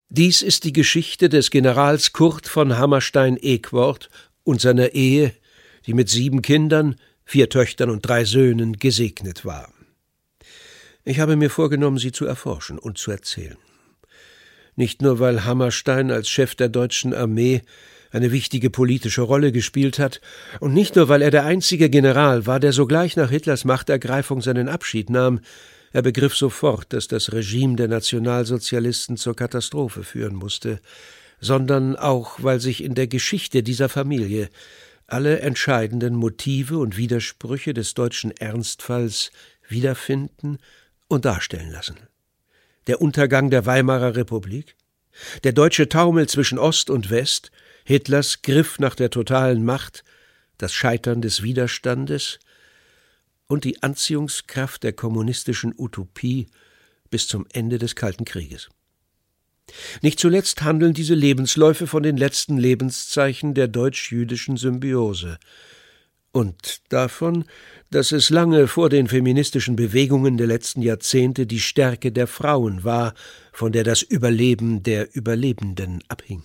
Dies ist die Geschichte des Generals Kurt von Hammerstein-Equord und seiner Ehe, die mit 7 Kindern, 4 Töchtern und 3 Söhnen gesegnet war. Ich habe mir vorgenommen, sie zu erforschen und zu erzählen. Nicht nur, weil Hammerstein als Chef der deutschen Armee eine wichtige politische Rolle gespielt hat, und nicht nur, weil er der einzige General war, der sogleich nach Hitlers Machtergreifung seinen Abschied nahm. Er begriff sofort, dass das Regime der Nationalsozialisten zur Katastrophe führen musste, sondern auch, weil sich in der Geschichte dieser Familie alle entscheidenden Motive und Widersprüche des deutschen Ernstfalls wiederfinden und darstellen lassen. Der Untergang der Weimarer Republik, der deutsche Taumel zwischen Ost und West, Hitlers Griff nach der totalen Macht, das Scheitern des Widerstandes und die Anziehungskraft der kommunistischen Utopie bis zum Ende des Kalten Krieges. Nicht zuletzt handeln diese Lebensläufe von den letzten Lebenszeichen der deutsch-jüdischen Symbiose und davon, dass es lange vor den feministischen Bewegungen der letzten Jahrzehnte die Stärke der Frauen war, von der das Überleben der Überlebenden abhing.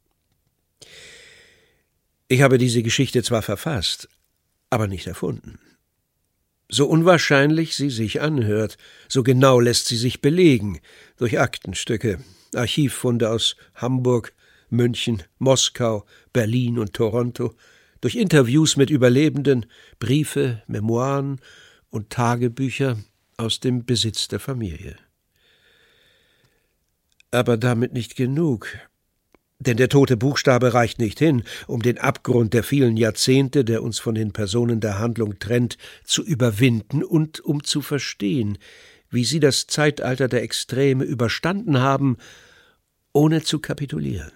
Ich habe diese Geschichte zwar verfasst, aber nicht erfunden. So unwahrscheinlich sie sich anhört, so genau lässt sie sich belegen durch Aktenstücke, Archivfunde aus Hamburg, München, Moskau, Berlin und Toronto, durch Interviews mit Überlebenden, Briefe, Memoiren und Tagebücher aus dem Besitz der Familie. Aber damit nicht genug. Denn der tote Buchstabe reicht nicht hin, um den Abgrund der vielen Jahrzehnte, der uns von den Personen der Handlung trennt, zu überwinden und um zu verstehen, wie sie das Zeitalter der Extreme überstanden haben, ohne zu kapitulieren.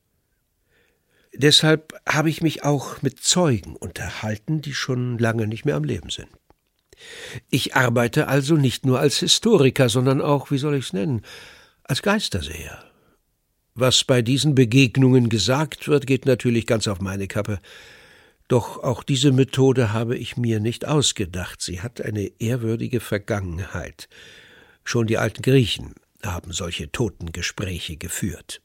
Deshalb habe ich mich auch mit Zeugen unterhalten, die schon lange nicht mehr am Leben sind. Ich arbeite also nicht nur als Historiker, sondern auch, wie soll ich's nennen, als Geisterseher. Was bei diesen Begegnungen gesagt wird, geht natürlich ganz auf meine Kappe. Doch auch diese Methode habe ich mir nicht ausgedacht. Sie hat eine ehrwürdige Vergangenheit. Schon die alten Griechen haben solche Totengespräche geführt.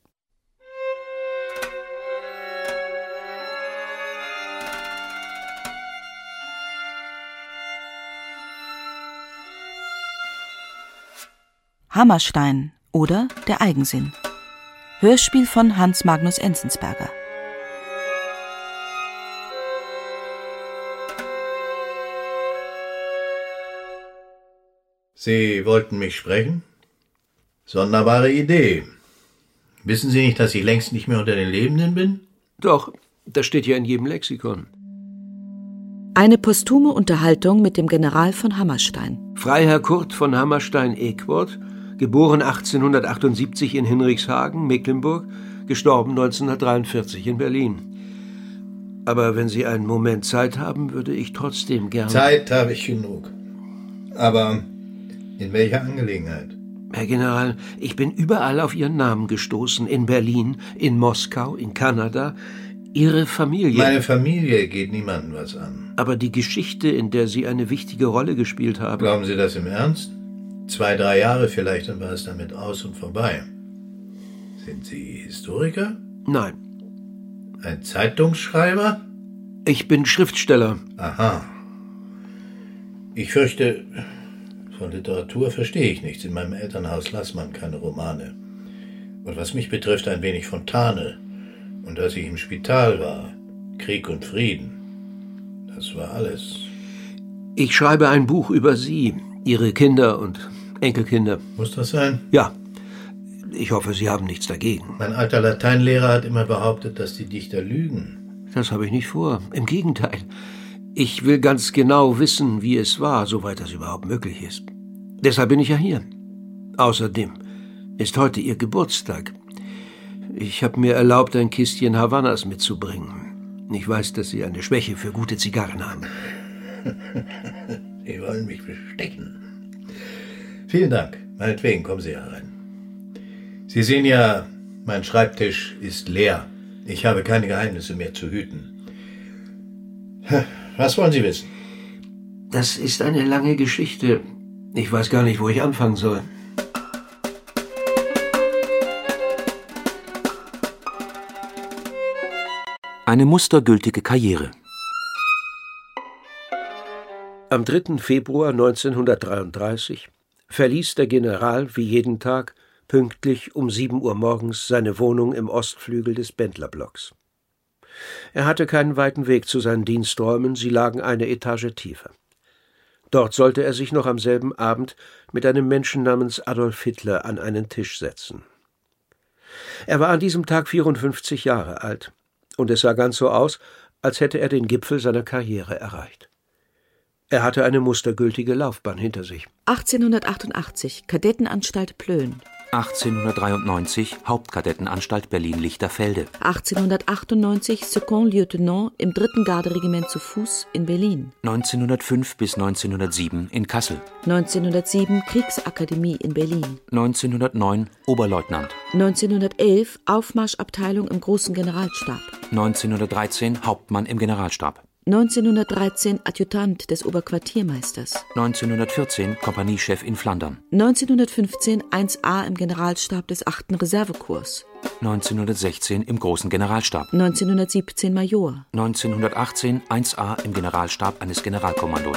Hammerstein oder Der Eigensinn. Hörspiel von Hans Magnus Enzensberger. Sie wollten mich sprechen? Sonderbare Idee. Wissen Sie nicht, dass ich längst nicht mehr unter den Lebenden bin? Doch, das steht ja in jedem Lexikon. Eine posthume Unterhaltung mit dem General von Hammerstein. Freiherr Kurt von Hammerstein-Equord, geboren 1878 in Hinrichshagen, Mecklenburg, gestorben 1943 in Berlin. Aber wenn Sie einen Moment Zeit haben, würde ich trotzdem gerne... Zeit habe ich genug. Aber in welcher Angelegenheit? Herr General, ich bin überall auf Ihren Namen gestoßen. In Berlin, in Moskau, in Kanada. Ihre Familie... Meine Familie geht niemandem was an. Aber die Geschichte, in der Sie eine wichtige Rolle gespielt haben... Glauben Sie das im Ernst? 2, 3 Jahre vielleicht, dann war es damit aus und vorbei. Sind Sie Historiker? Nein. Ein Zeitungsschreiber? Ich bin Schriftsteller. Aha. Ich fürchte, von Literatur verstehe ich nichts. In meinem Elternhaus las man keine Romane. Und was mich betrifft, ein wenig Fontane. Und als ich im Spital war, Krieg und Frieden. Das war alles. Ich schreibe ein Buch über Sie, Ihre Kinder und Enkelkinder. Muss das sein? Ja. Ich hoffe, Sie haben nichts dagegen. Mein alter Lateinlehrer hat immer behauptet, dass die Dichter lügen. Das habe ich nicht vor. Im Gegenteil. Ich will ganz genau wissen, wie es war, soweit das überhaupt möglich ist. Deshalb bin ich ja hier. Außerdem ist heute Ihr Geburtstag. Ich habe mir erlaubt, ein Kistchen Havanas mitzubringen. Ich weiß, dass Sie eine Schwäche für gute Zigarren haben. Sie wollen mich bestechen. Vielen Dank. Meinetwegen, kommen Sie herein. Sie sehen ja, mein Schreibtisch ist leer. Ich habe keine Geheimnisse mehr zu hüten. Was wollen Sie wissen? Das ist eine lange Geschichte. Ich weiß gar nicht, wo ich anfangen soll. Eine mustergültige Karriere. Am 3. Februar 1933 verließ der General wie jeden Tag pünktlich um 7 Uhr morgens seine Wohnung im Ostflügel des Bendlerblocks. Er hatte keinen weiten Weg zu seinen Diensträumen, sie lagen eine Etage tiefer. Dort sollte er sich noch am selben Abend mit einem Menschen namens Adolf Hitler an einen Tisch setzen. Er war an diesem Tag 54 Jahre alt, und es sah ganz so aus, als hätte er den Gipfel seiner Karriere erreicht. Er hatte eine mustergültige Laufbahn hinter sich. 1888 Kadettenanstalt Plön. 1893 Hauptkadettenanstalt Berlin-Lichterfelde. 1898 Second Lieutenant im 3. Garderegiment zu Fuß in Berlin. 1905 bis 1907 in Kassel. 1907 Kriegsakademie in Berlin. 1909 Oberleutnant. 1911 Aufmarschabteilung im Großen Generalstab. 1913 Hauptmann im Generalstab. 1913 Adjutant des Oberquartiermeisters. 1914 Kompaniechef in Flandern. 1915 1A im Generalstab des 8. Reservekorps. 1916 im Großen Generalstab. 1917 Major. 1918 1A im Generalstab eines Generalkommandos.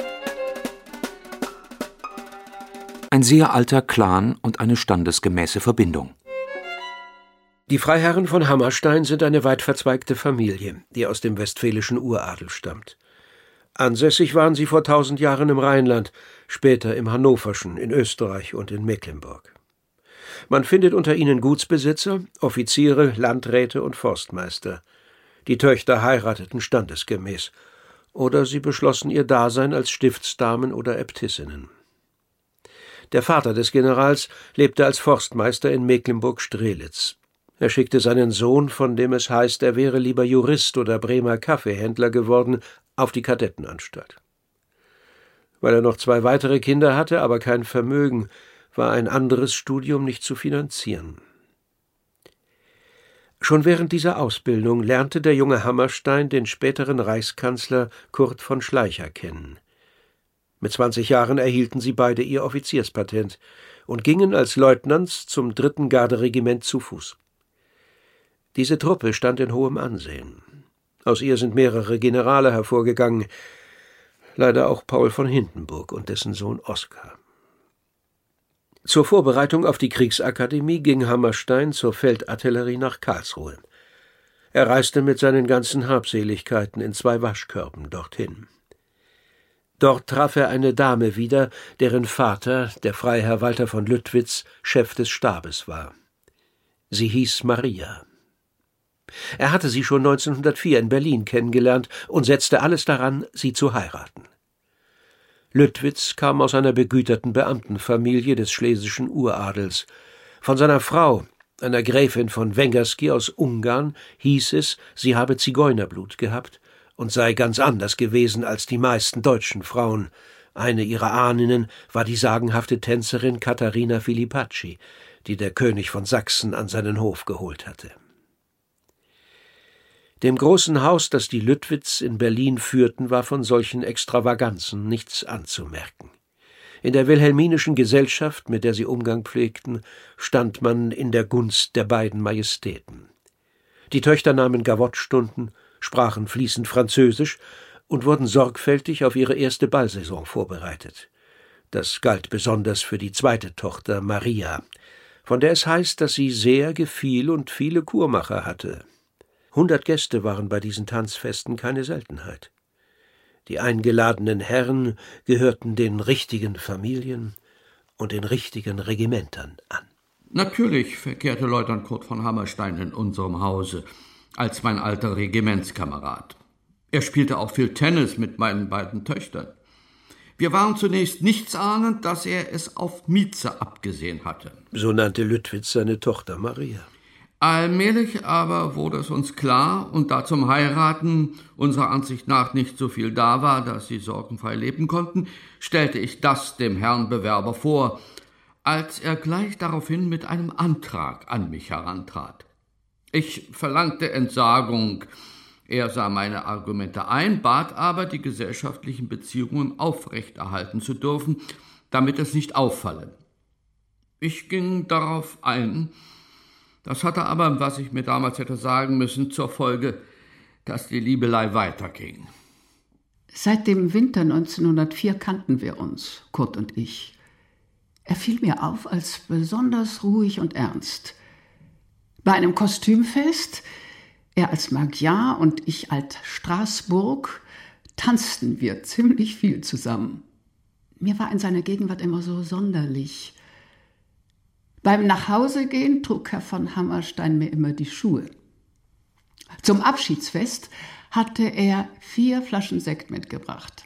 Ein sehr alter Clan und eine standesgemäße Verbindung. Die Freiherren von Hammerstein sind eine weit verzweigte Familie, die aus dem westfälischen Uradel stammt. Ansässig waren sie vor 1000 Jahren im Rheinland, später im Hannoverschen, in Österreich und in Mecklenburg. Man findet unter ihnen Gutsbesitzer, Offiziere, Landräte und Forstmeister. Die Töchter heirateten standesgemäß, oder sie beschlossen ihr Dasein als Stiftsdamen oder Äbtissinnen. Der Vater des Generals lebte als Forstmeister in Mecklenburg-Strelitz. Er schickte seinen Sohn, von dem es heißt, er wäre lieber Jurist oder Bremer Kaffeehändler geworden, auf die Kadettenanstalt. Weil er noch 2 weitere Kinder hatte, aber kein Vermögen, war ein anderes Studium nicht zu finanzieren. Schon während dieser Ausbildung lernte der junge Hammerstein den späteren Reichskanzler Kurt von Schleicher kennen. Mit 20 Jahren erhielten sie beide ihr Offizierspatent und gingen als Leutnants zum 3. Garderegiment zu Fuß. Diese Truppe stand in hohem Ansehen. Aus ihr sind mehrere Generale hervorgegangen, leider auch Paul von Hindenburg und dessen Sohn Oskar. Zur Vorbereitung auf die Kriegsakademie ging Hammerstein zur Feldartillerie nach Karlsruhe. Er reiste mit seinen ganzen Habseligkeiten in 2 Waschkörben dorthin. Dort traf er eine Dame wieder, deren Vater, der Freiherr Walter von Lüttwitz, Chef des Stabes war. Sie hieß Maria. Er hatte sie schon 1904 in Berlin kennengelernt und setzte alles daran, sie zu heiraten. Lüttwitz kam aus einer begüterten Beamtenfamilie des schlesischen Uradels. Von seiner Frau, einer Gräfin von Wengerski aus Ungarn, hieß es, sie habe Zigeunerblut gehabt und sei ganz anders gewesen als die meisten deutschen Frauen. Eine ihrer Ahninnen war die sagenhafte Tänzerin Katharina Filipacci, die der König von Sachsen an seinen Hof geholt hatte. Dem großen Haus, das die Lüttwitz in Berlin führten, war von solchen Extravaganzen nichts anzumerken. In der wilhelminischen Gesellschaft, mit der sie Umgang pflegten, stand man in der Gunst der beiden Majestäten. Die Töchter nahmen Gavottstunden, sprachen fließend Französisch und wurden sorgfältig auf ihre erste Ballsaison vorbereitet. Das galt besonders für die zweite Tochter Maria, von der es heißt, dass sie sehr gefiel und viele Kurmacher hatte. 100 Gäste waren bei diesen Tanzfesten keine Seltenheit. Die eingeladenen Herren gehörten den richtigen Familien und den richtigen Regimentern an. Natürlich verkehrte Leutnant Kurt von Hammerstein in unserem Hause als mein alter Regimentskamerad. Er spielte auch viel Tennis mit meinen beiden Töchtern. Wir waren zunächst nichtsahnend, dass er es auf Mieze abgesehen hatte. So nannte Lüttwitz seine Tochter Maria. Allmählich aber wurde es uns klar, und da zum Heiraten unserer Ansicht nach nicht so viel da war, dass sie sorgenfrei leben konnten, stellte ich das dem Herrn Bewerber vor, als er gleich daraufhin mit einem Antrag an mich herantrat. Ich verlangte Entsagung. Er sah meine Argumente ein, bat aber, die gesellschaftlichen Beziehungen aufrechterhalten zu dürfen, damit es nicht auffalle. Ich ging darauf ein. Das hatte aber, was ich mir damals hätte sagen müssen, zur Folge, dass die Liebelei weiterging. Seit dem Winter 1904 kannten wir uns, Kurt und ich. Er fiel mir auf als besonders ruhig und ernst. Bei einem Kostümfest, er als Magyar und ich als Straßburg, tanzten wir ziemlich viel zusammen. Mir war in seiner Gegenwart immer so sonderlich. Beim Nachhausegehen trug Herr von Hammerstein mir immer die Schuhe. Zum Abschiedsfest hatte er 4 Flaschen Sekt mitgebracht.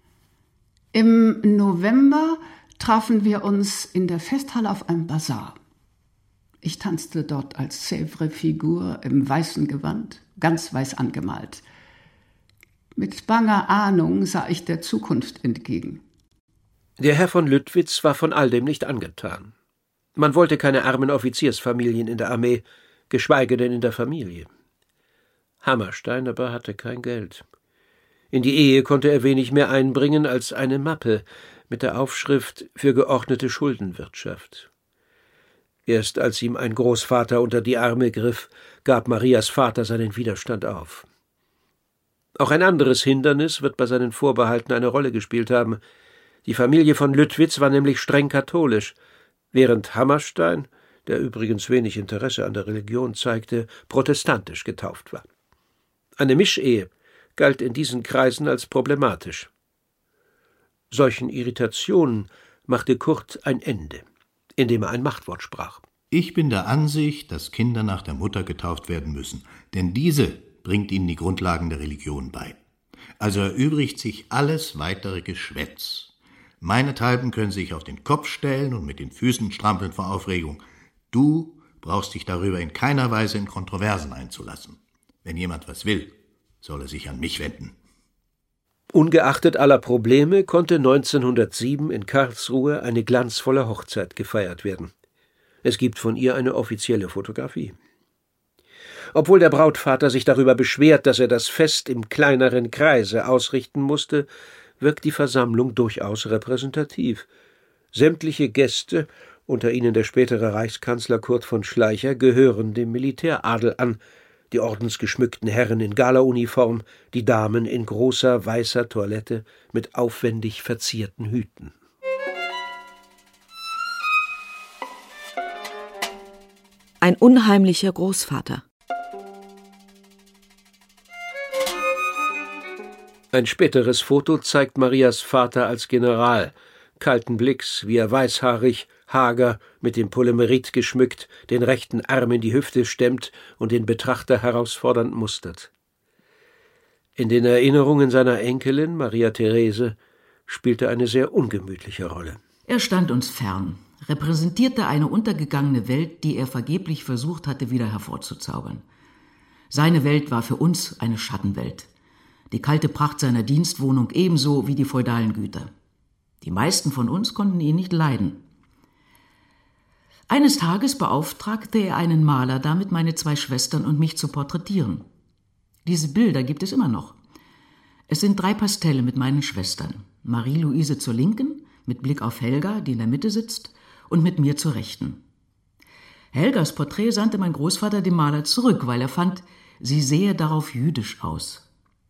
Im November trafen wir uns in der Festhalle auf einem Basar. Ich tanzte dort als Sèvres-Figur im weißen Gewand, ganz weiß angemalt. Mit banger Ahnung sah ich der Zukunft entgegen. Der Herr von Lüttwitz war von all dem nicht angetan. Man wollte keine armen Offiziersfamilien in der Armee, geschweige denn in der Familie. Hammerstein aber hatte kein Geld. In die Ehe konnte er wenig mehr einbringen als eine Mappe mit der Aufschrift »Für geordnete Schuldenwirtschaft«. Erst als ihm ein Großvater unter die Arme griff, gab Marias Vater seinen Widerstand auf. Auch ein anderes Hindernis wird bei seinen Vorbehalten eine Rolle gespielt haben. Die Familie von Lüttwitz war nämlich streng katholisch, während Hammerstein, der übrigens wenig Interesse an der Religion zeigte, protestantisch getauft war. Eine Mischehe galt in diesen Kreisen als problematisch. Solchen Irritationen machte Kurt ein Ende, indem er ein Machtwort sprach. Ich bin der Ansicht, dass Kinder nach der Mutter getauft werden müssen, denn diese bringt ihnen die Grundlagen der Religion bei. Also erübrigt sich alles weitere Geschwätz. Meinethalben können Sie sich auf den Kopf stellen und mit den Füßen strampeln vor Aufregung. Du brauchst dich darüber in keiner Weise in Kontroversen einzulassen. Wenn jemand was will, soll er sich an mich wenden. Ungeachtet aller Probleme konnte 1907 in Karlsruhe eine glanzvolle Hochzeit gefeiert werden. Es gibt von ihr eine offizielle Fotografie. Obwohl der Brautvater sich darüber beschwert, dass er das Fest im kleineren Kreise ausrichten musste, wirkt die Versammlung durchaus repräsentativ. Sämtliche Gäste, unter ihnen der spätere Reichskanzler Kurt von Schleicher, gehören dem Militäradel an, die ordensgeschmückten Herren in Galauniform, die Damen in großer weißer Toilette mit aufwendig verzierten Hüten. Ein unheimlicher Großvater. Ein späteres Foto zeigt Marias Vater als General, kalten Blicks, wie er weißhaarig, hager, mit dem Polymerit geschmückt, den rechten Arm in die Hüfte stemmt und den Betrachter herausfordernd mustert. In den Erinnerungen seiner Enkelin, Maria Therese, spielte er eine sehr ungemütliche Rolle. Er stand uns fern, repräsentierte eine untergegangene Welt, die er vergeblich versucht hatte, wieder hervorzuzaubern. Seine Welt war für uns eine Schattenwelt. Die kalte Pracht seiner Dienstwohnung ebenso wie die feudalen Güter. Die meisten von uns konnten ihn nicht leiden. Eines Tages beauftragte er einen Maler damit, meine 2 Schwestern und mich zu porträtieren. Diese Bilder gibt es immer noch. Es sind 3 Pastelle mit meinen Schwestern. Marie-Louise zur Linken, mit Blick auf Helga, die in der Mitte sitzt, und mit mir zur Rechten. Helgas Porträt sandte mein Großvater dem Maler zurück, weil er fand, sie sehe darauf jüdisch aus.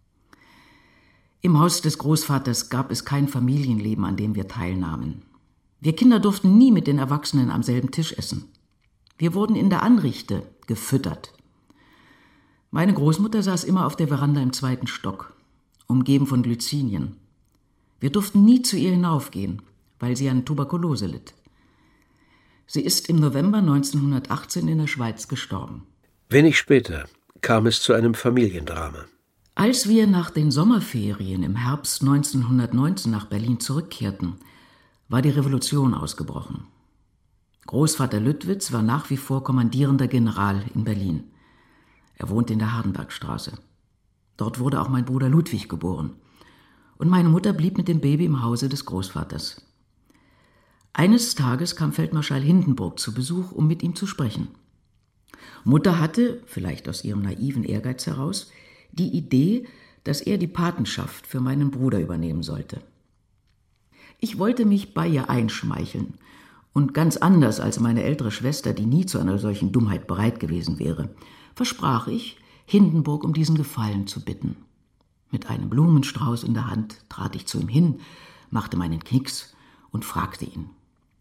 Im Haus des Großvaters gab es kein Familienleben, an dem wir teilnahmen. Wir Kinder durften nie mit den Erwachsenen am selben Tisch essen. Wir wurden in der Anrichte gefüttert. Meine Großmutter saß immer auf der Veranda im 2. Stock, umgeben von Glycinien. Wir durften nie zu ihr hinaufgehen, weil sie an Tuberkulose litt. Sie ist im November 1918 in der Schweiz gestorben. Wenig später kam es zu einem Familiendrama. Als wir nach den Sommerferien im Herbst 1919 nach Berlin zurückkehrten, war die Revolution ausgebrochen. Großvater Lüttwitz war nach wie vor kommandierender General in Berlin. Er wohnte in der Hardenbergstraße. Dort wurde auch mein Bruder Ludwig geboren. Und meine Mutter blieb mit dem Baby im Hause des Großvaters. Eines Tages kam Feldmarschall Hindenburg zu Besuch, um mit ihm zu sprechen. Mutter hatte, vielleicht aus ihrem naiven Ehrgeiz heraus, die Idee, dass er die Patenschaft für meinen Bruder übernehmen sollte. Ich wollte mich bei ihr einschmeicheln und ganz anders als meine ältere Schwester, die nie zu einer solchen Dummheit bereit gewesen wäre, versprach ich, Hindenburg um diesen Gefallen zu bitten. Mit einem Blumenstrauß in der Hand trat ich zu ihm hin, machte meinen Knicks und fragte ihn.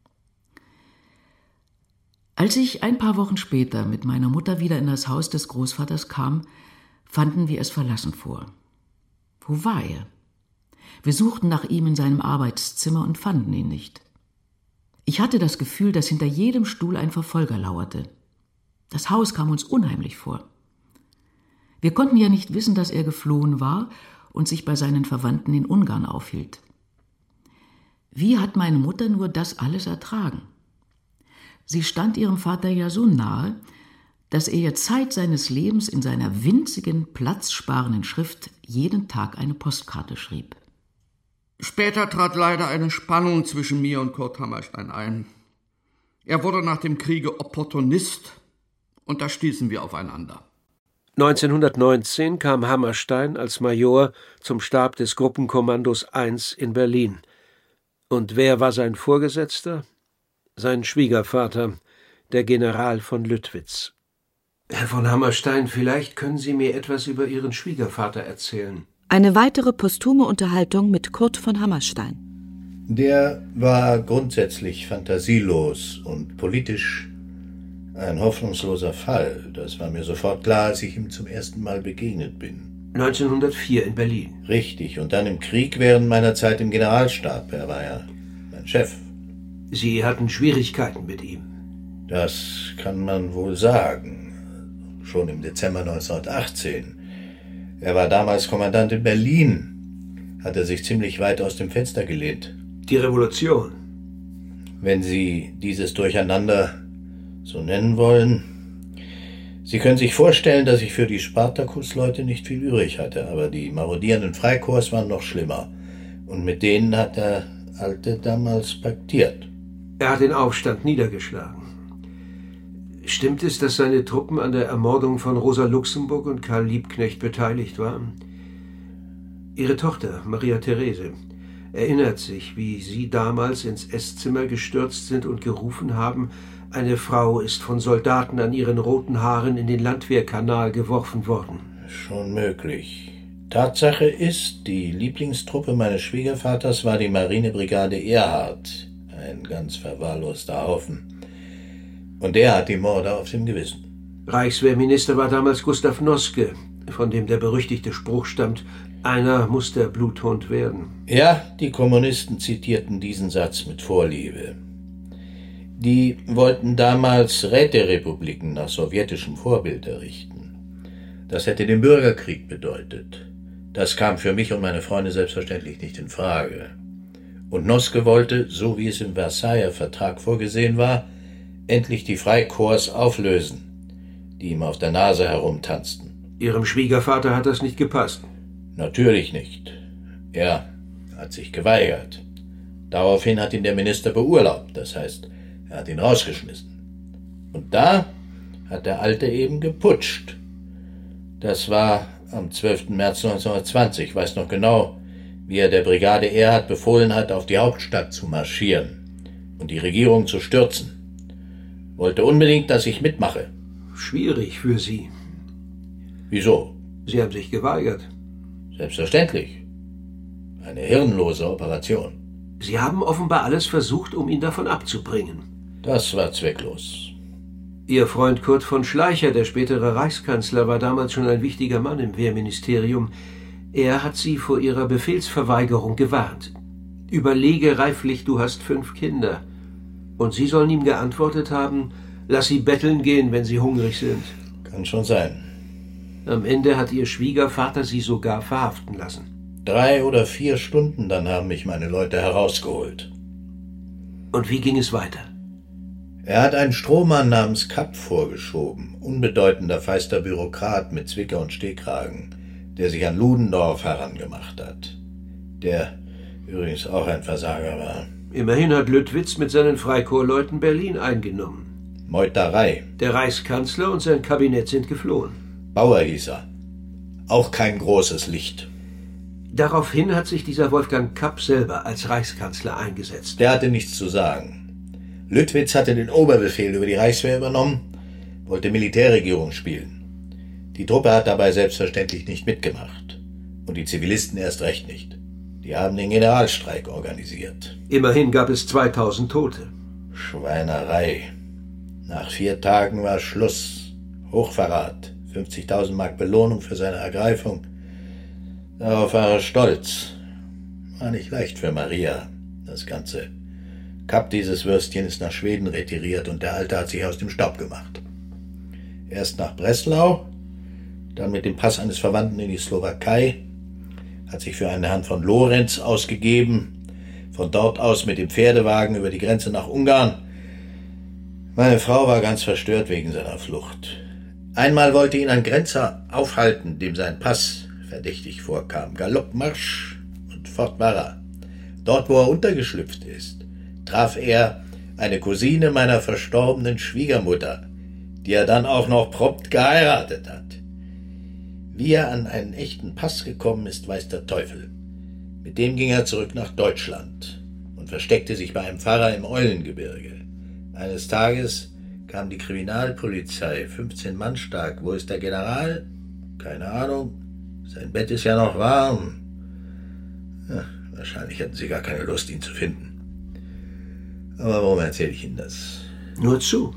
Als ich ein paar Wochen später mit meiner Mutter wieder in das Haus des Großvaters kam, fanden wir es verlassen vor. Wo war er? Wir suchten nach ihm in seinem Arbeitszimmer und fanden ihn nicht. Ich hatte das Gefühl, dass hinter jedem Stuhl ein Verfolger lauerte. Das Haus kam uns unheimlich vor. Wir konnten ja nicht wissen, dass er geflohen war und sich bei seinen Verwandten in Ungarn aufhielt. Wie hat meine Mutter nur das alles ertragen? Sie stand ihrem Vater ja so nahe, dass er ihr Zeit seines Lebens in seiner winzigen, platzsparenden Schrift jeden Tag eine Postkarte schrieb. Später trat leider eine Spannung zwischen mir und Kurt Hammerstein ein. Er wurde nach dem Kriege Opportunist und da stießen wir aufeinander. 1919 kam Hammerstein als Major zum Stab des Gruppenkommandos 1 in Berlin. Und wer war sein Vorgesetzter? Sein Schwiegervater, der General von Lüttwitz. Herr von Hammerstein, vielleicht können Sie mir etwas über Ihren Schwiegervater erzählen. Eine weitere posthume Unterhaltung mit Kurt von Hammerstein. Der war grundsätzlich fantasielos und politisch ein hoffnungsloser Fall. Das war mir sofort klar, als ich ihm zum ersten Mal begegnet bin. 1904 in Berlin. Richtig, und dann im Krieg während meiner Zeit im Generalstab. Er war ja mein Chef. Sie hatten Schwierigkeiten mit ihm. Das kann man wohl sagen. Schon im Dezember 1918. Er war damals Kommandant in Berlin. Hat er sich ziemlich weit aus dem Fenster gelehnt. Die Revolution. Wenn Sie dieses Durcheinander so nennen wollen. Sie können sich vorstellen, dass ich für die Spartakus-Leute nicht viel übrig hatte, aber die marodierenden Freikorps waren noch schlimmer. Und mit denen hat der Alte damals paktiert. Er hat den Aufstand niedergeschlagen. Stimmt es, dass seine Truppen an der Ermordung von Rosa Luxemburg und Karl Liebknecht beteiligt waren? Ihre Tochter, Maria Therese, erinnert sich, wie Sie damals ins Esszimmer gestürzt sind und gerufen haben, eine Frau ist von Soldaten an ihren roten Haaren in den Landwehrkanal geworfen worden. Schon möglich. Tatsache ist, die Lieblingstruppe meines Schwiegervaters war die Marinebrigade Erhard. Ein ganz verwahrloster Haufen. Und der hat die Morde auf dem Gewissen. Reichswehrminister war damals Gustav Noske, von dem der berüchtigte Spruch stammt, einer muss der Bluthund werden. Ja, die Kommunisten zitierten diesen Satz mit Vorliebe. Die wollten damals Räterepubliken nach sowjetischem Vorbild errichten. Das hätte den Bürgerkrieg bedeutet. Das kam für mich und meine Freunde selbstverständlich nicht in Frage. Und Noske wollte, so wie es im Versailler Vertrag vorgesehen war, endlich die Freikorps auflösen, die ihm auf der Nase herumtanzten. Ihrem Schwiegervater hat das nicht gepasst? Natürlich nicht. Er hat sich geweigert. Daraufhin hat ihn der Minister beurlaubt, das heißt, er hat ihn rausgeschmissen. Und da hat der Alte eben geputscht. Das war am 12. März 1920, ich weiß noch genau, wie er der Brigade Erhard befohlen hat, auf die Hauptstadt zu marschieren und die Regierung zu stürzen. Wollte unbedingt, dass ich mitmache. Schwierig für Sie. Wieso? Sie haben sich geweigert. Selbstverständlich. Eine hirnlose Operation. Sie haben offenbar alles versucht, um ihn davon abzubringen. Das war zwecklos. Ihr Freund Kurt von Schleicher, der spätere Reichskanzler, war damals schon ein wichtiger Mann im Wehrministerium. Er hat Sie vor Ihrer Befehlsverweigerung gewarnt. Überlege reiflich, du hast 5 Kinder. Und Sie sollen ihm geantwortet haben, lass sie betteln gehen, wenn sie hungrig sind. Kann schon sein. Am Ende hat Ihr Schwiegervater Sie sogar verhaften lassen. 3 oder 4 Stunden, dann haben mich meine Leute herausgeholt. Und wie ging es weiter? Er hat einen Strohmann namens Kapp vorgeschoben, unbedeutender feister Bürokrat mit Zwicker und Stehkragen, der sich an Ludendorff herangemacht hat. Der übrigens auch ein Versager war. Immerhin hat Lüttwitz mit seinen Freikorpsleuten Berlin eingenommen. Meuterei. Der Reichskanzler und sein Kabinett sind geflohen. Bauer hieß er. Auch kein großes Licht. Daraufhin hat sich dieser Wolfgang Kapp selber als Reichskanzler eingesetzt. Der hatte nichts zu sagen. Lüttwitz hatte den Oberbefehl über die Reichswehr übernommen, wollte Militärregierung spielen. Die Truppe hat dabei selbstverständlich nicht mitgemacht. Und die Zivilisten erst recht nicht. Die haben den Generalstreik organisiert. Immerhin gab es 2000 Tote. Schweinerei. Nach 4 Tagen war Schluss. Hochverrat. 50.000 Mark Belohnung für seine Ergreifung. Darauf war er stolz. War nicht leicht für Maria, das Ganze. Kapp, dieses Würstchen, ist nach Schweden retiriert und der Alte hat sich aus dem Staub gemacht. Erst nach Breslau, dann mit dem Pass eines Verwandten in die Slowakei, hat sich für einen Herrn von Lorenz ausgegeben, von dort aus mit dem Pferdewagen über die Grenze nach Ungarn. Meine Frau war ganz verstört wegen seiner Flucht. Einmal wollte ihn ein Grenzer aufhalten, dem sein Pass verdächtig vorkam. Galoppmarsch und fort war er. Dort, wo er untergeschlüpft ist, traf er eine Cousine meiner verstorbenen Schwiegermutter, die er dann auch noch prompt geheiratet hat. Wie er an einen echten Pass gekommen ist, weiß der Teufel. Mit dem ging er zurück nach Deutschland und versteckte sich bei einem Pfarrer im Eulengebirge. Eines Tages kam die Kriminalpolizei, 15 Mann stark. Wo ist der General? Keine Ahnung. Sein Bett ist ja noch warm. Ja, wahrscheinlich hatten sie gar keine Lust, ihn zu finden. Aber warum erzähle ich Ihnen das? Nur zu.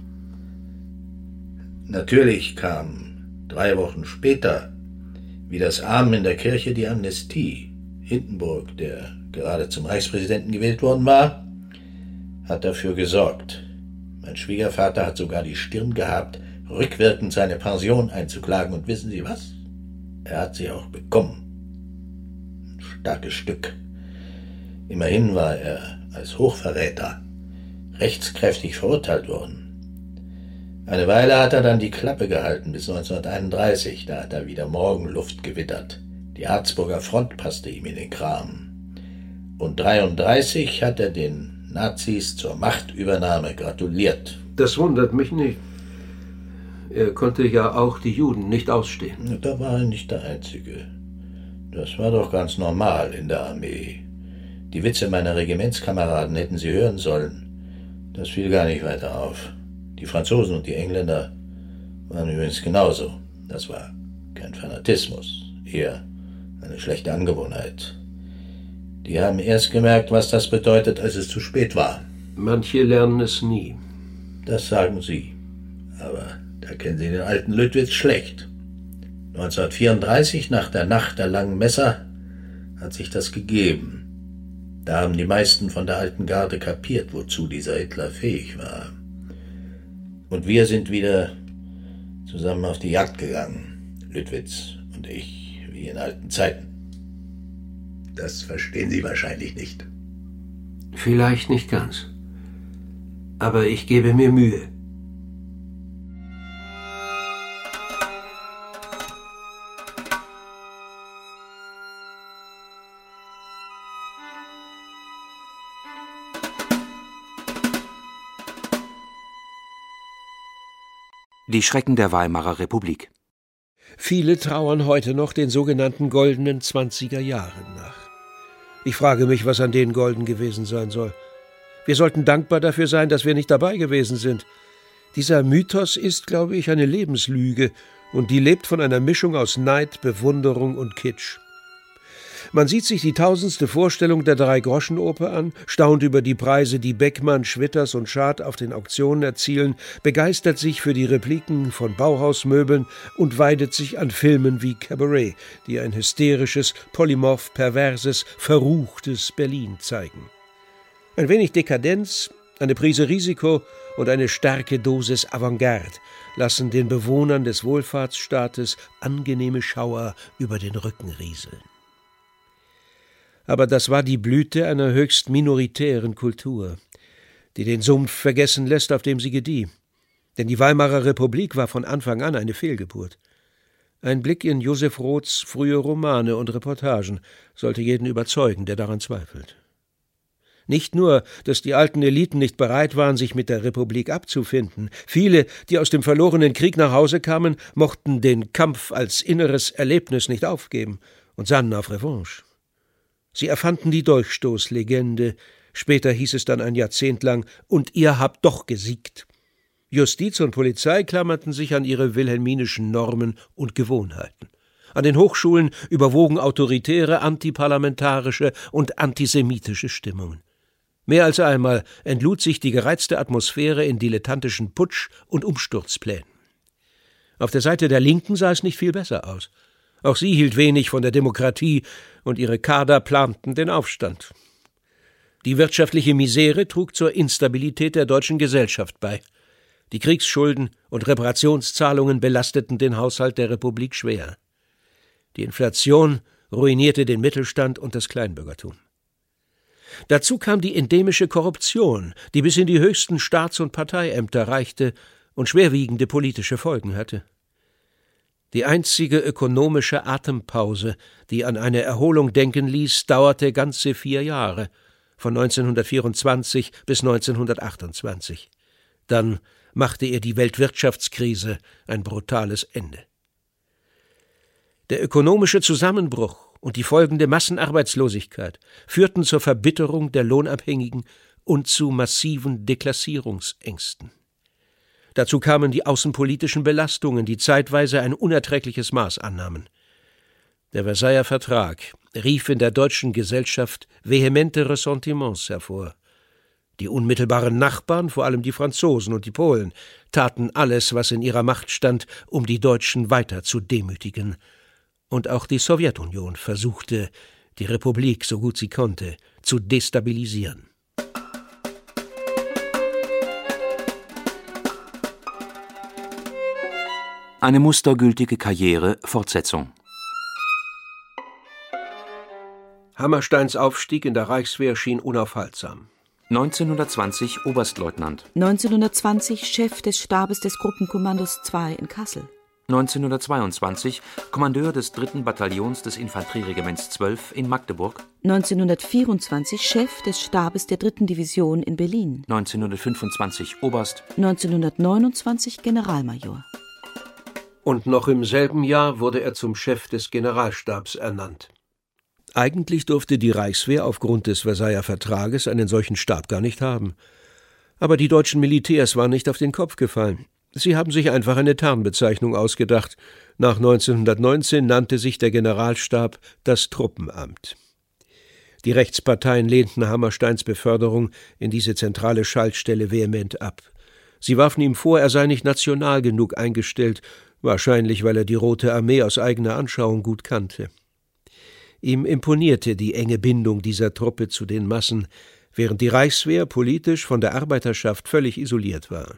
Natürlich kam 3 Wochen später, wie das Amen in der Kirche, die Amnestie. Hindenburg, der gerade zum Reichspräsidenten gewählt worden war, hat dafür gesorgt. Mein Schwiegervater hat sogar die Stirn gehabt, rückwirkend seine Pension einzuklagen. Und wissen Sie was? Er hat sie auch bekommen. Ein starkes Stück. Immerhin war er als Hochverräter rechtskräftig verurteilt worden. Eine Weile hat er dann die Klappe gehalten, bis 1931. Da hat er wieder Morgenluft gewittert. Die Harzburger Front passte ihm in den Kram. Und 1933 hat er den Nazis zur Machtübernahme gratuliert. Das wundert mich nicht. Er konnte ja auch die Juden nicht ausstehen. Da war er nicht der Einzige. Das war doch ganz normal in der Armee. Die Witze meiner Regimentskameraden hätten Sie hören sollen. Das fiel gar nicht weiter auf. Die Franzosen und die Engländer waren übrigens genauso. Das war kein Fanatismus, eher eine schlechte Angewohnheit. Die haben erst gemerkt, was das bedeutet, als es zu spät war. Manche lernen es nie. Das sagen Sie. Aber da kennen Sie den alten Lüttwitz schlecht. 1934, nach der Nacht der langen Messer, hat sich das gegeben. Da haben die meisten von der alten Garde kapiert, wozu dieser Hitler fähig war. Und wir sind wieder zusammen auf die Jagd gegangen, Lüttwitz und ich, wie in alten Zeiten. Das verstehen Sie wahrscheinlich nicht. Vielleicht nicht ganz. Aber ich gebe mir Mühe. Die Schrecken der Weimarer Republik. Viele trauern heute noch den sogenannten goldenen 20er Jahren nach. Ich frage mich, was an denen golden gewesen sein soll. Wir sollten dankbar dafür sein, dass wir nicht dabei gewesen sind. Dieser Mythos ist, glaube ich, eine Lebenslüge, und die lebt von einer Mischung aus Neid, Bewunderung und Kitsch. Man sieht sich die 1000. Vorstellung der Drei-Groschen-Oper an, staunt über die Preise, die Beckmann, Schwitters und Schad auf den Auktionen erzielen, begeistert sich für die Repliken von Bauhausmöbeln und weidet sich an Filmen wie Cabaret, die ein hysterisches, polymorph perverses, verruchtes Berlin zeigen. Ein wenig Dekadenz, eine Prise Risiko und eine starke Dosis Avantgarde lassen den Bewohnern des Wohlfahrtsstaates angenehme Schauer über den Rücken rieseln. Aber das war die Blüte einer höchst minoritären Kultur, die den Sumpf vergessen lässt, auf dem sie gedieh. Denn die Weimarer Republik war von Anfang an eine Fehlgeburt. Ein Blick in Josef Roths frühe Romane und Reportagen sollte jeden überzeugen, der daran zweifelt. Nicht nur, dass die alten Eliten nicht bereit waren, sich mit der Republik abzufinden. Viele, die aus dem verlorenen Krieg nach Hause kamen, mochten den Kampf als inneres Erlebnis nicht aufgeben und sannen auf Revanche. Sie erfanden die Dolchstoßlegende. Später hieß es dann ein Jahrzehnt lang, und ihr habt doch gesiegt. Justiz und Polizei klammerten sich an ihre wilhelminischen Normen und Gewohnheiten. An den Hochschulen überwogen autoritäre, antiparlamentarische und antisemitische Stimmungen. Mehr als einmal entlud sich die gereizte Atmosphäre in dilettantischen Putsch- und Umsturzplänen. Auf der Seite der Linken sah es nicht viel besser aus. Auch sie hielt wenig von der Demokratie und ihre Kader planten den Aufstand. Die wirtschaftliche Misere trug zur Instabilität der deutschen Gesellschaft bei. Die Kriegsschulden und Reparationszahlungen belasteten den Haushalt der Republik schwer. Die Inflation ruinierte den Mittelstand und das Kleinbürgertum. Dazu kam die endemische Korruption, die bis in die höchsten Staats- und Parteiämter reichte und schwerwiegende politische Folgen hatte. Die einzige ökonomische Atempause, die an eine Erholung denken ließ, dauerte ganze 4 Jahre, von 1924 bis 1928. Dann machte ihr die Weltwirtschaftskrise ein brutales Ende. Der ökonomische Zusammenbruch und die folgende Massenarbeitslosigkeit führten zur Verbitterung der Lohnabhängigen und zu massiven Deklassierungsängsten. Dazu kamen die außenpolitischen Belastungen, die zeitweise ein unerträgliches Maß annahmen. Der Versailler Vertrag rief in der deutschen Gesellschaft vehemente Ressentiments hervor. Die unmittelbaren Nachbarn, vor allem die Franzosen und die Polen, taten alles, was in ihrer Macht stand, um die Deutschen weiter zu demütigen. Und auch die Sowjetunion versuchte, die Republik, so gut sie konnte, zu destabilisieren. Eine mustergültige Karriere, Fortsetzung. Hammersteins Aufstieg in der Reichswehr schien unaufhaltsam. 1920 Oberstleutnant. 1920 Chef des Stabes des Gruppenkommandos 2 in Kassel. 1922 Kommandeur des 3. Bataillons des Infanterieregiments 12 in Magdeburg. 1924 Chef des Stabes der 3. Division in Berlin. 1925 Oberst. 1929 Generalmajor. Und noch im selben Jahr wurde er zum Chef des Generalstabs ernannt. Eigentlich durfte die Reichswehr aufgrund des Versailler Vertrages einen solchen Stab gar nicht haben. Aber die deutschen Militärs waren nicht auf den Kopf gefallen. Sie haben sich einfach eine Tarnbezeichnung ausgedacht. Nach 1919 nannte sich der Generalstab das Truppenamt. Die Rechtsparteien lehnten Hammersteins Beförderung in diese zentrale Schaltstelle vehement ab. Sie warfen ihm vor, er sei nicht national genug eingestellt, wahrscheinlich weil er die Rote Armee aus eigener Anschauung gut kannte. Ihm imponierte die enge Bindung dieser Truppe zu den Massen, während die Reichswehr politisch von der Arbeiterschaft völlig isoliert war.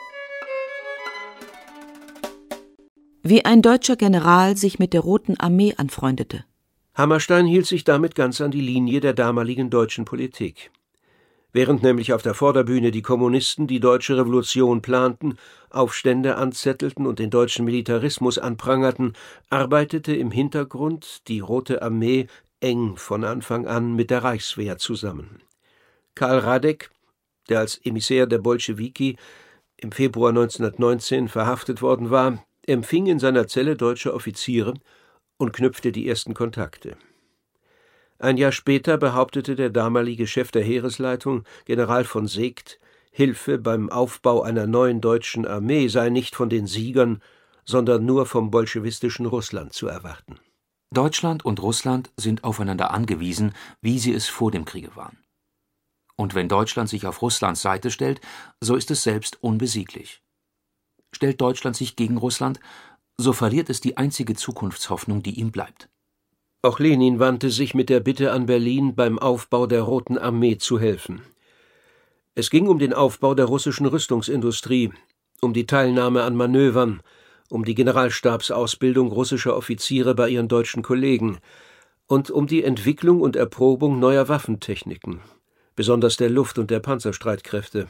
Wie ein deutscher General sich mit der Roten Armee anfreundete. Hammerstein hielt sich damit ganz an die Linie der damaligen deutschen Politik. Während nämlich auf der Vorderbühne die Kommunisten die deutsche Revolution planten, Aufstände anzettelten und den deutschen Militarismus anprangerten, arbeitete im Hintergrund die Rote Armee eng von Anfang an mit der Reichswehr zusammen. Karl Radek, der als Emissär der Bolschewiki im Februar 1919 verhaftet worden war, empfing in seiner Zelle deutsche Offiziere und knüpfte die ersten Kontakte. Ein Jahr später behauptete der damalige Chef der Heeresleitung, General von Seeckt, Hilfe beim Aufbau einer neuen deutschen Armee sei nicht von den Siegern, sondern nur vom bolschewistischen Russland zu erwarten. Deutschland und Russland sind aufeinander angewiesen, wie sie es vor dem Kriege waren. Und wenn Deutschland sich auf Russlands Seite stellt, so ist es selbst unbesieglich. Stellt Deutschland sich gegen Russland, so verliert es die einzige Zukunftshoffnung, die ihm bleibt. Auch Lenin wandte sich mit der Bitte an Berlin, beim Aufbau der Roten Armee zu helfen. Es ging um den Aufbau der russischen Rüstungsindustrie, um die Teilnahme an Manövern, um die Generalstabsausbildung russischer Offiziere bei ihren deutschen Kollegen und um die Entwicklung und Erprobung neuer Waffentechniken, besonders der Luft- und der Panzerstreitkräfte.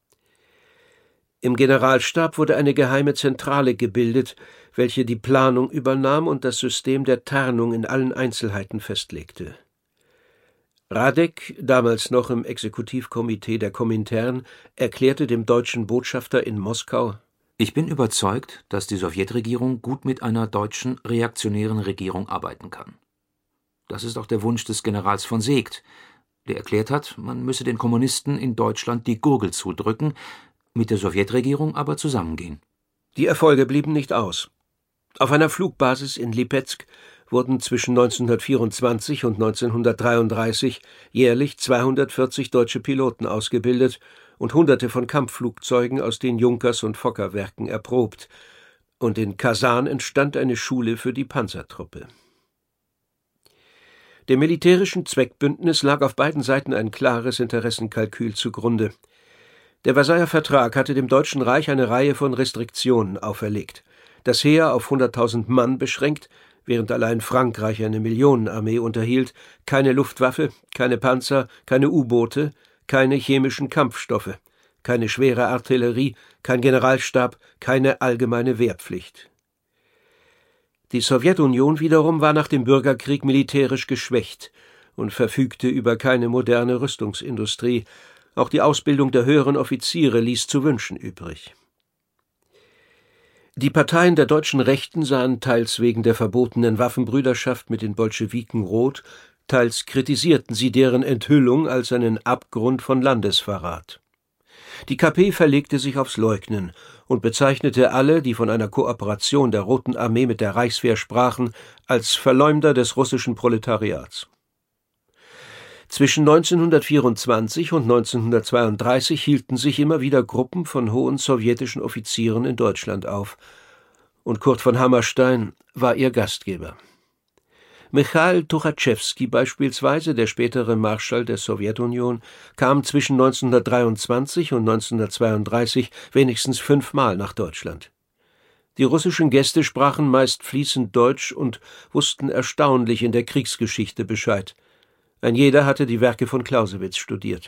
Im Generalstab wurde eine geheime Zentrale gebildet, welche die Planung übernahm und das System der Tarnung in allen Einzelheiten festlegte. Radek, damals noch im Exekutivkomitee der Komintern, erklärte dem deutschen Botschafter in Moskau: Ich bin überzeugt, dass die Sowjetregierung gut mit einer deutschen reaktionären Regierung arbeiten kann. Das ist auch der Wunsch des Generals von Seeckt, der erklärt hat, man müsse den Kommunisten in Deutschland die Gurgel zudrücken, mit der Sowjetregierung aber zusammengehen. Die Erfolge blieben nicht aus. Auf einer Flugbasis in Lipezk wurden zwischen 1924 und 1933 jährlich 240 deutsche Piloten ausgebildet und Hunderte von Kampfflugzeugen aus den Junkers- und Fokker-Werken erprobt. Und in Kasan entstand eine Schule für die Panzertruppe. Dem militärischen Zweckbündnis lag auf beiden Seiten ein klares Interessenkalkül zugrunde. Der Versailler Vertrag hatte dem Deutschen Reich eine Reihe von Restriktionen auferlegt. Das Heer auf 100.000 Mann beschränkt, während allein Frankreich eine Millionenarmee unterhielt, keine Luftwaffe, keine Panzer, keine U-Boote, keine chemischen Kampfstoffe, keine schwere Artillerie, kein Generalstab, keine allgemeine Wehrpflicht. Die Sowjetunion wiederum war nach dem Bürgerkrieg militärisch geschwächt und verfügte über keine moderne Rüstungsindustrie. Auch die Ausbildung der höheren Offiziere ließ zu wünschen übrig. Die Parteien der deutschen Rechten sahen teils wegen der verbotenen Waffenbrüderschaft mit den Bolschewiken rot, teils kritisierten sie deren Enthüllung als einen Abgrund von Landesverrat. Die KP verlegte sich aufs Leugnen und bezeichnete alle, die von einer Kooperation der Roten Armee mit der Reichswehr sprachen, als Verleumder des russischen Proletariats. Zwischen 1924 und 1932 hielten sich immer wieder Gruppen von hohen sowjetischen Offizieren in Deutschland auf, und Kurt von Hammerstein war ihr Gastgeber. Michail Tuchatschewski beispielsweise, der spätere Marschall der Sowjetunion, kam zwischen 1923 und 1932 wenigstens 5-mal nach Deutschland. Die russischen Gäste sprachen meist fließend Deutsch und wussten erstaunlich in der Kriegsgeschichte Bescheid. Ein jeder hatte die Werke von Clausewitz studiert.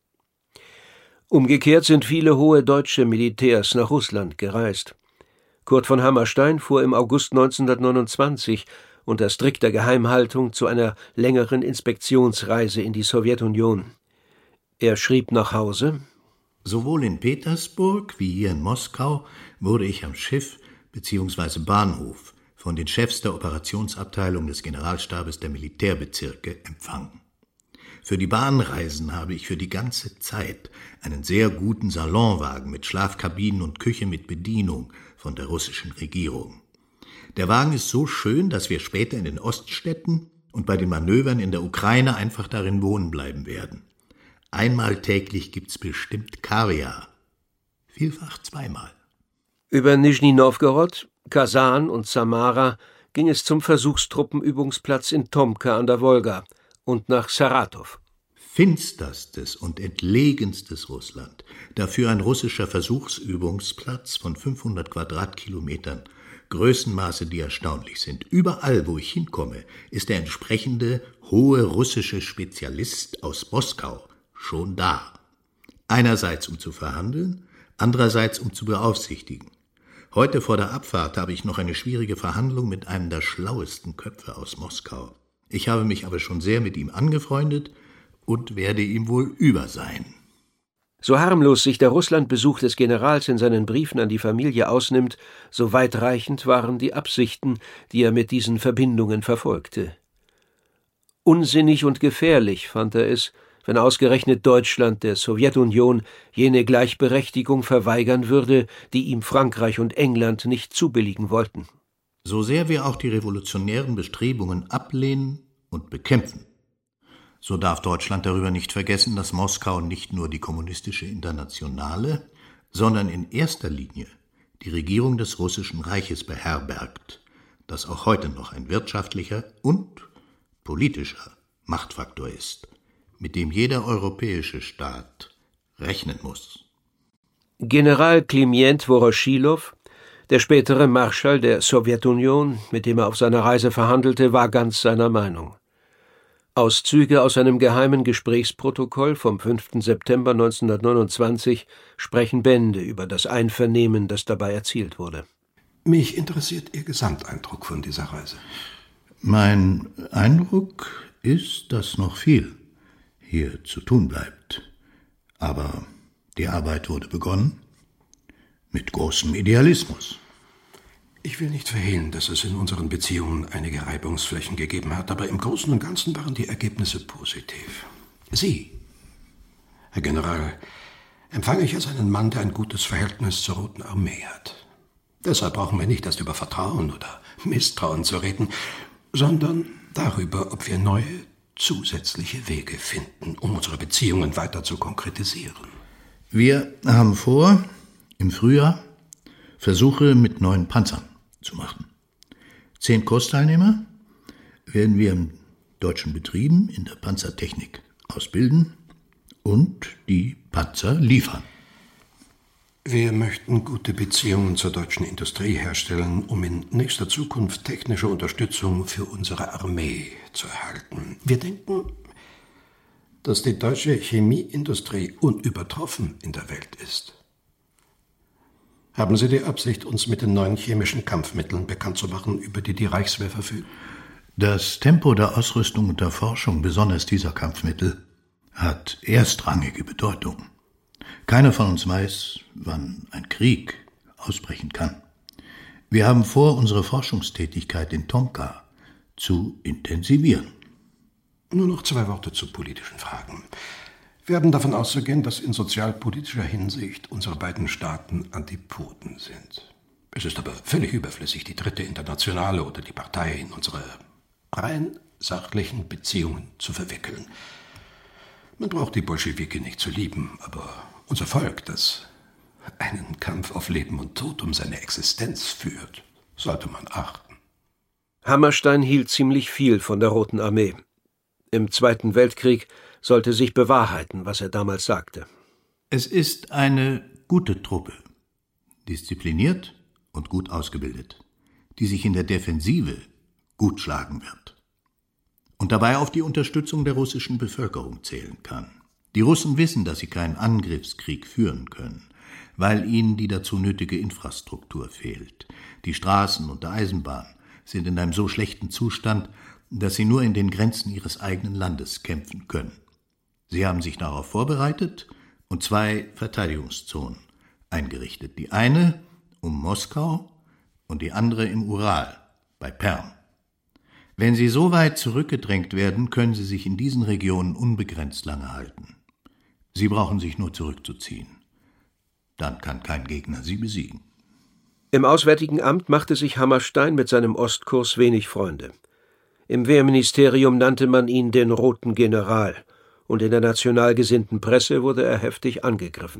Umgekehrt sind viele hohe deutsche Militärs nach Russland gereist. Kurt von Hammerstein fuhr im August 1929 unter strikter Geheimhaltung zu einer längeren Inspektionsreise in die Sowjetunion. Er schrieb nach Hause: Sowohl in Petersburg wie hier in Moskau wurde ich am Schiff bzw. Bahnhof von den Chefs der Operationsabteilung des Generalstabes der Militärbezirke empfangen. Für die Bahnreisen habe ich für die ganze Zeit einen sehr guten Salonwagen mit Schlafkabinen und Küche mit Bedienung von der russischen Regierung. Der Wagen ist so schön, dass wir später in den Oststädten und bei den Manövern in der Ukraine einfach darin wohnen bleiben werden. Einmal täglich gibt's bestimmt Kaviar. Vielfach 2-mal. Über Nischni Nowgorod, Kasan und Samara ging es zum Versuchstruppenübungsplatz in Tomka an der Wolga und nach Saratow. Finsterstes und entlegenstes Russland, dafür ein russischer Versuchsübungsplatz von 500 Quadratkilometern, Größenmaße, die erstaunlich sind. Überall, wo ich hinkomme, ist der entsprechende hohe russische Spezialist aus Moskau schon da. Einerseits, um zu verhandeln, andererseits, um zu beaufsichtigen. Heute vor der Abfahrt habe ich noch eine schwierige Verhandlung mit einem der schlauesten Köpfe aus Moskau. Ich habe mich aber schon sehr mit ihm angefreundet und werde ihm wohl über sein. So harmlos sich der Russlandbesuch des Generals in seinen Briefen an die Familie ausnimmt, so weitreichend waren die Absichten, die er mit diesen Verbindungen verfolgte. Unsinnig und gefährlich fand er es, wenn ausgerechnet Deutschland der Sowjetunion jene Gleichberechtigung verweigern würde, die ihm Frankreich und England nicht zubilligen wollten. So sehr wir auch die revolutionären Bestrebungen ablehnen und bekämpfen, so darf Deutschland darüber nicht vergessen, dass Moskau nicht nur die kommunistische Internationale, sondern in erster Linie die Regierung des Russischen Reiches beherbergt, das auch heute noch ein wirtschaftlicher und politischer Machtfaktor ist, mit dem jeder europäische Staat rechnen muss. General Klimient Woroschilow, der spätere Marschall der Sowjetunion, mit dem er auf seiner Reise verhandelte, war ganz seiner Meinung. Auszüge aus einem geheimen Gesprächsprotokoll vom 5. September 1929 sprechen Bände über das Einvernehmen, das dabei erzielt wurde. Mich interessiert Ihr Gesamteindruck von dieser Reise. Mein Eindruck ist, dass noch viel hier zu tun bleibt. Aber die Arbeit wurde begonnen mit großem Idealismus. Ich will nicht verhehlen, dass es in unseren Beziehungen einige Reibungsflächen gegeben hat, aber im Großen und Ganzen waren die Ergebnisse positiv. Sie, Herr General, empfange ich als einen Mann, der ein gutes Verhältnis zur Roten Armee hat. Deshalb brauchen wir nicht erst über Vertrauen oder Misstrauen zu reden, sondern darüber, ob wir neue, zusätzliche Wege finden, um unsere Beziehungen weiter zu konkretisieren. Wir haben vor, im Frühjahr Versuche mit neuen Panzern zu machen. 10 Kursteilnehmer werden wir in deutschen Betrieben in der Panzertechnik ausbilden und die Panzer liefern. Wir möchten gute Beziehungen zur deutschen Industrie herstellen, um in nächster Zukunft technische Unterstützung für unsere Armee zu erhalten. Wir denken, dass die deutsche Chemieindustrie unübertroffen in der Welt ist. Haben Sie die Absicht, uns mit den neuen chemischen Kampfmitteln bekannt zu machen, über die die Reichswehr verfügt? Das Tempo der Ausrüstung und der Forschung, besonders dieser Kampfmittel, hat erstrangige Bedeutung. Keiner von uns weiß, wann ein Krieg ausbrechen kann. Wir haben vor, unsere Forschungstätigkeit in Tonka zu intensivieren. Nur noch 2 Worte zu politischen Fragen. Wir haben davon auszugehen, dass in sozialpolitischer Hinsicht unsere beiden Staaten Antipoden sind. Es ist aber völlig überflüssig, die Dritte Internationale oder die Partei in unsere rein sachlichen Beziehungen zu verwickeln. Man braucht die Bolschewiki nicht zu lieben, aber unser Volk, das einen Kampf auf Leben und Tod um seine Existenz führt, sollte man achten. Hammerstein hielt ziemlich viel von der Roten Armee. Im Zweiten Weltkrieg sollte sich bewahrheiten, was er damals sagte. Es ist eine gute Truppe, diszipliniert und gut ausgebildet, die sich in der Defensive gut schlagen wird und dabei auf die Unterstützung der russischen Bevölkerung zählen kann. Die Russen wissen, dass sie keinen Angriffskrieg führen können, weil ihnen die dazu nötige Infrastruktur fehlt. Die Straßen und die Eisenbahn sind in einem so schlechten Zustand, dass sie nur in den Grenzen ihres eigenen Landes kämpfen können. Sie haben sich darauf vorbereitet und 2 Verteidigungszonen eingerichtet. Die eine um Moskau und die andere im Ural, bei Perm. Wenn sie so weit zurückgedrängt werden, können sie sich in diesen Regionen unbegrenzt lange halten. Sie brauchen sich nur zurückzuziehen. Dann kann kein Gegner sie besiegen. Im Auswärtigen Amt machte sich Hammerstein mit seinem Ostkurs wenig Freunde. Im Wehrministerium nannte man ihn den Roten General, und in der national gesinnten Presse wurde er heftig angegriffen.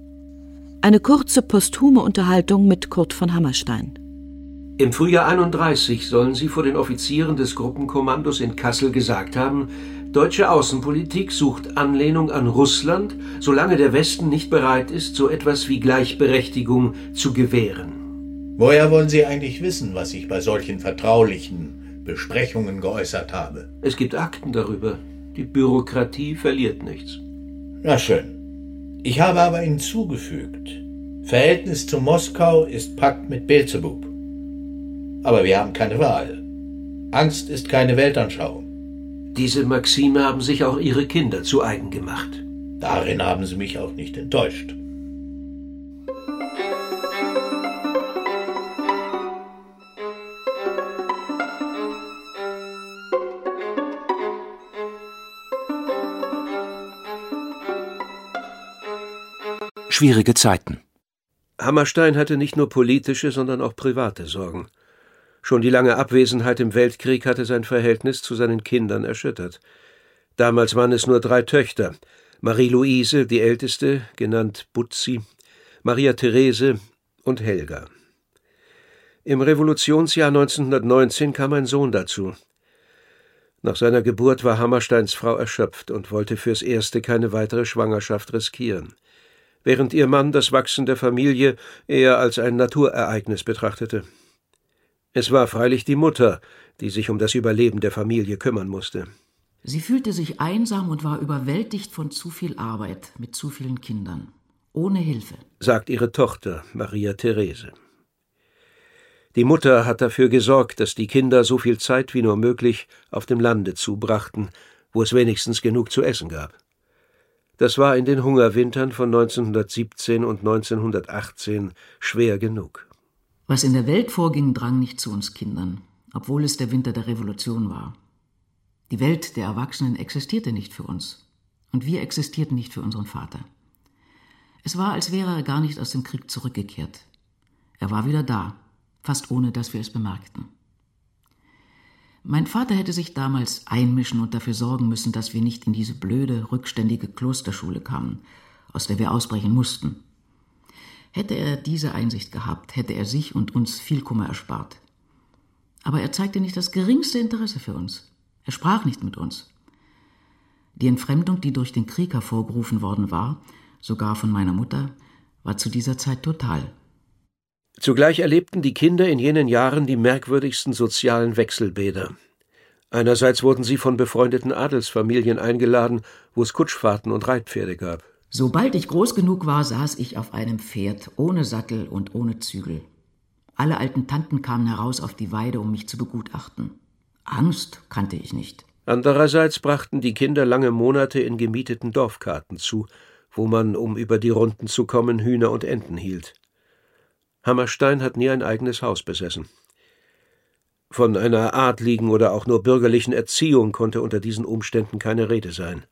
Eine kurze posthume Unterhaltung mit Kurt von Hammerstein. Im Frühjahr 31 sollen sie vor den Offizieren des Gruppenkommandos in Kassel gesagt haben, deutsche Außenpolitik sucht Anlehnung an Russland, solange der Westen nicht bereit ist, so etwas wie Gleichberechtigung zu gewähren. Woher wollen Sie eigentlich wissen, was ich bei solchen vertraulichen Besprechungen geäußert habe? Es gibt Akten darüber. Die Bürokratie verliert nichts. Na schön. Ich habe aber hinzugefügt, Verhältnis zu Moskau ist Pakt mit Beelzebub. Aber wir haben keine Wahl. Angst ist keine Weltanschauung. Diese Maxime haben sich auch ihre Kinder zu eigen gemacht. Darin haben sie mich auch nicht enttäuscht. Schwierige Zeiten. Hammerstein hatte nicht nur politische, sondern auch private Sorgen. Schon die lange Abwesenheit im Weltkrieg hatte sein Verhältnis zu seinen Kindern erschüttert. Damals waren es nur 3 Töchter: Marie-Louise, die älteste, genannt Butzi, Maria Therese und Helga. Im Revolutionsjahr 1919 kam ein Sohn dazu. Nach seiner Geburt war Hammersteins Frau erschöpft und wollte fürs Erste keine weitere Schwangerschaft riskieren, während ihr Mann das Wachsen der Familie eher als ein Naturereignis betrachtete. Es war freilich die Mutter, die sich um das Überleben der Familie kümmern musste. Sie fühlte sich einsam und war überwältigt von zu viel Arbeit mit zu vielen Kindern, ohne Hilfe, sagt ihre Tochter Maria Therese. Die Mutter hat dafür gesorgt, dass die Kinder so viel Zeit wie nur möglich auf dem Lande zubrachten, wo es wenigstens genug zu essen gab. Das war in den Hungerwintern von 1917 und 1918 schwer genug. Was in der Welt vorging, drang nicht zu uns Kindern, obwohl es der Winter der Revolution war. Die Welt der Erwachsenen existierte nicht für uns und wir existierten nicht für unseren Vater. Es war, als wäre er gar nicht aus dem Krieg zurückgekehrt. Er war wieder da, fast ohne, dass wir es bemerkten. Mein Vater hätte sich damals einmischen und dafür sorgen müssen, dass wir nicht in diese blöde, rückständige Klosterschule kamen, aus der wir ausbrechen mussten. Hätte er diese Einsicht gehabt, hätte er sich und uns viel Kummer erspart. Aber er zeigte nicht das geringste Interesse für uns. Er sprach nicht mit uns. Die Entfremdung, die durch den Krieg hervorgerufen worden war, sogar von meiner Mutter, war zu dieser Zeit total. Zugleich erlebten die Kinder in jenen Jahren die merkwürdigsten sozialen Wechselbäder. Einerseits wurden sie von befreundeten Adelsfamilien eingeladen, wo es Kutschfahrten und Reitpferde gab. Sobald ich groß genug war, saß ich auf einem Pferd, ohne Sattel und ohne Zügel. Alle alten Tanten kamen heraus auf die Weide, um mich zu begutachten. Angst kannte ich nicht. Andererseits brachten die Kinder lange Monate in gemieteten Dorfkarten zu, wo man, um über die Runden zu kommen, Hühner und Enten hielt. Hammerstein hat nie ein eigenes Haus besessen. Von einer adligen oder auch nur bürgerlichen Erziehung konnte unter diesen Umständen keine Rede sein.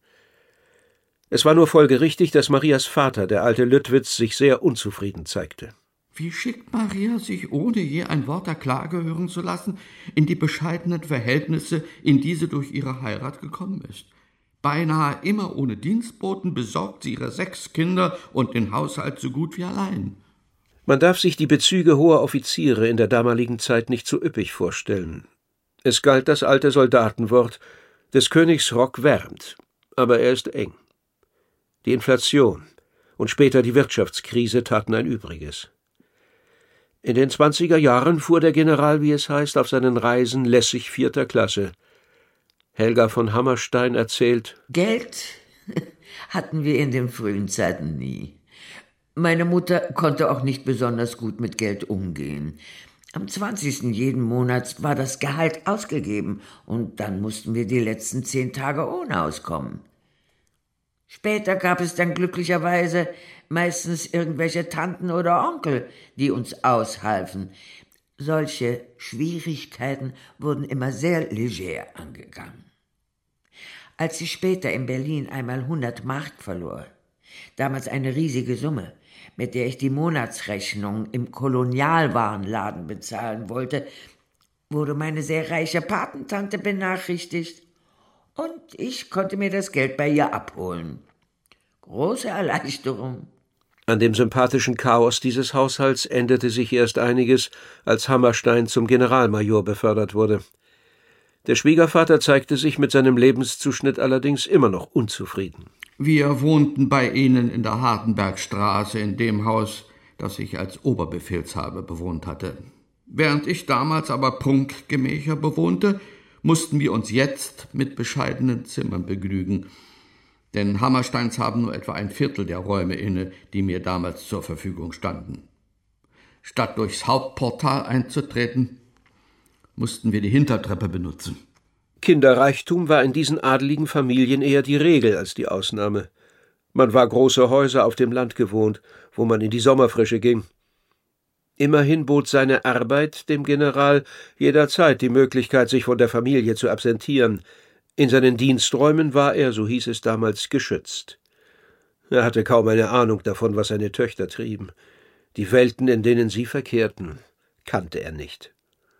Es war nur folgerichtig, dass Marias Vater, der alte Lüttwitz, sich sehr unzufrieden zeigte. Wie schickt Maria sich, ohne je ein Wort der Klage hören zu lassen, in die bescheidenen Verhältnisse, in die sie durch ihre Heirat gekommen ist. Beinahe immer ohne Dienstboten besorgt sie ihre 6 Kinder und den Haushalt so gut wie allein. Man darf sich die Bezüge hoher Offiziere in der damaligen Zeit nicht zu üppig vorstellen. Es galt das alte Soldatenwort, des Königs Rock wärmt, aber er ist eng. Die Inflation und später die Wirtschaftskrise taten ein Übriges. In den 20er Jahren fuhr der General, wie es heißt, auf seinen Reisen lässig 4. Klasse. Helga von Hammerstein erzählt: Geld hatten wir in den frühen Zeiten nie. Meine Mutter konnte auch nicht besonders gut mit Geld umgehen. Am 20. jeden Monats war das Gehalt ausgegeben und dann mussten wir die letzten 10 Tage ohne auskommen. Später gab es dann glücklicherweise meistens irgendwelche Tanten oder Onkel, die uns aushalfen. Solche Schwierigkeiten wurden immer sehr leger angegangen. Als ich später in Berlin einmal 100 Mark verlor, damals eine riesige Summe, mit der ich die Monatsrechnung im Kolonialwarenladen bezahlen wollte, wurde meine sehr reiche Patentante benachrichtigt und ich konnte mir das Geld bei ihr abholen. Große Erleichterung. An dem sympathischen Chaos dieses Haushalts änderte sich erst einiges, als Hammerstein zum Generalmajor befördert wurde. Der Schwiegervater zeigte sich mit seinem Lebenszuschnitt allerdings immer noch unzufrieden. Wir wohnten bei Ihnen in der Hardenbergstraße, in dem Haus, das ich als Oberbefehlshaber bewohnt hatte. Während ich damals aber Prunkgemächer bewohnte, mussten wir uns jetzt mit bescheidenen Zimmern begnügen. Denn Hammersteins haben nur etwa 1/4 der Räume inne, die mir damals zur Verfügung standen. Statt durchs Hauptportal einzutreten, mussten wir die Hintertreppe benutzen. Kinderreichtum war in diesen adeligen Familien eher die Regel als die Ausnahme. Man war große Häuser auf dem Land gewohnt, wo man in die Sommerfrische ging. Immerhin bot seine Arbeit dem General jederzeit die Möglichkeit, sich von der Familie zu absentieren. In seinen Diensträumen war er, so hieß es damals, geschützt. Er hatte kaum eine Ahnung davon, was seine Töchter trieben. Die Welten, in denen sie verkehrten, kannte er nicht.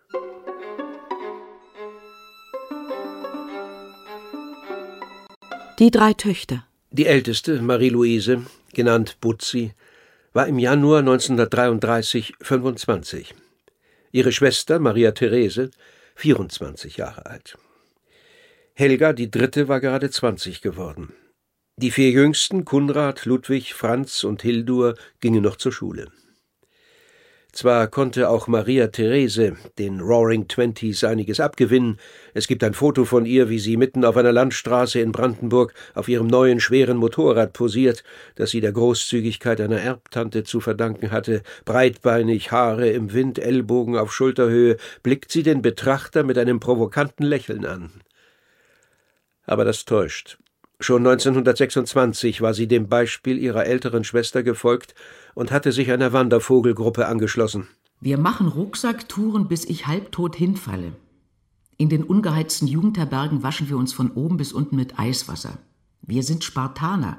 Die 3 Töchter. Die älteste, Marie-Louise, genannt Butzi, war im Januar 1933 25. Ihre Schwester, Maria Therese, 24 Jahre alt. Helga, die 3., war gerade 20 geworden. Die 4 Jüngsten, Kunrad, Ludwig, Franz und Hildur, gingen noch zur Schule. Zwar konnte auch Maria Therese den Roaring Twenties einiges abgewinnen. Es gibt ein Foto von ihr, wie sie mitten auf einer Landstraße in Brandenburg auf ihrem neuen schweren Motorrad posiert, das sie der Großzügigkeit einer Erbtante zu verdanken hatte. Breitbeinig, Haare im Wind, Ellbogen auf Schulterhöhe, blickt sie den Betrachter mit einem provokanten Lächeln an. Aber das täuscht. Schon 1926 war sie dem Beispiel ihrer älteren Schwester gefolgt und hatte sich einer Wandervogelgruppe angeschlossen. Wir machen Rucksacktouren, bis ich halbtot hinfalle. In den ungeheizten Jugendherbergen waschen wir uns von oben bis unten mit Eiswasser. Wir sind Spartaner,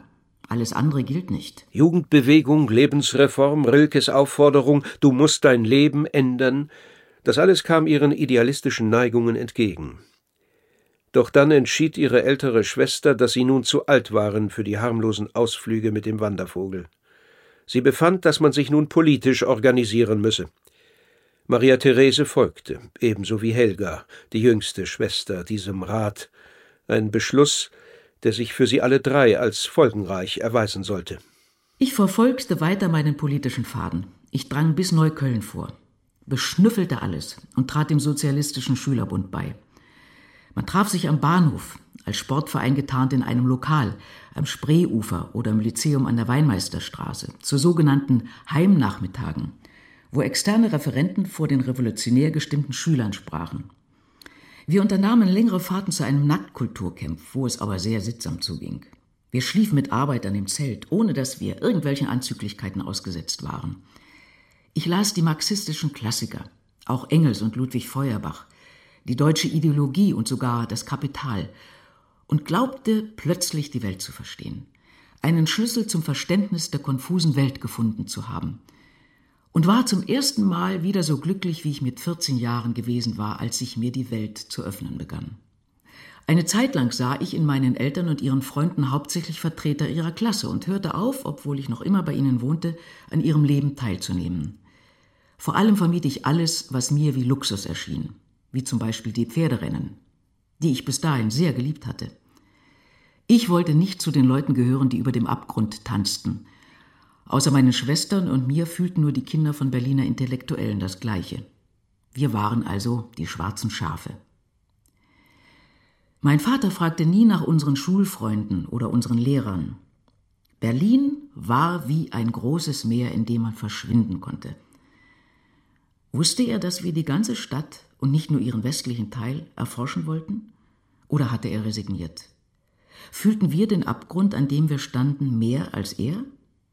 Alles andere gilt nicht. Jugendbewegung, Lebensreform, Rilkes Aufforderung, du musst dein Leben ändern, das alles kam ihren idealistischen Neigungen entgegen. Doch dann entschied ihre ältere Schwester, dass sie nun zu alt waren für die harmlosen Ausflüge mit dem Wandervogel. Sie befand, dass man sich nun politisch organisieren müsse. Maria Therese folgte, ebenso wie Helga, die jüngste Schwester, diesem Rat, ein Beschluss, der sich für sie alle drei als folgenreich erweisen sollte. Ich verfolgte weiter meinen politischen Faden. Ich drang bis Neukölln vor, beschnüffelte alles und trat dem Sozialistischen Schülerbund bei. Man traf sich am Bahnhof, als Sportverein getarnt in einem Lokal, am Spreeufer oder im Lyzeum an der Weinmeisterstraße, zu sogenannten Heimnachmittagen, wo externe Referenten vor den revolutionär gestimmten Schülern sprachen. Wir unternahmen längere Fahrten zu einem Nacktkulturcamp, wo es aber sehr sittsam zuging. Wir schliefen mit Arbeitern im Zelt, ohne dass wir irgendwelchen Anzüglichkeiten ausgesetzt waren. Ich las die marxistischen Klassiker, auch Engels und Ludwig Feuerbach, die deutsche Ideologie und sogar das Kapital, und glaubte plötzlich die Welt zu verstehen, einen Schlüssel zum Verständnis der konfusen Welt gefunden zu haben, und war zum ersten Mal wieder so glücklich, wie ich mit 14 Jahren gewesen war, als sich mir die Welt zu öffnen begann. Eine Zeit lang sah ich in meinen Eltern und ihren Freunden hauptsächlich Vertreter ihrer Klasse und hörte auf, obwohl ich noch immer bei ihnen wohnte, an ihrem Leben teilzunehmen. Vor allem vermied ich alles, was mir wie Luxus erschien, wie zum Beispiel die Pferderennen, die ich bis dahin sehr geliebt hatte. Ich wollte nicht zu den Leuten gehören, die über dem Abgrund tanzten. Außer meinen Schwestern und mir fühlten nur die Kinder von Berliner Intellektuellen das Gleiche. Wir waren also die schwarzen Schafe. Mein Vater fragte nie nach unseren Schulfreunden oder unseren Lehrern. Berlin war wie ein großes Meer, in dem man verschwinden konnte. Wusste er, dass wir die ganze Stadt und nicht nur ihren westlichen Teil erforschen wollten? Oder hatte er resigniert? Fühlten wir den Abgrund, an dem wir standen, mehr als er?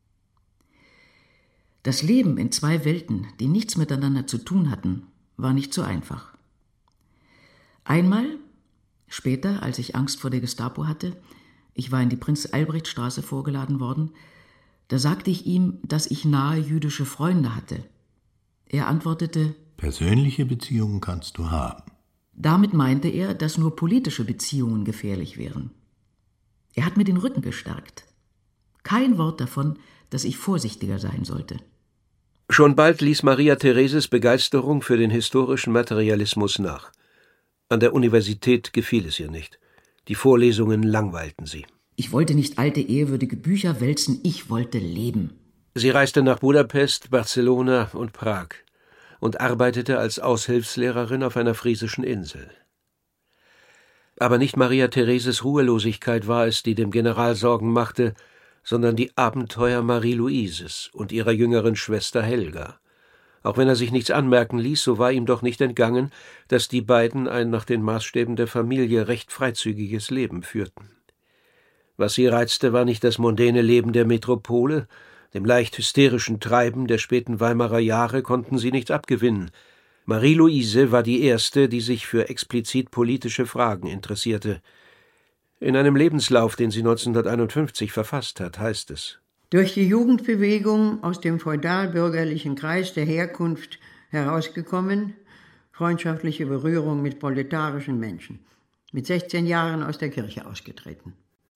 Das Leben in zwei Welten, die nichts miteinander zu tun hatten, war nicht so einfach. Einmal, später, als ich Angst vor der Gestapo hatte, ich war in die Prinz-Albrecht-Straße vorgeladen worden, da sagte ich ihm, dass ich nahe jüdische Freunde hatte. Er antwortete: Persönliche Beziehungen kannst du haben. Damit meinte er, dass nur politische Beziehungen gefährlich wären. Er hat mir den Rücken gestärkt. Kein Wort davon, dass ich vorsichtiger sein sollte. Schon bald ließ Maria Thereses Begeisterung für den historischen Materialismus nach. An der Universität gefiel es ihr nicht. Die Vorlesungen langweilten sie. Ich wollte nicht alte, ehrwürdige Bücher wälzen, ich wollte leben. Sie reiste nach Budapest, Barcelona und Prag und arbeitete als Aushilfslehrerin auf einer friesischen Insel. Aber nicht Maria Thereses Ruhelosigkeit war es, die dem General Sorgen machte, sondern die Abenteuer Marie-Louises und ihrer jüngeren Schwester Helga. Auch wenn er sich nichts anmerken ließ, so war ihm doch nicht entgangen, dass die beiden ein nach den Maßstäben der Familie recht freizügiges Leben führten. Was sie reizte, war nicht das mondäne Leben der Metropole, dem leicht hysterischen Treiben der späten Weimarer Jahre konnten sie nichts abgewinnen. Marie-Louise war die erste, die sich für explizit politische Fragen interessierte. In einem Lebenslauf, den sie 1951 verfasst hat, heißt es: Durch die Jugendbewegung aus dem feudal-bürgerlichen Kreis der Herkunft herausgekommen, freundschaftliche Berührung mit proletarischen Menschen. Mit 16 Jahren aus der Kirche ausgetreten.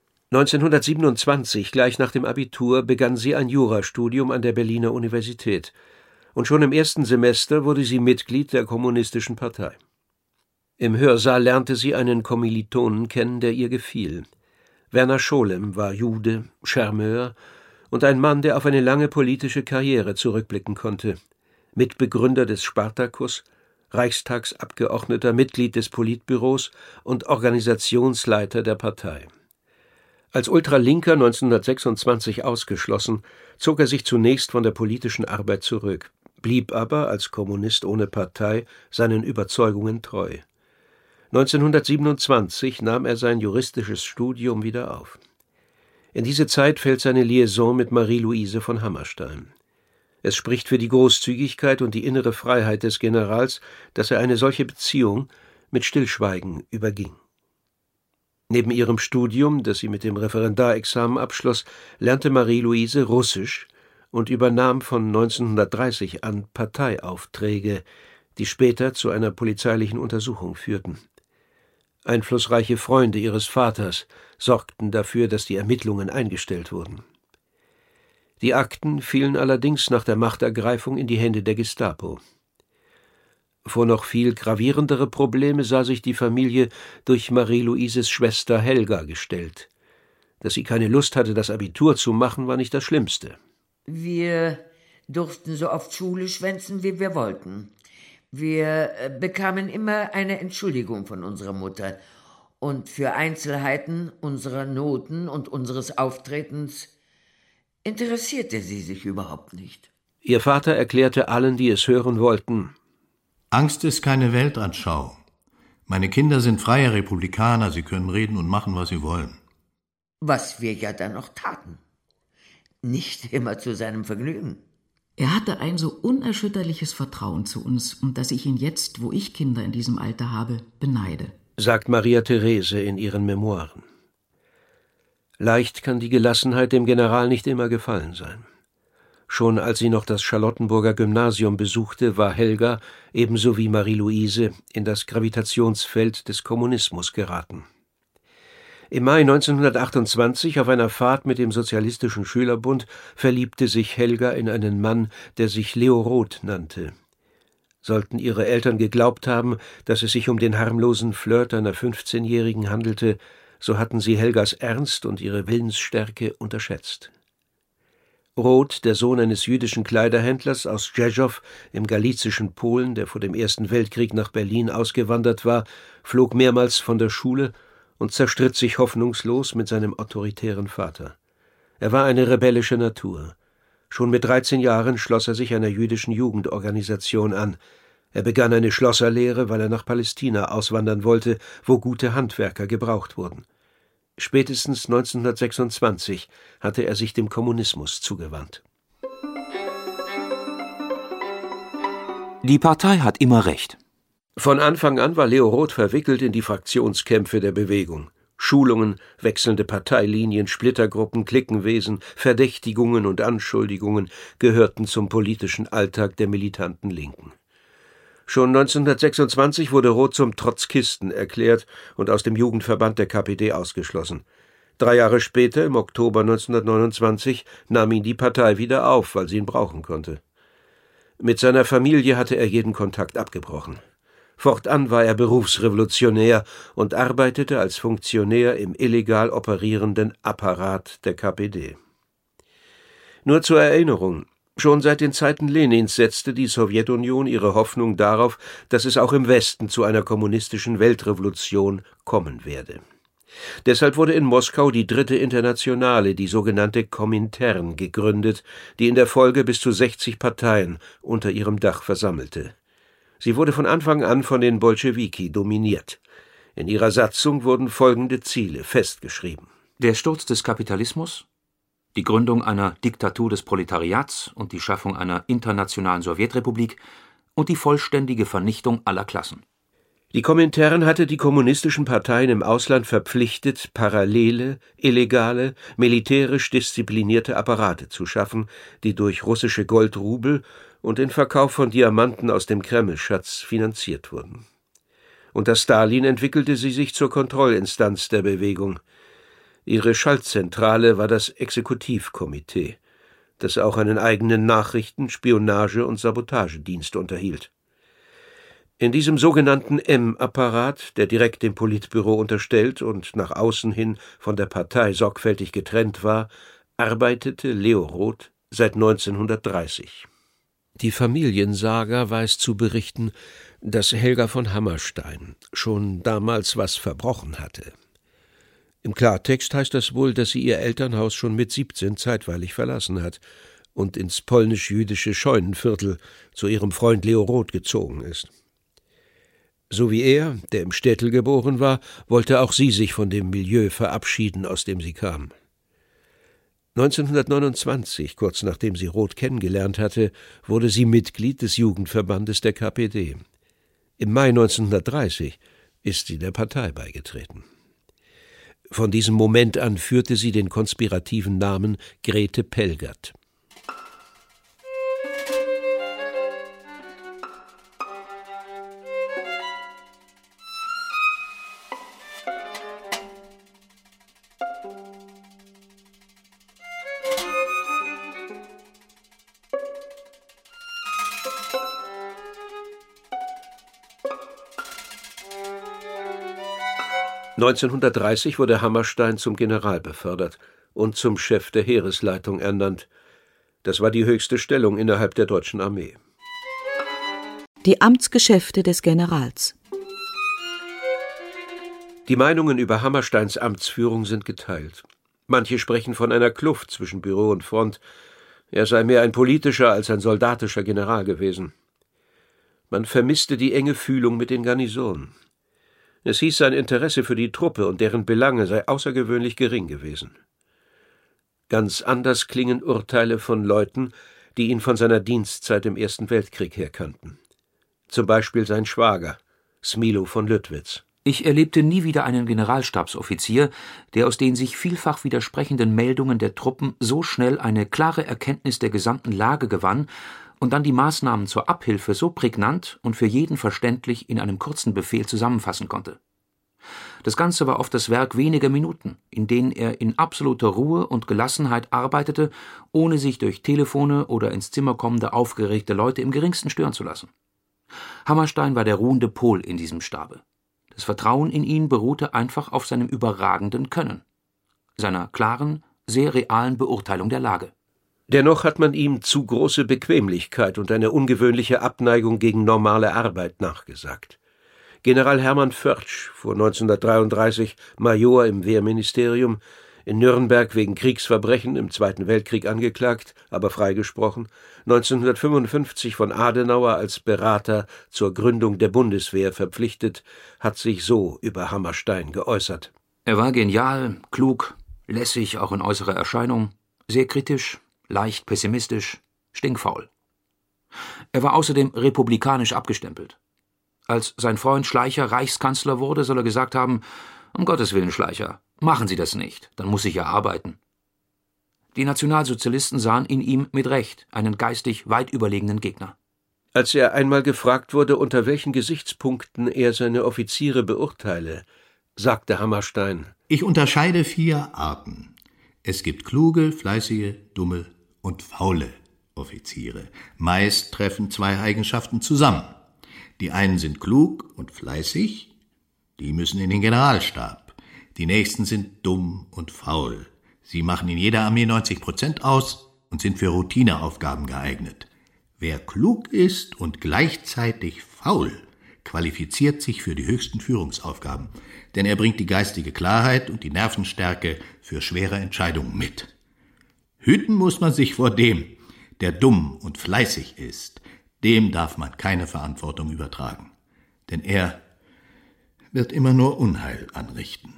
1927, gleich nach dem Abitur, begann sie ein Jurastudium an der Berliner Universität. Und schon im ersten Semester wurde sie Mitglied der Kommunistischen Partei. Im Hörsaal lernte sie einen Kommilitonen kennen, der ihr gefiel. Werner Scholem war Jude, Charmeur und ein Mann, der auf eine lange politische Karriere zurückblicken konnte. Mitbegründer des Spartakus, Reichstagsabgeordneter, Mitglied des Politbüros und Organisationsleiter der Partei. Als Ultralinker 1926 ausgeschlossen, zog er sich zunächst von der politischen Arbeit zurück, blieb aber als Kommunist ohne Partei seinen Überzeugungen treu. 1927 nahm er sein juristisches Studium wieder auf. In diese Zeit fällt seine Liaison mit Marie-Louise von Hammerstein. Es spricht für die Großzügigkeit und die innere Freiheit des Generals, dass er eine solche Beziehung mit Stillschweigen überging. Neben ihrem Studium, das sie mit dem Referendarexamen abschloss, lernte Marie-Louise Russisch und übernahm von 1930 an Parteiaufträge, die später zu einer polizeilichen Untersuchung führten. Einflussreiche Freunde ihres Vaters sorgten dafür, dass die Ermittlungen eingestellt wurden. Die Akten fielen allerdings nach der Machtergreifung in die Hände der Gestapo. Vor noch viel gravierendere Probleme sah sich die Familie durch Marie-Louises Schwester Helga gestellt. Dass sie keine Lust hatte, das Abitur zu machen, war nicht das Schlimmste. Wir durften so oft Schule schwänzen, wie wir wollten. Wir bekamen immer eine Entschuldigung von unserer Mutter. Und für Einzelheiten unserer Noten und unseres Auftretens interessierte sie sich überhaupt nicht. Ihr Vater erklärte allen, die es hören wollten: Angst ist keine Weltanschauung. Meine Kinder sind freie Republikaner, sie können reden und machen, was sie wollen. Was wir ja dann noch taten. Nicht immer zu seinem Vergnügen. Er hatte ein so unerschütterliches Vertrauen zu uns, und dass ich ihn jetzt, wo ich Kinder in diesem Alter habe, beneide, sagt Maria Therese in ihren Memoiren. Leicht kann die Gelassenheit dem General nicht immer gefallen sein. Schon als sie noch das Charlottenburger Gymnasium besuchte, war Helga, ebenso wie Marie-Louise, in das Gravitationsfeld des Kommunismus geraten. Im Mai 1928, auf einer Fahrt mit dem Sozialistischen Schülerbund, verliebte sich Helga in einen Mann, der sich Leo Roth nannte. Sollten ihre Eltern geglaubt haben, dass es sich um den harmlosen Flirt einer 15-Jährigen handelte, so hatten sie Helgas Ernst und ihre Willensstärke unterschätzt. Roth, der Sohn eines jüdischen Kleiderhändlers aus Rzeszow im galizischen Polen, der vor dem Ersten Weltkrieg nach Berlin ausgewandert war, flog mehrmals von der Schule und zerstritt sich hoffnungslos mit seinem autoritären Vater. Er war eine rebellische Natur. Schon mit 13 Jahren schloss er sich einer jüdischen Jugendorganisation an. Er begann eine Schlosserlehre, weil er nach Palästina auswandern wollte, wo gute Handwerker gebraucht wurden. Spätestens 1926 hatte er sich dem Kommunismus zugewandt. Die Partei hat immer recht. Von Anfang an war Leo Roth verwickelt in die Fraktionskämpfe der Bewegung. Schulungen, wechselnde Parteilinien, Splittergruppen, Cliquenwesen, Verdächtigungen und Anschuldigungen gehörten zum politischen Alltag der militanten Linken. Schon 1926 wurde Roth zum Trotzkisten erklärt und aus dem Jugendverband der KPD ausgeschlossen. 3 Jahre später, im Oktober 1929, nahm ihn die Partei wieder auf, weil sie ihn brauchen konnte. Mit seiner Familie hatte er jeden Kontakt abgebrochen. Fortan war er Berufsrevolutionär und arbeitete als Funktionär im illegal operierenden Apparat der KPD. Nur zur Erinnerung: Schon seit den Zeiten Lenins setzte die Sowjetunion ihre Hoffnung darauf, dass es auch im Westen zu einer kommunistischen Weltrevolution kommen werde. Deshalb wurde in Moskau die Dritte Internationale, die sogenannte Komintern, gegründet, die in der Folge bis zu 60 Parteien unter ihrem Dach versammelte. Sie wurde von Anfang an von den Bolschewiki dominiert. In ihrer Satzung wurden folgende Ziele festgeschrieben: Der Sturz des Kapitalismus, die Gründung einer Diktatur des Proletariats und die Schaffung einer internationalen Sowjetrepublik und die vollständige Vernichtung aller Klassen. Die Komintern hatte die kommunistischen Parteien im Ausland verpflichtet, parallele, illegale, militärisch disziplinierte Apparate zu schaffen, die durch russische Goldrubel und den Verkauf von Diamanten aus dem Kremlschatz finanziert wurden. Unter Stalin entwickelte sie sich zur Kontrollinstanz der Bewegung. Ihre Schaltzentrale war das Exekutivkomitee, das auch einen eigenen Nachrichten-, Spionage- und Sabotagedienst unterhielt. In diesem sogenannten M-Apparat, der direkt dem Politbüro unterstellt und nach außen hin von der Partei sorgfältig getrennt war, arbeitete Leo Roth seit 1930. Die Familiensaga weiß zu berichten, dass Helga von Hammerstein schon damals was verbrochen hatte. Im Klartext heißt das wohl, dass sie ihr Elternhaus schon mit 17 zeitweilig verlassen hat und ins polnisch-jüdische Scheunenviertel zu ihrem Freund Leo Roth gezogen ist. So wie er, der im Städtel geboren war, wollte auch sie sich von dem Milieu verabschieden, aus dem sie kam. 1929, kurz nachdem sie Roth kennengelernt hatte, wurde sie Mitglied des Jugendverbandes der KPD. Im Mai 1930 ist sie der Partei beigetreten. Von diesem Moment an führte sie den konspirativen Namen Grete Pelgert. (1930) wurde Hammerstein zum General befördert und zum Chef der Heeresleitung ernannt. Das war die höchste Stellung innerhalb der deutschen Armee. Die Amtsgeschäfte des Generals. Die Meinungen über Hammersteins Amtsführung sind geteilt. Manche sprechen von einer Kluft zwischen Büro und Front. Er sei mehr ein politischer als ein soldatischer General gewesen. Man vermisste die enge Fühlung mit den Garnisonen. Es hieß, sein Interesse für die Truppe und deren Belange sei außergewöhnlich gering gewesen. Ganz anders klingen Urteile von Leuten, die ihn von seiner Dienstzeit im Ersten Weltkrieg her kannten. Zum Beispiel sein Schwager, Smilo von Lüttwitz. Ich erlebte nie wieder einen Generalstabsoffizier, der aus den sich vielfach widersprechenden Meldungen der Truppen so schnell eine klare Erkenntnis der gesamten Lage gewann und dann die Maßnahmen zur Abhilfe so prägnant und für jeden verständlich in einem kurzen Befehl zusammenfassen konnte. Das Ganze war oft das Werk weniger Minuten, in denen er in absoluter Ruhe und Gelassenheit arbeitete, ohne sich durch Telefone oder ins Zimmer kommende aufgeregte Leute im geringsten stören zu lassen. Hammerstein war der ruhende Pol in diesem Stabe. Das Vertrauen in ihn beruhte einfach auf seinem überragenden Können, seiner klaren, sehr realen Beurteilung der Lage. Dennoch hat man ihm zu große Bequemlichkeit und eine ungewöhnliche Abneigung gegen normale Arbeit nachgesagt. General Hermann Förtsch, vor 1933 Major im Wehrministerium, in Nürnberg wegen Kriegsverbrechen im Zweiten Weltkrieg angeklagt, aber freigesprochen, 1955 von Adenauer als Berater zur Gründung der Bundeswehr verpflichtet, hat sich so über Hammerstein geäußert. Er war genial, klug, lässig auch in äußerer Erscheinung, sehr kritisch, leicht pessimistisch, stinkfaul. Er war außerdem republikanisch abgestempelt. Als sein Freund Schleicher Reichskanzler wurde, soll er gesagt haben: Um Gottes Willen, Schleicher, machen Sie das nicht, dann muss ich ja arbeiten. Die Nationalsozialisten sahen in ihm mit Recht einen geistig weit überlegenen Gegner. Als er einmal gefragt wurde, unter welchen Gesichtspunkten er seine Offiziere beurteile, sagte Hammerstein: Ich unterscheide 4 Arten. Es gibt kluge, fleißige, dumme und faule Offiziere. Meist treffen 2 Eigenschaften zusammen. Die einen sind klug und fleißig, die müssen in den Generalstab. Die nächsten sind dumm und faul. Sie machen in jeder Armee 90% aus und sind für Routineaufgaben geeignet. Wer klug ist und gleichzeitig faul, qualifiziert sich für die höchsten Führungsaufgaben, denn er bringt die geistige Klarheit und die Nervenstärke für schwere Entscheidungen mit. Hüten muss man sich vor dem, der dumm und fleißig ist. Dem darf man keine Verantwortung übertragen, denn er wird immer nur Unheil anrichten.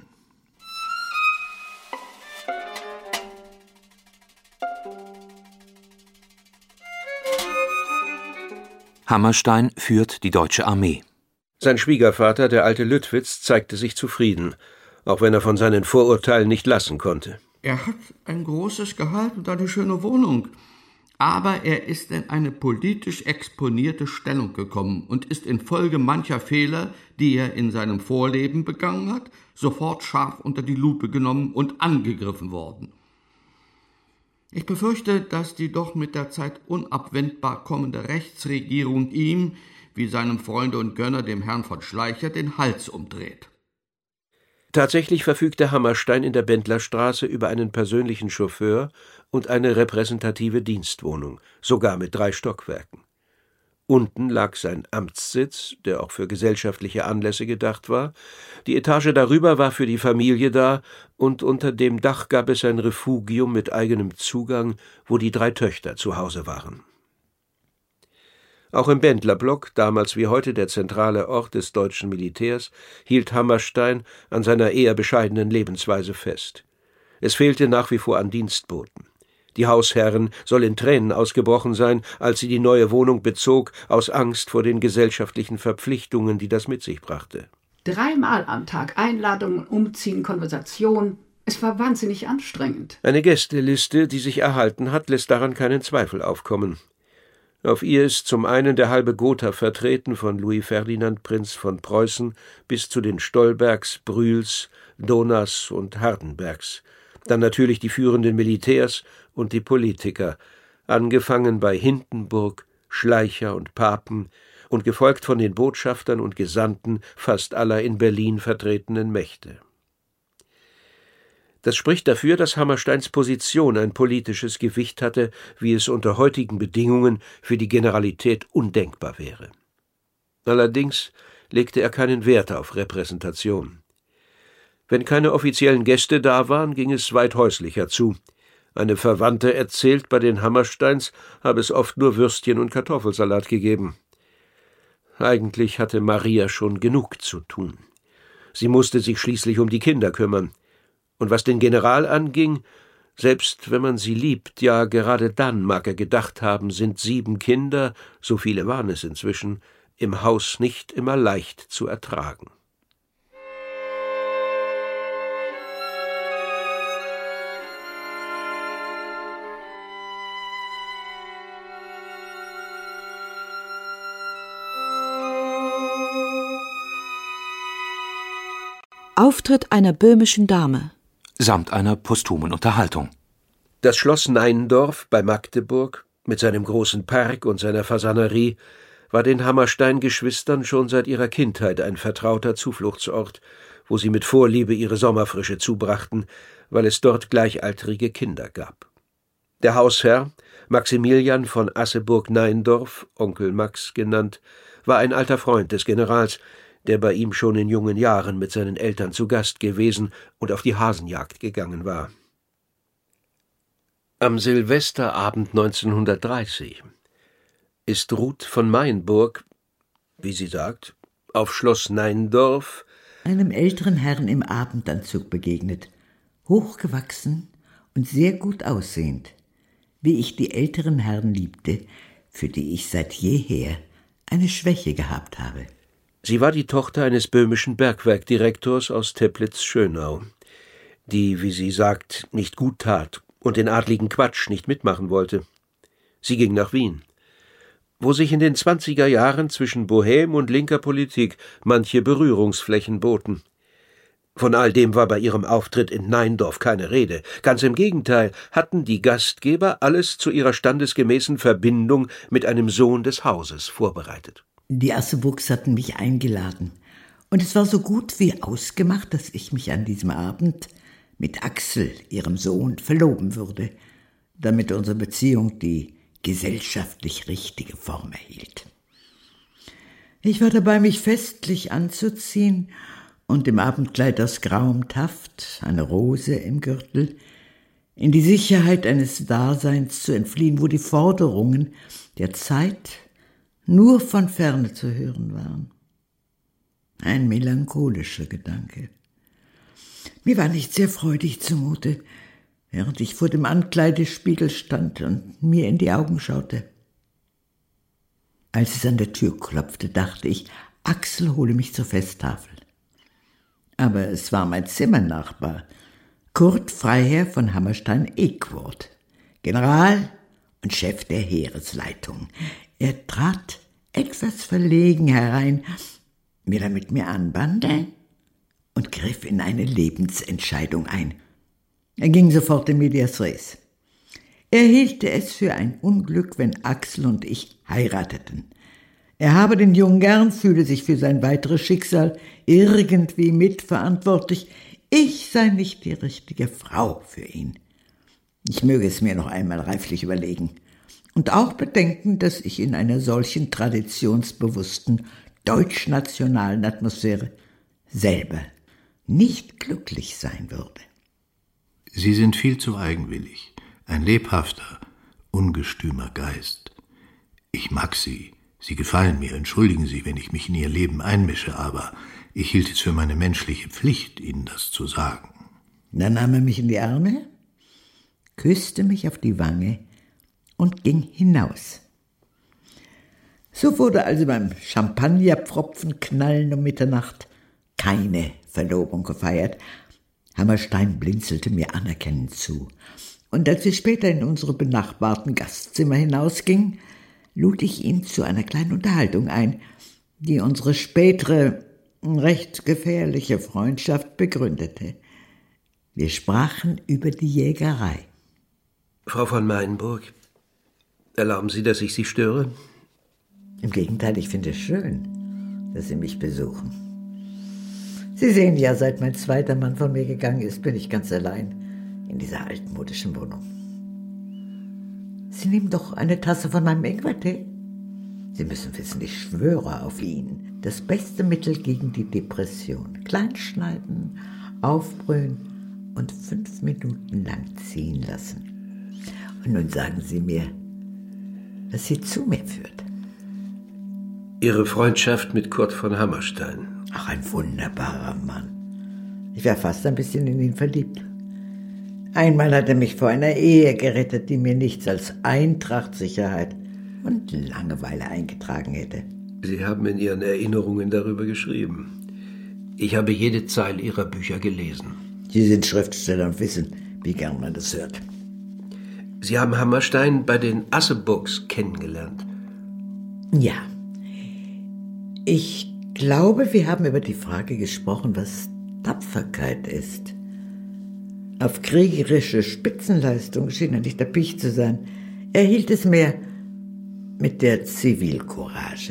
Hammerstein führt die deutsche Armee. Sein Schwiegervater, der alte Lüttwitz, zeigte sich zufrieden, auch wenn er von seinen Vorurteilen nicht lassen konnte. Er hat ein großes Gehalt und eine schöne Wohnung. Aber er ist in eine politisch exponierte Stellung gekommen und ist infolge mancher Fehler, die er in seinem Vorleben begangen hat, sofort scharf unter die Lupe genommen und angegriffen worden. Ich befürchte, dass die doch mit der Zeit unabwendbar kommende Rechtsregierung ihm, wie seinem Freunde und Gönner, dem Herrn von Schleicher, den Hals umdreht. Tatsächlich verfügte Hammerstein in der Bendlerstraße über einen persönlichen Chauffeur und eine repräsentative Dienstwohnung, sogar mit 3 Stockwerken. Unten lag sein Amtssitz, der auch für gesellschaftliche Anlässe gedacht war, die Etage darüber war für die Familie da, und unter dem Dach gab es ein Refugium mit eigenem Zugang, wo die 3 Töchter zu Hause waren. Auch im Bendlerblock, damals wie heute der zentrale Ort des deutschen Militärs, hielt Hammerstein an seiner eher bescheidenen Lebensweise fest. Es fehlte nach wie vor an Dienstboten. Die Hausherrin soll in Tränen ausgebrochen sein, als sie die neue Wohnung bezog, aus Angst vor den gesellschaftlichen Verpflichtungen, die das mit sich brachte. 3-mal am Tag Einladungen, Umziehen, Konversation. Es war wahnsinnig anstrengend. Eine Gästeliste, die sich erhalten hat, lässt daran keinen Zweifel aufkommen. Auf ihr ist zum einen der halbe Gotha vertreten, von Louis Ferdinand, Prinz von Preußen, bis zu den Stolbergs, Brühls, Donas und Hardenbergs. Dann natürlich die führenden Militärs und die Politiker, angefangen bei Hindenburg, Schleicher und Papen und gefolgt von den Botschaftern und Gesandten fast aller in Berlin vertretenen Mächte. Das spricht dafür, dass Hammersteins Position ein politisches Gewicht hatte, wie es unter heutigen Bedingungen für die Generalität undenkbar wäre. Allerdings legte er keinen Wert auf Repräsentation. Wenn keine offiziellen Gäste da waren, ging es weit häuslicher zu. Eine Verwandte erzählt, bei den Hammersteins habe es oft nur Würstchen und Kartoffelsalat gegeben. Eigentlich hatte Maria schon genug zu tun. Sie musste sich schließlich um die Kinder kümmern. Und was den General anging, selbst wenn man sie liebt, ja gerade dann mag er gedacht haben, sind 7 Kinder, so viele waren es inzwischen, im Haus nicht immer leicht zu ertragen. Auftritt einer böhmischen Dame samt einer posthumen Unterhaltung. Das Schloss Neindorf bei Magdeburg mit seinem großen Park und seiner Fasanerie war den Hammerstein-Geschwistern schon seit ihrer Kindheit ein vertrauter Zufluchtsort, wo sie mit Vorliebe ihre Sommerfrische zubrachten, weil es dort gleichaltrige Kinder gab. Der Hausherr, Maximilian von Asseburg-Neindorf, Onkel Max genannt, war ein alter Freund des Generals, der bei ihm schon in jungen Jahren mit seinen Eltern zu Gast gewesen und auf die Hasenjagd gegangen war. Am Silvesterabend 1930 ist Ruth von Mainburg, wie sie sagt, auf Schloss Neindorf einem älteren Herrn im Abendanzug begegnet, hochgewachsen und sehr gut aussehend, wie ich die älteren Herren liebte, für die ich seit jeher eine Schwäche gehabt habe. Sie war die Tochter eines böhmischen Bergwerkdirektors aus Teplitz-Schönau, die, wie sie sagt, nicht gut tat und den adligen Quatsch nicht mitmachen wollte. Sie ging nach Wien, wo sich in den 20er Jahren zwischen Bohème und linker Politik manche Berührungsflächen boten. Von all dem war bei ihrem Auftritt in Neindorf keine Rede. Ganz im Gegenteil, hatten die Gastgeber alles zu ihrer standesgemäßen Verbindung mit einem Sohn des Hauses vorbereitet. Die Asseburgs hatten mich eingeladen, und es war so gut wie ausgemacht, dass ich mich an diesem Abend mit Axel, ihrem Sohn, verloben würde, damit unsere Beziehung die gesellschaftlich richtige Form erhielt. Ich war dabei, mich festlich anzuziehen und im Abendkleid aus grauem Taft, eine Rose im Gürtel, in die Sicherheit eines Daseins zu entfliehen, wo die Forderungen der Zeit nur von Ferne zu hören waren. Ein melancholischer Gedanke. Mir war nicht sehr freudig zumute, während ich vor dem Ankleidespiegel stand und mir in die Augen schaute. Als es an der Tür klopfte, dachte ich, Axel hole mich zur Festtafel. Aber es war mein Zimmernachbar, Kurt Freiherr von Hammerstein-Equord, General und Chef der Heeresleitung. Er trat etwas verlegen herein, wieder mit mir anbandte und griff in eine Lebensentscheidung ein. Er ging sofort in medias res. Er hielte es für ein Unglück, wenn Axel und ich heirateten. Er habe den Jungen gern, fühle sich für sein weiteres Schicksal irgendwie mitverantwortlich. Ich sei nicht die richtige Frau für ihn. Ich möge es mir noch einmal reiflich überlegen. Und auch bedenken, dass ich in einer solchen traditionsbewussten deutschnationalen Atmosphäre selber nicht glücklich sein würde. Sie sind viel zu eigenwillig, ein lebhafter, ungestümer Geist. Ich mag Sie, Sie gefallen mir, entschuldigen Sie, wenn ich mich in Ihr Leben einmische, aber ich hielt es für meine menschliche Pflicht, Ihnen das zu sagen. Dann nahm er mich in die Arme, küsste mich auf die Wange und ging hinaus. So wurde also beim Champagnerpfropfen knallen um Mitternacht keine Verlobung gefeiert. Hammerstein blinzelte mir anerkennend zu. Und als wir später in unsere benachbarten Gastzimmer hinausgingen, lud ich ihn zu einer kleinen Unterhaltung ein, die unsere spätere, recht gefährliche Freundschaft begründete. Wir sprachen über die Jägerei. Frau von Meilenburg, erlauben Sie, dass ich Sie störe? Im Gegenteil, ich finde es schön, dass Sie mich besuchen. Sie sehen ja, seit mein zweiter Mann von mir gegangen ist, bin ich ganz allein in dieser altmodischen Wohnung. Sie nehmen doch eine Tasse von meinem Ingwertee. Sie müssen wissen, ich schwöre auf ihn. Das beste Mittel gegen die Depression. Kleinschneiden, aufbrühen und 5 Minuten lang ziehen lassen. Und nun sagen Sie mir, was Sie zu mir führt. Ihre Freundschaft mit Kurt von Hammerstein. Ach, ein wunderbarer Mann. Ich war fast ein bisschen in ihn verliebt. Einmal hat er mich vor einer Ehe gerettet, die mir nichts als Eintracht, Sicherheit und Langeweile eingetragen hätte. Sie haben in Ihren Erinnerungen darüber geschrieben. Ich habe jede Zeile Ihrer Bücher gelesen. Sie sind Schriftsteller und wissen, wie gern man das hört. Sie haben Hammerstein bei den Assebooks kennengelernt. Ja. Ich glaube, wir haben über die Frage gesprochen, was Tapferkeit ist. Auf kriegerische Spitzenleistung schien er nicht erpicht zu sein. Er hielt es mehr mit der Zivilcourage.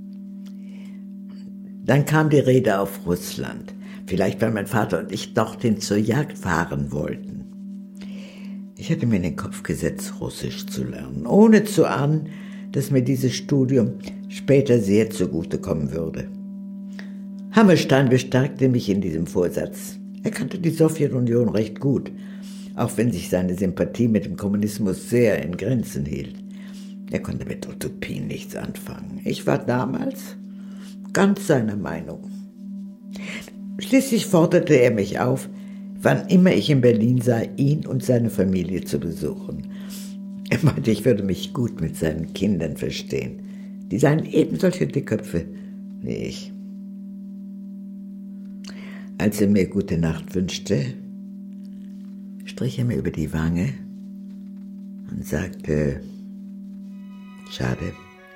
Dann kam die Rede auf Russland. Vielleicht, weil mein Vater und ich dorthin zur Jagd fahren wollten. Ich hatte mir in den Kopf gesetzt, Russisch zu lernen, ohne zu ahnen, dass mir dieses Studium später sehr zugutekommen würde. Hammerstein bestärkte mich in diesem Vorsatz. Er kannte die Sowjetunion recht gut, auch wenn sich seine Sympathie mit dem Kommunismus sehr in Grenzen hielt. Er konnte mit Utopien nichts anfangen. Ich war damals ganz seiner Meinung. Schließlich forderte er mich auf, wann immer ich in Berlin sei, ihn und seine Familie zu besuchen. Er meinte, ich würde mich gut mit seinen Kindern verstehen. Die seien eben solche Dickköpfe wie ich. Als er mir gute Nacht wünschte, strich er mir über die Wange und sagte, schade.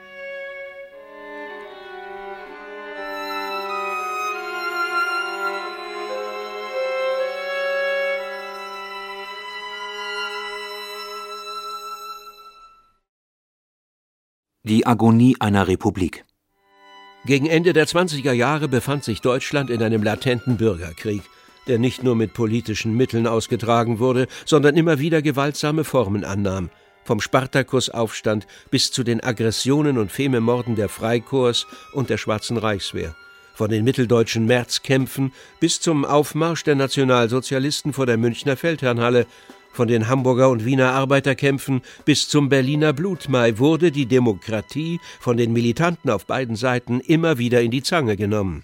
Die Agonie einer Republik. Gegen Ende der 20er Jahre befand sich Deutschland in einem latenten Bürgerkrieg, der nicht nur mit politischen Mitteln ausgetragen wurde, sondern immer wieder gewaltsame Formen annahm, vom Spartakusaufstand bis zu den Aggressionen und Fememorden der Freikorps und der Schwarzen Reichswehr, von den mitteldeutschen Märzkämpfen bis zum Aufmarsch der Nationalsozialisten vor der Münchner Feldherrnhalle, von den Hamburger und Wiener Arbeiterkämpfen bis zum Berliner Blutmai wurde die Demokratie von den Militanten auf beiden Seiten immer wieder in die Zange genommen.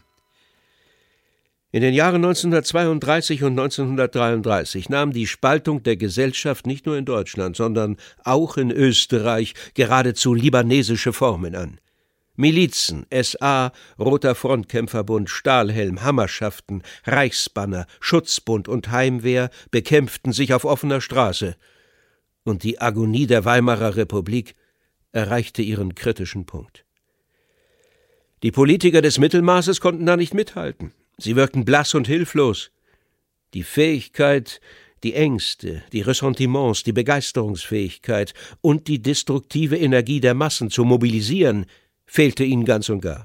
In den Jahren 1932 und 1933 nahm die Spaltung der Gesellschaft nicht nur in Deutschland, sondern auch in Österreich geradezu libanesische Formen an. Milizen, SA, Roter Frontkämpferbund, Stahlhelm, Hammerschaften, Reichsbanner, Schutzbund und Heimwehr bekämpften sich auf offener Straße. Und die Agonie der Weimarer Republik erreichte ihren kritischen Punkt. Die Politiker des Mittelmaßes konnten da nicht mithalten. Sie wirkten blass und hilflos. Die Fähigkeit, die Ängste, die Ressentiments, die Begeisterungsfähigkeit und die destruktive Energie der Massen zu mobilisieren, fehlte ihnen ganz und gar.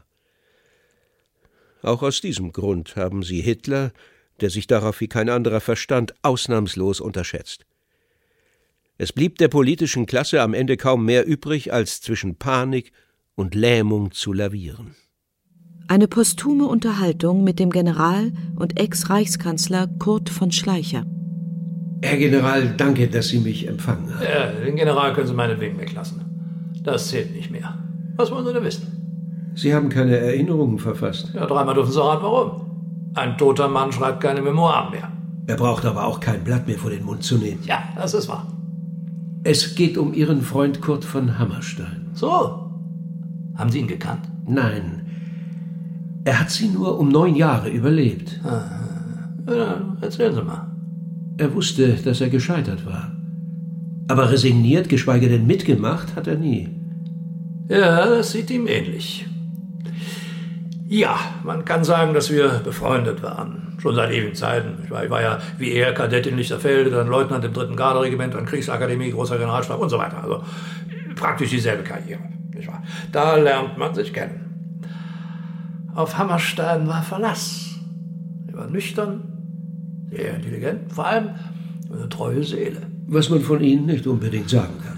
Auch aus diesem Grund haben sie Hitler, der sich darauf wie kein anderer verstand, ausnahmslos unterschätzt. Es blieb der politischen Klasse am Ende kaum mehr übrig, als zwischen Panik und Lähmung zu lavieren. Eine posthume Unterhaltung mit dem General und Ex-Reichskanzler Kurt von Schleicher. Herr General, danke, dass Sie mich empfangen haben. Ja, den General können Sie meinetwegen weglassen. Das zählt nicht mehr. Was wollen Sie denn wissen? Sie haben keine Erinnerungen verfasst. Ja, 3-mal dürfen Sie raten, warum. Ein toter Mann schreibt keine Memoiren mehr. Er braucht aber auch kein Blatt mehr vor den Mund zu nehmen. Ja, das ist wahr. Es geht um Ihren Freund Kurt von Hammerstein. So. Haben Sie ihn gekannt? Nein. Er hat sie nur um 9 Jahre überlebt. Ja, erzählen Sie mal. Er wusste, dass er gescheitert war. Aber resigniert, geschweige denn mitgemacht, hat er nie. Ja, das sieht ihm ähnlich. Ja, man kann sagen, dass wir befreundet waren. Schon seit ewigen Zeiten. Ich war ja wie er Kadett in Lichterfelde, dann Leutnant im 3. Garderegiment, dann Kriegsakademie, großer Generalstab und so weiter. Also praktisch dieselbe Karriere. Nicht wahr? Da lernt man sich kennen. Auf Hammerstein war Verlass. Er war nüchtern, sehr intelligent, vor allem eine treue Seele. Was man von Ihnen nicht unbedingt sagen kann.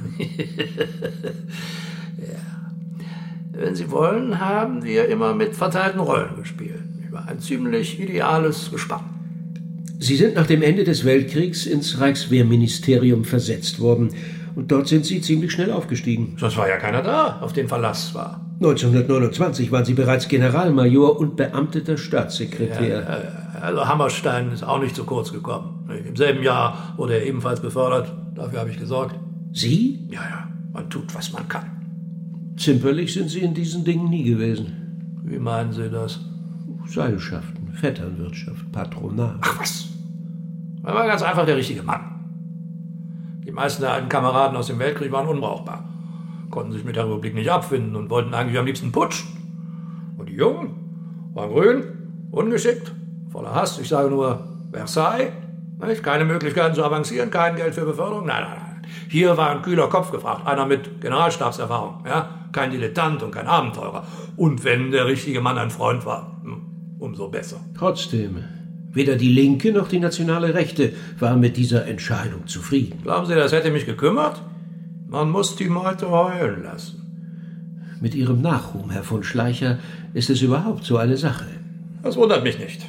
Ja. Wenn Sie wollen, haben wir immer mit verteilten Rollen gespielt. Ich war ein ziemlich ideales Gespann. Sie sind nach dem Ende des Weltkriegs ins Reichswehrministerium versetzt worden. Und dort sind Sie ziemlich schnell aufgestiegen. Sonst war ja keiner da, auf den Verlass war. 1929 waren Sie bereits Generalmajor und beamteter Staatssekretär. Ja, also Hammerstein ist auch nicht zu kurz gekommen. Im selben Jahr wurde er ebenfalls befördert. Dafür habe ich gesorgt. Sie? Ja, man tut, was man kann. Zimperlich sind Sie in diesen Dingen nie gewesen. Wie meinen Sie das? Seilschaften, Vetternwirtschaft, Patronat. Ach was. Er war ganz einfach der richtige Mann. Die meisten der alten Kameraden aus dem Weltkrieg waren unbrauchbar. Konnten sich mit der Republik nicht abfinden und wollten eigentlich am liebsten putschen. Und die Jungen waren grün, ungeschickt, voller Hass. Ich sage nur Versailles. Nicht? Keine Möglichkeiten zu avancieren, kein Geld für Beförderung. Nein. Hier war ein kühler Kopf gefragt, einer mit Generalstabserfahrung. Ja? Kein Dilettant und kein Abenteurer. Und wenn der richtige Mann ein Freund war, umso besser. Trotzdem, weder die Linke noch die nationale Rechte waren mit dieser Entscheidung zufrieden. Glauben Sie, das hätte mich gekümmert? Man muss die Meute heulen lassen. Mit Ihrem Nachruhm, Herr von Schleicher, ist es überhaupt so eine Sache. Das wundert mich nicht.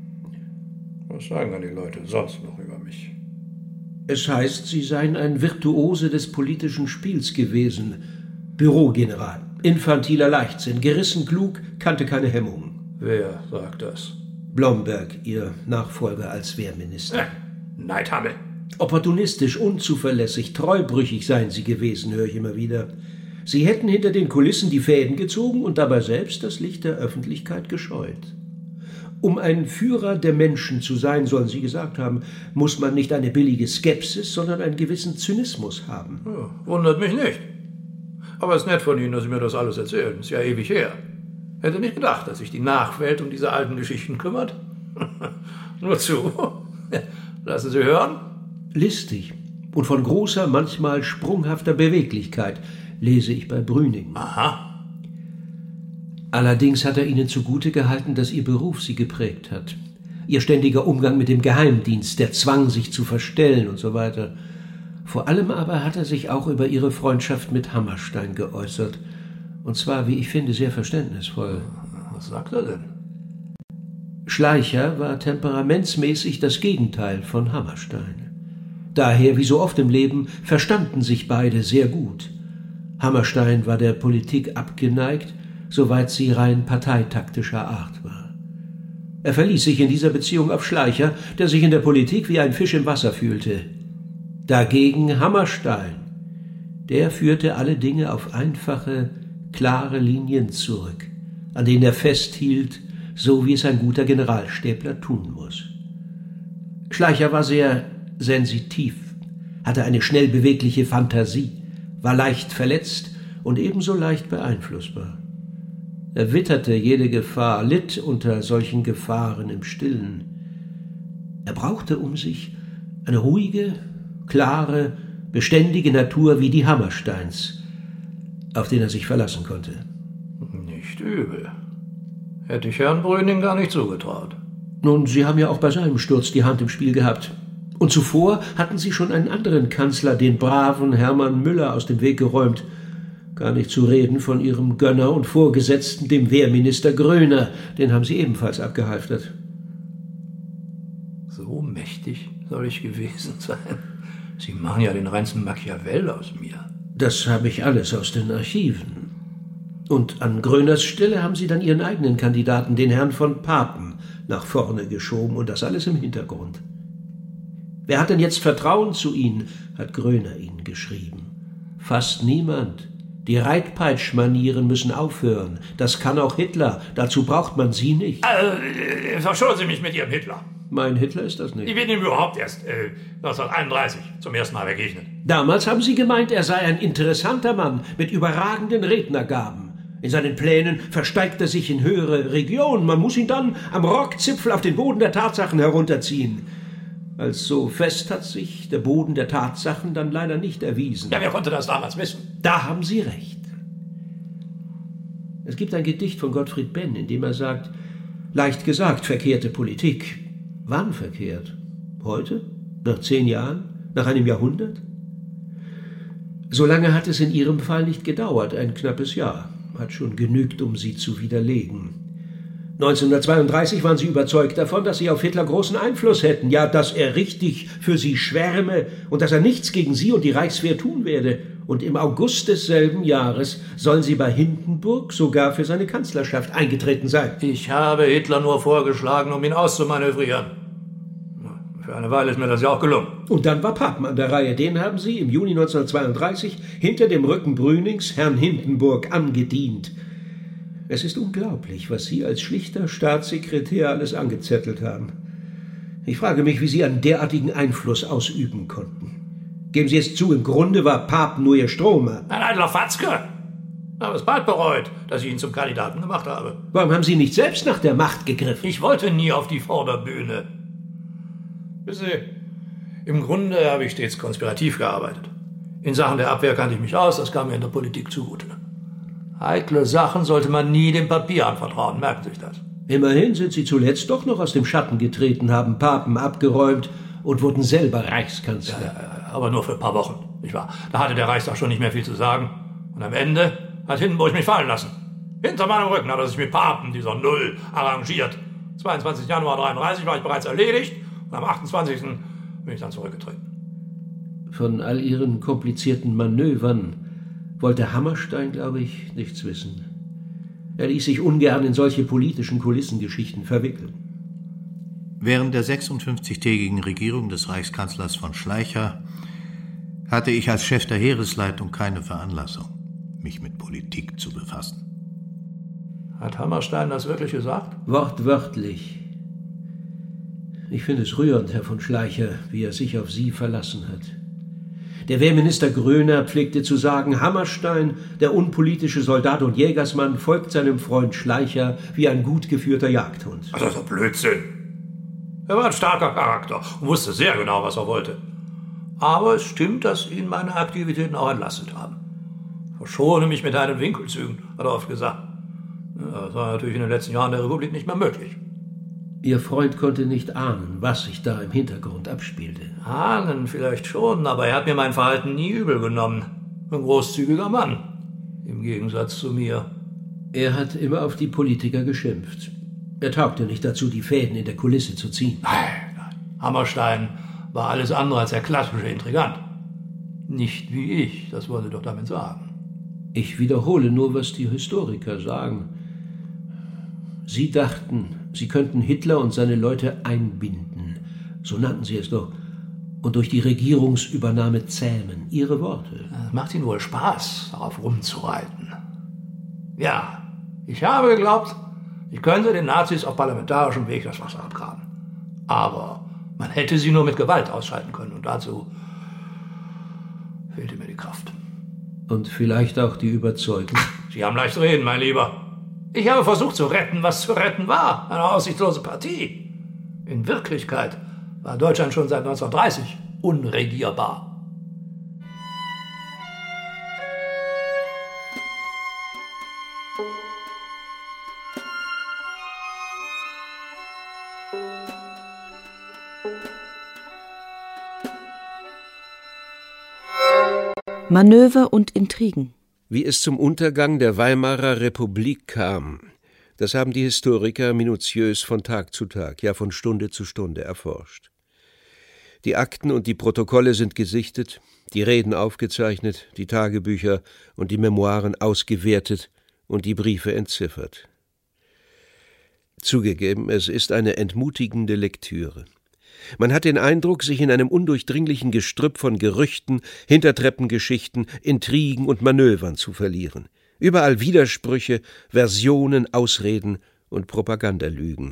Was sagen dann die Leute sonst noch über mich? Es heißt, Sie seien ein Virtuose des politischen Spiels gewesen. Bürogeneral, infantiler Leichtsinn, gerissen klug, kannte keine Hemmungen. Wer sagt das? Blomberg, Ihr Nachfolger als Wehrminister. Neidhammel. Opportunistisch, unzuverlässig, treubrüchig seien Sie gewesen, höre ich immer wieder. Sie hätten hinter den Kulissen die Fäden gezogen und dabei selbst das Licht der Öffentlichkeit gescheut. Um ein Führer der Menschen zu sein, sollen Sie gesagt haben, muss man nicht eine billige Skepsis, sondern einen gewissen Zynismus haben. Ja, wundert mich nicht. Aber es ist nett von Ihnen, dass Sie mir das alles erzählen. Ist ja ewig her. Hätte nicht gedacht, dass sich die Nachwelt um diese alten Geschichten kümmert. Nur zu. Lassen Sie hören. Listig und von großer, manchmal sprunghafter Beweglichkeit, lese ich bei Brüning. Aha. Allerdings hat er Ihnen zugute gehalten, dass Ihr Beruf Sie geprägt hat. Ihr ständiger Umgang mit dem Geheimdienst, der Zwang, sich zu verstellen und so weiter. Vor allem aber hat er sich auch über Ihre Freundschaft mit Hammerstein geäußert. Und zwar, wie ich finde, sehr verständnisvoll. Was sagt er denn? Schleicher war temperamentsmäßig das Gegenteil von Hammerstein. Daher, wie so oft im Leben, verstanden sich beide sehr gut. Hammerstein war der Politik abgeneigt, soweit sie rein parteitaktischer Art war. Er verließ sich in dieser Beziehung auf Schleicher, der sich in der Politik wie ein Fisch im Wasser fühlte. Dagegen Hammerstein, der führte alle Dinge auf einfache, klare Linien zurück, an denen er festhielt, so wie es ein guter Generalstäbler tun muss. Schleicher war sehr sensitiv, hatte eine schnell bewegliche Fantasie, war leicht verletzt und ebenso leicht beeinflussbar. Er witterte jede Gefahr, litt unter solchen Gefahren im Stillen. Er brauchte um sich eine ruhige, klare, beständige Natur wie die Hammersteins, auf den er sich verlassen konnte. Nicht übel. Hätte ich Herrn Brüning gar nicht zugetraut. Nun, Sie haben ja auch bei seinem Sturz die Hand im Spiel gehabt. Und zuvor hatten Sie schon einen anderen Kanzler, den braven Hermann Müller, aus dem Weg geräumt. Gar nicht zu reden von Ihrem Gönner und Vorgesetzten, dem Wehrminister Gröner. Den haben Sie ebenfalls abgehalftert. So mächtig soll ich gewesen sein. Sie machen ja den reinsten Machiavell aus mir. Das habe ich alles aus den Archiven. Und an Gröners Stelle haben Sie dann Ihren eigenen Kandidaten, den Herrn von Papen, nach vorne geschoben und das alles im Hintergrund. Wer hat denn jetzt Vertrauen zu Ihnen, hat Gröner Ihnen geschrieben. Fast niemand. Die Reitpeitschmanieren müssen aufhören. Das kann auch Hitler. Dazu braucht man Sie nicht. Verschonen Sie mich mit Ihrem Hitler. Mein Hitler ist das nicht. Ich bin ihm überhaupt erst 1931 zum ersten Mal begegnet. Damals haben Sie gemeint, er sei ein interessanter Mann mit überragenden Rednergaben. In seinen Plänen versteigt er sich in höhere Regionen. Man muss ihn dann am Rockzipfel auf den Boden der Tatsachen herunterziehen. Als so fest hat sich der Boden der Tatsachen dann leider nicht erwiesen. Ja, wer konnte das damals wissen? Da haben Sie recht. Es gibt ein Gedicht von Gottfried Benn, in dem er sagt, leicht gesagt, verkehrte Politik. Wann verkehrt? Heute? Nach 10 Jahren? Nach einem Jahrhundert? So lange hat es in Ihrem Fall nicht gedauert, ein knappes Jahr. Hat schon genügt, um Sie zu widerlegen. 1932 waren Sie überzeugt davon, dass Sie auf Hitler großen Einfluss hätten, ja, dass er richtig für Sie schwärme und dass er nichts gegen Sie und die Reichswehr tun werde. Und im August desselben Jahres sollen Sie bei Hindenburg sogar für seine Kanzlerschaft eingetreten sein. Ich habe Hitler nur vorgeschlagen, um ihn auszumanövrieren. Für eine Weile ist mir das ja auch gelungen. Und dann war Papen an der Reihe. Den haben Sie im Juni 1932 hinter dem Rücken Brünings Herrn Hindenburg angedient. Es ist unglaublich, was Sie als schlichter Staatssekretär alles angezettelt haben. Ich frage mich, wie Sie einen derartigen Einfluss ausüben konnten. Geben Sie es zu, im Grunde war Papen nur Ihr Strohmann. Ein eitler Fatzke. Aber es bald bereut, dass ich ihn zum Kandidaten gemacht habe. Warum haben Sie nicht selbst nach der Macht gegriffen? Ich wollte nie auf die Vorderbühne. Wissen Sie, im Grunde habe ich stets konspirativ gearbeitet. In Sachen der Abwehr kannte ich mich aus, das kam mir in der Politik zugute. Heikle Sachen sollte man nie dem Papier anvertrauen, merken Sie sich das. Immerhin sind Sie zuletzt doch noch aus dem Schatten getreten, haben Papen abgeräumt und wurden selber Reichskanzler. Ja, aber nur für ein paar Wochen, nicht wahr? Da hatte der Reichstag schon nicht mehr viel zu sagen. Und am Ende hat Hindenburg mich fallen lassen. Hinter meinem Rücken hat er sich mit Papen, dieser Null, arrangiert. 22. Januar 1933 war ich bereits erledigt und am 28. bin ich dann zurückgetreten. Von all Ihren komplizierten Manövern wollte Hammerstein, glaube ich, nichts wissen. Er ließ sich ungern in solche politischen Kulissengeschichten verwickeln. Während der 56-tägigen Regierung des Reichskanzlers von Schleicher hatte ich als Chef der Heeresleitung keine Veranlassung, mich mit Politik zu befassen. Hat Hammerstein das wirklich gesagt? Wortwörtlich. Ich finde es rührend, Herr von Schleicher, wie er sich auf Sie verlassen hat. Der Wehrminister Gröner pflegte zu sagen, Hammerstein, der unpolitische Soldat und Jägersmann, folgt seinem Freund Schleicher wie ein gut geführter Jagdhund. Das ist doch Blödsinn. Er war ein starker Charakter und wusste sehr genau, was er wollte. Aber es stimmt, dass ihn meine Aktivitäten auch entlastet haben. Verschone mich mit deinen Winkelzügen, hat er oft gesagt. Das war natürlich in den letzten Jahren der Republik nicht mehr möglich. Ihr Freund konnte nicht ahnen, was sich da im Hintergrund abspielte. Ahnen vielleicht schon, aber er hat mir mein Verhalten nie übel genommen. Ein großzügiger Mann, im Gegensatz zu mir. Er hat immer auf die Politiker geschimpft. Er taugte nicht dazu, die Fäden in der Kulisse zu ziehen. Nein. Hammerstein war alles andere als der klassische Intrigant. Nicht wie ich, das wollte doch damit sagen. Ich wiederhole nur, was die Historiker sagen. Sie dachten, Sie könnten Hitler und seine Leute einbinden. So nannten Sie es doch. Und durch die Regierungsübernahme zähmen. Ihre Worte. Es macht Ihnen wohl Spaß, darauf rumzureiten. Ja, ich habe geglaubt, ich könnte den Nazis auf parlamentarischem Weg das Wasser abgraben. Aber man hätte sie nur mit Gewalt ausschalten können. Und dazu fehlte mir die Kraft. Und vielleicht auch die Überzeugung. Sie haben leicht reden, mein Lieber. Ich habe versucht zu retten, was zu retten war. Eine aussichtslose Partie. In Wirklichkeit war Deutschland schon seit 1930 unregierbar. Manöver und Intrigen. Wie es zum Untergang der Weimarer Republik kam, das haben die Historiker minutiös von Tag zu Tag, ja von Stunde zu Stunde erforscht. Die Akten und die Protokolle sind gesichtet, die Reden aufgezeichnet, die Tagebücher und die Memoiren ausgewertet und die Briefe entziffert. Zugegeben, es ist eine entmutigende Lektüre. Man hat den Eindruck, sich in einem undurchdringlichen Gestrüpp von Gerüchten, Hintertreppengeschichten, Intrigen und Manövern zu verlieren. Überall Widersprüche, Versionen, Ausreden und Propagandalügen.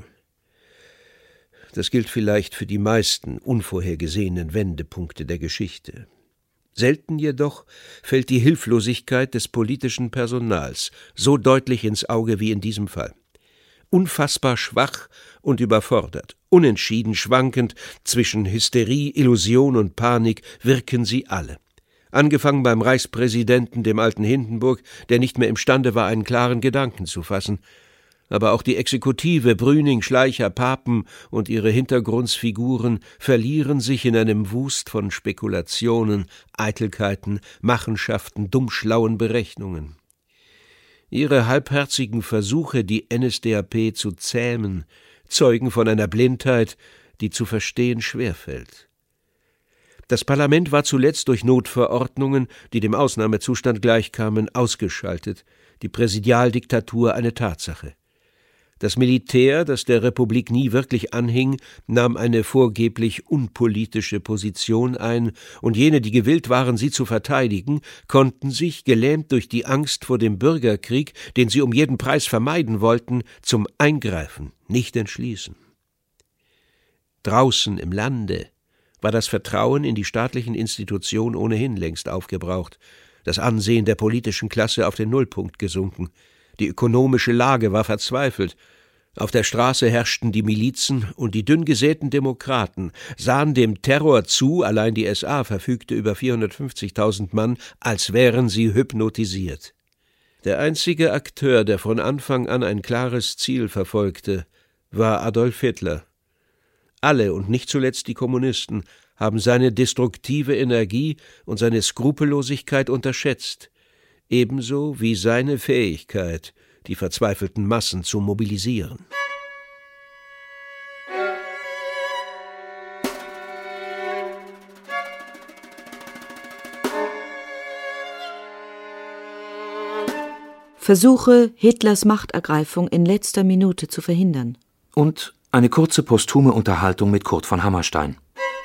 Das gilt vielleicht für die meisten unvorhergesehenen Wendepunkte der Geschichte. Selten jedoch fällt die Hilflosigkeit des politischen Personals so deutlich ins Auge wie in diesem Fall. Unfassbar schwach und überfordert, unentschieden schwankend zwischen Hysterie, Illusion und Panik wirken sie alle. Angefangen beim Reichspräsidenten, dem alten Hindenburg, der nicht mehr imstande war, einen klaren Gedanken zu fassen. Aber auch die Exekutive, Brüning, Schleicher, Papen und ihre Hintergrundsfiguren verlieren sich in einem Wust von Spekulationen, Eitelkeiten, Machenschaften, dummschlauen Berechnungen. Ihre halbherzigen Versuche, die NSDAP zu zähmen, zeugen von einer Blindheit, die zu verstehen schwerfällt. Das Parlament war zuletzt durch Notverordnungen, die dem Ausnahmezustand gleichkamen, ausgeschaltet, die Präsidialdiktatur eine Tatsache. Das Militär, das der Republik nie wirklich anhing, nahm eine vorgeblich unpolitische Position ein, und jene, die gewillt waren, sie zu verteidigen, konnten sich, gelähmt durch die Angst vor dem Bürgerkrieg, den sie um jeden Preis vermeiden wollten, zum Eingreifen nicht entschließen. Draußen im Lande war das Vertrauen in die staatlichen Institutionen ohnehin längst aufgebraucht, das Ansehen der politischen Klasse auf den Nullpunkt gesunken. Die ökonomische Lage war verzweifelt. Auf der Straße herrschten die Milizen, und die dünn gesäten Demokraten sahen dem Terror zu, allein die SA verfügte über 450.000 Mann, als wären sie hypnotisiert. Der einzige Akteur, der von Anfang an ein klares Ziel verfolgte, war Adolf Hitler. Alle, und nicht zuletzt die Kommunisten, haben seine destruktive Energie und seine Skrupellosigkeit unterschätzt, ebenso wie seine Fähigkeit, die verzweifelten Massen zu mobilisieren. Versuche, Hitlers Machtergreifung in letzter Minute zu verhindern. Und eine kurze posthume Unterhaltung mit Kurt von Hammerstein.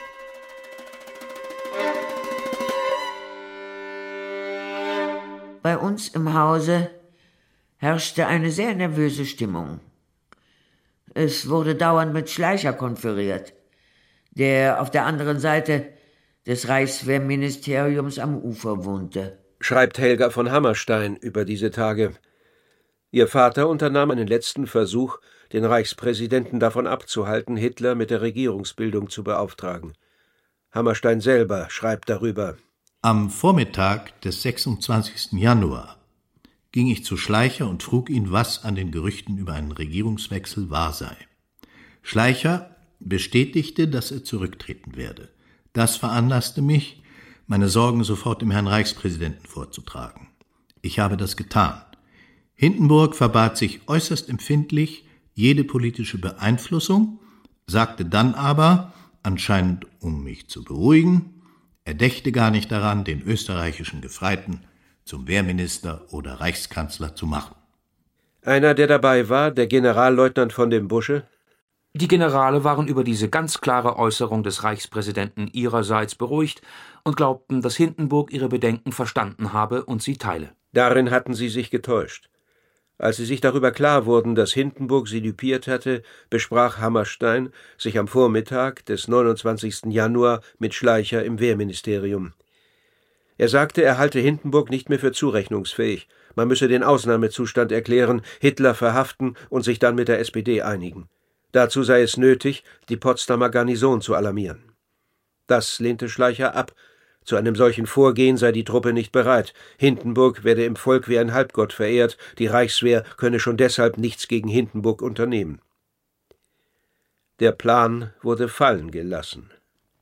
Bei uns im Hause herrschte eine sehr nervöse Stimmung. Es wurde dauernd mit Schleicher konferiert, der auf der anderen Seite des Reichswehrministeriums am Ufer wohnte. Schreibt Helga von Hammerstein über diese Tage. Ihr Vater unternahm einen letzten Versuch, den Reichspräsidenten davon abzuhalten, Hitler mit der Regierungsbildung zu beauftragen. Hammerstein selber schreibt darüber: Am Vormittag des 26. Januar ging ich zu Schleicher und frug ihn, was an den Gerüchten über einen Regierungswechsel wahr sei. Schleicher bestätigte, dass er zurücktreten werde. Das veranlasste mich, meine Sorgen sofort dem Herrn Reichspräsidenten vorzutragen. Ich habe das getan. Hindenburg verbat sich äußerst empfindlich jede politische Beeinflussung, sagte dann aber, anscheinend um mich zu beruhigen, er dächte gar nicht daran, den österreichischen Gefreiten zum Wehrminister oder Reichskanzler zu machen. Einer, der dabei war, der Generalleutnant von dem Busche? Die Generale waren über diese ganz klare Äußerung des Reichspräsidenten ihrerseits beruhigt und glaubten, dass Hindenburg ihre Bedenken verstanden habe und sie teile. Darin hatten sie sich getäuscht. Als sie sich darüber klar wurden, dass Hindenburg sie düpiert hatte, besprach Hammerstein sich am Vormittag des 29. Januar mit Schleicher im Wehrministerium. Er sagte, er halte Hindenburg nicht mehr für zurechnungsfähig. Man müsse den Ausnahmezustand erklären, Hitler verhaften und sich dann mit der SPD einigen. Dazu sei es nötig, die Potsdamer Garnison zu alarmieren. Das lehnte Schleicher ab. Zu einem solchen Vorgehen sei die Truppe nicht bereit. Hindenburg werde im Volk wie ein Halbgott verehrt, die Reichswehr könne schon deshalb nichts gegen Hindenburg unternehmen. Der Plan wurde fallen gelassen.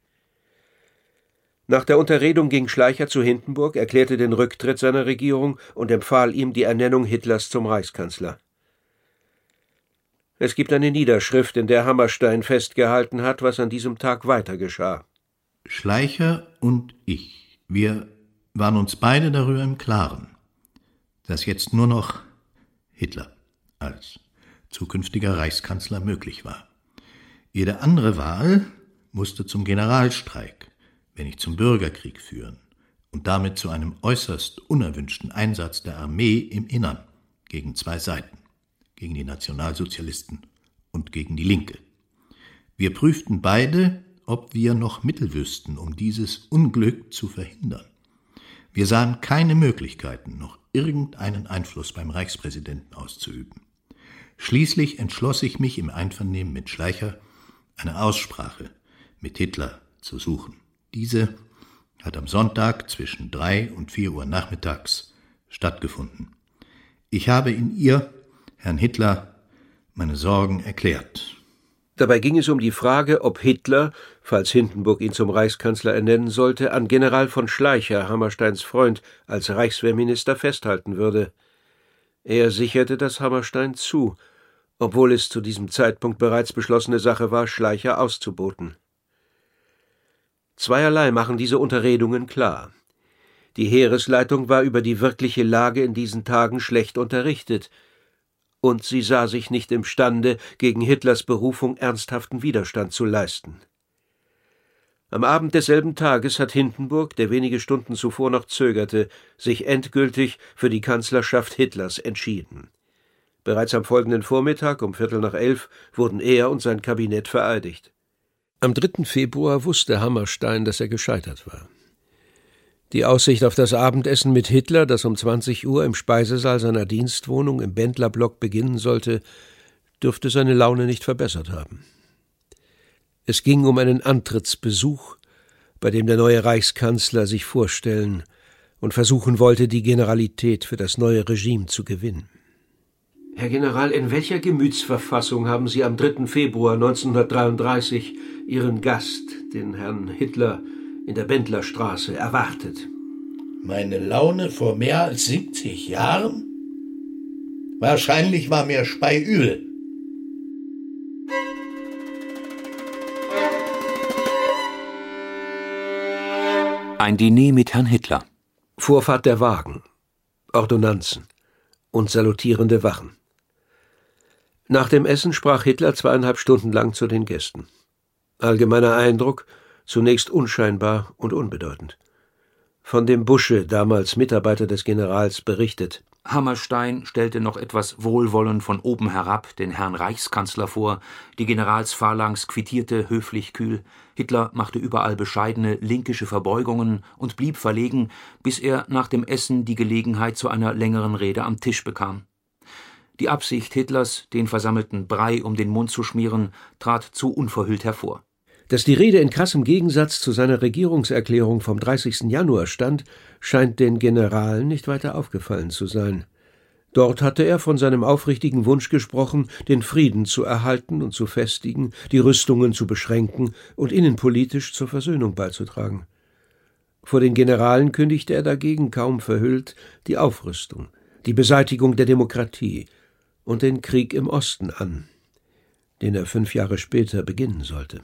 Nach der Unterredung ging Schleicher zu Hindenburg, erklärte den Rücktritt seiner Regierung und empfahl ihm die Ernennung Hitlers zum Reichskanzler. Es gibt eine Niederschrift, in der Hammerstein festgehalten hat, was an diesem Tag weiter geschah. Schleicher und ich, wir waren uns beide darüber im Klaren, dass jetzt nur noch Hitler als zukünftiger Reichskanzler möglich war. Jede andere Wahl musste zum Generalstreik, wenn nicht zum Bürgerkrieg führen und damit zu einem äußerst unerwünschten Einsatz der Armee im Innern gegen zwei Seiten, gegen die Nationalsozialisten und gegen die Linke. Wir prüften beide, ob wir noch Mittel wüssten, um dieses Unglück zu verhindern. Wir sahen keine Möglichkeiten, noch irgendeinen Einfluss beim Reichspräsidenten auszuüben. Schließlich entschloss ich mich im Einvernehmen mit Schleicher, eine Aussprache mit Hitler zu suchen. Diese hat am Sonntag zwischen 3 und 4 Uhr nachmittags stattgefunden. Ich habe in ihr, Herrn Hitler, meine Sorgen erklärt. Dabei ging es um die Frage, ob Hitler, falls Hindenburg ihn zum Reichskanzler ernennen sollte, an General von Schleicher, Hammersteins Freund, als Reichswehrminister festhalten würde. Er sicherte das Hammerstein zu, obwohl es zu diesem Zeitpunkt bereits beschlossene Sache war, Schleicher auszuboten. Zweierlei machen diese Unterredungen klar. Die Heeresleitung war über die wirkliche Lage in diesen Tagen schlecht unterrichtet, und sie sah sich nicht imstande, gegen Hitlers Berufung ernsthaften Widerstand zu leisten. Am Abend desselben Tages hat Hindenburg, der wenige Stunden zuvor noch zögerte, sich endgültig für die Kanzlerschaft Hitlers entschieden. Bereits am folgenden Vormittag um 10:15 wurden er und sein Kabinett vereidigt. Am 3. Februar wusste Hammerstein, dass er gescheitert war. Die Aussicht auf das Abendessen mit Hitler, das um 20 Uhr im Speisesaal seiner Dienstwohnung im Bendlerblock beginnen sollte, dürfte seine Laune nicht verbessert haben. Es ging um einen Antrittsbesuch, bei dem der neue Reichskanzler sich vorstellen und versuchen wollte, die Generalität für das neue Regime zu gewinnen. Herr General, in welcher Gemütsverfassung haben Sie am 3. Februar 1933 Ihren Gast, den Herrn Hitler, in der Bendlerstraße erwartet? Meine Laune vor mehr als 70 Jahren? Wahrscheinlich war mir speiübel. Ein Diner mit Herrn Hitler. Vorfahrt der Wagen, Ordonnanzen und salutierende Wachen. Nach dem Essen sprach Hitler 2,5 Stunden lang zu den Gästen. Allgemeiner Eindruck, zunächst unscheinbar und unbedeutend. Von dem Busche, damals Mitarbeiter des Generals, berichtet. Hammerstein stellte noch etwas wohlwollend von oben herab den Herrn Reichskanzler vor, die Generalsphalanx quittierte höflich kühl, Hitler machte überall bescheidene linkische Verbeugungen und blieb verlegen, bis er nach dem Essen die Gelegenheit zu einer längeren Rede am Tisch bekam. Die Absicht Hitlers, den Versammelten Brei um den Mund zu schmieren, trat zu unverhüllt hervor. Dass die Rede in krassem Gegensatz zu seiner Regierungserklärung vom 30. Januar stand, scheint den Generalen nicht weiter aufgefallen zu sein. Dort hatte er von seinem aufrichtigen Wunsch gesprochen, den Frieden zu erhalten und zu festigen, die Rüstungen zu beschränken und innenpolitisch zur Versöhnung beizutragen. Vor den Generalen kündigte er dagegen kaum verhüllt die Aufrüstung, die Beseitigung der Demokratie und den Krieg im Osten an, den er 5 Jahre später beginnen sollte.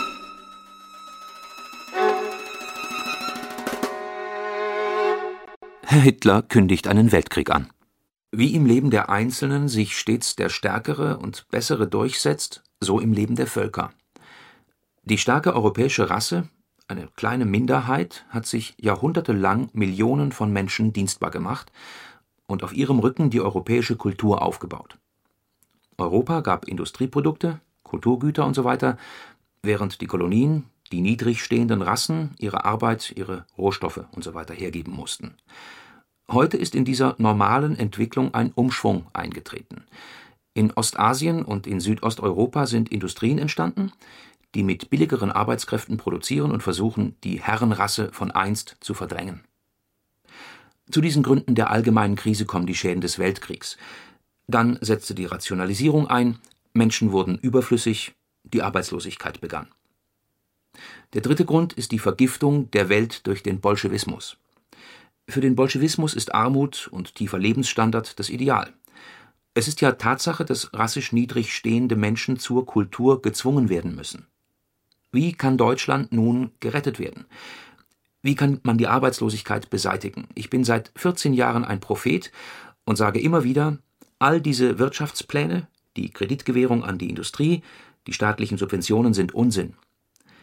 Herr Hitler kündigt einen Weltkrieg an. Wie im Leben der Einzelnen sich stets der Stärkere und Bessere durchsetzt, so im Leben der Völker. Die starke europäische Rasse, eine kleine Minderheit, hat sich jahrhundertelang Millionen von Menschen dienstbar gemacht und auf ihrem Rücken die europäische Kultur aufgebaut. Europa gab Industrieprodukte, Kulturgüter usw., während die Kolonien, die niedrig stehenden Rassen, ihre Arbeit, ihre Rohstoffe usw. hergeben mussten. Heute ist in dieser normalen Entwicklung ein Umschwung eingetreten. In Ostasien und in Südosteuropa sind Industrien entstanden, die mit billigeren Arbeitskräften produzieren und versuchen, die Herrenrasse von einst zu verdrängen. Zu diesen Gründen der allgemeinen Krise kommen die Schäden des Weltkriegs. Dann setzte die Rationalisierung ein, Menschen wurden überflüssig, die Arbeitslosigkeit begann. Der dritte Grund ist die Vergiftung der Welt durch den Bolschewismus. Für den Bolschewismus ist Armut und tiefer Lebensstandard das Ideal. Es ist ja Tatsache, dass rassisch niedrig stehende Menschen zur Kultur gezwungen werden müssen. Wie kann Deutschland nun gerettet werden? Wie kann man die Arbeitslosigkeit beseitigen? Ich bin seit 14 Jahren ein Prophet und sage immer wieder, all diese Wirtschaftspläne, die Kreditgewährung an die Industrie, die staatlichen Subventionen sind Unsinn.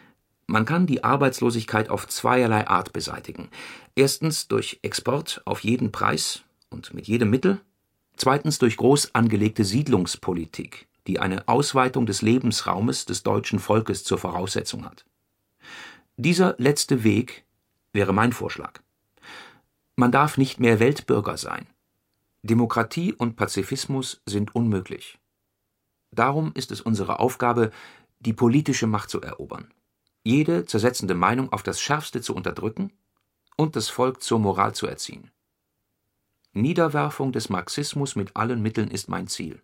Man kann die Arbeitslosigkeit auf zweierlei Art beseitigen. Erstens durch Export auf jeden Preis und mit jedem Mittel. Zweitens durch groß angelegte Siedlungspolitik, die eine Ausweitung des Lebensraumes des deutschen Volkes zur Voraussetzung hat. Dieser letzte Weg wäre mein Vorschlag. Man darf nicht mehr Weltbürger sein. Demokratie und Pazifismus sind unmöglich. Darum ist es unsere Aufgabe, die politische Macht zu erobern, jede zersetzende Meinung auf das Schärfste zu unterdrücken und das Volk zur Moral zu erziehen. Niederwerfung des Marxismus mit allen Mitteln ist mein Ziel.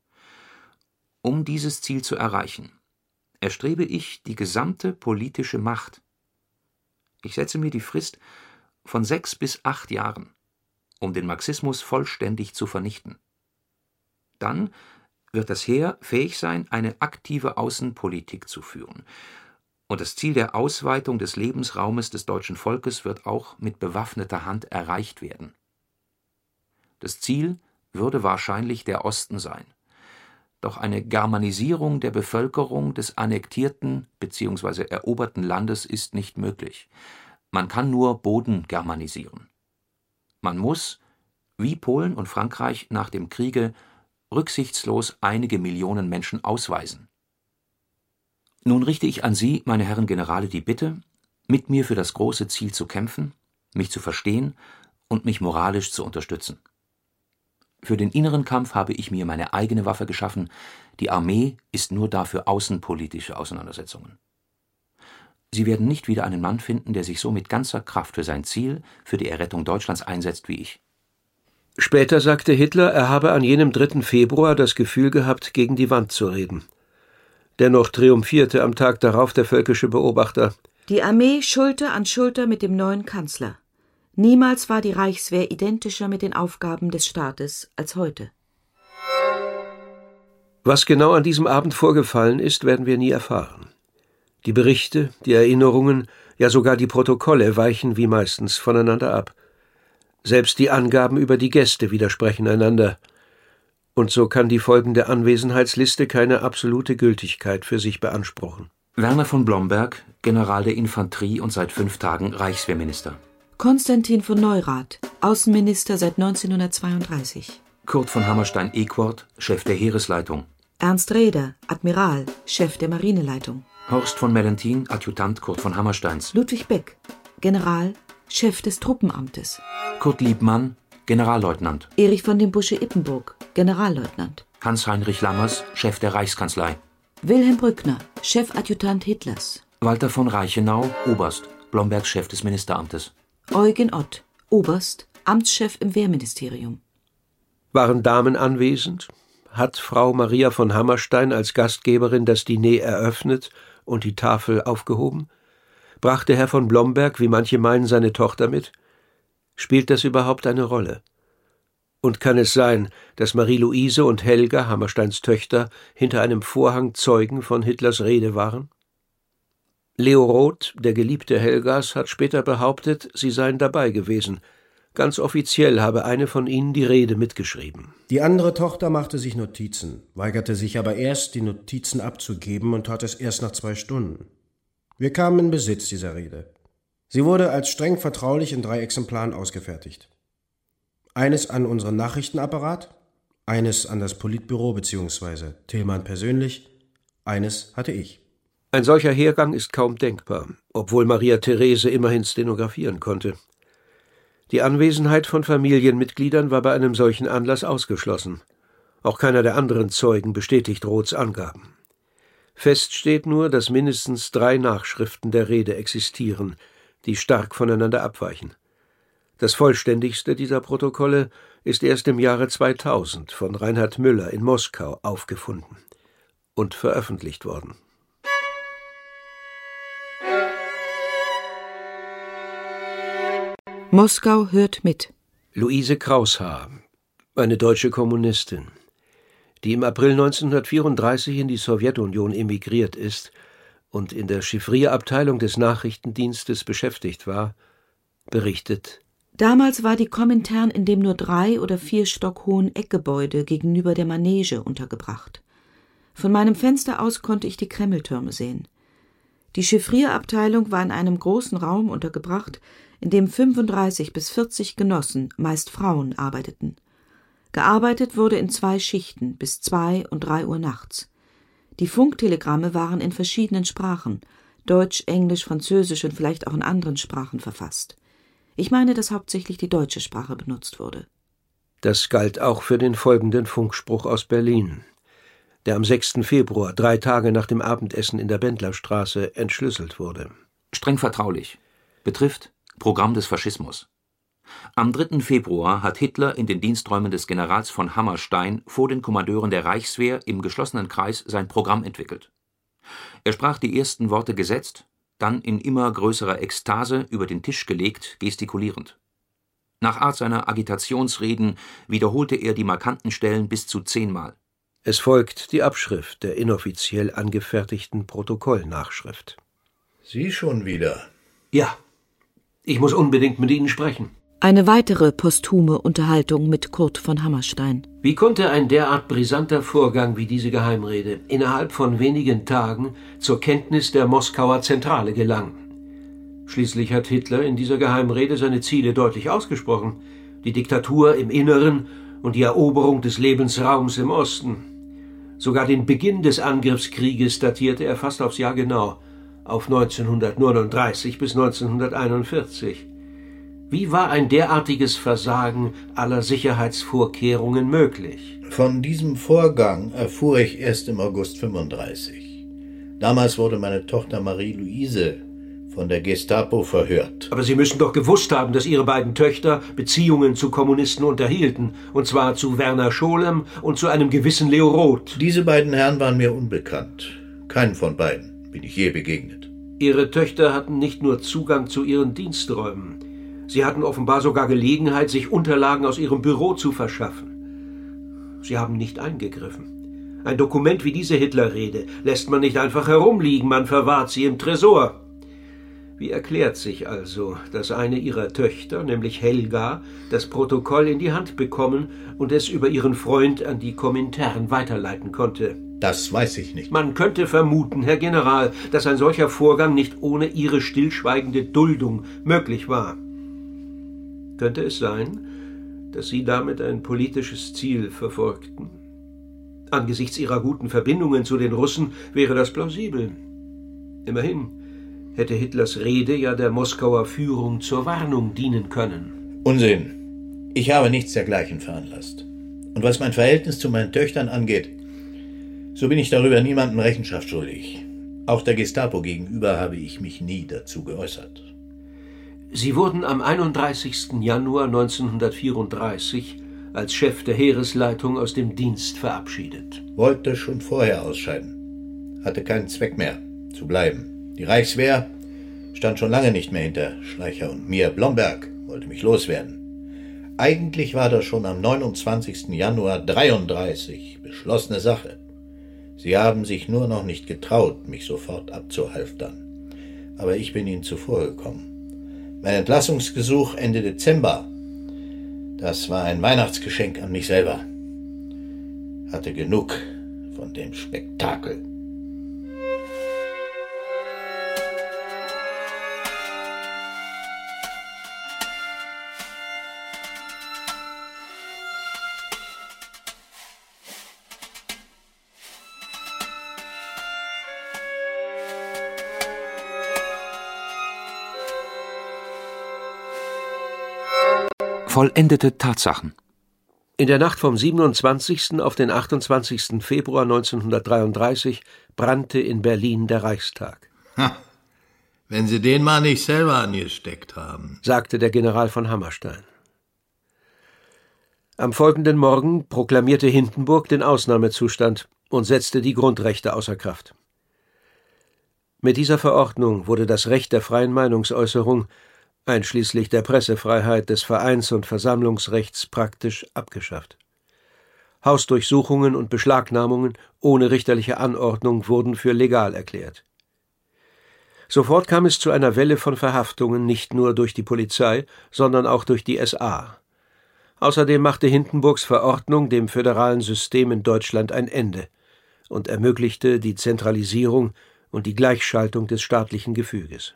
Um dieses Ziel zu erreichen, erstrebe ich die gesamte politische Macht. Ich setze mir die Frist von 6 bis 8 Jahren, um den Marxismus vollständig zu vernichten. Dann wird das Heer fähig sein, eine aktive Außenpolitik zu führen. Und das Ziel der Ausweitung des Lebensraumes des deutschen Volkes wird auch mit bewaffneter Hand erreicht werden. Das Ziel würde wahrscheinlich der Osten sein. Doch eine Germanisierung der Bevölkerung des annektierten bzw. eroberten Landes ist nicht möglich. Man kann nur Boden germanisieren. Man muss, wie Polen und Frankreich nach dem Kriege, rücksichtslos einige Millionen Menschen ausweisen. Nun richte ich an Sie, meine Herren Generale, die Bitte, mit mir für das große Ziel zu kämpfen, mich zu verstehen und mich moralisch zu unterstützen. Für den inneren Kampf habe ich mir meine eigene Waffe geschaffen. Die Armee ist nur da für außenpolitische Auseinandersetzungen. Sie werden nicht wieder einen Mann finden, der sich so mit ganzer Kraft für sein Ziel, für die Errettung Deutschlands einsetzt wie ich. Später sagte Hitler, er habe an jenem 3. Februar das Gefühl gehabt, gegen die Wand zu reden. Dennoch triumphierte am Tag darauf der völkische Beobachter: Die Armee Schulter an Schulter mit dem neuen Kanzler. Niemals war die Reichswehr identischer mit den Aufgaben des Staates als heute. Was genau an diesem Abend vorgefallen ist, werden wir nie erfahren. Die Berichte, die Erinnerungen, ja sogar die Protokolle weichen wie meistens voneinander ab. Selbst die Angaben über die Gäste widersprechen einander. Und so kann die folgende Anwesenheitsliste keine absolute Gültigkeit für sich beanspruchen. Werner von Blomberg, General der Infanterie und seit 5 Tagen Reichswehrminister. Konstantin von Neurath, Außenminister seit 1932. Kurt von Hammerstein-Equord, Chef der Heeresleitung. Ernst Raeder, Admiral, Chef der Marineleitung. Horst von Mellenthin, Adjutant Kurt von Hammersteins. Ludwig Beck, General, Chef des Truppenamtes. Kurt Liebmann, Generalleutnant. Erich von dem Busche-Ippenburg, Generalleutnant. Hans-Heinrich Lammers, Chef der Reichskanzlei. Wilhelm Brückner, Chefadjutant Hitlers. Walter von Reichenau, Oberst, Blombergs Chef des Ministeramtes. Eugen Ott, Oberst, Amtschef im Wehrministerium. Waren Damen anwesend? Hat Frau Maria von Hammerstein als Gastgeberin das Diner eröffnet und die Tafel aufgehoben? Brachte Herr von Blomberg, wie manche meinen, seine Tochter mit? Spielt das überhaupt eine Rolle? Und kann es sein, dass Marie-Louise und Helga, Hammersteins Töchter, hinter einem Vorhang Zeugen von Hitlers Rede waren? Leo Roth, der Geliebte Helgas, hat später behauptet, sie seien dabei gewesen. Ganz offiziell habe eine von ihnen die Rede mitgeschrieben. Die andere Tochter machte sich Notizen, weigerte sich aber erst, die Notizen abzugeben und tat es erst nach 2 Stunden. Wir kamen in Besitz dieser Rede. Sie wurde als streng vertraulich in 3 Exemplaren ausgefertigt. Eines an unseren Nachrichtenapparat, eines an das Politbüro bzw. Thälmann persönlich, eines hatte ich. Ein solcher Hergang ist kaum denkbar, obwohl Maria Therese immerhin stenografieren konnte. Die Anwesenheit von Familienmitgliedern war bei einem solchen Anlass ausgeschlossen. Auch keiner der anderen Zeugen bestätigt Roths Angaben. Fest steht nur, dass mindestens 3 Nachschriften der Rede existieren, die stark voneinander abweichen. Das vollständigste dieser Protokolle ist erst im Jahre 2000 von Reinhard Müller in Moskau aufgefunden und veröffentlicht worden. Moskau hört mit. Luise Kraushaar, eine deutsche Kommunistin, die im April 1934 in die Sowjetunion emigriert ist und in der Chiffrierabteilung des Nachrichtendienstes beschäftigt war, berichtet: Damals war die Komintern in dem nur 3 oder 4 Stock hohen Eckgebäude gegenüber der Manege untergebracht. Von meinem Fenster aus konnte ich die Kremltürme sehen. Die Chiffrierabteilung war in einem großen Raum untergebracht, in dem 35 bis 40 Genossen, meist Frauen, arbeiteten. Gearbeitet wurde in 2 Schichten bis 2 und 3 Uhr nachts. Die Funktelegramme waren in verschiedenen Sprachen, Deutsch, Englisch, Französisch und vielleicht auch in anderen Sprachen verfasst. Ich meine, dass hauptsächlich die deutsche Sprache benutzt wurde. Das galt auch für den folgenden Funkspruch aus Berlin, der am 6. Februar, 3 Tage nach dem Abendessen in der Bendlerstraße, entschlüsselt wurde. Streng vertraulich. Betrifft Programm des Faschismus. Am 3. Februar hat Hitler in den Diensträumen des Generals von Hammerstein vor den Kommandeuren der Reichswehr im geschlossenen Kreis sein Programm entwickelt. Er sprach die ersten Worte gesetzt, dann in immer größerer Ekstase über den Tisch gelegt, gestikulierend. Nach Art seiner Agitationsreden wiederholte er die markanten Stellen bis zu 10-mal. Es folgt die Abschrift der inoffiziell angefertigten Protokollnachschrift. Sie schon wieder? Ja, ich muss unbedingt mit Ihnen sprechen. Eine weitere posthume Unterhaltung mit Kurt von Hammerstein. Wie konnte ein derart brisanter Vorgang wie diese Geheimrede innerhalb von wenigen Tagen zur Kenntnis der Moskauer Zentrale gelangen? Schließlich hat Hitler in dieser Geheimrede seine Ziele deutlich ausgesprochen: die Diktatur im Inneren und die Eroberung des Lebensraums im Osten. Sogar den Beginn des Angriffskrieges datierte er fast aufs Jahr genau, auf 1939 bis 1941. Wie war ein derartiges Versagen aller Sicherheitsvorkehrungen möglich? Von diesem Vorgang erfuhr ich erst im August 1935. Damals wurde meine Tochter Marie-Louise von der Gestapo verhört. Aber Sie müssen doch gewusst haben, dass Ihre beiden Töchter Beziehungen zu Kommunisten unterhielten, und zwar zu Werner Scholem und zu einem gewissen Leo Roth. Diese beiden Herren waren mir unbekannt. Keinen von beiden bin ich je begegnet. Ihre Töchter hatten nicht nur Zugang zu Ihren Diensträumen, sie hatten offenbar sogar Gelegenheit, sich Unterlagen aus Ihrem Büro zu verschaffen. Sie haben nicht eingegriffen. Ein Dokument wie diese Hitlerrede lässt man nicht einfach herumliegen, man verwahrt sie im Tresor. Wie erklärt sich also, dass eine ihrer Töchter, nämlich Helga, das Protokoll in die Hand bekommen und es über ihren Freund an die Komintern weiterleiten konnte? Das weiß ich nicht. Man könnte vermuten, Herr General, dass ein solcher Vorgang nicht ohne Ihre stillschweigende Duldung möglich war. Könnte es sein, dass Sie damit ein politisches Ziel verfolgten? Angesichts Ihrer guten Verbindungen zu den Russen wäre das plausibel. Immerhin hätte Hitlers Rede ja der Moskauer Führung zur Warnung dienen können. Unsinn. Ich habe nichts dergleichen veranlasst. Und was mein Verhältnis zu meinen Töchtern angeht, so bin ich darüber niemandem Rechenschaft schuldig. Auch der Gestapo gegenüber habe ich mich nie dazu geäußert. Sie wurden am 31. Januar 1934 als Chef der Heeresleitung aus dem Dienst verabschiedet. Wollte schon vorher ausscheiden. Hatte keinen Zweck mehr, zu bleiben. Die Reichswehr stand schon lange nicht mehr hinter Schleicher und mir. Blomberg wollte mich loswerden. Eigentlich war das schon am 29. Januar 1933 beschlossene Sache. Sie haben sich nur noch nicht getraut, mich sofort abzuhalftern. Aber ich bin ihnen zuvorgekommen. Mein Entlassungsgesuch Ende Dezember, das war ein Weihnachtsgeschenk an mich selber. Hatte genug von dem Spektakel. Vollendete Tatsachen. In der Nacht vom 27. auf den 28. Februar 1933 brannte in Berlin der Reichstag. Ha, wenn Sie den mal nicht selber angesteckt haben, sagte der General von Hammerstein. Am folgenden Morgen proklamierte Hindenburg den Ausnahmezustand und setzte die Grundrechte außer Kraft. Mit dieser Verordnung wurde das Recht der freien Meinungsäußerung einschließlich der Pressefreiheit, des Vereins- und Versammlungsrechts praktisch abgeschafft. Hausdurchsuchungen und Beschlagnahmungen ohne richterliche Anordnung wurden für legal erklärt. Sofort kam es zu einer Welle von Verhaftungen, nicht nur durch die Polizei, sondern auch durch die SA. Außerdem machte Hindenburgs Verordnung dem föderalen System in Deutschland ein Ende und ermöglichte die Zentralisierung und die Gleichschaltung des staatlichen Gefüges.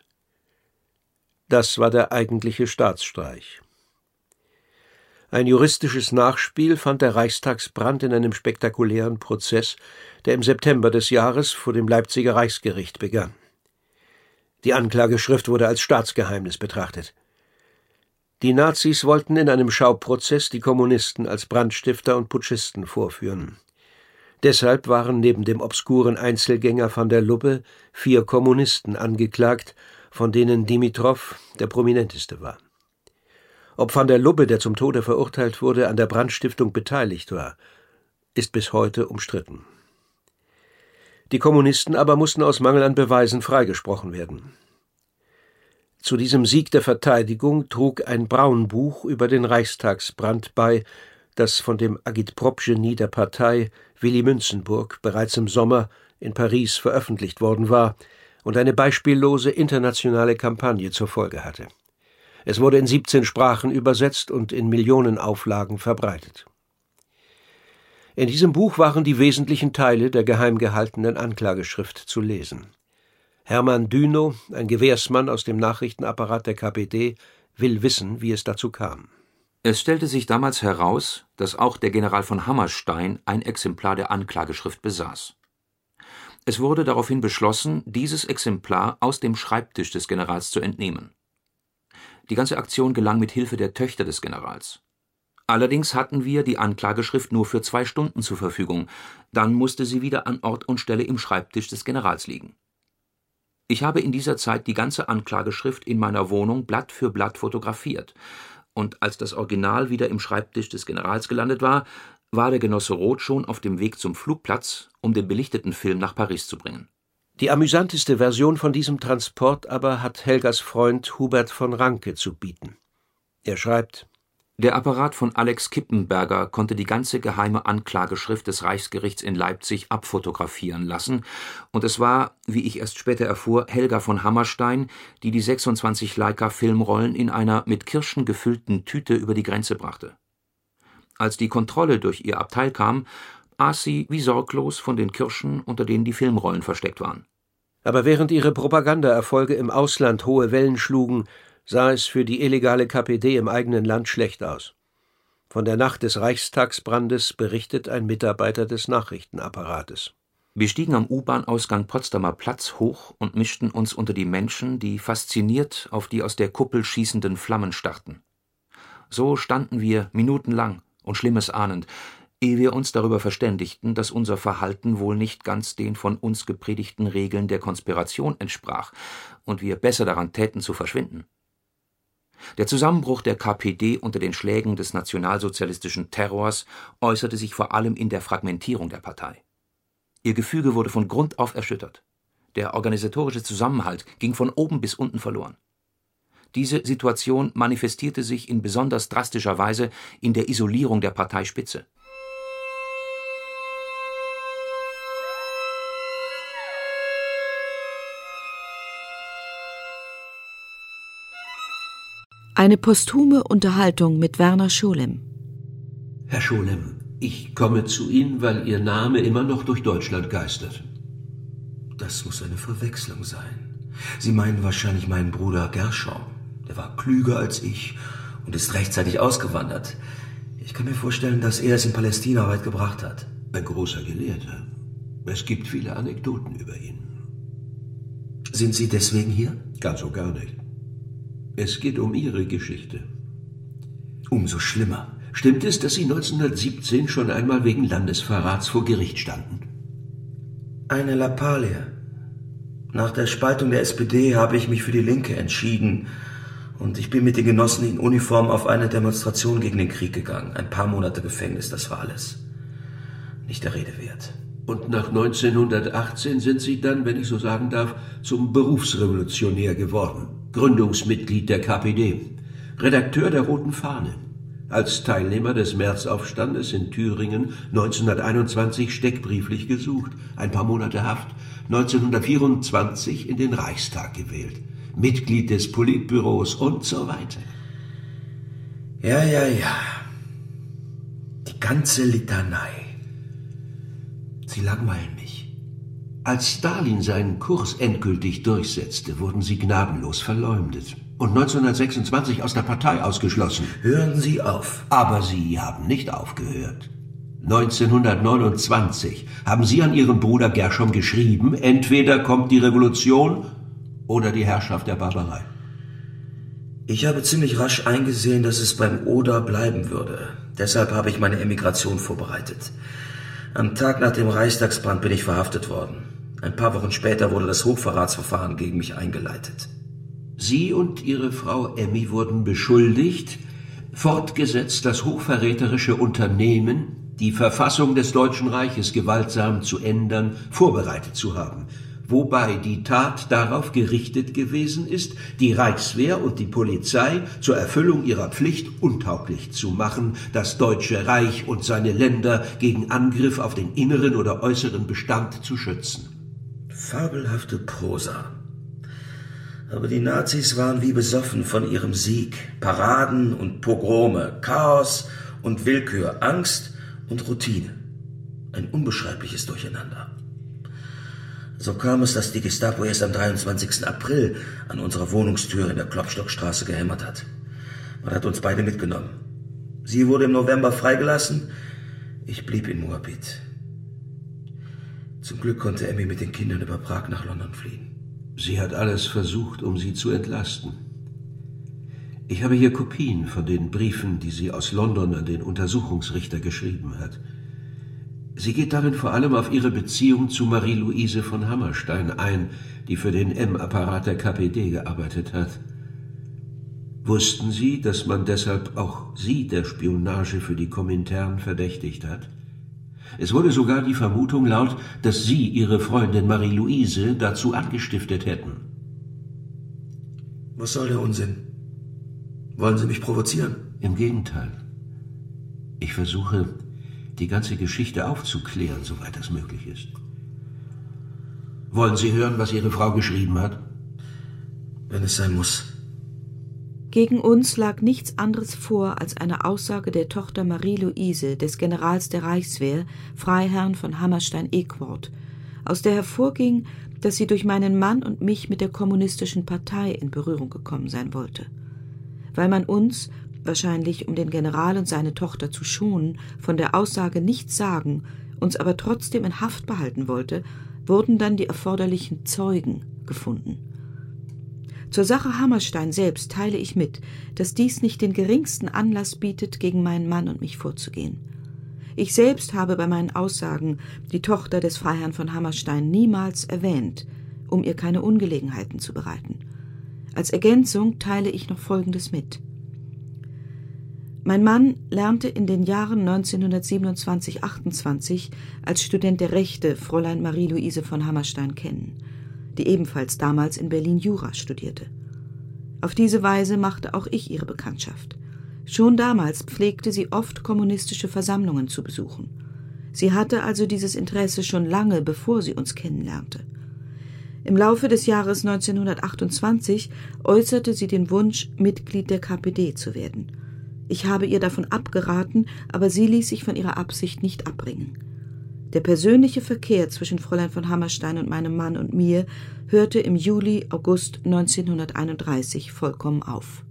Das war der eigentliche Staatsstreich. Ein juristisches Nachspiel fand der Reichstagsbrand in einem spektakulären Prozess, der im September des Jahres vor dem Leipziger Reichsgericht begann. Die Anklageschrift wurde als Staatsgeheimnis betrachtet. Die Nazis wollten in einem Schauprozess die Kommunisten als Brandstifter und Putschisten vorführen. Deshalb waren neben dem obskuren Einzelgänger van der Lubbe 4 Kommunisten angeklagt, von denen Dimitrow der prominenteste war. Ob van der Lubbe, der zum Tode verurteilt wurde, an der Brandstiftung beteiligt war, ist bis heute umstritten. Die Kommunisten aber mussten aus Mangel an Beweisen freigesprochen werden. Zu diesem Sieg der Verteidigung trug ein Braunbuch über den Reichstagsbrand bei, das von dem Agitprop-Genie der Partei, Willy Münzenburg, bereits im Sommer in Paris veröffentlicht worden war und eine beispiellose internationale Kampagne zur Folge hatte. Es wurde in 17 Sprachen übersetzt und in Millionenauflagen verbreitet. In diesem Buch waren die wesentlichen Teile der geheim gehaltenen Anklageschrift zu lesen. Hermann Dünow, ein Gewährsmann aus dem Nachrichtenapparat der KPD, will wissen, wie es dazu kam. Es stellte sich damals heraus, dass auch der General von Hammerstein ein Exemplar der Anklageschrift besaß. Es wurde daraufhin beschlossen, dieses Exemplar aus dem Schreibtisch des Generals zu entnehmen. Die ganze Aktion gelang mit Hilfe der Töchter des Generals. Allerdings hatten wir die Anklageschrift nur für 2 Stunden zur Verfügung, dann musste sie wieder an Ort und Stelle im Schreibtisch des Generals liegen. Ich habe in dieser Zeit die ganze Anklageschrift in meiner Wohnung Blatt für Blatt fotografiert, und als das Original wieder im Schreibtisch des Generals gelandet war, war der Genosse Roth schon auf dem Weg zum Flugplatz, um den belichteten Film nach Paris zu bringen. Die amüsanteste Version von diesem Transport aber hat Helgas Freund Hubert von Ranke zu bieten. Er schreibt: Der Apparat von Alex Kippenberger konnte die ganze geheime Anklageschrift des Reichsgerichts in Leipzig abfotografieren lassen, und es war, wie ich erst später erfuhr, Helga von Hammerstein, die die 26 Leica-Filmrollen in einer mit Kirschen gefüllten Tüte über die Grenze brachte. Als die Kontrolle durch ihr Abteil kam, aß sie wie sorglos von den Kirschen, unter denen die Filmrollen versteckt waren. Aber während ihre Propagandaerfolge im Ausland hohe Wellen schlugen, sah es für die illegale KPD im eigenen Land schlecht aus. Von der Nacht des Reichstagsbrandes berichtet ein Mitarbeiter des Nachrichtenapparates. Wir stiegen am U-Bahn-Ausgang Potsdamer Platz hoch und mischten uns unter die Menschen, die fasziniert auf die aus der Kuppel schießenden Flammen starrten. So standen wir minutenlang und Schlimmes ahnend, ehe wir uns darüber verständigten, dass unser Verhalten wohl nicht ganz den von uns gepredigten Regeln der Konspiration entsprach und wir besser daran täten zu verschwinden. Der Zusammenbruch der KPD unter den Schlägen des nationalsozialistischen Terrors äußerte sich vor allem in der Fragmentierung der Partei. Ihr Gefüge wurde von Grund auf erschüttert. Der organisatorische Zusammenhalt ging von oben bis unten verloren. Diese Situation manifestierte sich in besonders drastischer Weise in der Isolierung der Parteispitze. Eine posthume Unterhaltung mit Werner Scholem. Herr Scholem, ich komme zu Ihnen, weil Ihr Name immer noch durch Deutschland geistert. Das muss eine Verwechslung sein. Sie meinen wahrscheinlich meinen Bruder Gershom. Der war klüger als ich und ist rechtzeitig ausgewandert. Ich kann mir vorstellen, dass er es in Palästina weit gebracht hat. Ein großer Gelehrter. Es gibt viele Anekdoten über ihn. Sind Sie deswegen hier? Ganz und gar nicht. Es geht um Ihre Geschichte. Umso schlimmer. Stimmt es, dass Sie 1917 schon einmal wegen Landesverrats vor Gericht standen? Eine Lappalie. Nach der Spaltung der SPD habe ich mich für die Linke entschieden und ich bin mit den Genossen in Uniform auf eine Demonstration gegen den Krieg gegangen. Ein paar Monate Gefängnis, das war alles. Nicht der Rede wert. Und nach 1918 sind Sie dann, wenn ich so sagen darf, zum Berufsrevolutionär geworden. Gründungsmitglied der KPD, Redakteur der Roten Fahne, als Teilnehmer des Märzaufstandes in Thüringen 1921 steckbrieflich gesucht, ein paar Monate Haft, 1924 in den Reichstag gewählt, Mitglied des Politbüros und so weiter. Ja. Die ganze Litanei. Sie langweilen mich. Als Stalin seinen Kurs endgültig durchsetzte, wurden Sie gnadenlos verleumdet und 1926 aus der Partei ausgeschlossen. Hören Sie auf. Aber Sie haben nicht aufgehört. 1929 haben Sie an Ihren Bruder Gershom geschrieben, entweder kommt die Revolution oder die Herrschaft der Barbarei. Ich habe ziemlich rasch eingesehen, dass es beim Oder bleiben würde. Deshalb habe ich meine Emigration vorbereitet. Am Tag nach dem Reichstagsbrand bin ich verhaftet worden. Ein paar Wochen später wurde das Hochverratsverfahren gegen mich eingeleitet. Sie und Ihre Frau Emmy wurden beschuldigt, fortgesetzt das hochverräterische Unternehmen, die Verfassung des Deutschen Reiches gewaltsam zu ändern, vorbereitet zu haben, wobei die Tat darauf gerichtet gewesen ist, die Reichswehr und die Polizei zur Erfüllung ihrer Pflicht untauglich zu machen, das Deutsche Reich und seine Länder gegen Angriff auf den inneren oder äußeren Bestand zu schützen. Fabelhafte Prosa. Aber die Nazis waren wie besoffen von ihrem Sieg. Paraden und Pogrome, Chaos und Willkür, Angst und Routine. Ein unbeschreibliches Durcheinander. So kam es, dass die Gestapo erst am 23. April an unserer Wohnungstür in der Klopstockstraße gehämmert hat. Man hat uns beide mitgenommen. Sie wurde im November freigelassen, ich blieb in Moabit. Zum Glück konnte Emmy mit den Kindern über Prag nach London fliehen. Sie hat alles versucht, um Sie zu entlasten. Ich habe hier Kopien von den Briefen, die sie aus London an den Untersuchungsrichter geschrieben hat. Sie geht darin vor allem auf ihre Beziehung zu Marie-Louise von Hammerstein ein, die für den M-Apparat der KPD gearbeitet hat. Wussten Sie, dass man deshalb auch Sie der Spionage für die Komintern verdächtigt hat? Es wurde sogar die Vermutung laut, dass Sie Ihre Freundin Marie-Louise dazu angestiftet hätten. Was soll der Unsinn? Wollen Sie mich provozieren? Im Gegenteil. Ich versuche, die ganze Geschichte aufzuklären, soweit das möglich ist. Wollen Sie hören, was Ihre Frau geschrieben hat? Wenn es sein muss. Gegen uns lag nichts anderes vor als eine Aussage der Tochter Marie-Louise, des Generals der Reichswehr, Freiherrn von Hammerstein-Equord, aus der hervorging, dass sie durch meinen Mann und mich mit der kommunistischen Partei in Berührung gekommen sein wollte. Weil man uns, wahrscheinlich um den General und seine Tochter zu schonen, von der Aussage nichts sagen, uns aber trotzdem in Haft behalten wollte, wurden dann die erforderlichen Zeugen gefunden. Zur Sache Hammerstein selbst teile ich mit, dass dies nicht den geringsten Anlass bietet, gegen meinen Mann und mich vorzugehen. Ich selbst habe bei meinen Aussagen die Tochter des Freiherrn von Hammerstein niemals erwähnt, um ihr keine Ungelegenheiten zu bereiten. Als Ergänzung teile ich noch Folgendes mit. Mein Mann lernte in den Jahren 1927-28 als Student der Rechte Fräulein Marie-Louise von Hammerstein kennen, die ebenfalls damals in Berlin Jura studierte. Auf diese Weise machte auch ich ihre Bekanntschaft. Schon damals pflegte sie oft kommunistische Versammlungen zu besuchen. Sie hatte also dieses Interesse schon lange, bevor sie uns kennenlernte. Im Laufe des Jahres 1928 äußerte sie den Wunsch, Mitglied der KPD zu werden. Ich habe ihr davon abgeraten, aber sie ließ sich von ihrer Absicht nicht abbringen. Der persönliche Verkehr zwischen Fräulein von Hammerstein und meinem Mann und mir hörte im Juli, August 1931 vollkommen auf.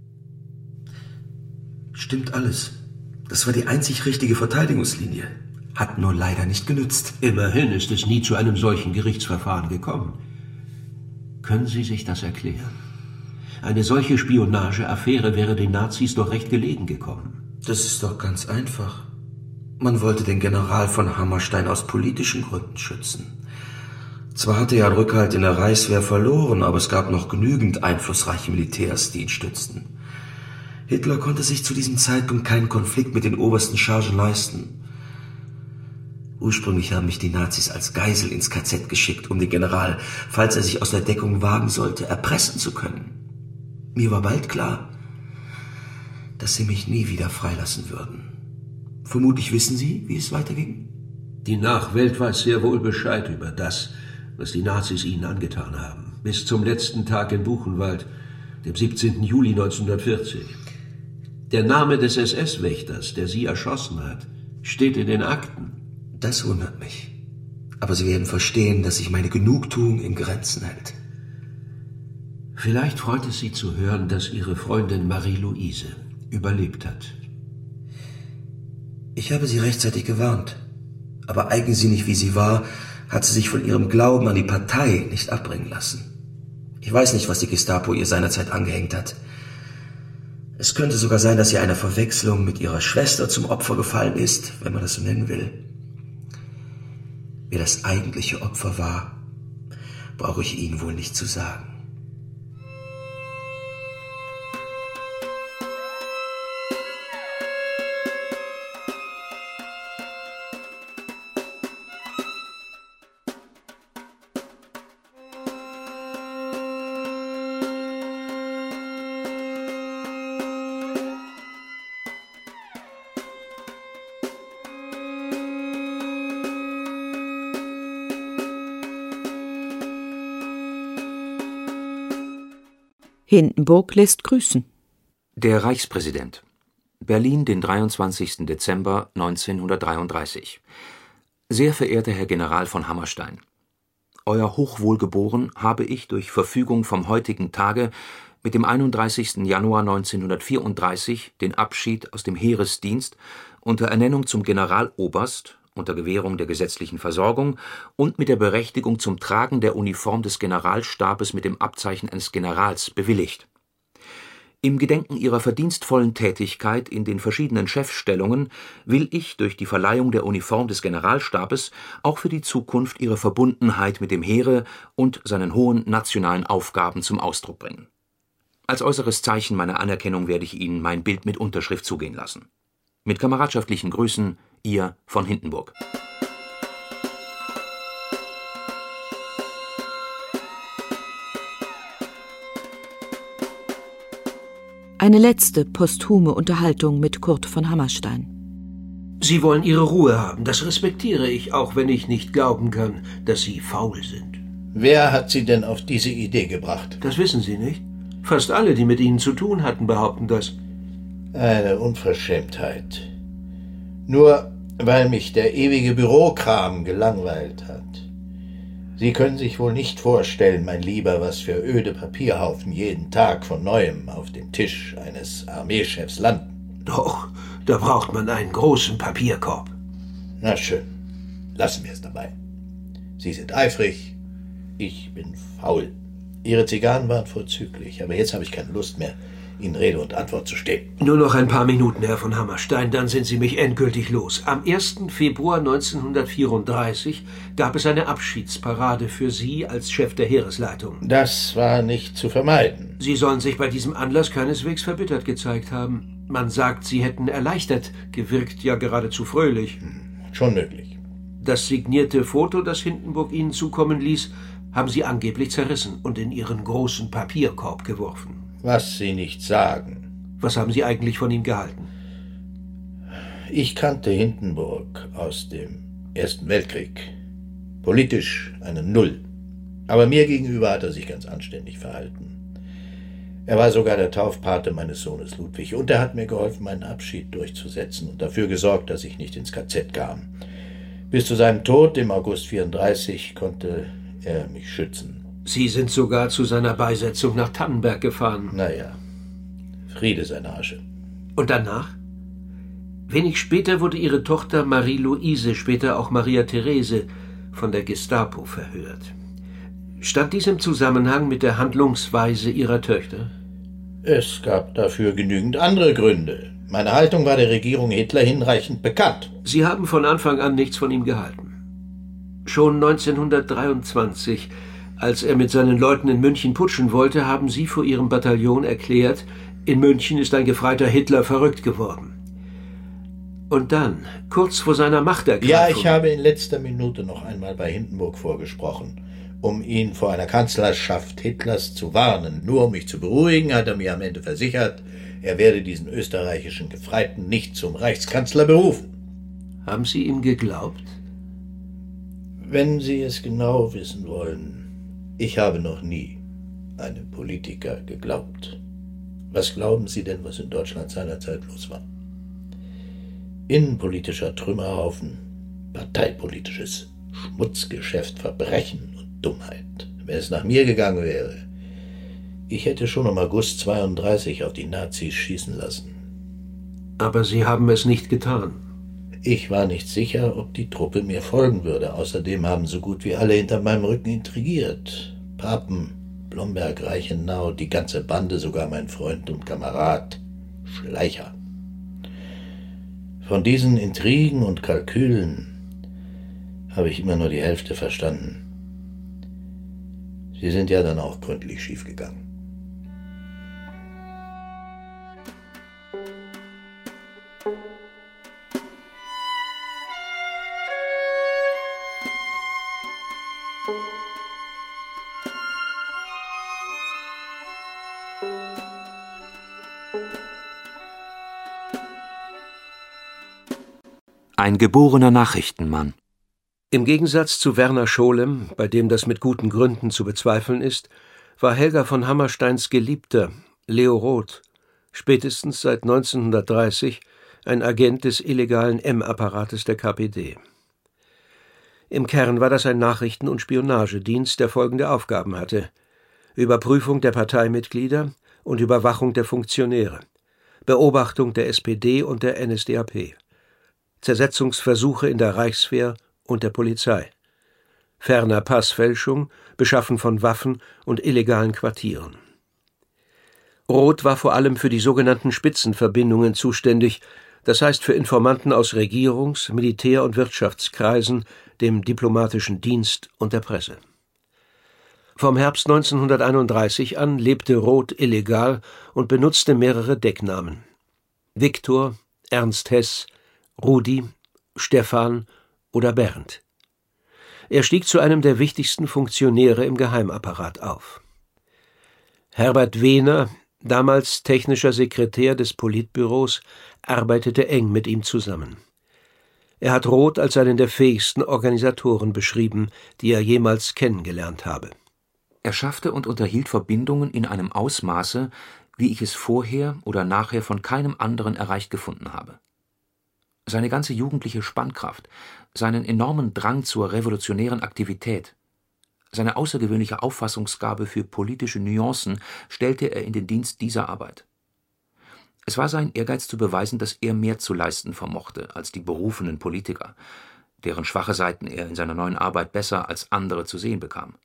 Stimmt alles. Das war die einzig richtige Verteidigungslinie. Hat nur leider nicht genützt. Immerhin ist es nie zu einem solchen Gerichtsverfahren gekommen. Können Sie sich das erklären? Eine solche Spionageaffäre wäre den Nazis doch recht gelegen gekommen. Das ist doch ganz einfach. Man wollte den General von Hammerstein aus politischen Gründen schützen. Zwar hatte er einen Rückhalt in der Reichswehr verloren, aber es gab noch genügend einflussreiche Militärs, die ihn stützten. Hitler konnte sich zu diesem Zeitpunkt keinen Konflikt mit den obersten Chargen leisten. Ursprünglich haben mich die Nazis als Geisel ins KZ geschickt, um den General, falls er sich aus der Deckung wagen sollte, erpressen zu können. Mir war bald klar, dass sie mich nie wieder freilassen würden. Vermutlich wissen Sie, wie es weiterging? Die Nachwelt weiß sehr wohl Bescheid über das, was die Nazis ihnen angetan haben. Bis zum letzten Tag in Buchenwald, dem 17. Juli 1940. Der Name des SS-Wächters, der sie erschossen hat, steht in den Akten. Das wundert mich. Aber Sie werden verstehen, dass sich meine Genugtuung in Grenzen hält. Vielleicht freut es Sie zu hören, dass Ihre Freundin Marie-Louise überlebt hat. Ich habe sie rechtzeitig gewarnt. Aber eigensinnig wie sie war, hat sie sich von ihrem Glauben an die Partei nicht abbringen lassen. Ich weiß nicht, was die Gestapo ihr seinerzeit angehängt hat. Es könnte sogar sein, dass sie einer Verwechslung mit ihrer Schwester zum Opfer gefallen ist, wenn man das so nennen will. Wer das eigentliche Opfer war, brauche ich Ihnen wohl nicht zu sagen. Hindenburg lässt grüßen. Der Reichspräsident. Berlin, den 23. Dezember 1933. Sehr verehrter Herr General von Hammerstein, Euer Hochwohlgeboren habe ich durch Verfügung vom heutigen Tage mit dem 31. Januar 1934 den Abschied aus dem Heeresdienst unter Ernennung zum Generaloberst unter Gewährung der gesetzlichen Versorgung und mit der Berechtigung zum Tragen der Uniform des Generalstabes mit dem Abzeichen eines Generals bewilligt. Im Gedenken Ihrer verdienstvollen Tätigkeit in den verschiedenen Chefstellungen will ich durch die Verleihung der Uniform des Generalstabes auch für die Zukunft Ihre Verbundenheit mit dem Heere und seinen hohen nationalen Aufgaben zum Ausdruck bringen. Als äußeres Zeichen meiner Anerkennung werde ich Ihnen mein Bild mit Unterschrift zugehen lassen. Mit kameradschaftlichen Grüßen, Ihr von Hindenburg. Eine letzte posthume Unterhaltung mit Kurt von Hammerstein. Sie wollen Ihre Ruhe haben, das respektiere ich, auch wenn ich nicht glauben kann, dass Sie faul sind. Wer hat Sie denn auf diese Idee gebracht? Das wissen Sie nicht. Fast alle, die mit Ihnen zu tun hatten, behaupten das. Eine Unverschämtheit. Nur weil mich der ewige Bürokram gelangweilt hat. Sie können sich wohl nicht vorstellen, mein Lieber, was für öde Papierhaufen jeden Tag von Neuem auf dem Tisch eines Armeechefs landen. Doch, da braucht man einen großen Papierkorb. Na schön, lassen wir es dabei. Sie sind eifrig, ich bin faul. Ihre Zigarren waren vorzüglich, aber jetzt habe ich keine Lust mehr, Ihnen Rede und Antwort zu stehen. Nur noch ein paar Minuten, Herr von Hammerstein, dann sind Sie mich endgültig los. Am 1. Februar 1934 gab es eine Abschiedsparade für Sie als Chef der Heeresleitung. Das war nicht zu vermeiden. Sie sollen sich bei diesem Anlass keineswegs verbittert gezeigt haben. Man sagt, Sie hätten erleichtert gewirkt, ja geradezu fröhlich. Schon möglich. Das signierte Foto, das Hindenburg Ihnen zukommen ließ, haben Sie angeblich zerrissen und in Ihren großen Papierkorb geworfen. Was Sie nicht sagen. Was haben Sie eigentlich von ihm gehalten? Ich kannte Hindenburg aus dem Ersten Weltkrieg. Politisch eine Null. Aber mir gegenüber hat er sich ganz anständig verhalten. Er war sogar der Taufpate meines Sohnes Ludwig und er hat mir geholfen, meinen Abschied durchzusetzen und dafür gesorgt, dass ich nicht ins KZ kam. Bis zu seinem Tod im August 1934 konnte er mich schützen. Sie sind sogar zu seiner Beisetzung nach Tannenberg gefahren. Naja, Friede seine Asche. Und danach? Wenig später wurde Ihre Tochter Marie-Louise, später auch Maria Therese, von der Gestapo verhört. Stand dies im Zusammenhang mit der Handlungsweise Ihrer Töchter? Es gab dafür genügend andere Gründe. Meine Haltung war der Regierung Hitler hinreichend bekannt. Sie haben von Anfang an nichts von ihm gehalten. Schon 1923, als er mit seinen Leuten in München putschen wollte, haben Sie vor Ihrem Bataillon erklärt, in München ist ein gefreiter Hitler verrückt geworden. Und dann, kurz vor seiner Machtergreifung... Ja, ich habe in letzter Minute noch einmal bei Hindenburg vorgesprochen, um ihn vor einer Kanzlerschaft Hitlers zu warnen. Nur um mich zu beruhigen, hat er mir am Ende versichert, er werde diesen österreichischen Gefreiten nicht zum Reichskanzler berufen. Haben Sie ihm geglaubt? Wenn Sie es genau wissen wollen, ich habe noch nie einem Politiker geglaubt. Was glauben Sie denn, was in Deutschland seinerzeit los war? Innenpolitischer Trümmerhaufen, parteipolitisches Schmutzgeschäft, Verbrechen und Dummheit. Wenn es nach mir gegangen wäre, ich hätte schon im August 32 auf die Nazis schießen lassen. Aber Sie haben es nicht getan. Ich war nicht sicher, ob die Truppe mir folgen würde. Außerdem haben so gut wie alle hinter meinem Rücken intrigiert. Papen, Blomberg, Reichenau, die ganze Bande, sogar mein Freund und Kamerad Schleicher. Von diesen Intrigen und Kalkülen habe ich immer nur die Hälfte verstanden. Sie sind ja dann auch gründlich schiefgegangen. Ein geborener Nachrichtenmann. Im Gegensatz zu Werner Scholem, bei dem das mit guten Gründen zu bezweifeln ist, war Helga von Hammersteins Geliebter, Leo Roth, spätestens seit 1930 ein Agent des illegalen M-Apparates der KPD. Im Kern war das ein Nachrichten- und Spionagedienst, der folgende Aufgaben hatte: Überprüfung der Parteimitglieder und Überwachung der Funktionäre, Beobachtung der SPD und der NSDAP, Zersetzungsversuche in der Reichswehr und der Polizei, ferner Passfälschung, Beschaffen von Waffen und illegalen Quartieren. Roth war vor allem für die sogenannten Spitzenverbindungen zuständig, das heißt für Informanten aus Regierungs-, Militär- und Wirtschaftskreisen, dem diplomatischen Dienst und der Presse. Vom Herbst 1931 an lebte Roth illegal und benutzte mehrere Decknamen: Viktor, Ernst Hess, Rudi, Stefan oder Bernd. Er stieg zu einem der wichtigsten Funktionäre im Geheimapparat auf. Herbert Wehner, damals technischer Sekretär des Politbüros, arbeitete eng mit ihm zusammen. Er hat Roth als einen der fähigsten Organisatoren beschrieben, die er jemals kennengelernt habe. Er schaffte und unterhielt Verbindungen in einem Ausmaße, wie ich es vorher oder nachher von keinem anderen erreicht gefunden habe. Seine ganze jugendliche Spannkraft, seinen enormen Drang zur revolutionären Aktivität, seine außergewöhnliche Auffassungsgabe für politische Nuancen stellte er in den Dienst dieser Arbeit. Es war sein Ehrgeiz zu beweisen, dass er mehr zu leisten vermochte als die berufenen Politiker, deren schwache Seiten er in seiner neuen Arbeit besser als andere zu sehen bekam.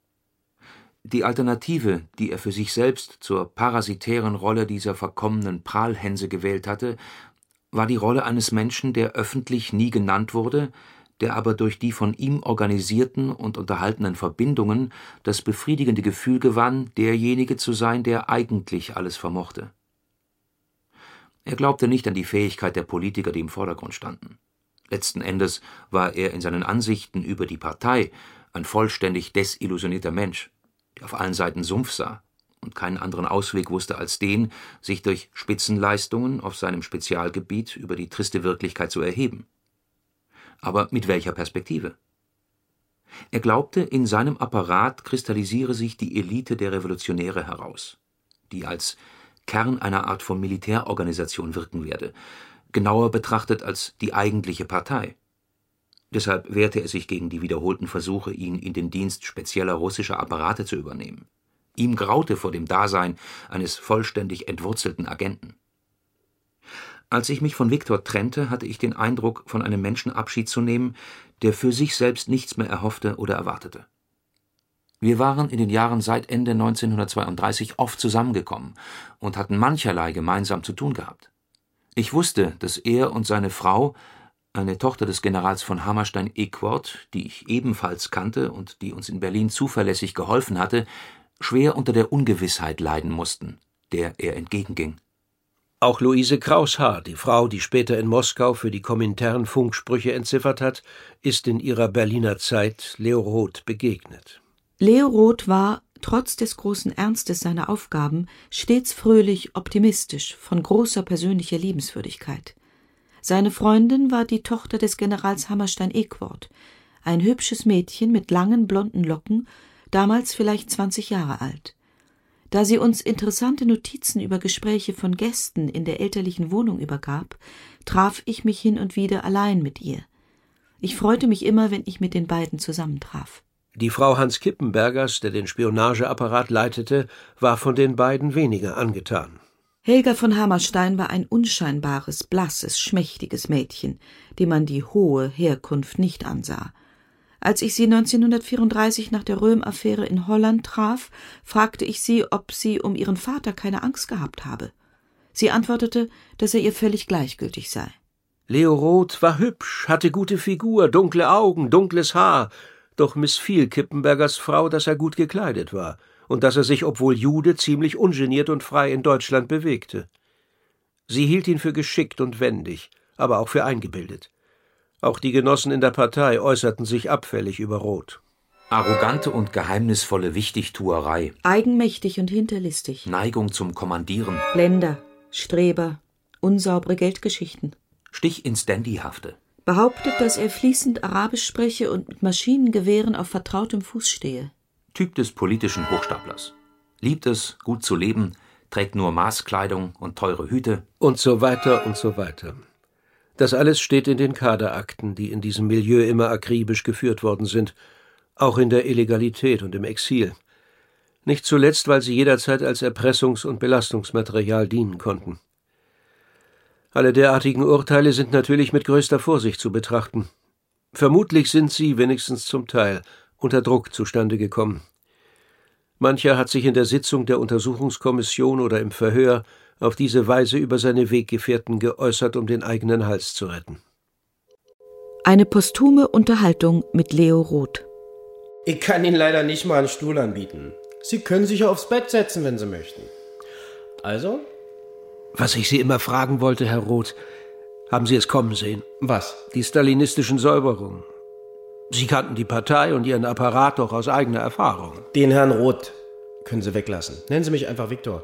Die Alternative, die er für sich selbst zur parasitären Rolle dieser verkommenen Prahlhänse gewählt hatte, war die Rolle eines Menschen, der öffentlich nie genannt wurde, der aber durch die von ihm organisierten und unterhaltenen Verbindungen das befriedigende Gefühl gewann, derjenige zu sein, der eigentlich alles vermochte. Er glaubte nicht an die Fähigkeit der Politiker, die im Vordergrund standen. Letzten Endes war er in seinen Ansichten über die Partei ein vollständig desillusionierter Mensch, der auf allen Seiten Sumpf sah und keinen anderen Ausweg wusste als den, sich durch Spitzenleistungen auf seinem Spezialgebiet über die triste Wirklichkeit zu erheben. Aber mit welcher Perspektive? Er glaubte, in seinem Apparat kristallisiere sich die Elite der Revolutionäre heraus, die als Kern einer Art von Militärorganisation wirken werde, genauer betrachtet als die eigentliche Partei. Deshalb wehrte er sich gegen die wiederholten Versuche, ihn in den Dienst spezieller russischer Apparate zu übernehmen. Ihm graute vor dem Dasein eines vollständig entwurzelten Agenten. Als ich mich von Viktor trennte, hatte ich den Eindruck, von einem Menschen Abschied zu nehmen, der für sich selbst nichts mehr erhoffte oder erwartete. Wir waren in den Jahren seit Ende 1932 oft zusammengekommen und hatten mancherlei gemeinsam zu tun gehabt. Ich wusste, dass er und seine Frau, eine Tochter des Generals von Hammerstein-Equord, die ich ebenfalls kannte und die uns in Berlin zuverlässig geholfen hatte, schwer unter der Ungewissheit leiden mussten, der er entgegenging. Auch Luise Kraushaar, die Frau, die später in Moskau für die Komintern Funksprüche entziffert hat, ist in ihrer Berliner Zeit Leo Roth begegnet. Leo Roth war, trotz des großen Ernstes seiner Aufgaben, stets fröhlich, optimistisch, von großer persönlicher Liebenswürdigkeit. Seine Freundin war die Tochter des Generals Hammerstein-Equord, ein hübsches Mädchen mit langen blonden Locken, damals vielleicht 20 Jahre alt. Da sie uns interessante Notizen über Gespräche von Gästen in der elterlichen Wohnung übergab, traf ich mich hin und wieder allein mit ihr. Ich freute mich immer, wenn ich mit den beiden zusammentraf. Die Frau Hans Kippenbergers, der den Spionageapparat leitete, war von den beiden weniger angetan. Helga von Hammerstein war ein unscheinbares, blasses, schmächtiges Mädchen, dem man die hohe Herkunft nicht ansah. Als ich sie 1934 nach der Röhm-Affäre in Holland traf, fragte ich sie, ob sie um ihren Vater keine Angst gehabt habe. Sie antwortete, dass er ihr völlig gleichgültig sei. Leo Roth war hübsch, hatte gute Figur, dunkle Augen, dunkles Haar, doch missfiel Kippenbergers Frau, dass er gut gekleidet war und dass er sich, obwohl Jude, ziemlich ungeniert und frei in Deutschland bewegte. Sie hielt ihn für geschickt und wendig, aber auch für eingebildet. Auch die Genossen in der Partei äußerten sich abfällig über Roth. Arrogante und geheimnisvolle Wichtigtuerei. Eigenmächtig und hinterlistig. Neigung zum Kommandieren. Blender, Streber, unsaubere Geldgeschichten. Stich ins Dandyhafte. Behauptet, dass er fließend Arabisch spreche und mit Maschinengewehren auf vertrautem Fuß stehe. Typ des politischen Hochstaplers. Liebt es, gut zu leben, trägt nur Maßkleidung und teure Hüte. Und so weiter und so weiter. Das alles steht in den Kaderakten, die in diesem Milieu immer akribisch geführt worden sind, auch in der Illegalität und im Exil. Nicht zuletzt, weil sie jederzeit als Erpressungs- und Belastungsmaterial dienen konnten. Alle derartigen Urteile sind natürlich mit größter Vorsicht zu betrachten. Vermutlich sind sie, wenigstens zum Teil, unter Druck zustande gekommen. Mancher hat sich in der Sitzung der Untersuchungskommission oder im Verhör auf diese Weise über seine Weggefährten geäußert, um den eigenen Hals zu retten. Eine posthume Unterhaltung mit Leo Roth. Ich kann Ihnen leider nicht mal einen Stuhl anbieten. Sie können sich aufs Bett setzen, wenn Sie möchten. Also? Was ich Sie immer fragen wollte, Herr Roth, haben Sie es kommen sehen? Was? Die stalinistischen Säuberungen. Sie kannten die Partei und ihren Apparat doch aus eigener Erfahrung. Den Herrn Roth können Sie weglassen. Nennen Sie mich einfach Viktor.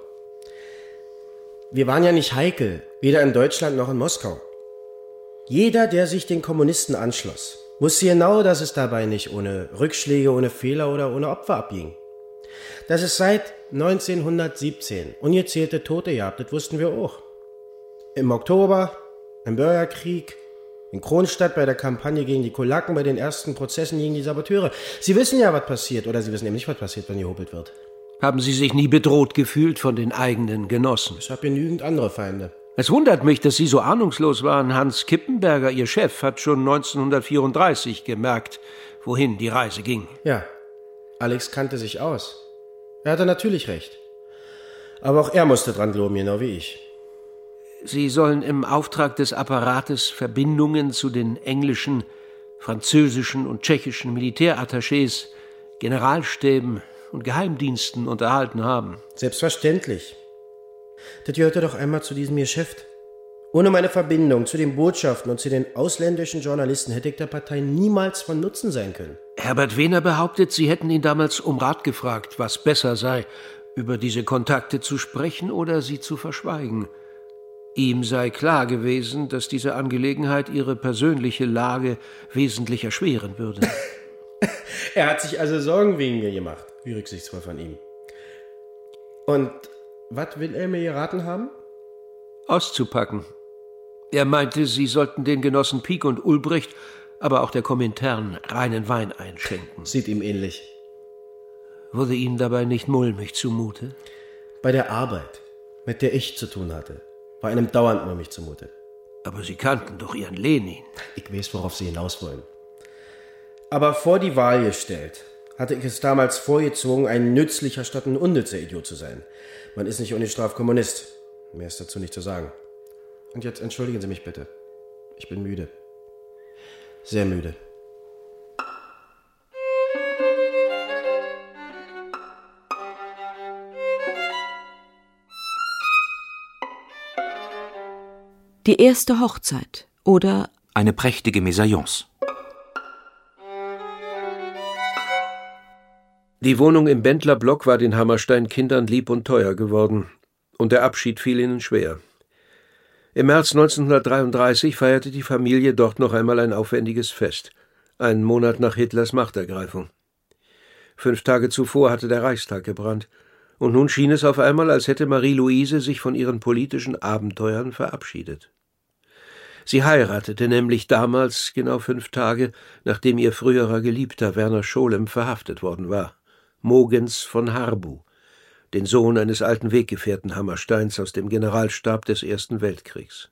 Wir waren ja nicht heikel, weder in Deutschland noch in Moskau. Jeder, der sich den Kommunisten anschloss, wusste genau, dass es dabei nicht ohne Rückschläge, ohne Fehler oder ohne Opfer abging. Dass es seit 1917 ungezählte Tote gab, das wussten wir auch. Im Oktober, im Bürgerkrieg, in Kronstadt bei der Kampagne gegen die Kulaken, bei den ersten Prozessen gegen die Saboteure. Sie wissen ja, was passiert, oder Sie wissen eben nicht, was passiert, wenn gehobelt wird. Haben Sie sich nie bedroht gefühlt von den eigenen Genossen? Ich habe genügend andere Feinde. Es wundert mich, dass Sie so ahnungslos waren. Hans Kippenberger, Ihr Chef, hat schon 1934 gemerkt, wohin die Reise ging. Ja, Alex kannte sich aus. Er hatte natürlich recht. Aber auch er musste dran glauben, genau wie ich. Sie sollen im Auftrag des Apparates Verbindungen zu den englischen, französischen und tschechischen Militärattachés, Generalstäben und Geheimdiensten unterhalten haben. Selbstverständlich. Das gehörte doch einmal zu diesem Geschäft. Ohne meine Verbindung zu den Botschaften und zu den ausländischen Journalisten hätte ich der Partei niemals von Nutzen sein können. Herbert Wehner behauptet, Sie hätten ihn damals um Rat gefragt, was besser sei, über diese Kontakte zu sprechen oder sie zu verschweigen. Ihm sei klar gewesen, dass diese Angelegenheit Ihre persönliche Lage wesentlich erschweren würde. Er hat sich also Sorgen wegen mir gemacht, wie rücksichtsvoll von ihm. Und was will er mir geraten haben? Auszupacken. Er meinte, Sie sollten den Genossen Pieck und Ulbricht, aber auch der Komintern, reinen Wein einschenken. Sieht ihm ähnlich. Wurde Ihnen dabei nicht mulmig zumute? Bei der Arbeit, mit der ich zu tun hatte, war einem dauernd mulmig zumute. Aber Sie kannten doch Ihren Lenin. Ich weiß, worauf Sie hinaus wollen. Aber vor die Wahl gestellt, hatte ich es damals vorgezogen, ein nützlicher statt ein unnützer Idiot zu sein. Man ist nicht ungestraft Kommunist. Mehr ist dazu nicht zu sagen. Und jetzt entschuldigen Sie mich bitte. Ich bin müde. Sehr müde. Die erste Hochzeit oder eine prächtige Mesalliance. Die Wohnung im Bendlerblock war den Hammerstein-Kindern lieb und teuer geworden, und der Abschied fiel ihnen schwer. Im März 1933 feierte die Familie dort noch einmal ein aufwendiges Fest, einen Monat nach Hitlers Machtergreifung. 5 Tage zuvor hatte der Reichstag gebrannt, und nun schien es auf einmal, als hätte Marie-Louise sich von ihren politischen Abenteuern verabschiedet. Sie heiratete nämlich damals genau 5 Tage, nachdem ihr früherer Geliebter Werner Scholem verhaftet worden war, Mogens von Harbu, den Sohn eines alten Weggefährten Hammersteins aus dem Generalstab des Ersten Weltkriegs.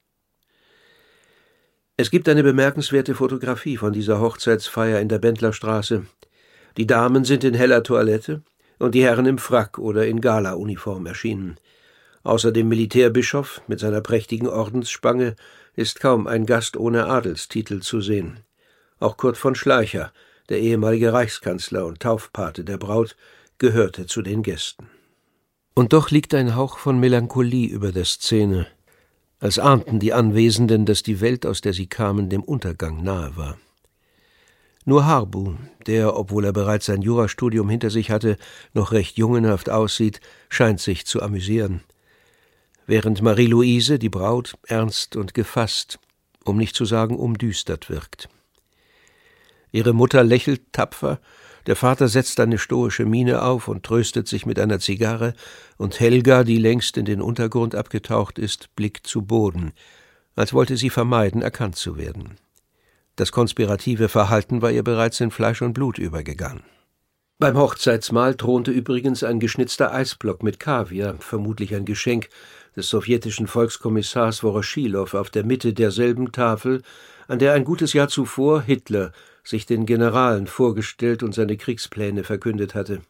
Es gibt eine bemerkenswerte Fotografie von dieser Hochzeitsfeier in der Bendlerstraße. Die Damen sind in heller Toilette und die Herren im Frack oder in Gala-Uniform erschienen. Außer dem Militärbischof mit seiner prächtigen Ordensspange ist kaum ein Gast ohne Adelstitel zu sehen. Auch Kurt von Schleicher, der ehemalige Reichskanzler und Taufpate der Braut, gehörte zu den Gästen. Und doch liegt ein Hauch von Melancholie über der Szene, als ahnten die Anwesenden, dass die Welt, aus der sie kamen, dem Untergang nahe war. Nur Harbu, der, obwohl er bereits sein Jurastudium hinter sich hatte, noch recht jungenhaft aussieht, scheint sich zu amüsieren. Während Marie-Louise, die Braut, ernst und gefasst, um nicht zu sagen umdüstert wirkt. Ihre Mutter lächelt tapfer, der Vater setzt eine stoische Miene auf und tröstet sich mit einer Zigarre, und Helga, die längst in den Untergrund abgetaucht ist, blickt zu Boden, als wollte sie vermeiden, erkannt zu werden. Das konspirative Verhalten war ihr bereits in Fleisch und Blut übergegangen. Beim Hochzeitsmahl thronte übrigens ein geschnitzter Eisblock mit Kaviar, vermutlich ein Geschenk des sowjetischen Volkskommissars Woroschilow, auf der Mitte derselben Tafel, an der ein gutes Jahr zuvor Hitler sich den Generalen vorgestellt und seine Kriegspläne verkündet hatte.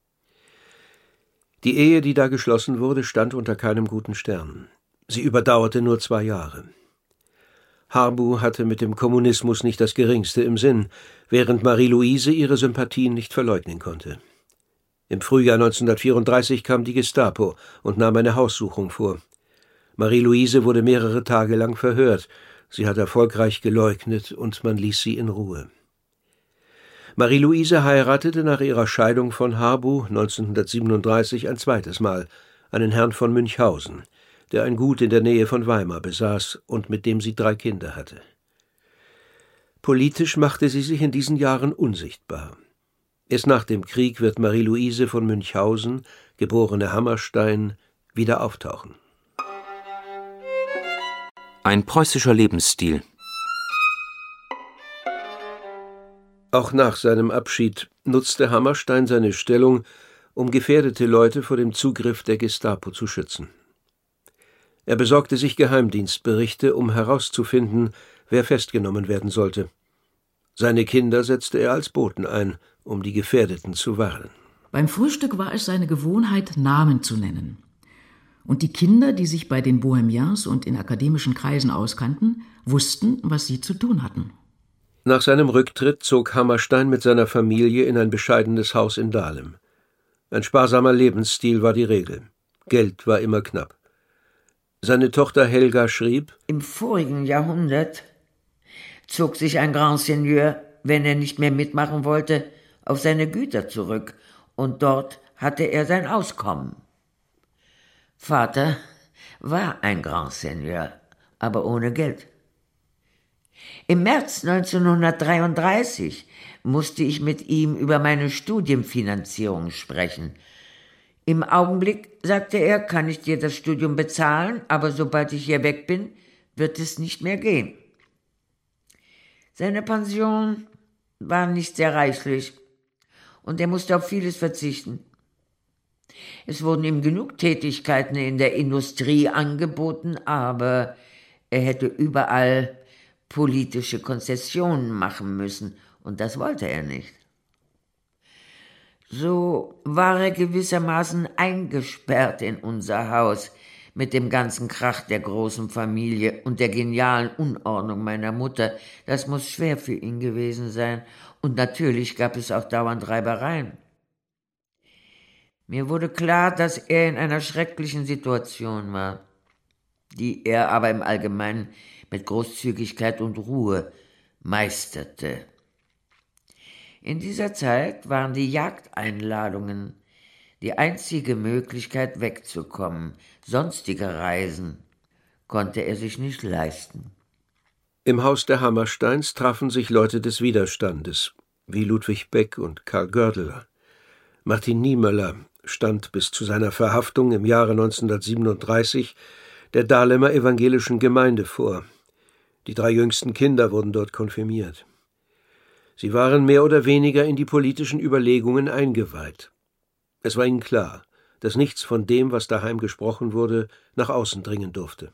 Die Ehe, die da geschlossen wurde, stand unter keinem guten Stern. Sie überdauerte nur 2 Jahre. Harbu hatte mit dem Kommunismus nicht das Geringste im Sinn, während Marie-Louise ihre Sympathien nicht verleugnen konnte. Im Frühjahr 1934 kam die Gestapo und nahm eine Haussuchung vor. Marie-Louise wurde mehrere Tage lang verhört. Sie hat erfolgreich geleugnet und man ließ sie in Ruhe. Marie-Louise heiratete nach ihrer Scheidung von Harbu 1937 ein zweites Mal, einen Herrn von Münchhausen, der ein Gut in der Nähe von Weimar besaß und mit dem sie 3 Kinder hatte. Politisch machte sie sich in diesen Jahren unsichtbar. Erst nach dem Krieg wird Marie-Louise von Münchhausen, geborene Hammerstein, wieder auftauchen. Ein preußischer Lebensstil. Auch nach seinem Abschied nutzte Hammerstein seine Stellung, um gefährdete Leute vor dem Zugriff der Gestapo zu schützen. Er besorgte sich Geheimdienstberichte, um herauszufinden, wer festgenommen werden sollte. Seine Kinder setzte er als Boten ein, um die Gefährdeten zu warnen. Beim Frühstück war es seine Gewohnheit, Namen zu nennen. Und die Kinder, die sich bei den Bohemians und in akademischen Kreisen auskannten, wussten, was sie zu tun hatten. Nach seinem Rücktritt zog Hammerstein mit seiner Familie in ein bescheidenes Haus in Dahlem. Ein sparsamer Lebensstil war die Regel. Geld war immer knapp. Seine Tochter Helga schrieb: Im vorigen Jahrhundert zog sich ein Grand Seigneur, wenn er nicht mehr mitmachen wollte, auf seine Güter zurück, und dort hatte er sein Auskommen. Vater war ein Grand Seigneur, aber ohne Geld. Im März 1933 musste ich mit ihm über meine Studienfinanzierung sprechen. Im Augenblick, sagte er, kann ich dir das Studium bezahlen, aber sobald ich hier weg bin, wird es nicht mehr gehen. Seine Pension war nicht sehr reichlich und er musste auf vieles verzichten. Es wurden ihm genug Tätigkeiten in der Industrie angeboten, aber er hätte überall politische Konzessionen machen müssen, und das wollte er nicht. So war er gewissermaßen eingesperrt in unser Haus mit dem ganzen Krach der großen Familie und der genialen Unordnung meiner Mutter. Das muss schwer für ihn gewesen sein, und natürlich gab es auch dauernd Reibereien. Mir wurde klar, dass er in einer schrecklichen Situation war, die er aber im Allgemeinen mit Großzügigkeit und Ruhe meisterte. In dieser Zeit waren die Jagdeinladungen die einzige Möglichkeit wegzukommen. Sonstige Reisen konnte er sich nicht leisten. Im Haus der Hammersteins trafen sich Leute des Widerstandes, wie Ludwig Beck und Karl Gördeler. Martin Niemöller stand bis zu seiner Verhaftung im Jahre 1937 der Dahlemer Evangelischen Gemeinde vor, Die 3 jüngsten Kinder wurden dort konfirmiert. Sie waren mehr oder weniger in die politischen Überlegungen eingeweiht. Es war ihnen klar, dass nichts von dem, was daheim gesprochen wurde, nach außen dringen durfte.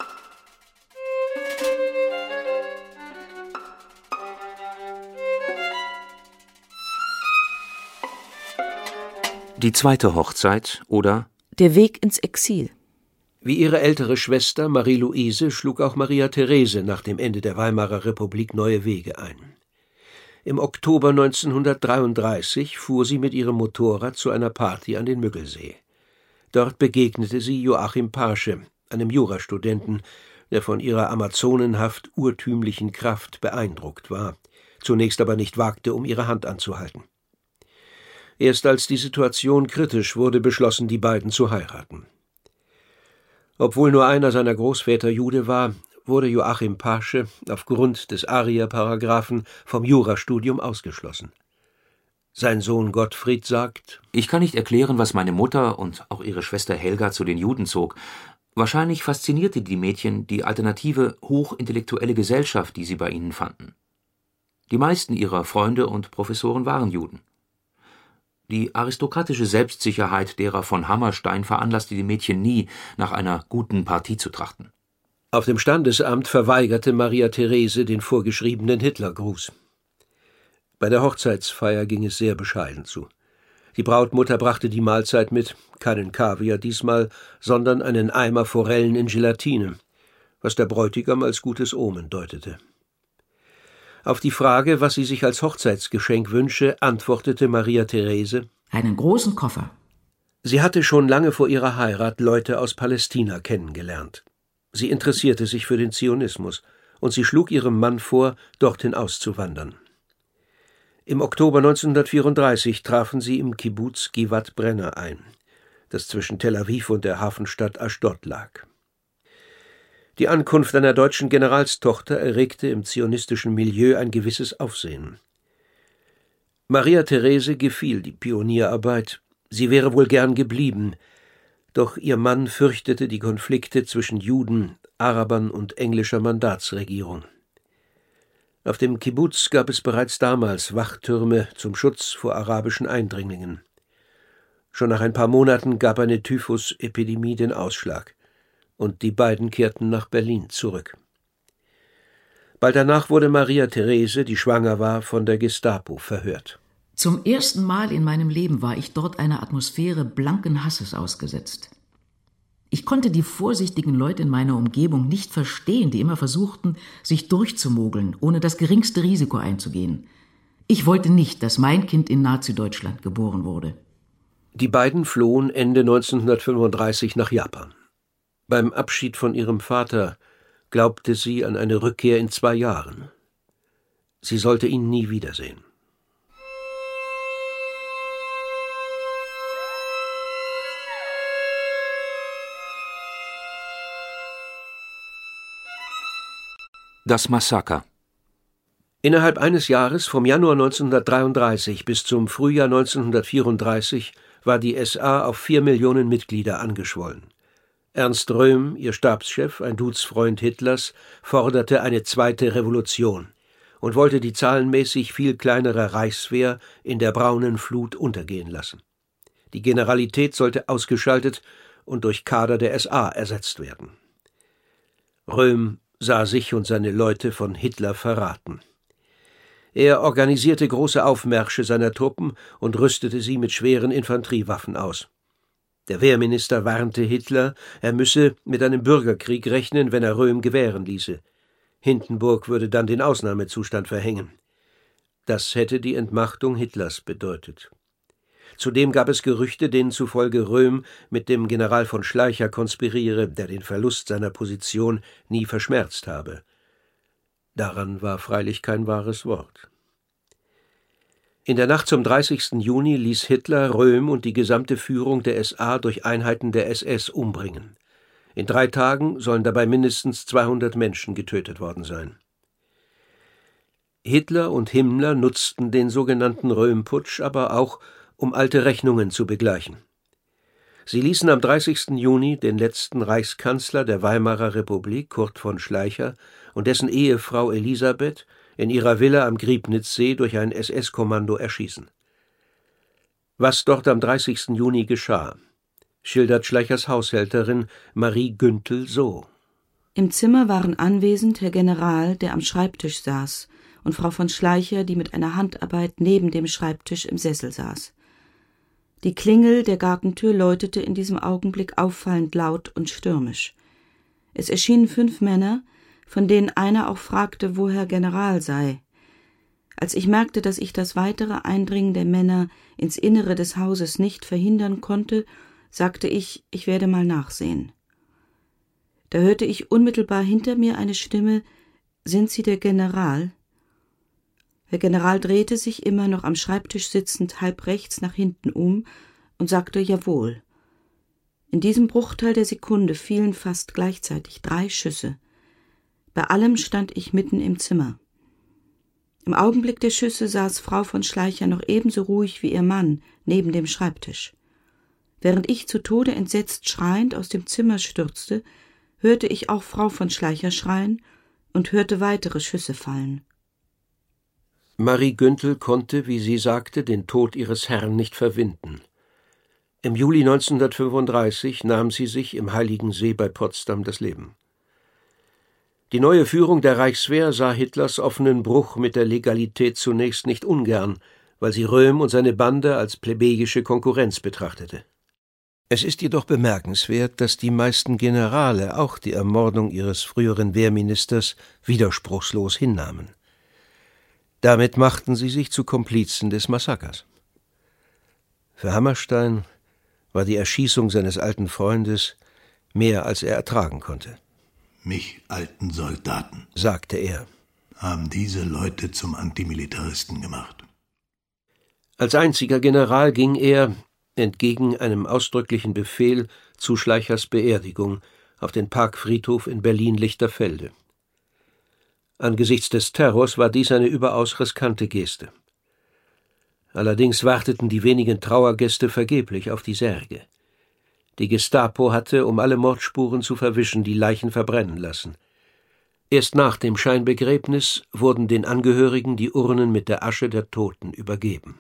Die zweite Hochzeit oder Der Weg ins Exil. Wie ihre ältere Schwester Marie-Louise schlug auch Maria Therese nach dem Ende der Weimarer Republik neue Wege ein. Im Oktober 1933 fuhr sie mit ihrem Motorrad zu einer Party an den Müggelsee. Dort begegnete sie Joachim Parsche, einem Jurastudenten, der von ihrer amazonenhaft urtümlichen Kraft beeindruckt war, zunächst aber nicht wagte, um ihre Hand anzuhalten. Erst als die Situation kritisch wurde, beschlossen die beiden zu heiraten. Obwohl nur einer seiner Großväter Jude war, wurde Joachim Parsche aufgrund des Arierparagraphen vom Jurastudium ausgeschlossen. Sein Sohn Gottfried sagt: Ich kann nicht erklären, was meine Mutter und auch ihre Schwester Helga zu den Juden zog. Wahrscheinlich faszinierte die Mädchen die alternative, hochintellektuelle Gesellschaft, die sie bei ihnen fanden. Die meisten ihrer Freunde und Professoren waren Juden. Die aristokratische Selbstsicherheit derer von Hammerstein veranlasste die Mädchen nie, nach einer guten Partie zu trachten. Auf dem Standesamt verweigerte Maria Therese den vorgeschriebenen Hitlergruß. Bei der Hochzeitsfeier ging es sehr bescheiden zu. Die Brautmutter brachte die Mahlzeit mit, keinen Kaviar diesmal, sondern einen Eimer Forellen in Gelatine, was der Bräutigam als gutes Omen deutete. Auf die Frage, was sie sich als Hochzeitsgeschenk wünsche, antwortete Maria Therese: Einen großen Koffer. Sie hatte schon lange vor ihrer Heirat Leute aus Palästina kennengelernt. Sie interessierte sich für den Zionismus, und sie schlug ihrem Mann vor, dorthin auszuwandern. Im Oktober 1934 trafen sie im Kibbuz Givat Brenner ein, das zwischen Tel Aviv und der Hafenstadt Aschdod lag. Die Ankunft einer deutschen Generalstochter erregte im zionistischen Milieu ein gewisses Aufsehen. Maria Therese gefiel die Pionierarbeit, sie wäre wohl gern geblieben, doch ihr Mann fürchtete die Konflikte zwischen Juden, Arabern und englischer Mandatsregierung. Auf dem Kibbuz gab es bereits damals Wachtürme zum Schutz vor arabischen Eindringlingen. Schon nach ein paar Monaten gab eine Typhusepidemie den Ausschlag, und die beiden kehrten nach Berlin zurück. Bald danach wurde Maria Therese, die schwanger war, von der Gestapo verhört. Zum ersten Mal in meinem Leben war ich dort einer Atmosphäre blanken Hasses ausgesetzt. Ich konnte die vorsichtigen Leute in meiner Umgebung nicht verstehen, die immer versuchten, sich durchzumogeln, ohne das geringste Risiko einzugehen. Ich wollte nicht, dass mein Kind in Nazi-Deutschland geboren wurde. Die beiden flohen Ende 1935 nach Japan. Beim Abschied von ihrem Vater glaubte sie an eine Rückkehr in 2 Jahren. Sie sollte ihn nie wiedersehen. Das Massaker. Innerhalb eines Jahres, vom Januar 1933 bis zum Frühjahr 1934, war die SA auf 4 Millionen Mitglieder angeschwollen. Ernst Röhm, ihr Stabschef, ein Duzfreund Hitlers, forderte eine zweite Revolution und wollte die zahlenmäßig viel kleinere Reichswehr in der braunen Flut untergehen lassen. Die Generalität sollte ausgeschaltet und durch Kader der SA ersetzt werden. Röhm sah sich und seine Leute von Hitler verraten. Er organisierte große Aufmärsche seiner Truppen und rüstete sie mit schweren Infanteriewaffen aus. Der Wehrminister warnte Hitler, er müsse mit einem Bürgerkrieg rechnen, wenn er Röhm gewähren ließe. Hindenburg würde dann den Ausnahmezustand verhängen. Das hätte die Entmachtung Hitlers bedeutet. Zudem gab es Gerüchte, denen zufolge Röhm mit dem General von Schleicher konspiriere, der den Verlust seiner Position nie verschmerzt habe. Daran war freilich kein wahres Wort. In der Nacht zum 30. Juni ließ Hitler Röhm und die gesamte Führung der SA durch Einheiten der SS umbringen. In 3 Tagen sollen dabei mindestens 200 Menschen getötet worden sein. Hitler und Himmler nutzten den sogenannten Röhm-Putsch aber auch, um alte Rechnungen zu begleichen. Sie ließen am 30. Juni den letzten Reichskanzler der Weimarer Republik, Kurt von Schleicher, und dessen Ehefrau Elisabeth in ihrer Villa am Griebnitzsee durch ein SS-Kommando erschießen. Was dort am 30. Juni geschah, schildert Schleichers Haushälterin Marie Güntel so: Im Zimmer waren anwesend Herr General, der am Schreibtisch saß, und Frau von Schleicher, die mit einer Handarbeit neben dem Schreibtisch im Sessel saß. Die Klingel der Gartentür läutete in diesem Augenblick auffallend laut und stürmisch. Es erschienen 5 Männer, von denen einer auch fragte, wo Herr General sei. Als ich merkte, dass ich das weitere Eindringen der Männer ins Innere des Hauses nicht verhindern konnte, sagte ich, ich werde mal nachsehen. Da hörte ich unmittelbar hinter mir eine Stimme: »Sind Sie der General?« Herr General drehte sich, immer noch am Schreibtisch sitzend, halb rechts nach hinten um und sagte »Jawohl«. In diesem Bruchteil der Sekunde fielen fast gleichzeitig 3 Schüsse. Bei allem stand ich mitten im Zimmer. Im Augenblick der Schüsse saß Frau von Schleicher noch ebenso ruhig wie ihr Mann neben dem Schreibtisch. Während ich zu Tode entsetzt schreiend aus dem Zimmer stürzte, hörte ich auch Frau von Schleicher schreien und hörte weitere Schüsse fallen. Marie Güntel konnte, wie sie sagte, den Tod ihres Herrn nicht verwinden. Im Juli 1935 nahm sie sich im Heiligensee bei Potsdam das Leben. Die neue Führung der Reichswehr sah Hitlers offenen Bruch mit der Legalität zunächst nicht ungern, weil sie Röhm und seine Bande als plebejische Konkurrenz betrachtete. Es ist jedoch bemerkenswert, dass die meisten Generale auch die Ermordung ihres früheren Wehrministers widerspruchslos hinnahmen. Damit machten sie sich zu Komplizen des Massakers. Für Hammerstein war die Erschießung seines alten Freundes mehr, als er ertragen konnte. »Mich, alten Soldaten«, sagte er, »haben diese Leute zum Antimilitaristen gemacht.« Als einziger General ging er, entgegen einem ausdrücklichen Befehl, zu Schleichers Beerdigung auf den Parkfriedhof in Berlin-Lichterfelde. Angesichts des Terrors war dies eine überaus riskante Geste. Allerdings warteten die wenigen Trauergäste vergeblich auf die Särge. Die Gestapo hatte, um alle Mordspuren zu verwischen, die Leichen verbrennen lassen. Erst nach dem Scheinbegräbnis wurden den Angehörigen die Urnen mit der Asche der Toten übergeben.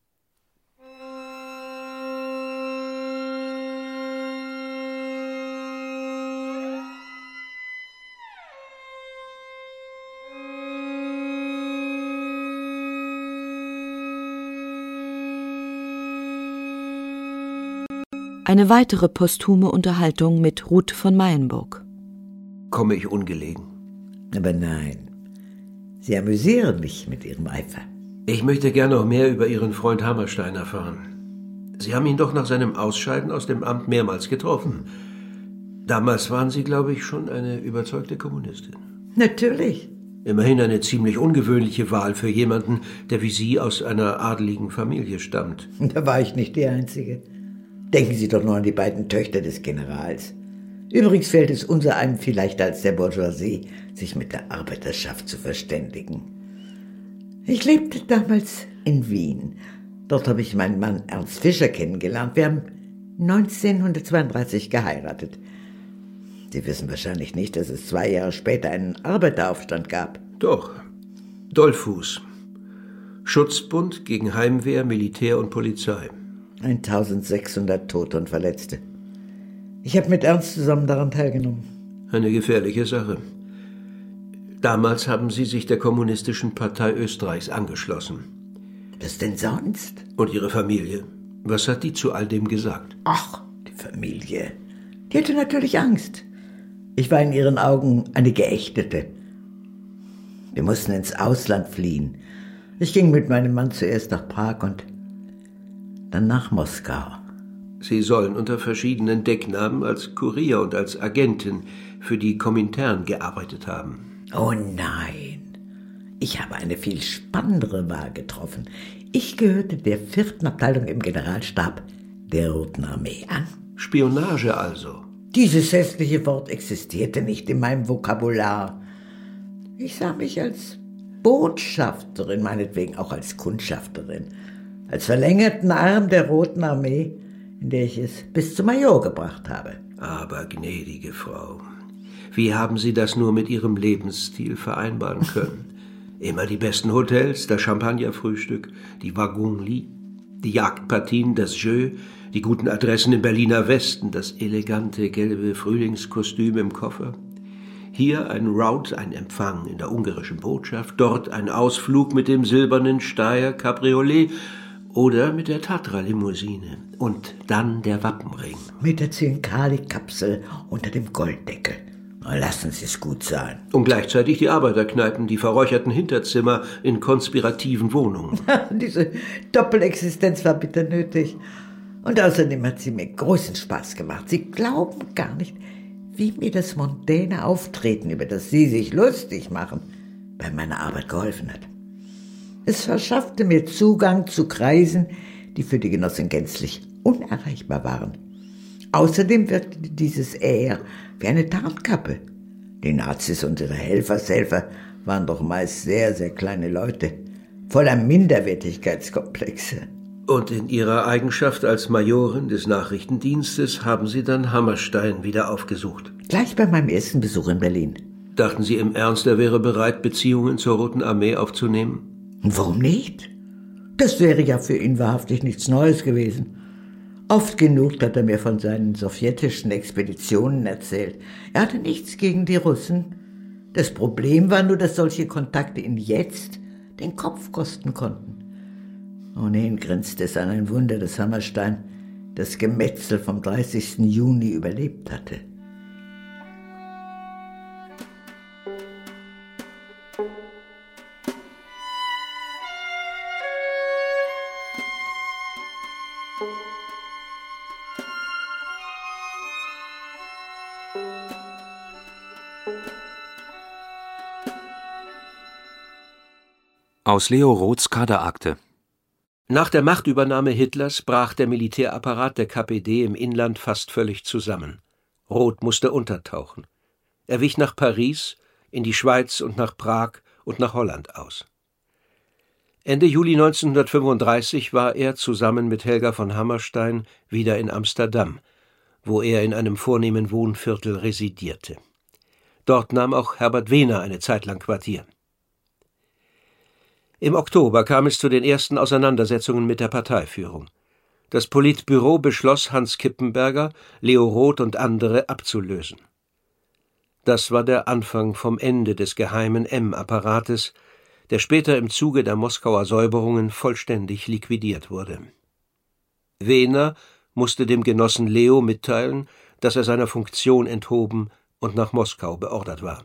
Eine weitere posthume Unterhaltung mit Ruth von Mayenburg. Komme ich ungelegen? Aber nein, Sie amüsieren mich mit Ihrem Eifer. Ich möchte gern noch mehr über Ihren Freund Hammerstein erfahren. Sie haben ihn doch nach seinem Ausscheiden aus dem Amt mehrmals getroffen. Damals waren Sie, glaube ich, schon eine überzeugte Kommunistin. Natürlich. Immerhin eine ziemlich ungewöhnliche Wahl für jemanden, der wie Sie aus einer adeligen Familie stammt. Da war ich nicht die Einzige. Denken Sie doch nur an die beiden Töchter des Generals. Übrigens fällt es unsereinem viel leichter als der Bourgeoisie, sich mit der Arbeiterschaft zu verständigen. Ich lebte damals in Wien. Dort habe ich meinen Mann Ernst Fischer kennengelernt. Wir haben 1932 geheiratet. Sie wissen wahrscheinlich nicht, dass es 2 Jahre später einen Arbeiteraufstand gab. Doch. Dollfuß. Schutzbund gegen Heimwehr, Militär und Polizei. 1600 Tote und Verletzte. Ich habe mit Ernst zusammen daran teilgenommen. Eine gefährliche Sache. Damals haben Sie sich der Kommunistischen Partei Österreichs angeschlossen. Was denn sonst? Und Ihre Familie? Was hat die zu all dem gesagt? Ach, die Familie. Die hatte natürlich Angst. Ich war in ihren Augen eine Geächtete. Wir mussten ins Ausland fliehen. Ich ging mit meinem Mann zuerst nach Prag und dann nach Moskau. Sie sollen unter verschiedenen Decknamen als Kurier und als Agentin für die Komintern gearbeitet haben. Oh nein, ich habe eine viel spannendere Wahl getroffen. Ich gehörte der 4. Abteilung im Generalstab der Roten Armee an. Spionage also? Dieses hässliche Wort existierte nicht in meinem Vokabular. Ich sah mich als Botschafterin, meinetwegen auch als Kundschafterin, als verlängerten Arm der Roten Armee in der ich es bis zum Major gebracht habe. Aber, gnädige Frau, wie haben Sie das nur mit Ihrem Lebensstil vereinbaren können? Immer die besten Hotels, das Champagnerfrühstück, die Wagon-Lit, die Jagdpartien, das Jeu, die guten Adressen im Berliner Westen, das elegante gelbe Frühlingskostüm im Koffer. Hier ein Rout, ein Empfang in der ungarischen Botschaft, dort ein Ausflug mit dem silbernen Steyr Cabriolet oder mit der Tatra-Limousine. Und dann der Wappenring. Mit der Zyankali-Kapsel unter dem Golddeckel. Lassen Sie es gut sein. Und gleichzeitig die Arbeiterkneipen, die verräucherten Hinterzimmer in konspirativen Wohnungen. Diese Doppelexistenz war bitter nötig. Und außerdem hat sie mir großen Spaß gemacht. Sie glauben gar nicht, wie mir das mondäne Auftreten, über das Sie sich lustig machen, bei meiner Arbeit geholfen hat. Es verschaffte mir Zugang zu Kreisen, die für die Genossin gänzlich unerreichbar waren. Außerdem wirkte dieses Air wie eine Tarnkappe. Die Nazis und ihre Helfershelfer waren doch meist sehr, sehr kleine Leute, voller Minderwertigkeitskomplexe. Und in Ihrer Eigenschaft als Majorin des Nachrichtendienstes haben Sie dann Hammerstein wieder aufgesucht? Gleich bei meinem ersten Besuch in Berlin. Dachten Sie im Ernst, er wäre bereit, Beziehungen zur Roten Armee aufzunehmen? Und warum nicht? Das wäre ja für ihn wahrhaftig nichts Neues gewesen. Oft genug hat er mir von seinen sowjetischen Expeditionen erzählt. Er hatte nichts gegen die Russen. Das Problem war nur, dass solche Kontakte ihn jetzt den Kopf kosten konnten. Ohnehin grinste es an ein Wunder, dass Hammerstein das Gemetzel vom 30. Juni überlebt hatte. Aus Leo Roths Kaderakte. Nach der Machtübernahme Hitlers brach der Militärapparat der KPD im Inland fast völlig zusammen. Roth musste untertauchen. Er wich nach Paris, in die Schweiz und nach Prag und nach Holland aus. Ende Juli 1935 war er zusammen mit Helga von Hammerstein wieder in Amsterdam, wo er in einem vornehmen Wohnviertel residierte. Dort nahm auch Herbert Wehner eine Zeit lang Quartier. Im Oktober kam es zu den ersten Auseinandersetzungen mit der Parteiführung. Das Politbüro beschloss, Hans Kippenberger, Leo Roth und andere abzulösen. Das war der Anfang vom Ende des geheimen M-Apparates, der später im Zuge der Moskauer Säuberungen vollständig liquidiert wurde. Wehner musste dem Genossen Leo mitteilen, dass er seiner Funktion enthoben und nach Moskau beordert war.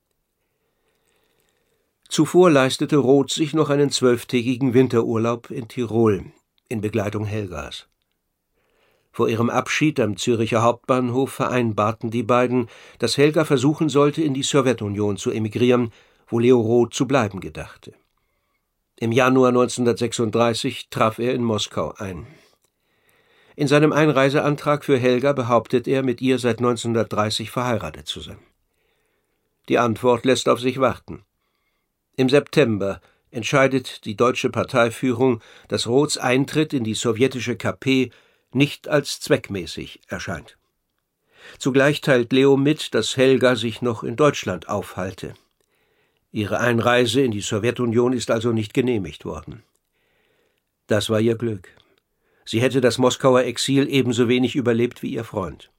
Zuvor leistete Roth sich noch einen 12-tägigen Winterurlaub in Tirol in Begleitung Helgas. Vor ihrem Abschied am Züricher Hauptbahnhof vereinbarten die beiden, dass Helga versuchen sollte, in die Sowjetunion zu emigrieren, wo Leo Roth zu bleiben gedachte. Im Januar 1936 traf er in Moskau ein. In seinem Einreiseantrag für Helga behauptet er, mit ihr seit 1930 verheiratet zu sein. Die Antwort lässt auf sich warten. Im September entscheidet die deutsche Parteiführung, dass Roths Eintritt in die sowjetische KP nicht als zweckmäßig erscheint. Zugleich teilt Leo mit, dass Helga sich noch in Deutschland aufhalte. Ihre Einreise in die Sowjetunion ist also nicht genehmigt worden. Das war ihr Glück. Sie hätte das Moskauer Exil ebenso wenig überlebt wie ihr Freund.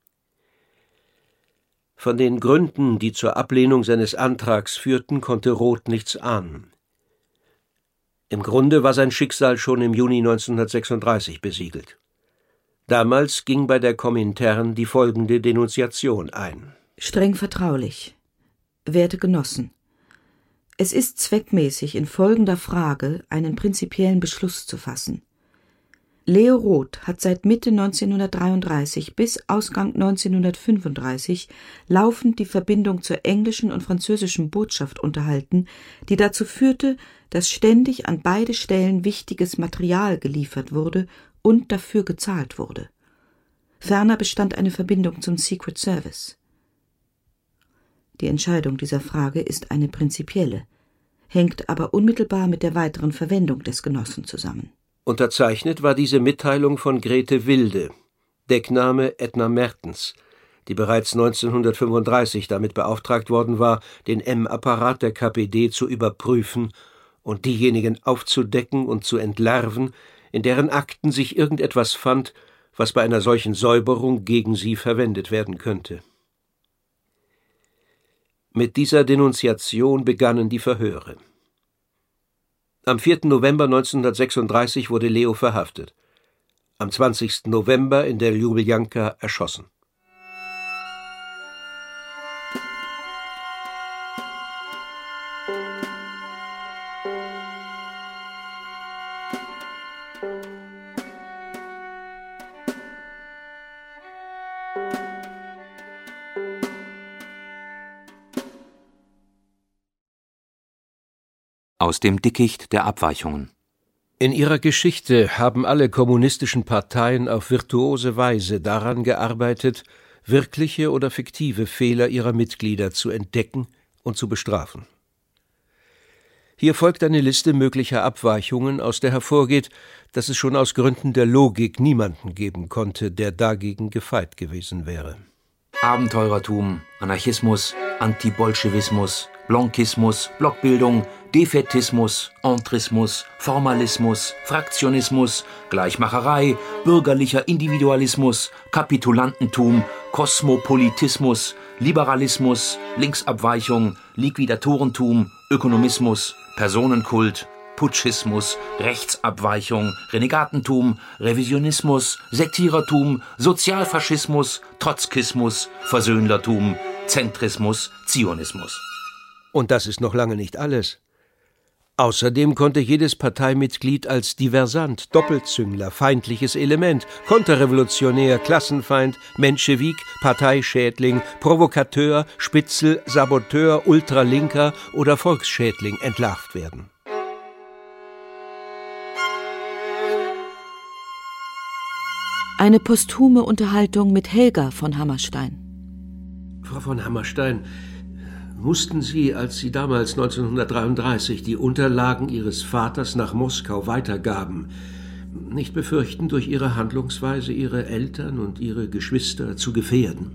Von den Gründen, die zur Ablehnung seines Antrags führten, konnte Roth nichts ahnen. Im Grunde war sein Schicksal schon im Juni 1936 besiegelt. Damals ging bei der Komintern die folgende Denunziation ein. Streng vertraulich. Werte Genossen, es ist zweckmäßig, in folgender Frage einen prinzipiellen Beschluss zu fassen. Leo Roth hat seit Mitte 1933 bis Ausgang 1935 laufend die Verbindung zur englischen und französischen Botschaft unterhalten, die dazu führte, dass ständig an beide Stellen wichtiges Material geliefert wurde und dafür gezahlt wurde. Ferner bestand eine Verbindung zum Secret Service. Die Entscheidung dieser Frage ist eine prinzipielle, hängt aber unmittelbar mit der weiteren Verwendung des Genossen zusammen. Unterzeichnet war diese Mitteilung von Grete Wilde, Deckname Edna Mertens, die bereits 1935 damit beauftragt worden war, den M-Apparat der KPD zu überprüfen und diejenigen aufzudecken und zu entlarven, in deren Akten sich irgendetwas fand, was bei einer solchen Säuberung gegen sie verwendet werden könnte. Mit dieser Denunziation begannen die Verhöre. Am 4. November 1936 wurde Leo verhaftet, am 20. November in der Ljubljanka erschossen. Aus dem Dickicht der Abweichungen. In ihrer Geschichte haben alle kommunistischen Parteien auf virtuose Weise daran gearbeitet, wirkliche oder fiktive Fehler ihrer Mitglieder zu entdecken und zu bestrafen. Hier folgt eine Liste möglicher Abweichungen, aus der hervorgeht, dass es schon aus Gründen der Logik niemanden geben konnte, der dagegen gefeit gewesen wäre. Abenteurertum, Anarchismus, Antibolschewismus, Blankismus, Blockbildung, Defätismus, Entrismus, Formalismus, Fraktionismus, Gleichmacherei, bürgerlicher Individualismus, Kapitulantentum, Kosmopolitismus, Liberalismus, Linksabweichung, Liquidatorentum, Ökonomismus, Personenkult, Putschismus, Rechtsabweichung, Renegatentum, Revisionismus, Sektierertum, Sozialfaschismus, Trotzkismus, Versöhnlertum, Zentrismus, Zionismus. Und das ist noch lange nicht alles. Außerdem konnte jedes Parteimitglied als Diversant, Doppelzüngler, feindliches Element, Konterrevolutionär, Klassenfeind, Menschewik, Parteischädling, Provokateur, Spitzel, Saboteur, Ultralinker oder Volksschädling entlarvt werden. Eine posthume Unterhaltung mit Helga von Hammerstein. Frau von Hammerstein, mussten Sie, als Sie damals 1933 die Unterlagen Ihres Vaters nach Moskau weitergaben, nicht befürchten, durch Ihre Handlungsweise Ihre Eltern und Ihre Geschwister zu gefährden?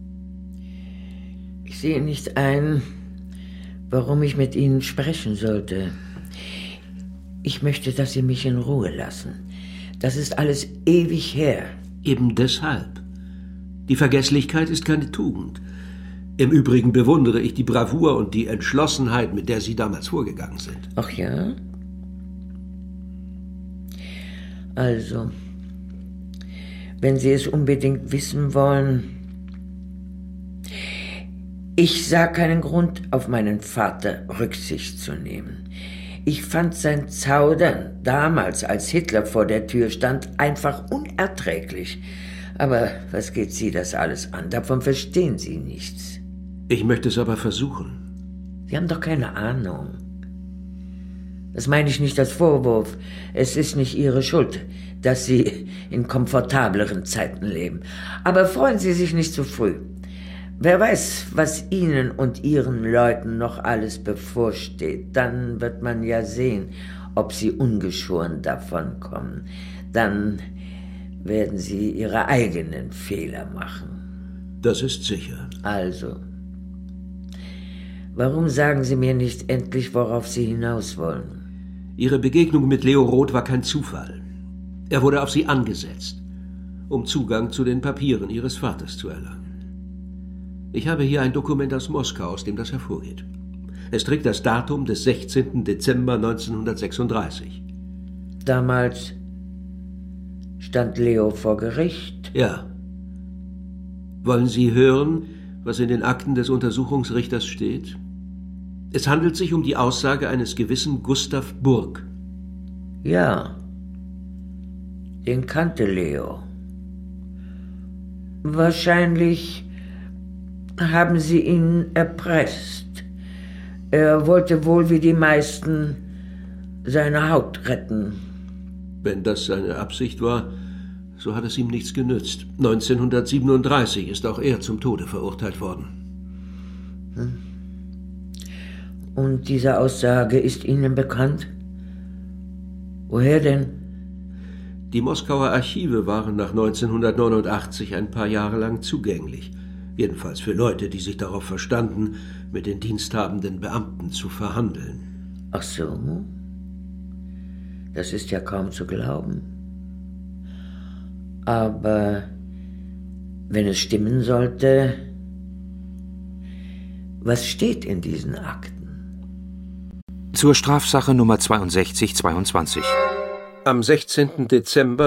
Ich sehe nicht ein, warum ich mit Ihnen sprechen sollte. Ich möchte, dass Sie mich in Ruhe lassen. Das ist alles ewig her. Eben deshalb. Die Vergesslichkeit ist keine Tugend. Im Übrigen bewundere ich die Bravour und die Entschlossenheit, mit der Sie damals vorgegangen sind. Ach ja? Also, wenn Sie es unbedingt wissen wollen, ich sah keinen Grund, auf meinen Vater Rücksicht zu nehmen. Ich fand sein Zaudern damals, als Hitler vor der Tür stand, einfach unerträglich. Aber was geht Sie das alles an? Davon verstehen Sie nichts. Ich möchte es aber versuchen. Sie haben doch keine Ahnung. Das meine ich nicht als Vorwurf. Es ist nicht Ihre Schuld, dass Sie in komfortableren Zeiten leben. Aber freuen Sie sich nicht zu früh. Wer weiß, was Ihnen und Ihren Leuten noch alles bevorsteht. Dann wird man ja sehen, ob Sie ungeschoren davonkommen. Dann werden Sie Ihre eigenen Fehler machen. Das ist sicher. Also, warum sagen Sie mir nicht endlich, worauf Sie hinaus wollen? Ihre Begegnung mit Leo Roth war kein Zufall. Er wurde auf Sie angesetzt, um Zugang zu den Papieren Ihres Vaters zu erlangen. Ich habe hier ein Dokument aus Moskau, aus dem das hervorgeht. Es trägt das Datum des 16. Dezember 1936. Damals stand Leo vor Gericht? Ja. Wollen Sie hören, was in den Akten des Untersuchungsrichters steht? Es handelt sich um die Aussage eines gewissen Gustav Burg. Ja, den kannte Leo. Wahrscheinlich haben Sie ihn erpresst. Er wollte wohl wie die meisten seine Haut retten. Wenn das seine Absicht war, so hat es ihm nichts genützt. 1937 ist auch er zum Tode verurteilt worden. Und diese Aussage ist Ihnen bekannt? Woher denn? Die Moskauer Archive waren nach 1989 ein paar Jahre lang zugänglich. Jedenfalls für Leute, die sich darauf verstanden, mit den diensthabenden Beamten zu verhandeln. Ach so? Das ist ja kaum zu glauben. Aber wenn es stimmen sollte, was steht in diesen Akten? Zur Strafsache Nummer 6222. Am 16. Dezember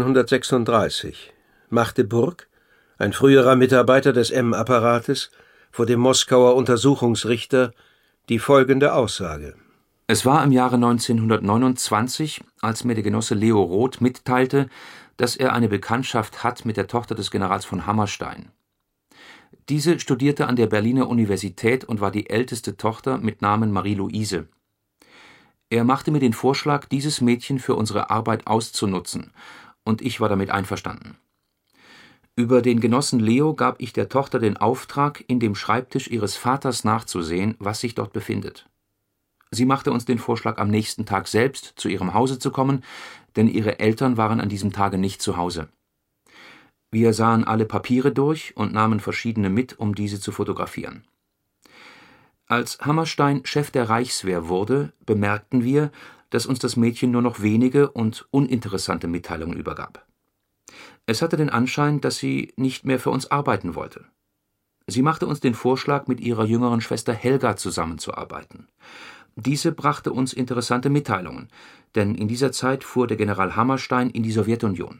1936 machte Burg, ein früherer Mitarbeiter des M-Apparates, vor dem Moskauer Untersuchungsrichter die folgende Aussage. Es war im Jahre 1929, als mir der Genosse Leo Roth mitteilte, dass er eine Bekanntschaft hat mit der Tochter des Generals von Hammerstein. Diese studierte an der Berliner Universität und war die älteste Tochter mit Namen Marie-Louise. Er machte mir den Vorschlag, dieses Mädchen für unsere Arbeit auszunutzen, und ich war damit einverstanden. Über den Genossen Leo gab ich der Tochter den Auftrag, in dem Schreibtisch ihres Vaters nachzusehen, was sich dort befindet. Sie machte uns den Vorschlag, am nächsten Tag selbst zu ihrem Hause zu kommen, denn ihre Eltern waren an diesem Tage nicht zu Hause. Wir sahen alle Papiere durch und nahmen verschiedene mit, um diese zu fotografieren. Als Hammerstein Chef der Reichswehr wurde, bemerkten wir, dass uns das Mädchen nur noch wenige und uninteressante Mitteilungen übergab. Es hatte den Anschein, dass sie nicht mehr für uns arbeiten wollte. Sie machte uns den Vorschlag, mit ihrer jüngeren Schwester Helga zusammenzuarbeiten. Diese brachte uns interessante Mitteilungen, denn in dieser Zeit fuhr der General Hammerstein in die Sowjetunion.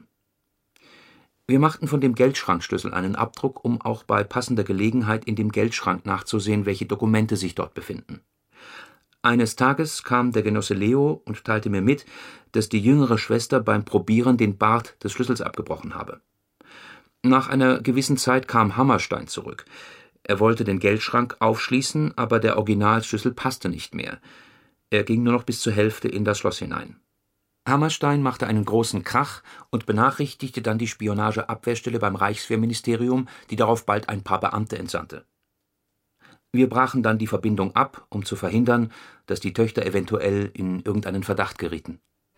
Wir machten von dem Geldschrankschlüssel einen Abdruck, um auch bei passender Gelegenheit in dem Geldschrank nachzusehen, welche Dokumente sich dort befinden. Eines Tages kam der Genosse Leo und teilte mir mit, dass die jüngere Schwester beim Probieren den Bart des Schlüssels abgebrochen habe. Nach einer gewissen Zeit kam Hammerstein zurück. Er wollte den Geldschrank aufschließen, aber der Originalschlüssel passte nicht mehr. Er ging nur noch bis zur Hälfte in das Schloss hinein. Hammerstein machte einen großen Krach und benachrichtigte dann die Spionageabwehrstelle beim Reichswehrministerium, die darauf bald ein paar Beamte entsandte. Wir brachen dann die Verbindung ab, um zu verhindern, dass die Töchter eventuell in irgendeinen Verdacht gerieten.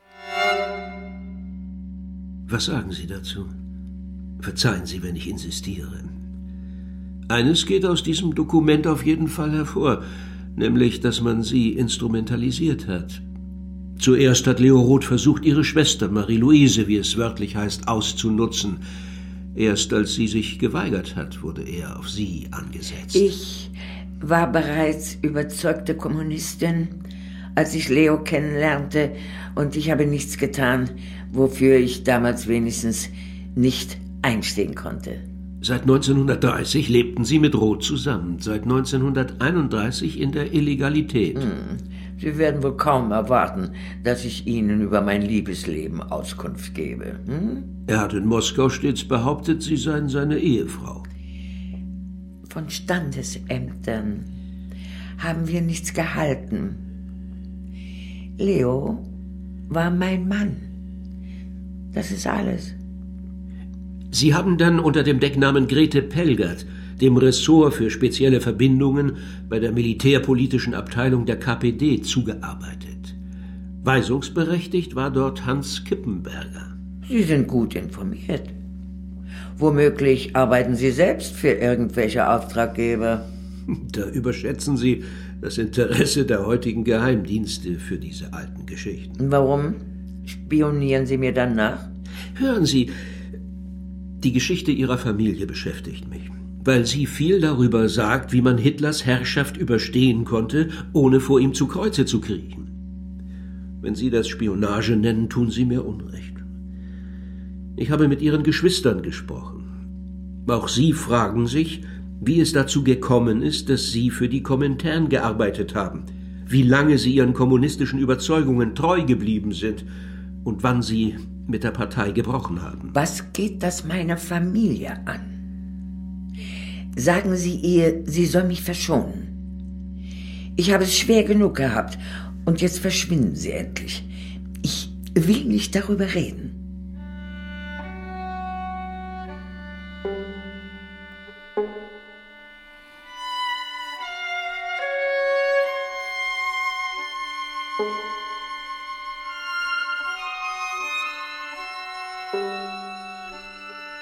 Was sagen Sie dazu? Verzeihen Sie, wenn ich insistiere. Eines geht aus diesem Dokument auf jeden Fall hervor, nämlich, dass man sie instrumentalisiert hat. Zuerst hat Leo Roth versucht, ihre Schwester Marie-Louise, wie es wörtlich heißt, auszunutzen. Erst als sie sich geweigert hat, wurde er auf sie angesetzt. Ich war bereits überzeugte Kommunistin, als ich Leo kennenlernte, und ich habe nichts getan, wofür ich damals wenigstens nicht einstehen konnte. Seit 1930 lebten Sie mit Roth zusammen, seit 1931 in der Illegalität. Sie werden wohl kaum erwarten, dass ich Ihnen über mein Liebesleben Auskunft gebe. Er hat in Moskau stets behauptet, Sie seien seine Ehefrau. Von Standesämtern haben wir nichts gehalten. Leo war mein Mann. Das ist alles. Sie haben dann unter dem Decknamen Grete Pelgert, dem Ressort für spezielle Verbindungen bei der militärpolitischen Abteilung der KPD, zugearbeitet. Weisungsberechtigt war dort Hans Kippenberger. Sie sind gut informiert. Womöglich arbeiten Sie selbst für irgendwelche Auftraggeber. Da überschätzen Sie das Interesse der heutigen Geheimdienste für diese alten Geschichten. Warum spionieren Sie mir dann nach? Hören Sie, die Geschichte Ihrer Familie beschäftigt mich, weil sie viel darüber sagt, wie man Hitlers Herrschaft überstehen konnte, ohne vor ihm zu Kreuze zu kriechen. Wenn Sie das Spionage nennen, tun Sie mir Unrecht. Ich habe mit Ihren Geschwistern gesprochen. Auch sie fragen sich, wie es dazu gekommen ist, dass Sie für die Komintern gearbeitet haben, wie lange Sie Ihren kommunistischen Überzeugungen treu geblieben sind und wann Sie mit der Partei gebrochen haben. Was geht das meiner Familie an? Sagen Sie ihr, sie soll mich verschonen. Ich habe es schwer genug gehabt und jetzt verschwinden Sie endlich. Ich will nicht darüber reden.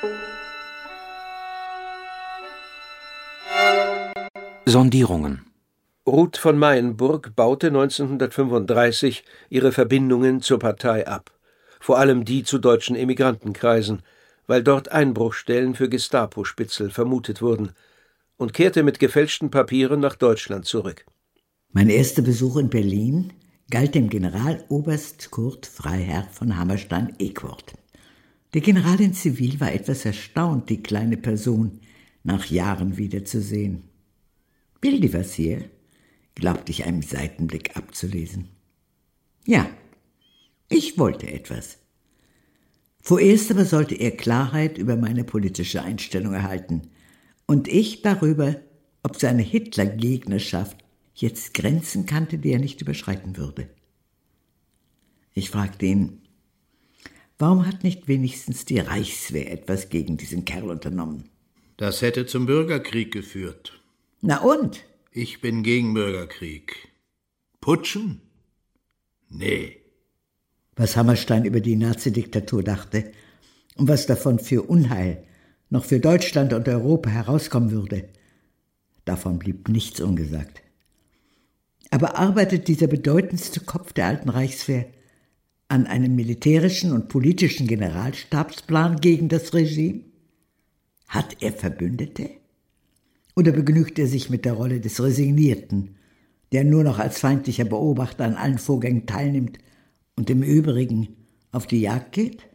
Sondierungen. Ruth von Mayenburg baute 1935 ihre Verbindungen zur Partei ab, vor allem die zu deutschen Emigrantenkreisen, weil dort Einbruchstellen für Gestapo-Spitzel vermutet wurden, und kehrte mit gefälschten Papieren nach Deutschland zurück. Mein erster Besuch in Berlin galt dem Generaloberst Kurt Freiherr von Hammerstein-Equord. Der General in Zivil war etwas erstaunt, die kleine Person nach Jahren wiederzusehen. Will die was hier? Glaubte ich einem Seitenblick abzulesen. Ja, ich wollte etwas. Vorerst aber sollte er Klarheit über meine politische Einstellung erhalten und ich darüber, ob seine Hitler-Gegnerschaft jetzt Grenzen kannte, die er nicht überschreiten würde. Ich fragte ihn, warum hat nicht wenigstens die Reichswehr etwas gegen diesen Kerl unternommen? Das hätte zum Bürgerkrieg geführt. Na und? Ich bin gegen Bürgerkrieg. Putschen? Nee. Was Hammerstein über die Nazidiktatur dachte und was davon für Unheil noch für Deutschland und Europa herauskommen würde, davon blieb nichts ungesagt. Aber arbeitet dieser bedeutendste Kopf der alten Reichswehr an einem militärischen und politischen Generalstabsplan gegen das Regime? Hat er Verbündete? Oder begnügt er sich mit der Rolle des Resignierten, der nur noch als feindlicher Beobachter an allen Vorgängen teilnimmt und im Übrigen auf die Jagd geht?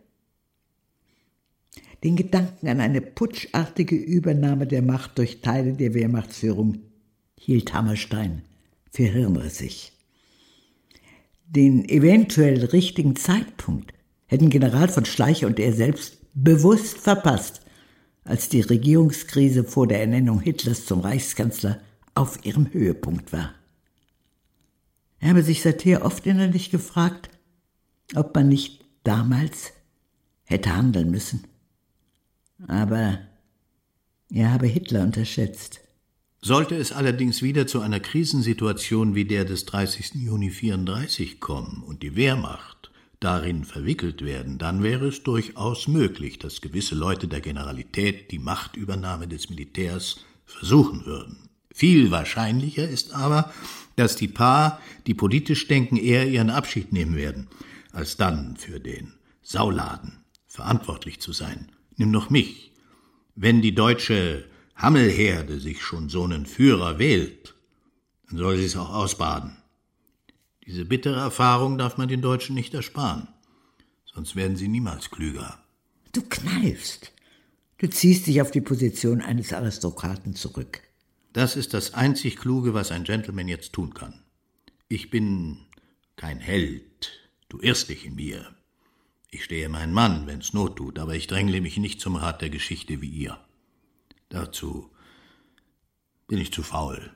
Den Gedanken an eine putschartige Übernahme der Macht durch Teile der Wehrmachtsführung hielt Hammerstein für hirnrissig. Den eventuell richtigen Zeitpunkt hätten General von Schleicher und er selbst bewusst verpasst, als die Regierungskrise vor der Ernennung Hitlers zum Reichskanzler auf ihrem Höhepunkt war. Er habe sich seither oft innerlich gefragt, ob man nicht damals hätte handeln müssen. Aber er habe Hitler unterschätzt. Sollte es allerdings wieder zu einer Krisensituation wie der des 30. Juni 1934 kommen und die Wehrmacht darin verwickelt werden, dann wäre es durchaus möglich, dass gewisse Leute der Generalität die Machtübernahme des Militärs versuchen würden. Viel wahrscheinlicher ist aber, dass die Paar, die politisch denken, eher ihren Abschied nehmen werden, als dann für den Sauladen verantwortlich zu sein. Nimm doch mich. Wenn die deutsche Hammelherde sich schon so einen Führer wählt, dann soll sie es auch ausbaden. Diese bittere Erfahrung darf man den Deutschen nicht ersparen, sonst werden sie niemals klüger. Du kneifst. Du ziehst dich auf die Position eines Aristokraten zurück. Das ist das einzig Kluge, was ein Gentleman jetzt tun kann. Ich bin kein Held, du irrst dich in mir. Ich stehe meinen Mann, wenn's Not tut, aber ich drängle mich nicht zum Rat der Geschichte wie ihr. Dazu bin ich zu faul.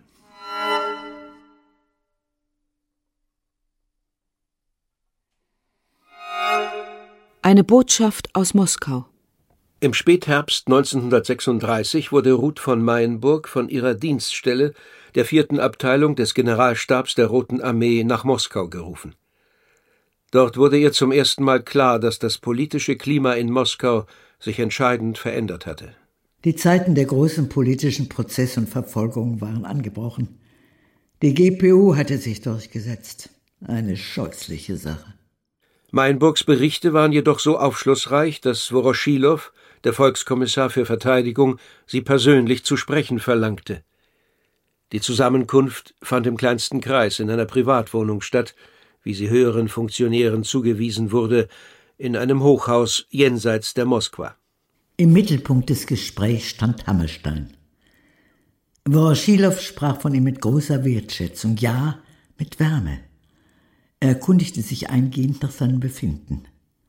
Eine Botschaft aus Moskau. Im Spätherbst 1936 wurde Ruth von Mayenburg von ihrer Dienststelle der 4. Abteilung des Generalstabs der Roten Armee nach Moskau gerufen. Dort wurde ihr zum ersten Mal klar, dass das politische Klima in Moskau sich entscheidend verändert hatte. Die Zeiten der großen politischen Prozesse und Verfolgungen waren angebrochen. Die GPU hatte sich durchgesetzt. Eine scheußliche Sache. Mayenburgs Berichte waren jedoch so aufschlussreich, dass Woroschilow, der Volkskommissar für Verteidigung, sie persönlich zu sprechen verlangte. Die Zusammenkunft fand im kleinsten Kreis in einer Privatwohnung statt, wie sie höheren Funktionären zugewiesen wurde, in einem Hochhaus jenseits der Moskwa. Im Mittelpunkt des Gesprächs stand Hammerstein. Woroschilow sprach von ihm mit großer Wertschätzung, ja, mit Wärme. Er erkundigte sich eingehend nach seinem Befinden.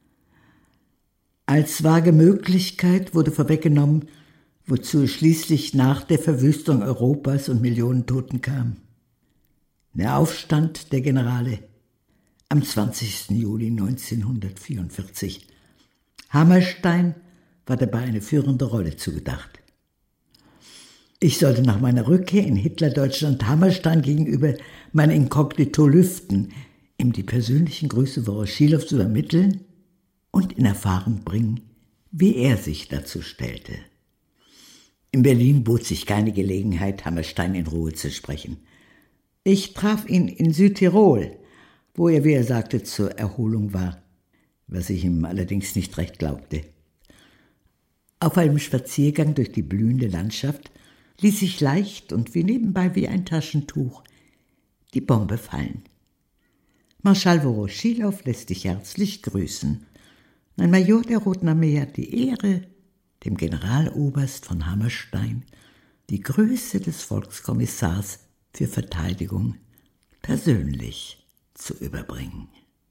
Als vage Möglichkeit wurde vorweggenommen, wozu es schließlich nach der Verwüstung Europas und Millionen Toten kam. Der Aufstand der Generale am 20. Juli 1944. Hammerstein war dabei eine führende Rolle zugedacht. Ich sollte nach meiner Rückkehr in Hitlerdeutschland Hammerstein gegenüber mein Inkognito lüften, ihm die persönlichen Grüße Woroschilows übermitteln und in Erfahrung bringen, wie er sich dazu stellte. In Berlin bot sich keine Gelegenheit, Hammerstein in Ruhe zu sprechen. Ich traf ihn in Südtirol, wo er, wie er sagte, zur Erholung war, was ich ihm allerdings nicht recht glaubte. Auf einem Spaziergang durch die blühende Landschaft ließ sich leicht und wie nebenbei wie ein Taschentuch die Bombe fallen. Marschall Voroschilow lässt dich herzlich grüßen. Ein Major der Roten Armee hat die Ehre, dem Generaloberst von Hammerstein die Größe des Volkskommissars für Verteidigung persönlich zu überbringen.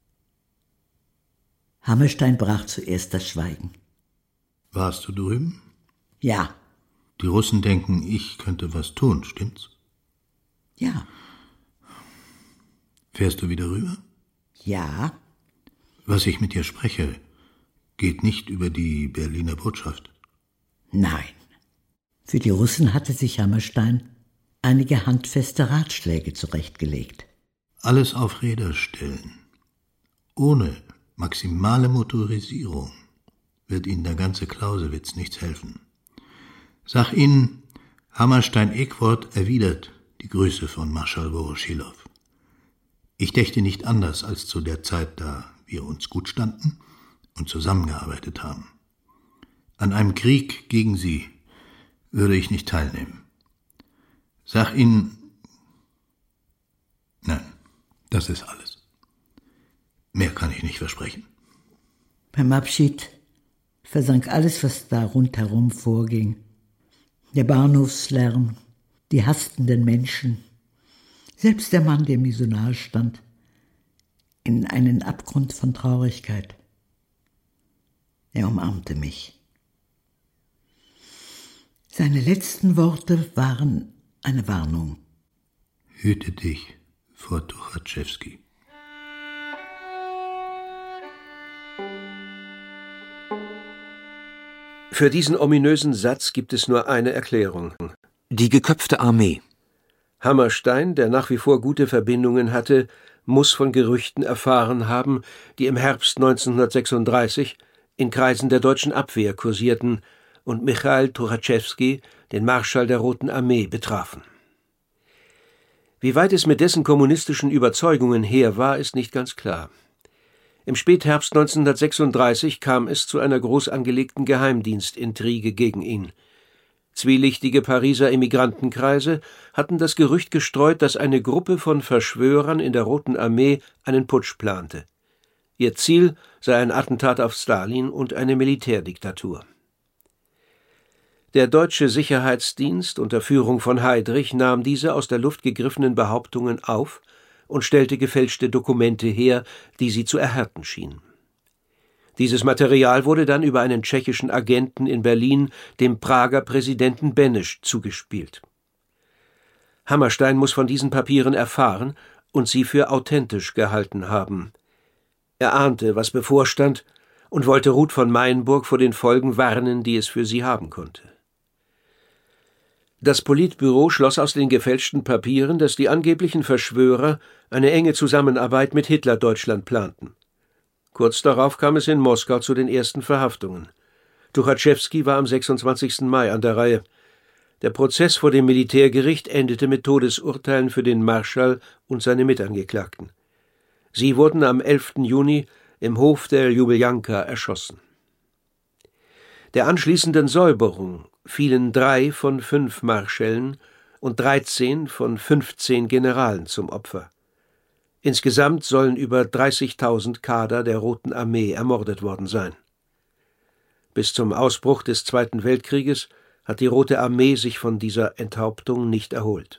Hammerstein brach zuerst das Schweigen. Warst du drüben? Ja. Die Russen denken, ich könnte was tun, stimmt's? Ja. Fährst du wieder rüber? Ja. Was ich mit dir spreche, geht nicht über die Berliner Botschaft. Nein. Für die Russen hatte sich Hammerstein einige handfeste Ratschläge zurechtgelegt. Alles auf Räder stellen. Ohne maximale Motorisierung wird Ihnen der ganze Clausewitz nichts helfen. Sag Ihnen, Hammerstein-Equord erwidert die Grüße von Marschall Voroschilow. Ich dächte nicht anders als zu der Zeit, da wir uns gut standen und zusammengearbeitet haben. An einem Krieg gegen Sie würde ich nicht teilnehmen. Sag Ihnen... Nein, das ist alles. Mehr kann ich nicht versprechen. Beim Abschied versank alles, was da rundherum vorging. Der Bahnhofslärm, die hastenden Menschen, selbst der Mann, der mir so nahe stand, in einen Abgrund von Traurigkeit. Er umarmte mich. Seine letzten Worte waren eine Warnung. Hüte dich vor Tuchatschewski. Für diesen ominösen Satz gibt es nur eine Erklärung. Die geköpfte Armee. Hammerstein, der nach wie vor gute Verbindungen hatte, muss von Gerüchten erfahren haben, die im Herbst 1936 in Kreisen der deutschen Abwehr kursierten und Michail Tuchatschewski, den Marschall der Roten Armee, betrafen. Wie weit es mit dessen kommunistischen Überzeugungen her war, ist nicht ganz klar. Im Spätherbst 1936 kam es zu einer groß angelegten Geheimdienstintrige gegen ihn. Zwielichtige Pariser Emigrantenkreise hatten das Gerücht gestreut, dass eine Gruppe von Verschwörern in der Roten Armee einen Putsch plante. Ihr Ziel sei ein Attentat auf Stalin und eine Militärdiktatur. Der deutsche Sicherheitsdienst unter Führung von Heydrich nahm diese aus der Luft gegriffenen Behauptungen auf und stellte gefälschte Dokumente her, die sie zu erhärten schienen. Dieses Material wurde dann über einen tschechischen Agenten in Berlin dem Prager Präsidenten Beneš zugespielt. Hammerstein muss von diesen Papieren erfahren und sie für authentisch gehalten haben. Er ahnte, was bevorstand, und wollte Ruth von Meyenburg vor den Folgen warnen, die es für sie haben konnte. Das Politbüro schloss aus den gefälschten Papieren, dass die angeblichen Verschwörer eine enge Zusammenarbeit mit Hitler-Deutschland planten. Kurz darauf kam es in Moskau zu den ersten Verhaftungen. Tuchatschewski war am 26. Mai an der Reihe. Der Prozess vor dem Militärgericht endete mit Todesurteilen für den Marschall und seine Mitangeklagten. Sie wurden am 11. Juni im Hof der Ljubeljanka erschossen. Der anschließenden Säuberung fielen 3 von 5 Marschällen und 13 von 15 Generalen zum Opfer. Insgesamt sollen über 30.000 Kader der Roten Armee ermordet worden sein. Bis zum Ausbruch des Zweiten Weltkrieges hat die Rote Armee sich von dieser Enthauptung nicht erholt.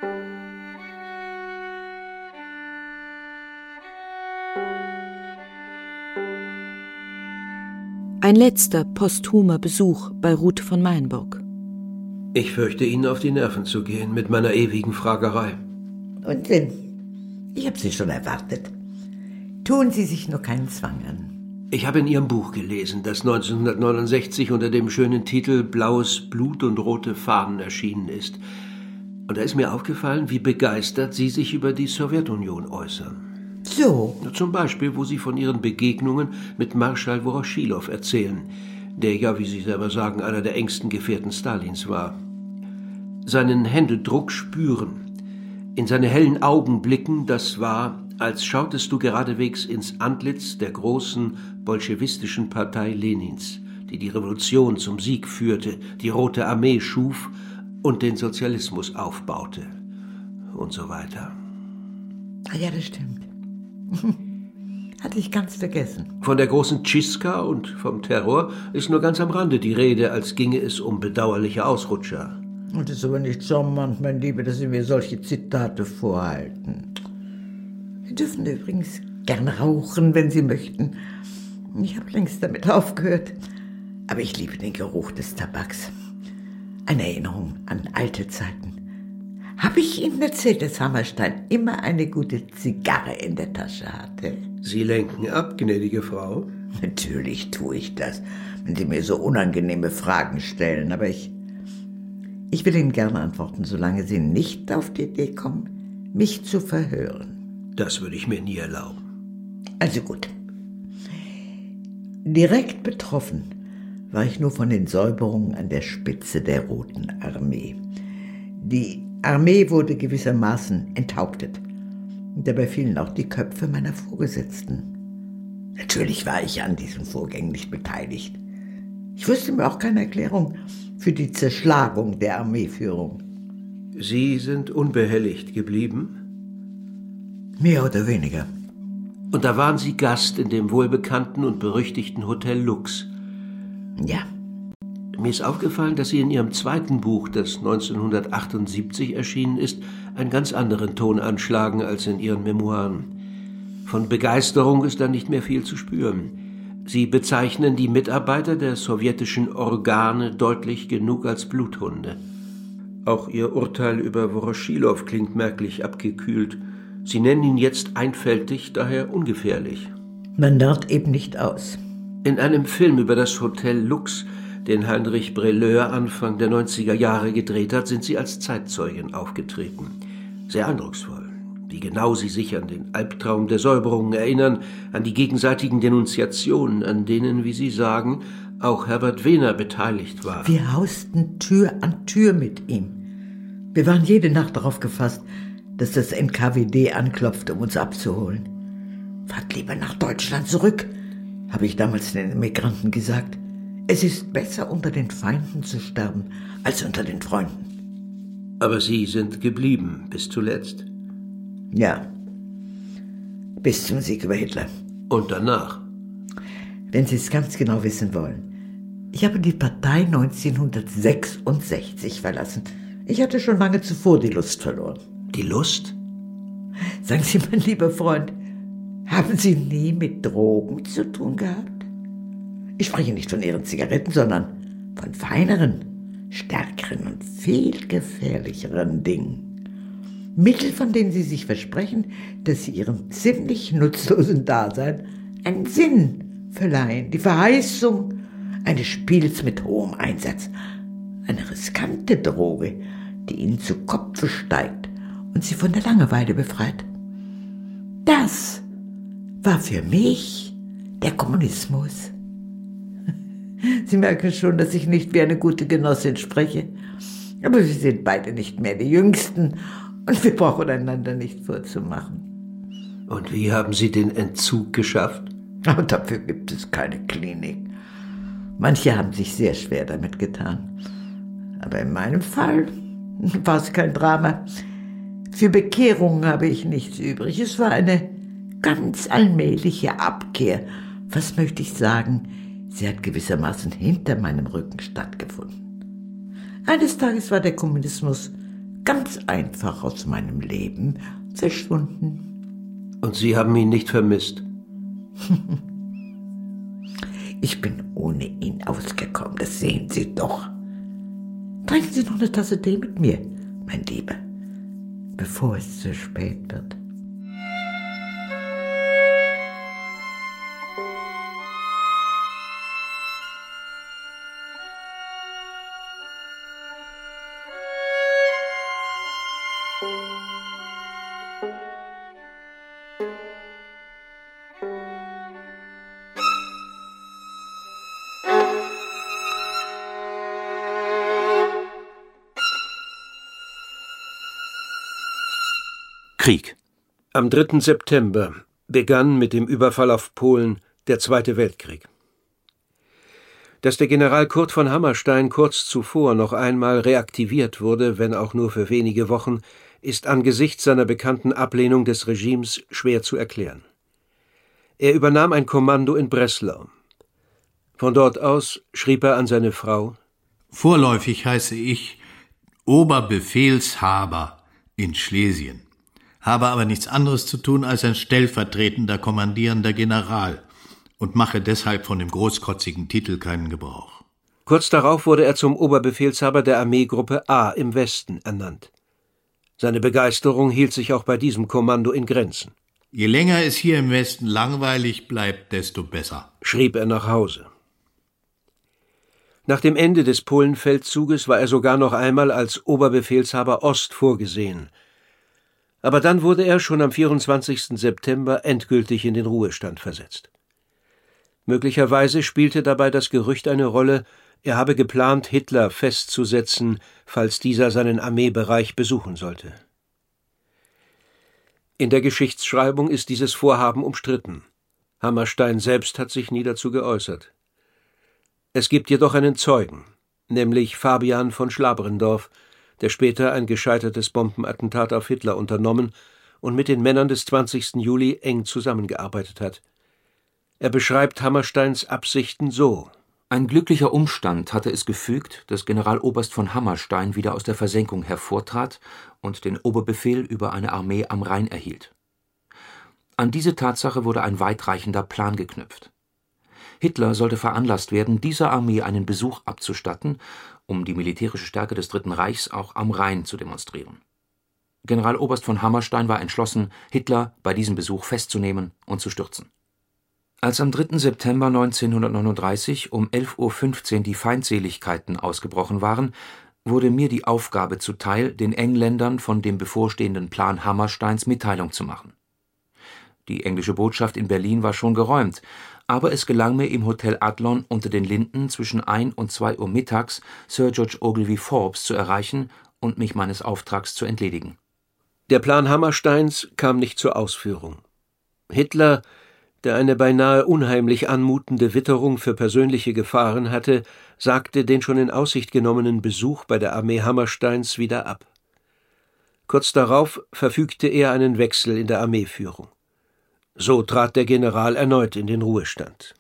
Ein letzter posthumer Besuch bei Ruth von Meyenburg. Ich fürchte, Ihnen auf die Nerven zu gehen mit meiner ewigen Fragerei. Und denn, ich habe Sie schon erwartet. Tun Sie sich nur keinen Zwang an. Ich habe in Ihrem Buch gelesen, das 1969 unter dem schönen Titel »Blaues Blut und rote Fahnen« erschienen ist. Und da ist mir aufgefallen, wie begeistert Sie sich über die Sowjetunion äußern. So? Zum Beispiel, wo Sie von Ihren Begegnungen mit Marschall Voroschilow erzählen. der ja, wie Sie selber sagen, einer der engsten Gefährten Stalins war. Seinen Händedruck spüren, in seine hellen Augen blicken, das war, als schautest du geradewegs ins Antlitz der großen bolschewistischen Partei Lenins, die die Revolution zum Sieg führte, die Rote Armee schuf und den Sozialismus aufbaute und so weiter. Ah ja, das stimmt. Hatte ich ganz vergessen. Von der großen Tschistka und vom Terror ist nur ganz am Rande die Rede, als ginge es um bedauerliche Ausrutscher. Und es ist aber nicht charmant, mein Lieber, dass Sie mir solche Zitate vorhalten. Sie dürfen übrigens gern rauchen, wenn Sie möchten. Ich habe längst damit aufgehört. Aber ich liebe den Geruch des Tabaks. Eine Erinnerung an alte Zeiten. Habe ich Ihnen erzählt, dass Hammerstein immer eine gute Zigarre in der Tasche hatte? Sie lenken ab, gnädige Frau. Natürlich tue ich das, wenn Sie mir so unangenehme Fragen stellen. Aber ich will Ihnen gerne antworten, solange Sie nicht auf die Idee kommen, mich zu verhören. Das würde ich mir nie erlauben. Also gut. Direkt betroffen war ich nur von den Säuberungen an der Spitze der Roten Armee. Die Armee wurde gewissermaßen enthauptet. Dabei fielen auch die Köpfe meiner Vorgesetzten. Natürlich war ich an diesen Vorgängen nicht beteiligt. Ich wusste mir auch keine Erklärung für die Zerschlagung der Armeeführung. Sie sind unbehelligt geblieben? Mehr oder weniger. Und da waren Sie Gast in dem wohlbekannten und berüchtigten Hotel Lux. Ja. Mir ist aufgefallen, dass Sie in Ihrem zweiten Buch, das 1978 erschienen ist, einen ganz anderen Ton anschlagen als in Ihren Memoiren. Von Begeisterung ist da nicht mehr viel zu spüren. Sie bezeichnen die Mitarbeiter der sowjetischen Organe deutlich genug als Bluthunde. Auch Ihr Urteil über Woroschilow klingt merklich abgekühlt. Sie nennen ihn jetzt einfältig, daher ungefährlich. Man lernt eben nicht aus. In einem Film über das Hotel Lux, den Heinrich Brelleur Anfang der 90er Jahre gedreht hat, sind Sie als Zeitzeugin aufgetreten. Sehr eindrucksvoll, wie genau Sie sich an den Albtraum der Säuberungen erinnern, an die gegenseitigen Denunziationen, an denen, wie Sie sagen, auch Herbert Wehner beteiligt war. Wir hausten Tür an Tür mit ihm. Wir waren jede Nacht darauf gefasst, dass das NKWD anklopft, um uns abzuholen. Fahrt lieber nach Deutschland zurück, habe ich damals den Emigranten gesagt. Es ist besser, unter den Feinden zu sterben, als unter den Freunden. Aber Sie sind geblieben, bis zuletzt. Ja, bis zum Sieg über Hitler. Und danach? Wenn Sie es ganz genau wissen wollen. Ich habe die Partei 1966 verlassen. Ich hatte schon lange zuvor die Lust verloren. Die Lust? Sagen Sie, mein lieber Freund, haben Sie nie mit Drogen zu tun gehabt? Ich spreche nicht von Ihren Zigaretten, sondern von feineren, stärkeren und viel gefährlicheren Dingen. Mittel, von denen Sie sich versprechen, dass sie Ihrem ziemlich nutzlosen Dasein einen Sinn verleihen. Die Verheißung eines Spiels mit hohem Einsatz. Eine riskante Droge, die Ihnen zu Kopfe steigt und Sie von der Langeweile befreit. Das war für mich der Kommunismus. Sie merken schon, dass ich nicht wie eine gute Genossin spreche. Aber wir sind beide nicht mehr die Jüngsten und wir brauchen einander nicht vorzumachen. Und wie haben Sie den Entzug geschafft? Aber dafür gibt es keine Klinik. Manche haben sich sehr schwer damit getan. Aber in meinem Fall war es kein Drama. Für Bekehrung habe ich nichts übrig. Es war eine ganz allmähliche Abkehr. Was möchte ich sagen? Sie hat gewissermaßen hinter meinem Rücken stattgefunden. Eines Tages war der Kommunismus ganz einfach aus meinem Leben verschwunden. Und Sie haben ihn nicht vermisst? Ich bin ohne ihn ausgekommen, das sehen Sie doch. Trinken Sie noch eine Tasse Tee mit mir, mein Lieber, bevor es zu spät wird. Krieg. Am 3. September begann mit dem Überfall auf Polen der Zweite Weltkrieg. Dass der General Kurt von Hammerstein kurz zuvor noch einmal reaktiviert wurde, wenn auch nur für wenige Wochen, ist angesichts seiner bekannten Ablehnung des Regimes schwer zu erklären. Er übernahm ein Kommando in Breslau. Von dort aus schrieb er an seine Frau: Vorläufig heiße ich Oberbefehlshaber in Schlesien, habe aber nichts anderes zu tun als ein stellvertretender kommandierender General und mache deshalb von dem großkotzigen Titel keinen Gebrauch. Kurz darauf wurde er zum Oberbefehlshaber der Armeegruppe A im Westen ernannt. Seine Begeisterung hielt sich auch bei diesem Kommando in Grenzen. Je länger es hier im Westen langweilig bleibt, desto besser, schrieb er nach Hause. Nach dem Ende des Polenfeldzuges war er sogar noch einmal als Oberbefehlshaber Ost vorgesehen. Aber dann wurde er schon am 24. September endgültig in den Ruhestand versetzt. Möglicherweise spielte dabei das Gerücht eine Rolle, er habe geplant, Hitler festzusetzen, falls dieser seinen Armeebereich besuchen sollte. In der Geschichtsschreibung ist dieses Vorhaben umstritten. Hammerstein selbst hat sich nie dazu geäußert. Es gibt jedoch einen Zeugen, nämlich Fabian von Schlabrendorf, der später ein gescheitertes Bombenattentat auf Hitler unternommen und mit den Männern des 20. Juli eng zusammengearbeitet hat. Er beschreibt Hammersteins Absichten so: Ein glücklicher Umstand hatte es gefügt, dass Generaloberst von Hammerstein wieder aus der Versenkung hervortrat und den Oberbefehl über eine Armee am Rhein erhielt. An diese Tatsache wurde ein weitreichender Plan geknüpft. Hitler sollte veranlasst werden, dieser Armee einen Besuch abzustatten, um die militärische Stärke des Dritten Reichs auch am Rhein zu demonstrieren. Generaloberst von Hammerstein war entschlossen, Hitler bei diesem Besuch festzunehmen und zu stürzen. Als am 3. September 1939 um 11:15 Uhr die Feindseligkeiten ausgebrochen waren, wurde mir die Aufgabe zuteil, den Engländern von dem bevorstehenden Plan Hammersteins Mitteilung zu machen. Die englische Botschaft in Berlin war schon geräumt, aber es gelang mir im Hotel Adlon unter den Linden zwischen 1 und 2 Uhr mittags Sir George Ogilvy Forbes zu erreichen und mich meines Auftrags zu entledigen. Der Plan Hammersteins kam nicht zur Ausführung. Hitler, der eine beinahe unheimlich anmutende Witterung für persönliche Gefahren hatte, sagte den schon in Aussicht genommenen Besuch bei der Armee Hammersteins wieder ab. Kurz darauf verfügte er einen Wechsel in der Armeeführung. So trat der General erneut in den Ruhestand.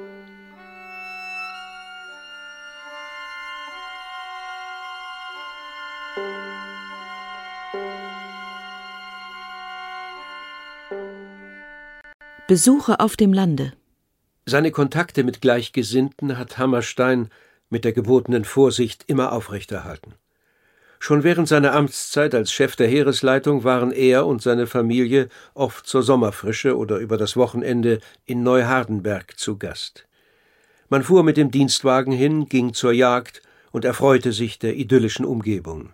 Besuche auf dem Lande. Seine Kontakte mit Gleichgesinnten hat Hammerstein mit der gebotenen Vorsicht immer aufrechterhalten. Schon während seiner Amtszeit als Chef der Heeresleitung waren er und seine Familie oft zur Sommerfrische oder über das Wochenende in Neuhardenberg zu Gast. Man fuhr mit dem Dienstwagen hin, ging zur Jagd und erfreute sich der idyllischen Umgebung.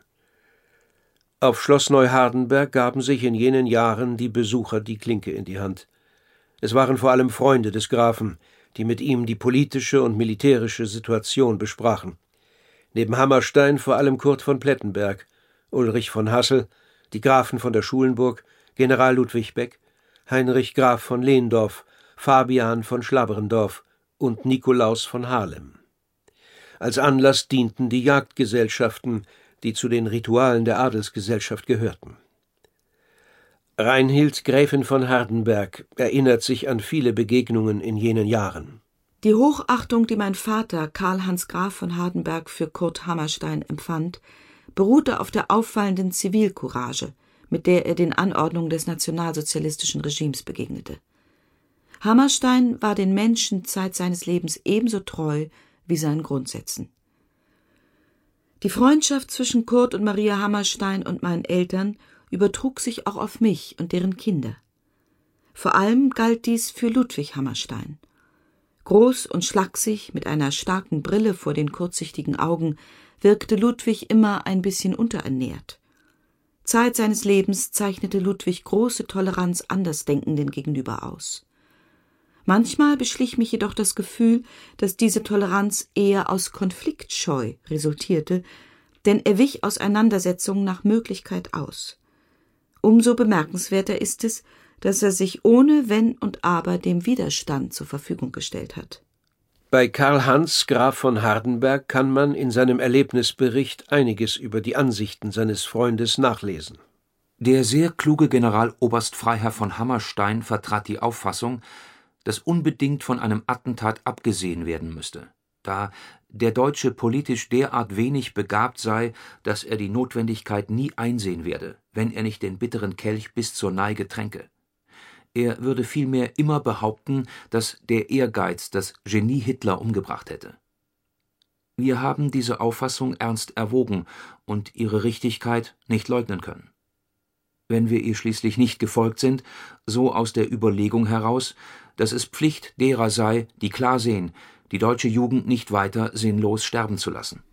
Auf Schloss Neuhardenberg gaben sich in jenen Jahren die Besucher die Klinke in die Hand. Es waren vor allem Freunde des Grafen, die mit ihm die politische und militärische Situation besprachen. Neben Hammerstein vor allem Kurt von Plettenberg, Ulrich von Hassel, die Grafen von der Schulenburg, General Ludwig Beck, Heinrich Graf von Lehndorff, Fabian von Schlabrendorf und Nikolaus von Haarlem. Als Anlass dienten die Jagdgesellschaften, die zu den Ritualen der Adelsgesellschaft gehörten. Reinhild Gräfin von Hardenberg erinnert sich an viele Begegnungen in jenen Jahren. Die Hochachtung, die mein Vater Karl-Hans Graf von Hardenberg für Kurt Hammerstein empfand, beruhte auf der auffallenden Zivilcourage, mit der er den Anordnungen des nationalsozialistischen Regimes begegnete. Hammerstein war den Menschen Zeit seines Lebens ebenso treu wie seinen Grundsätzen. Die Freundschaft zwischen Kurt und Maria Hammerstein und meinen Eltern übertrug sich auch auf mich und deren Kinder. Vor allem galt dies für Ludwig Hammerstein. Groß und schlaksig, mit einer starken Brille vor den kurzsichtigen Augen, wirkte Ludwig immer ein bisschen unterernährt. Zeit seines Lebens zeichnete Ludwig große Toleranz Andersdenkenden gegenüber aus. Manchmal beschlich mich jedoch das Gefühl, dass diese Toleranz eher aus Konfliktscheu resultierte, denn er wich Auseinandersetzungen nach Möglichkeit aus. Umso bemerkenswerter ist es, dass er sich ohne Wenn und Aber dem Widerstand zur Verfügung gestellt hat. Bei Karl Hans Graf von Hardenberg kann man in seinem Erlebnisbericht einiges über die Ansichten seines Freundes nachlesen. Der sehr kluge Generaloberst Freiherr von Hammerstein vertrat die Auffassung, dass unbedingt von einem Attentat abgesehen werden müsste, da der Deutsche politisch derart wenig begabt sei, dass er die Notwendigkeit nie einsehen werde, wenn er nicht den bitteren Kelch bis zur Neige tränke. Er würde vielmehr immer behaupten, dass der Ehrgeiz das Genie Hitler umgebracht hätte. Wir haben diese Auffassung ernst erwogen und ihre Richtigkeit nicht leugnen können. Wenn wir ihr schließlich nicht gefolgt sind, so aus der Überlegung heraus, dass es Pflicht derer sei, die klar sehen, die deutsche Jugend nicht weiter sinnlos sterben zu lassen.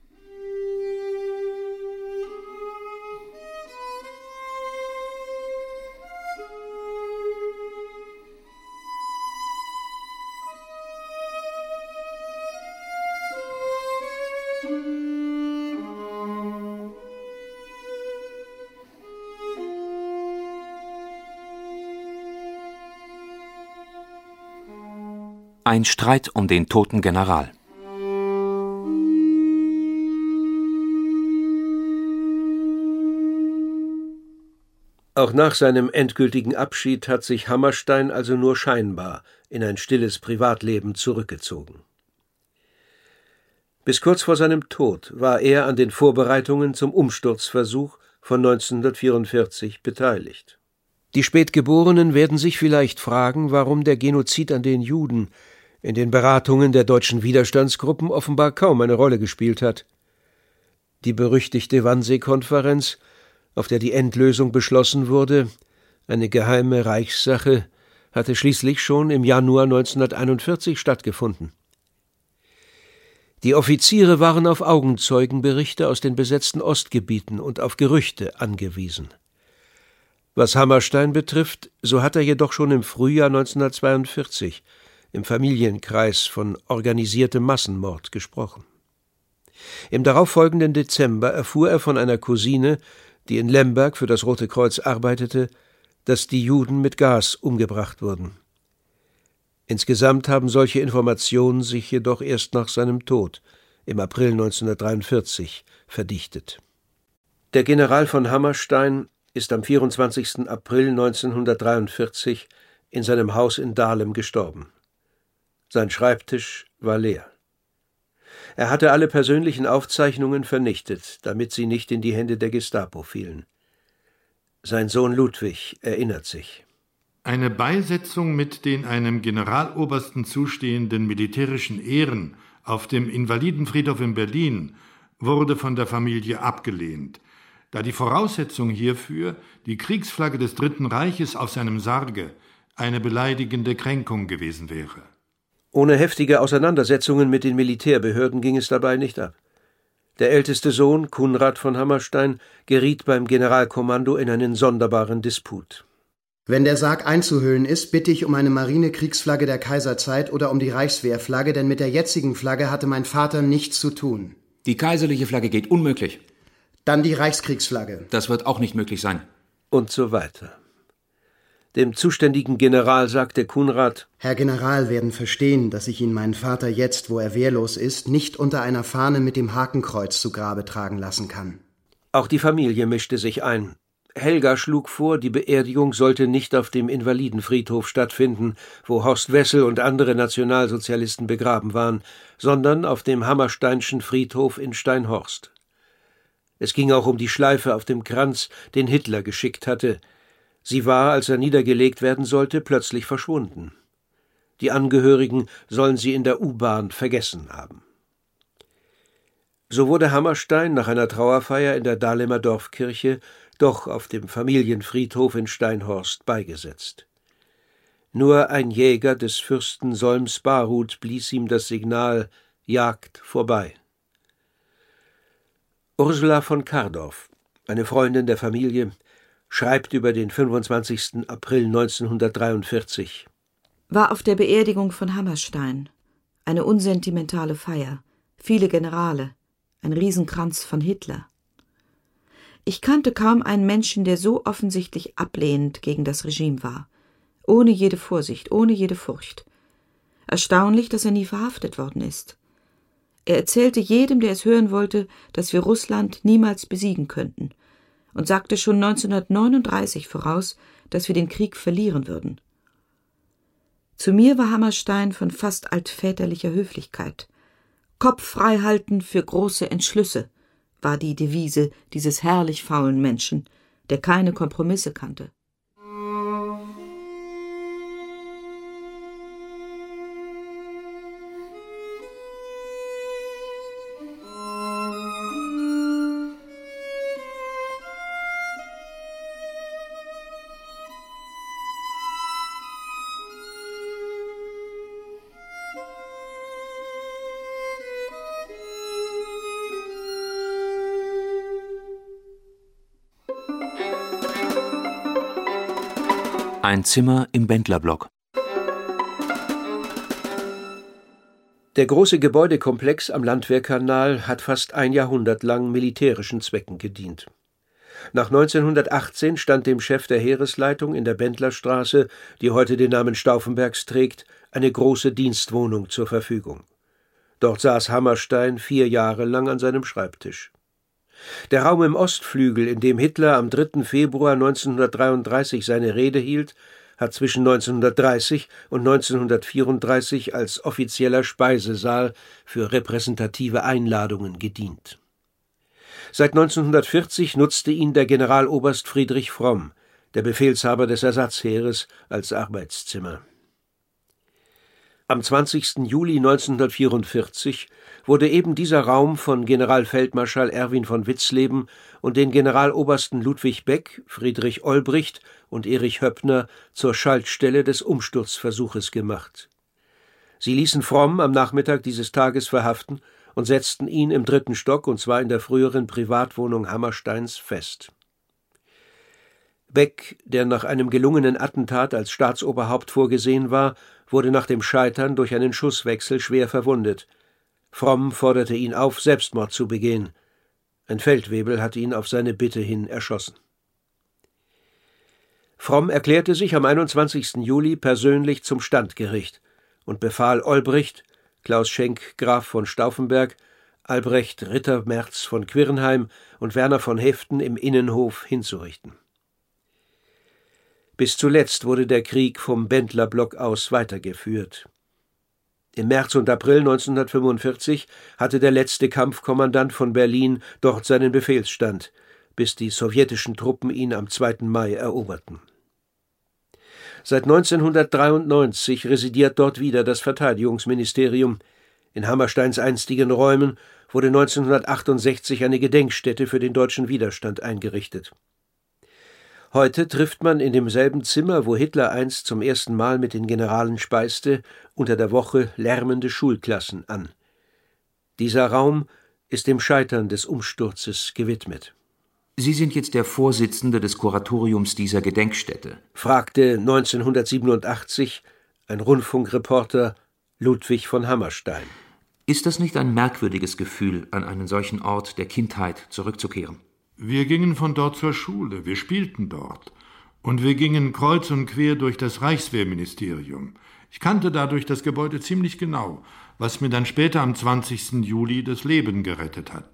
Ein Streit um den toten General. Auch nach seinem endgültigen Abschied hat sich Hammerstein also nur scheinbar in ein stilles Privatleben zurückgezogen. Bis kurz vor seinem Tod war er an den Vorbereitungen zum Umsturzversuch von 1944 beteiligt. Die Spätgeborenen werden sich vielleicht fragen, warum der Genozid an den Juden in den Beratungen der deutschen Widerstandsgruppen offenbar kaum eine Rolle gespielt hat. Die berüchtigte Wannsee-Konferenz, auf der die Endlösung beschlossen wurde, eine geheime Reichssache, hatte schließlich schon im Januar 1941 stattgefunden. Die Offiziere waren auf Augenzeugenberichte aus den besetzten Ostgebieten und auf Gerüchte angewiesen. Was Hammerstein betrifft, so hat er jedoch schon im Frühjahr 1942 im Familienkreis von organisiertem Massenmord gesprochen. Im darauffolgenden Dezember erfuhr er von einer Cousine, die in Lemberg für das Rote Kreuz arbeitete, dass die Juden mit Gas umgebracht wurden. Insgesamt haben solche Informationen sich jedoch erst nach seinem Tod im April 1943 verdichtet. Der General von Hammerstein ist am 24. April 1943 in seinem Haus in Dahlem gestorben. Sein Schreibtisch war leer. Er hatte alle persönlichen Aufzeichnungen vernichtet, damit sie nicht in die Hände der Gestapo fielen. Sein Sohn Ludwig erinnert sich. Eine Beisetzung mit den einem Generalobersten zustehenden militärischen Ehren auf dem Invalidenfriedhof in Berlin wurde von der Familie abgelehnt, da die Voraussetzung hierfür die Kriegsflagge des Dritten Reiches auf seinem Sarge eine beleidigende Kränkung gewesen wäre. Ohne heftige Auseinandersetzungen mit den Militärbehörden ging es dabei nicht ab. Der älteste Sohn, Kunrad von Hammerstein, geriet beim Generalkommando in einen sonderbaren Disput. Wenn der Sarg einzuhüllen ist, bitte ich um eine Marinekriegsflagge der Kaiserzeit oder um die Reichswehrflagge, denn mit der jetzigen Flagge hatte mein Vater nichts zu tun. Die kaiserliche Flagge geht unmöglich. Dann die Reichskriegsflagge. Das wird auch nicht möglich sein. Und so weiter. Dem zuständigen General sagte Kunrad: Herr General werden verstehen, dass ich ihn meinen Vater jetzt, wo er wehrlos ist, nicht unter einer Fahne mit dem Hakenkreuz zu Grabe tragen lassen kann. Auch die Familie mischte sich ein. Helga schlug vor, die Beerdigung sollte nicht auf dem Invalidenfriedhof stattfinden, wo Horst Wessel und andere Nationalsozialisten begraben waren, sondern auf dem Hammersteinschen Friedhof in Steinhorst. Es ging auch um die Schleife auf dem Kranz, den Hitler geschickt hatte. Sie war, als er niedergelegt werden sollte, plötzlich verschwunden. Die Angehörigen sollen sie in der U-Bahn vergessen haben. So wurde Hammerstein nach einer Trauerfeier in der Dahlemer Dorfkirche doch auf dem Familienfriedhof in Steinhorst beigesetzt. Nur ein Jäger des Fürsten Solms-Barhut blies ihm das Signal »Jagd vorbei«. Ursula von Kardorf, eine Freundin der Familie, schreibt über den 25. April 1943. War auf der Beerdigung von Hammerstein. Eine unsentimentale Feier. Viele Generale. Ein Riesenkranz von Hitler. Ich kannte kaum einen Menschen, der so offensichtlich ablehnend gegen das Regime war. Ohne jede Vorsicht, ohne jede Furcht. Erstaunlich, dass er nie verhaftet worden ist. Er erzählte jedem, der es hören wollte, dass wir Russland niemals besiegen könnten und sagte schon 1939 voraus, dass wir den Krieg verlieren würden. Zu mir war Hammerstein von fast altväterlicher Höflichkeit. Kopf frei halten für große Entschlüsse war die Devise dieses herrlich faulen Menschen, der keine Kompromisse kannte. Ein Zimmer im Bendlerblock. Der große Gebäudekomplex am Landwehrkanal hat fast ein Jahrhundert lang militärischen Zwecken gedient. Nach 1918 stand dem Chef der Heeresleitung in der Bendlerstraße, die heute den Namen Stauffenbergs trägt, eine große Dienstwohnung zur Verfügung. Dort saß Hammerstein 4 Jahre lang an seinem Schreibtisch. Der Raum im Ostflügel, in dem Hitler am 3. Februar 1933 seine Rede hielt, hat zwischen 1930 und 1934 als offizieller Speisesaal für repräsentative Einladungen gedient. Seit 1940 nutzte ihn der Generaloberst Friedrich Fromm, der Befehlshaber des Ersatzheeres, als Arbeitszimmer. Am 20. Juli 1944 wurde eben dieser Raum von Generalfeldmarschall Erwin von Witzleben und den Generalobersten Ludwig Beck, Friedrich Olbricht und Erich Höppner zur Schaltstelle des Umsturzversuches gemacht. Sie ließen Fromm am Nachmittag dieses Tages verhaften und setzten ihn im 3. Stock, und zwar in der früheren Privatwohnung Hammersteins, fest. Beck, der nach einem gelungenen Attentat als Staatsoberhaupt vorgesehen war, wurde nach dem Scheitern durch einen Schusswechsel schwer verwundet. Fromm forderte ihn auf, Selbstmord zu begehen. Ein Feldwebel hatte ihn auf seine Bitte hin erschossen. Fromm erklärte sich am 21. Juli persönlich zum Standgericht und befahl Olbricht, Klaus Schenk Graf von Stauffenberg, Albrecht Ritter Merz von Quirnheim und Werner von Heften im Innenhof hinzurichten. Bis zuletzt wurde der Krieg vom Bendlerblock aus weitergeführt. Im März und April 1945 hatte der letzte Kampfkommandant von Berlin dort seinen Befehlsstand, bis die sowjetischen Truppen ihn am 2. Mai eroberten. Seit 1993 residiert dort wieder das Verteidigungsministerium. In Hammersteins einstigen Räumen wurde 1968 eine Gedenkstätte für den deutschen Widerstand eingerichtet. Heute trifft man in demselben Zimmer, wo Hitler einst zum ersten Mal mit den Generalen speiste, unter der Woche lärmende Schulklassen an. Dieser Raum ist dem Scheitern des Umsturzes gewidmet. Sie sind jetzt der Vorsitzende des Kuratoriums dieser Gedenkstätte, fragte 1987 ein Rundfunkreporter Ludwig von Hammerstein. Ist das nicht ein merkwürdiges Gefühl, an einen solchen Ort der Kindheit zurückzukehren? Wir gingen von dort zur Schule, wir spielten dort. Und wir gingen kreuz und quer durch das Reichswehrministerium. Ich kannte dadurch das Gebäude ziemlich genau, was mir dann später am 20. Juli das Leben gerettet hat.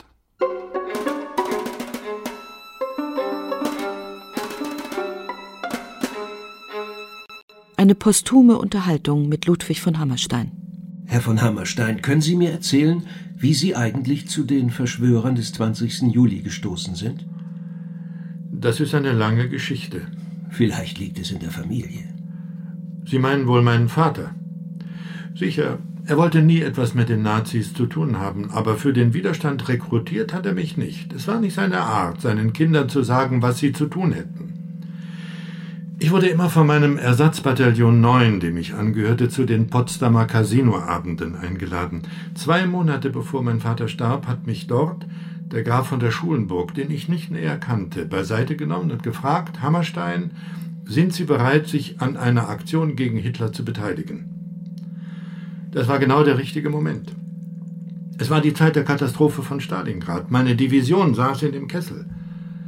Eine posthume Unterhaltung mit Ludwig von Hammerstein. Herr von Hammerstein, können Sie mir erzählen, wie Sie eigentlich zu den Verschwörern des 20. Juli gestoßen sind? Das ist eine lange Geschichte. Vielleicht liegt es in der Familie. Sie meinen wohl meinen Vater? Sicher, er wollte nie etwas mit den Nazis zu tun haben, aber für den Widerstand rekrutiert hat er mich nicht. Es war nicht seine Art, seinen Kindern zu sagen, was sie zu tun hätten. Ich wurde immer von meinem Ersatzbataillon 9, dem ich angehörte, zu den Potsdamer Casinoabenden eingeladen. 2 Monate bevor mein Vater starb, hat mich dort der Graf von der Schulenburg, den ich nicht näher kannte, beiseite genommen und gefragt: Hammerstein, sind Sie bereit, sich an einer Aktion gegen Hitler zu beteiligen? Das war genau der richtige Moment. Es war die Zeit der Katastrophe von Stalingrad. Meine Division saß in dem Kessel.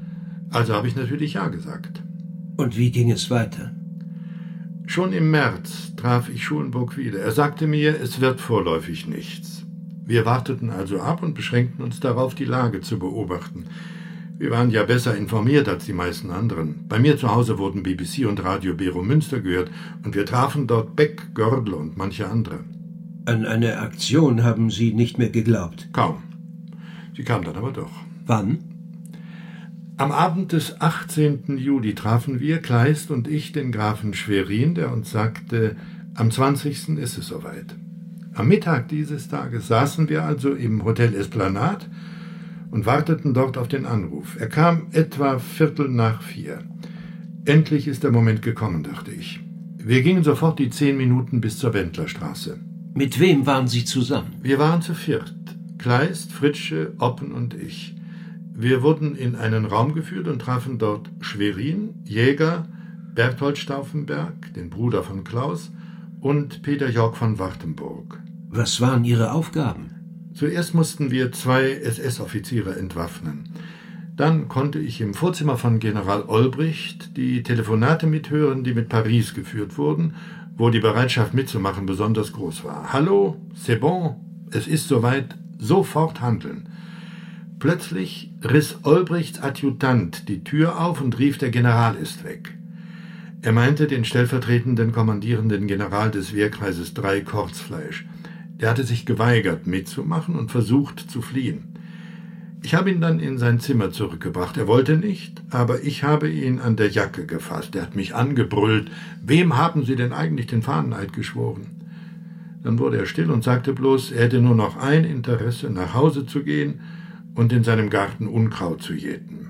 Also habe ich natürlich ja gesagt. Und wie ging es weiter? Schon im März traf ich Schulenburg wieder. Er sagte mir, es wird vorläufig nichts. Wir warteten also ab und beschränkten uns darauf, die Lage zu beobachten. Wir waren ja besser informiert als die meisten anderen. Bei mir zu Hause wurden BBC und Radio Bero Münster gehört und wir trafen dort Beck, Gördel und manche andere. An eine Aktion haben Sie nicht mehr geglaubt? Kaum. Sie kam dann aber doch. Wann? Am Abend des 18. Juli trafen wir, Kleist und ich, den Grafen Schwerin, der uns sagte, am 20. ist es soweit. Am Mittag dieses Tages saßen wir also im Hotel Esplanade und warteten dort auf den Anruf. Er kam etwa 3:15. Endlich ist der Moment gekommen, dachte ich. Wir gingen sofort die 10 Minuten bis zur Wendlerstraße. Mit wem waren Sie zusammen? Wir waren zu viert. Kleist, Fritzsche, Oppen und ich. Wir wurden in einen Raum geführt und trafen dort Schwerin, Jäger, Berthold Stauffenberg, den Bruder von Klaus, und Peter Jörg von Wartenburg. Was waren Ihre Aufgaben? Zuerst mussten wir 2 SS-Offiziere entwaffnen. Dann konnte ich im Vorzimmer von General Olbricht die Telefonate mithören, die mit Paris geführt wurden, wo die Bereitschaft mitzumachen besonders groß war. Hallo, c'est bon, es ist soweit, sofort handeln. Plötzlich riss Olbrichts Adjutant die Tür auf und rief, der General ist weg. Er meinte den stellvertretenden kommandierenden General des Wehrkreises 3 Kortzfleisch. Der hatte sich geweigert, mitzumachen und versucht zu fliehen. Ich habe ihn dann in sein Zimmer zurückgebracht. Er wollte nicht, aber ich habe ihn an der Jacke gefasst. Er hat mich angebrüllt. Wem haben Sie denn eigentlich den Fahneneid geschworen? Dann wurde er still und sagte bloß, er hätte nur noch ein Interesse, nach Hause zu gehen und in seinem Garten Unkraut zu jäten.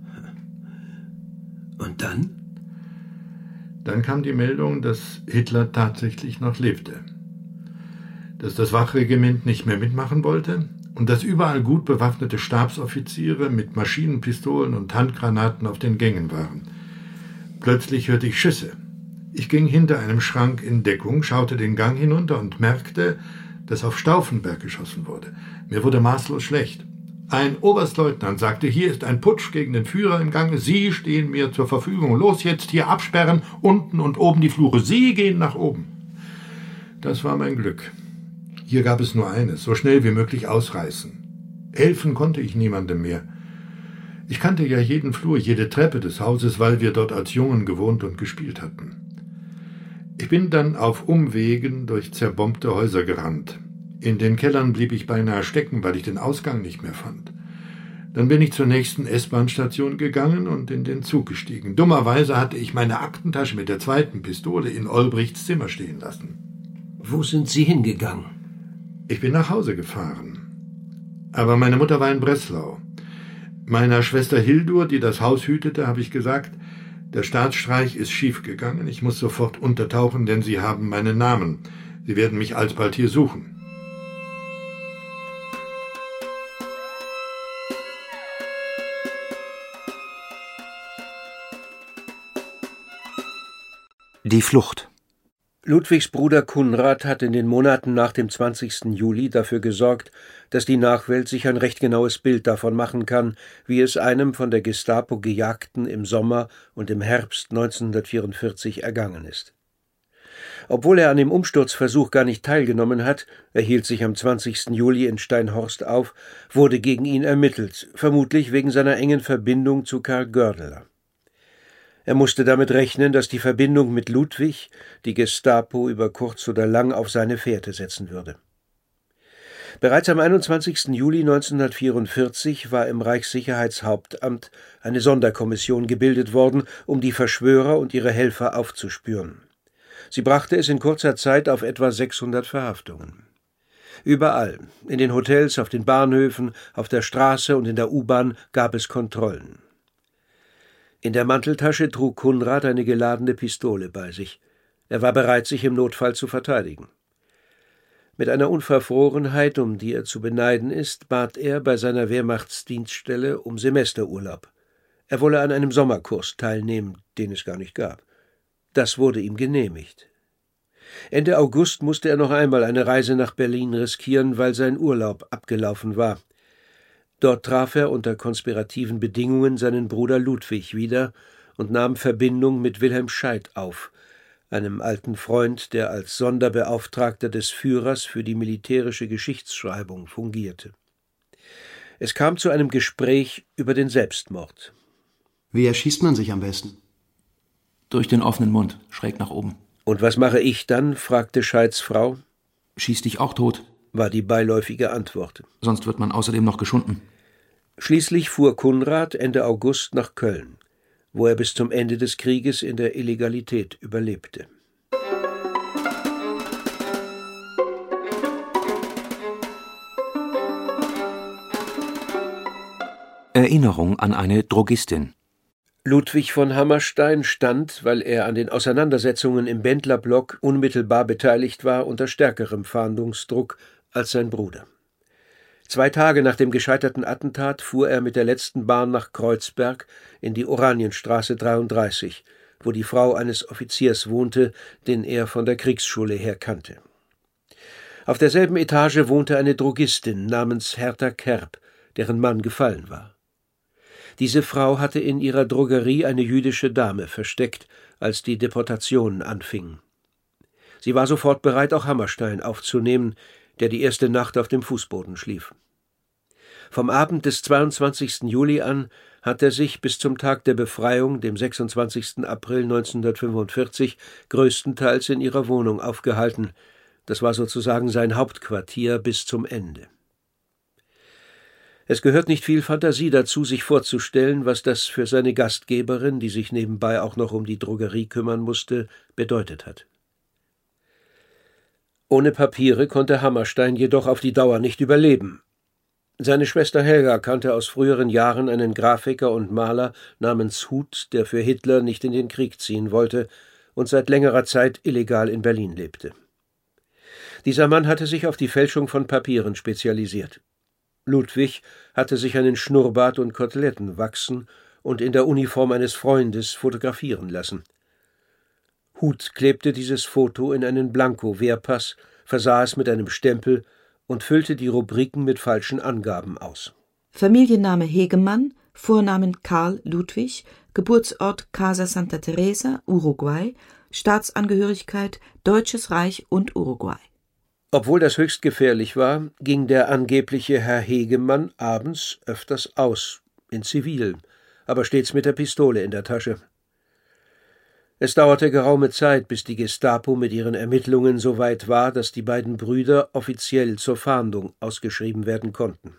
Und dann? Dann kam die Meldung, dass Hitler tatsächlich noch lebte. Dass das Wachregiment nicht mehr mitmachen wollte und dass überall gut bewaffnete Stabsoffiziere mit Maschinenpistolen und Handgranaten auf den Gängen waren. Plötzlich hörte ich Schüsse. Ich ging hinter einem Schrank in Deckung, schaute den Gang hinunter und merkte, dass auf Stauffenberg geschossen wurde. Mir wurde maßlos schlecht. Ein Oberstleutnant sagte, hier ist ein Putsch gegen den Führer im Gange, Sie stehen mir zur Verfügung. Los jetzt, hier absperren, unten und oben die Flure. Sie gehen nach oben. Das war mein Glück. Hier gab es nur eines, so schnell wie möglich ausreißen. Helfen konnte ich niemandem mehr. Ich kannte ja jeden Flur, jede Treppe des Hauses, weil wir dort als Jungen gewohnt und gespielt hatten. Ich bin dann auf Umwegen durch zerbombte Häuser gerannt. In den Kellern blieb ich beinahe stecken, weil ich den Ausgang nicht mehr fand. Dann bin ich zur nächsten S-Bahn-Station gegangen und in den Zug gestiegen. Dummerweise hatte ich meine Aktentasche mit der 2. Pistole in Olbrichts Zimmer stehen lassen. Wo sind Sie hingegangen? Ich bin nach Hause gefahren. Aber meine Mutter war in Breslau. Meiner Schwester Hildur, die das Haus hütete, habe ich gesagt, der Staatsstreich ist schiefgegangen, ich muss sofort untertauchen, denn Sie haben meinen Namen. Sie werden mich alsbald hier suchen. Die Flucht. Ludwigs Bruder Kunrad hat in den Monaten nach dem 20. Juli dafür gesorgt, dass die Nachwelt sich ein recht genaues Bild davon machen kann, wie es einem von der Gestapo Gejagten im Sommer und im Herbst 1944 ergangen ist. Obwohl er an dem Umsturzversuch gar nicht teilgenommen hat, er hielt sich am 20. Juli in Steinhorst auf, wurde gegen ihn ermittelt, vermutlich wegen seiner engen Verbindung zu Karl Gördeler. Er musste damit rechnen, dass die Verbindung mit Ludwig die Gestapo über kurz oder lang auf seine Fährte setzen würde. Bereits am 21. Juli 1944 war im Reichssicherheitshauptamt eine Sonderkommission gebildet worden, um die Verschwörer und ihre Helfer aufzuspüren. Sie brachte es in kurzer Zeit auf etwa 600 Verhaftungen. Überall, in den Hotels, auf den Bahnhöfen, auf der Straße und in der U-Bahn gab es Kontrollen. In der Manteltasche trug Kunrad eine geladene Pistole bei sich. Er war bereit, sich im Notfall zu verteidigen. Mit einer Unverfrorenheit, um die er zu beneiden ist, bat er bei seiner Wehrmachtsdienststelle um Semesterurlaub. Er wolle an einem Sommerkurs teilnehmen, den es gar nicht gab. Das wurde ihm genehmigt. Ende August musste er noch einmal eine Reise nach Berlin riskieren, weil sein Urlaub abgelaufen war. Dort traf er unter konspirativen Bedingungen seinen Bruder Ludwig wieder und nahm Verbindung mit Wilhelm Scheidt auf, einem alten Freund, der als Sonderbeauftragter des Führers für die militärische Geschichtsschreibung fungierte. Es kam zu einem Gespräch über den Selbstmord. Wie erschießt man sich am besten? Durch den offenen Mund, schräg nach oben. Und was mache ich dann? Fragte Scheidts Frau. Schieß dich auch tot, war die beiläufige Antwort. Sonst wird man außerdem noch geschunden. Schließlich fuhr Kunrad Ende August nach Köln, wo er bis zum Ende des Krieges in der Illegalität überlebte. Erinnerung an eine Drogistin. Ludwig von Hammerstein stand, weil er an den Auseinandersetzungen im Bendlerblock unmittelbar beteiligt war, unter stärkerem Fahndungsdruck als sein Bruder. 2 Tage nach dem gescheiterten Attentat fuhr er mit der letzten Bahn nach Kreuzberg in die Oranienstraße 33, wo die Frau eines Offiziers wohnte, den er von der Kriegsschule her kannte. Auf derselben Etage wohnte eine Drogistin namens Hertha Kerb, deren Mann gefallen war. Diese Frau hatte in ihrer Drogerie eine jüdische Dame versteckt, als die Deportationen anfingen. Sie war sofort bereit, auch Hammerstein aufzunehmen, der die erste Nacht auf dem Fußboden schlief. Vom Abend des 22. Juli an hat er sich bis zum Tag der Befreiung, dem 26. April 1945, größtenteils in ihrer Wohnung aufgehalten. Das war sozusagen sein Hauptquartier bis zum Ende. Es gehört nicht viel Fantasie dazu, sich vorzustellen, was das für seine Gastgeberin, die sich nebenbei auch noch um die Drogerie kümmern musste, bedeutet hat. Ohne Papiere konnte Hammerstein jedoch auf die Dauer nicht überleben. Seine Schwester Helga kannte aus früheren Jahren einen Grafiker und Maler namens Huth, der für Hitler nicht in den Krieg ziehen wollte und seit längerer Zeit illegal in Berlin lebte. Dieser Mann hatte sich auf die Fälschung von Papieren spezialisiert. Ludwig hatte sich einen Schnurrbart und Koteletten wachsen und in der Uniform eines Freundes fotografieren lassen. Huth klebte dieses Foto in einen Blanko-Wehrpass, versah es mit einem Stempel und füllte die Rubriken mit falschen Angaben aus. Familienname Hegemann, Vornamen Karl Ludwig, Geburtsort Casa Santa Teresa, Uruguay, Staatsangehörigkeit Deutsches Reich und Uruguay. Obwohl das höchst gefährlich war, ging der angebliche Herr Hegemann abends öfters aus, in Zivil, aber stets mit der Pistole in der Tasche. Es dauerte geraume Zeit, bis die Gestapo mit ihren Ermittlungen so weit war, dass die beiden Brüder offiziell zur Fahndung ausgeschrieben werden konnten.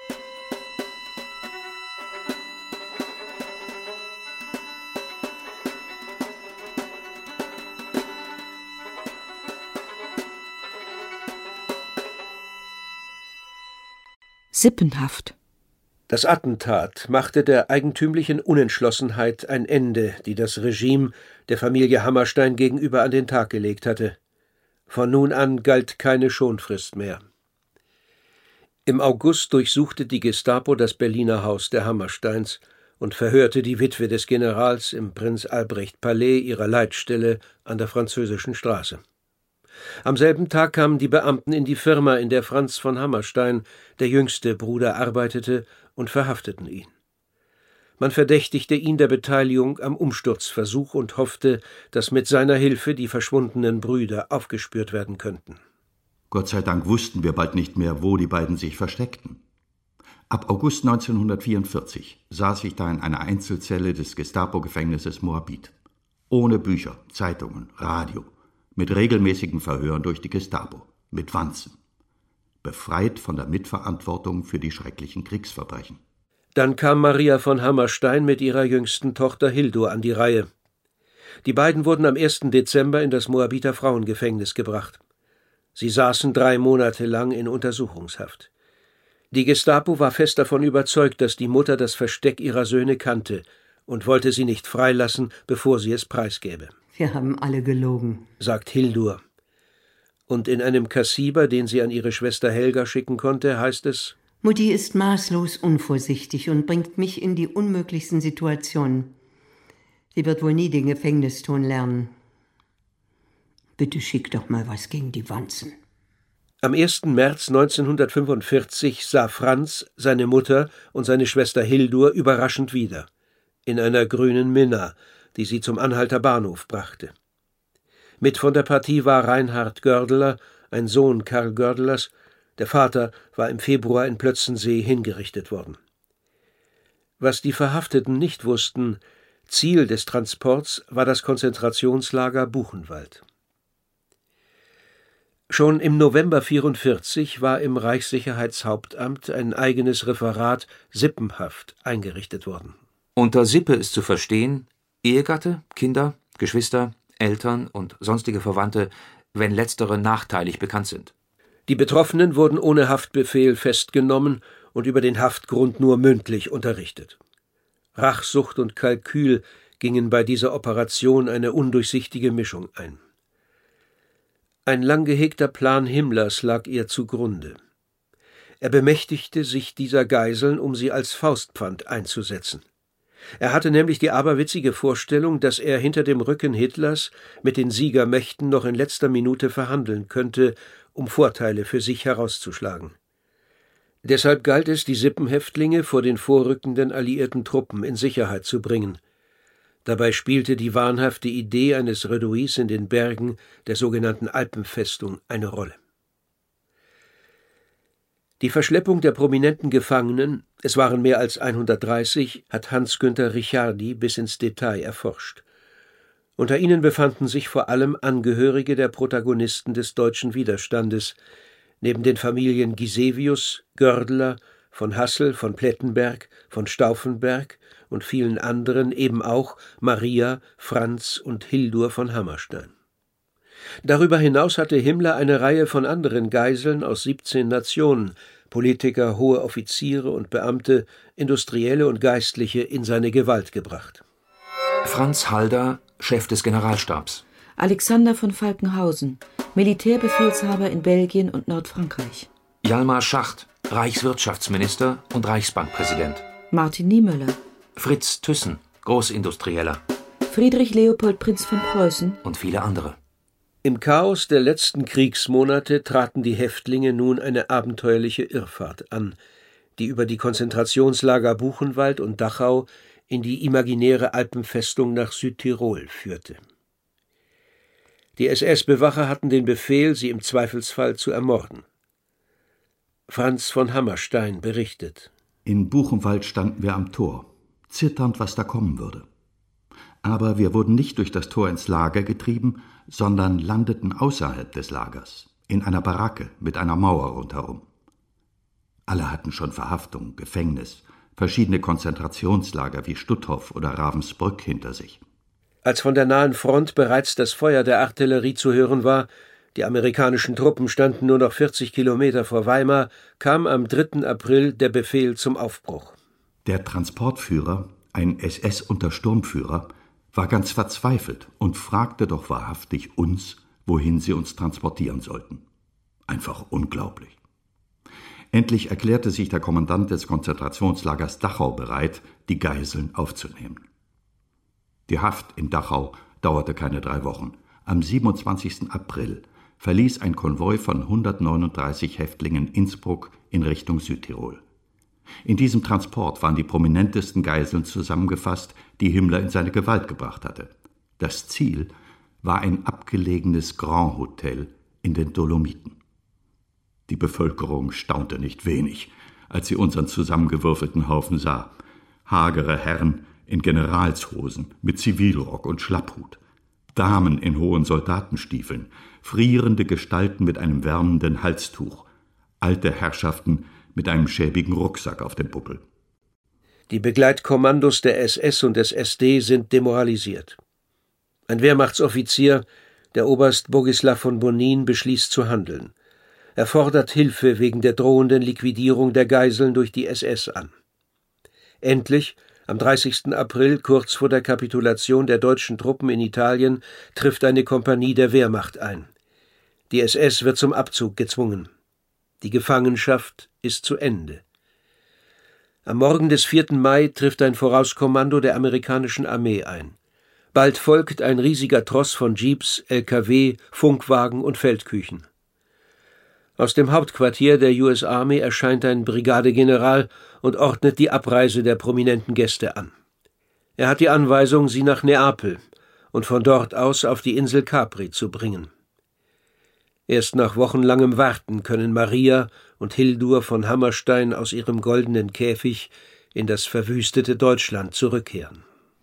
Sippenhaft. Das Attentat machte der eigentümlichen Unentschlossenheit ein Ende, die das Regime der Familie Hammerstein gegenüber an den Tag gelegt hatte. Von nun an galt keine Schonfrist mehr. Im August durchsuchte die Gestapo das Berliner Haus der Hammersteins und verhörte die Witwe des Generals im Prinz-Albrecht-Palais ihrer Leitstelle an der Französischen Straße. Am selben Tag kamen die Beamten in die Firma, in der Franz von Hammerstein, der jüngste Bruder, arbeitete, und verhafteten ihn. Man verdächtigte ihn der Beteiligung am Umsturzversuch und hoffte, dass mit seiner Hilfe die verschwundenen Brüder aufgespürt werden könnten. Gott sei Dank wussten wir bald nicht mehr, wo die beiden sich versteckten. Ab August 1944 saß ich da in einer Einzelzelle des Gestapo-Gefängnisses Moabit. Ohne Bücher, Zeitungen, Radio. Mit regelmäßigen Verhören durch die Gestapo, mit Wanzen. Befreit von der Mitverantwortung für die schrecklichen Kriegsverbrechen. Dann kam Maria von Hammerstein mit ihrer jüngsten Tochter Hildur an die Reihe. Die beiden wurden am 1. Dezember in das Moabiter Frauengefängnis gebracht. Sie saßen 3 Monate lang in Untersuchungshaft. Die Gestapo war fest davon überzeugt, dass die Mutter das Versteck ihrer Söhne kannte und wollte sie nicht freilassen, bevor sie es preisgäbe. Wir haben alle gelogen, sagt Hildur. Und in einem Kassiber, den sie an ihre Schwester Helga schicken konnte, heißt es: Mutti ist maßlos unvorsichtig und bringt mich in die unmöglichsten Situationen. Sie wird wohl nie den Gefängniston lernen. Bitte schick doch mal was gegen die Wanzen. Am 1. März 1945 sah Franz seine Mutter und seine Schwester Hildur überraschend wieder, in einer grünen Minna, die sie zum Anhalter Bahnhof brachte. Mit von der Partie war Reinhard Gördeler, ein Sohn Karl Gördelers. Der Vater war im Februar in Plötzensee hingerichtet worden. Was die Verhafteten nicht wussten, Ziel des Transports war das Konzentrationslager Buchenwald. Schon im November 1944 war im Reichssicherheitshauptamt ein eigenes Referat Sippenhaft eingerichtet worden. Unter Sippe ist zu verstehen Ehegatte, Kinder, Geschwister, Eltern und sonstige Verwandte, wenn letztere nachteilig bekannt sind. Die Betroffenen wurden ohne Haftbefehl festgenommen und über den Haftgrund nur mündlich unterrichtet. Rachsucht und Kalkül gingen bei dieser Operation eine undurchsichtige Mischung ein. Ein lang gehegter Plan Himmlers lag ihr zugrunde. Er bemächtigte sich dieser Geiseln, um sie als Faustpfand einzusetzen. Er hatte nämlich die aberwitzige Vorstellung, dass er hinter dem Rücken Hitlers mit den Siegermächten noch in letzter Minute verhandeln könnte, um Vorteile für sich herauszuschlagen. Deshalb galt es, die Sippenhäftlinge vor den vorrückenden alliierten Truppen in Sicherheit zu bringen. Dabei spielte die wahnhafte Idee eines Redouis in den Bergen der sogenannten Alpenfestung eine Rolle. Die Verschleppung der prominenten Gefangenen, es waren mehr als 130, hat Hans-Günther Richardi bis ins Detail erforscht. Unter ihnen befanden sich vor allem Angehörige der Protagonisten des deutschen Widerstandes, neben den Familien Gisevius, Gördeler, von Hassel, von Plettenberg, von Stauffenberg und vielen anderen eben auch Maria, Franz und Hildur von Hammerstein. Darüber hinaus hatte Himmler eine Reihe von anderen Geiseln aus 17 Nationen, Politiker, hohe Offiziere und Beamte, Industrielle und Geistliche in seine Gewalt gebracht. Franz Halder, Chef des Generalstabs. Alexander von Falkenhausen, Militärbefehlshaber in Belgien und Nordfrankreich. Hjalmar Schacht, Reichswirtschaftsminister und Reichsbankpräsident. Martin Niemöller. Fritz Thyssen, Großindustrieller. Friedrich Leopold Prinz von Preußen. Und viele andere. Im Chaos der letzten Kriegsmonate traten die Häftlinge nun eine abenteuerliche Irrfahrt an, die über die Konzentrationslager Buchenwald und Dachau in die imaginäre Alpenfestung nach Südtirol führte. Die SS-Bewacher hatten den Befehl, sie im Zweifelsfall zu ermorden. Franz von Hammerstein berichtet: In Buchenwald standen wir am Tor, zitternd, was da kommen würde. Aber wir wurden nicht durch das Tor ins Lager getrieben, sondern landeten außerhalb des Lagers, in einer Baracke mit einer Mauer rundherum. Alle hatten schon Verhaftung, Gefängnis, verschiedene Konzentrationslager wie Stutthof oder Ravensbrück hinter sich. Als von der nahen Front bereits das Feuer der Artillerie zu hören war, die amerikanischen Truppen standen nur noch 40 Kilometer vor Weimar, kam am 3. April der Befehl zum Aufbruch. Der Transportführer, ein SS-Untersturmführer, war ganz verzweifelt und fragte doch wahrhaftig uns, wohin sie uns transportieren sollten. Einfach unglaublich. Endlich erklärte sich der Kommandant des Konzentrationslagers Dachau bereit, die Geiseln aufzunehmen. Die Haft in Dachau dauerte keine 3 Wochen. Am 27. April verließ ein Konvoi von 139 Häftlingen Innsbruck in Richtung Südtirol. In diesem Transport waren die prominentesten Geiseln zusammengefasst, die Himmler in seine Gewalt gebracht hatte. Das Ziel war ein abgelegenes Grand Hotel in den Dolomiten. Die Bevölkerung staunte nicht wenig, als sie unseren zusammengewürfelten Haufen sah. Hagere Herren in Generalshosen mit Zivilrock und Schlapphut, Damen in hohen Soldatenstiefeln, frierende Gestalten mit einem wärmenden Halstuch, alte Herrschaften mit einem schäbigen Rucksack auf dem Buckel. Die Begleitkommandos der SS und des SD sind demoralisiert. Ein Wehrmachtsoffizier, der Oberst Bogislaw von Bonin, beschließt zu handeln. Er fordert Hilfe wegen der drohenden Liquidierung der Geiseln durch die SS an. Endlich, am 30. April, kurz vor der Kapitulation der deutschen Truppen in Italien, trifft eine Kompanie der Wehrmacht ein. Die SS wird zum Abzug gezwungen. Die Gefangenschaft ist zu Ende. Am Morgen des 4. Mai trifft ein Vorauskommando der amerikanischen Armee ein. Bald folgt ein riesiger Tross von Jeeps, LKW, Funkwagen und Feldküchen. Aus dem Hauptquartier der US Army erscheint ein Brigadegeneral und ordnet die Abreise der prominenten Gäste an. Er hat die Anweisung, sie nach Neapel und von dort aus auf die Insel Capri zu bringen. Erst nach wochenlangem Warten können Maria und Hildur von Hammerstein aus ihrem goldenen Käfig in das verwüstete Deutschland zurückkehren.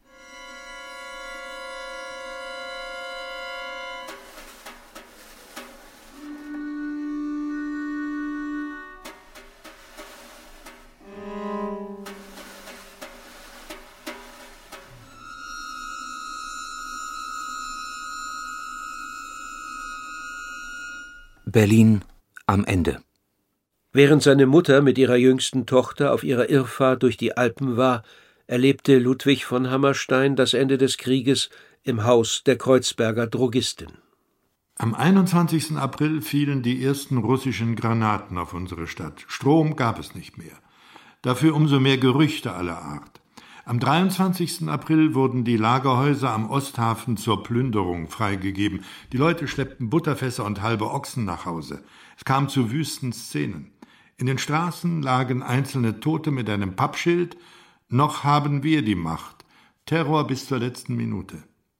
Berlin am Ende. Während seine Mutter mit ihrer jüngsten Tochter auf ihrer Irrfahrt durch die Alpen war, erlebte Ludwig von Hammerstein das Ende des Krieges im Haus der Kreuzberger Drogistin. Am 21. April fielen die ersten russischen Granaten auf unsere Stadt. Strom gab es nicht mehr. Dafür umso mehr Gerüchte aller Art. Am 23. April wurden die Lagerhäuser am Osthafen zur Plünderung freigegeben. Die Leute schleppten Butterfässer und halbe Ochsen nach Hause. Es kam zu wüsten Szenen. In den Straßen lagen einzelne Tote mit einem Pappschild: Noch haben wir die Macht. Terror bis zur letzten Minute.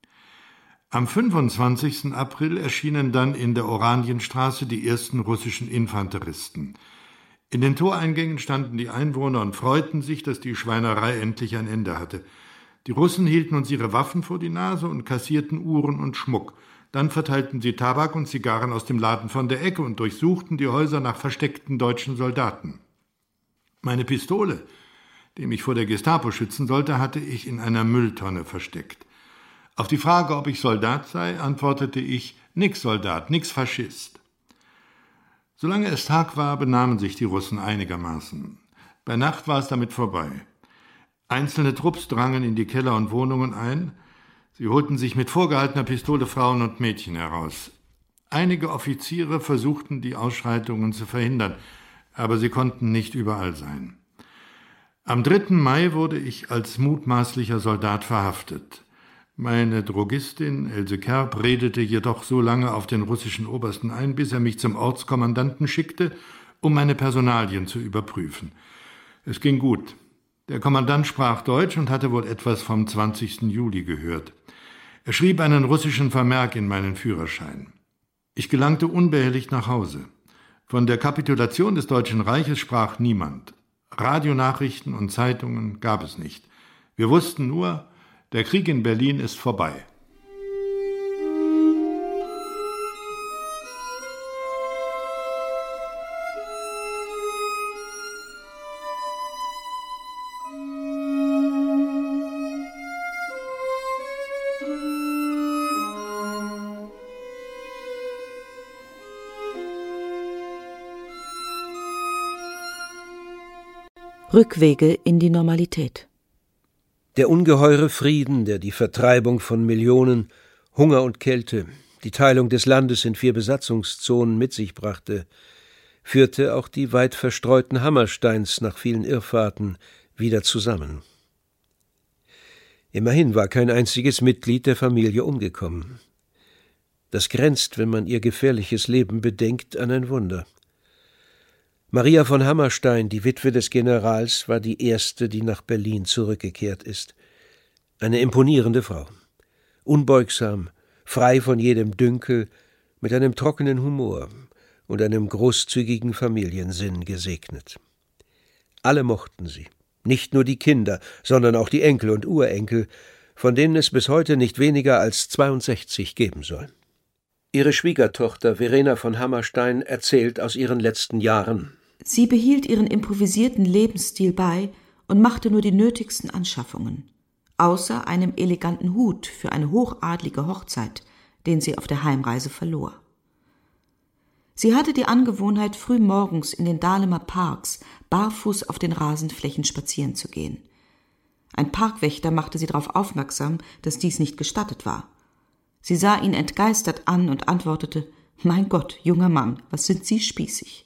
Am 25. April erschienen dann in der Oranienstraße die ersten russischen Infanteristen. In den Toreingängen standen die Einwohner und freuten sich, dass die Schweinerei endlich ein Ende hatte. Die Russen hielten uns ihre Waffen vor die Nase und kassierten Uhren und Schmuck. Dann verteilten sie Tabak und Zigarren aus dem Laden von der Ecke und durchsuchten die Häuser nach versteckten deutschen Soldaten. Meine Pistole, die mich vor der Gestapo schützen sollte, hatte ich in einer Mülltonne versteckt. Auf die Frage, ob ich Soldat sei, antwortete ich: Nix Soldat, nix Faschist. Solange es Tag war, benahmen sich die Russen einigermaßen. Bei Nacht war es damit vorbei. Einzelne Trupps drangen in die Keller und Wohnungen ein. Sie holten sich mit vorgehaltener Pistole Frauen und Mädchen heraus. Einige Offiziere versuchten, die Ausschreitungen zu verhindern, aber sie konnten nicht überall sein. Am 3. Mai wurde ich als mutmaßlicher Soldat verhaftet. Meine Drogistin Else Kerb redete jedoch so lange auf den russischen Obersten ein, bis er mich zum Ortskommandanten schickte, um meine Personalien zu überprüfen. Es ging gut. Der Kommandant sprach Deutsch und hatte wohl etwas vom 20. Juli gehört. Er schrieb einen russischen Vermerk in meinen Führerschein. Ich gelangte unbehelligt nach Hause. Von der Kapitulation des Deutschen Reiches sprach niemand. Radionachrichten und Zeitungen gab es nicht. Wir wussten nur, der Krieg in Berlin ist vorbei. Rückwege in die Normalität. Der ungeheure Frieden, der die Vertreibung von Millionen, Hunger und Kälte, die Teilung des Landes in 4 Besatzungszonen mit sich brachte, führte auch die weit verstreuten Hammersteins nach vielen Irrfahrten wieder zusammen. Immerhin war kein einziges Mitglied der Familie umgekommen. Das grenzt, wenn man ihr gefährliches Leben bedenkt, an ein Wunder. Maria von Hammerstein, die Witwe des Generals, war die erste, die nach Berlin zurückgekehrt ist. Eine imponierende Frau. Unbeugsam, frei von jedem Dünkel, mit einem trockenen Humor und einem großzügigen Familiensinn gesegnet. Alle mochten sie, nicht nur die Kinder, sondern auch die Enkel und Urenkel, von denen es bis heute nicht weniger als 62 geben soll. Ihre Schwiegertochter Verena von Hammerstein erzählt aus ihren letzten Jahren. Sie behielt ihren improvisierten Lebensstil bei und machte nur die nötigsten Anschaffungen, außer einem eleganten Hut für eine hochadlige Hochzeit, den sie auf der Heimreise verlor. Sie hatte die Angewohnheit, früh morgens in den Dahlemer Parks barfuß auf den Rasenflächen spazieren zu gehen. Ein Parkwächter machte sie darauf aufmerksam, dass dies nicht gestattet war. Sie sah ihn entgeistert an und antwortete: »Mein Gott, junger Mann, was sind Sie spießig?«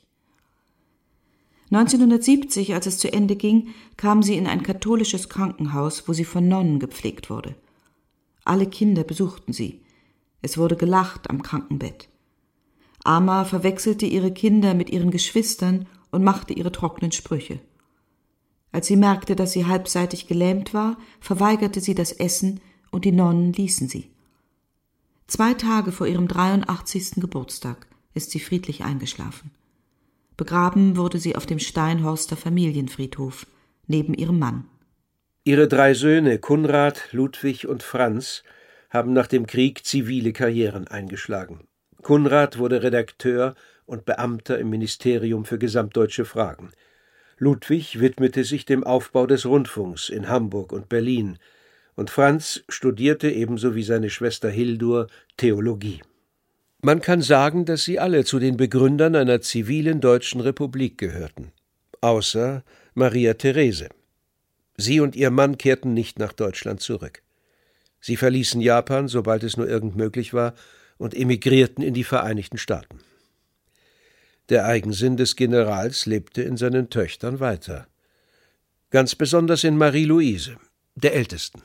1970, als es zu Ende ging, kam sie in ein katholisches Krankenhaus, wo sie von Nonnen gepflegt wurde. Alle Kinder besuchten sie. Es wurde gelacht am Krankenbett. Ama verwechselte ihre Kinder mit ihren Geschwistern und machte ihre trockenen Sprüche. Als sie merkte, dass sie halbseitig gelähmt war, verweigerte sie das Essen und die Nonnen ließen sie. 2 Tage vor ihrem 83. Geburtstag ist sie friedlich eingeschlafen. Begraben wurde sie auf dem Steinhorster Familienfriedhof, neben ihrem Mann. Ihre 3 Söhne, Kunrad, Ludwig und Franz, haben nach dem Krieg zivile Karrieren eingeschlagen. Kunrad wurde Redakteur und Beamter im Ministerium für gesamtdeutsche Fragen. Ludwig widmete sich dem Aufbau des Rundfunks in Hamburg und Berlin, und Franz studierte ebenso wie seine Schwester Hildur Theologie. Man kann sagen, dass sie alle zu den Begründern einer zivilen deutschen Republik gehörten, außer Maria Therese. Sie und ihr Mann kehrten nicht nach Deutschland zurück. Sie verließen Japan, sobald es nur irgend möglich war, und emigrierten in die Vereinigten Staaten. Der Eigensinn des Generals lebte in seinen Töchtern weiter. Ganz besonders in Marie-Louise, der ältesten.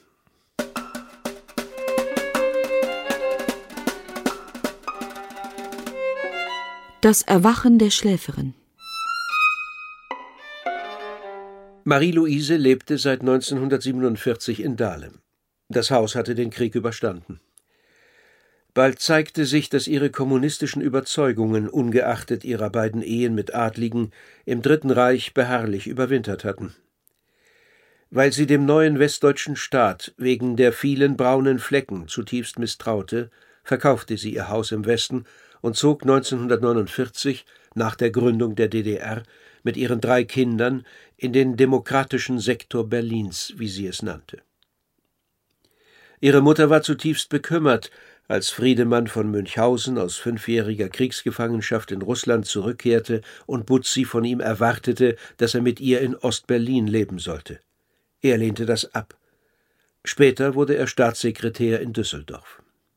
Das Erwachen der Schläferin. Marie-Louise lebte seit 1947 in Dahlem. Das Haus hatte den Krieg überstanden. Bald zeigte sich, dass ihre kommunistischen Überzeugungen, ungeachtet ihrer beiden Ehen mit Adligen, im Dritten Reich beharrlich überwintert hatten. Weil sie dem neuen westdeutschen Staat wegen der vielen braunen Flecken zutiefst misstraute, verkaufte sie ihr Haus im Westen und zog 1949, nach der Gründung der DDR, mit ihren 3 Kindern in den demokratischen Sektor Berlins, wie sie es nannte. Ihre Mutter war zutiefst bekümmert, als Friedemann von Münchhausen aus 5-jähriger Kriegsgefangenschaft in Russland zurückkehrte und Butzi von ihm erwartete, dass er mit ihr in Ost-Berlin leben sollte. Er lehnte das ab. Später wurde er Staatssekretär in Düsseldorf.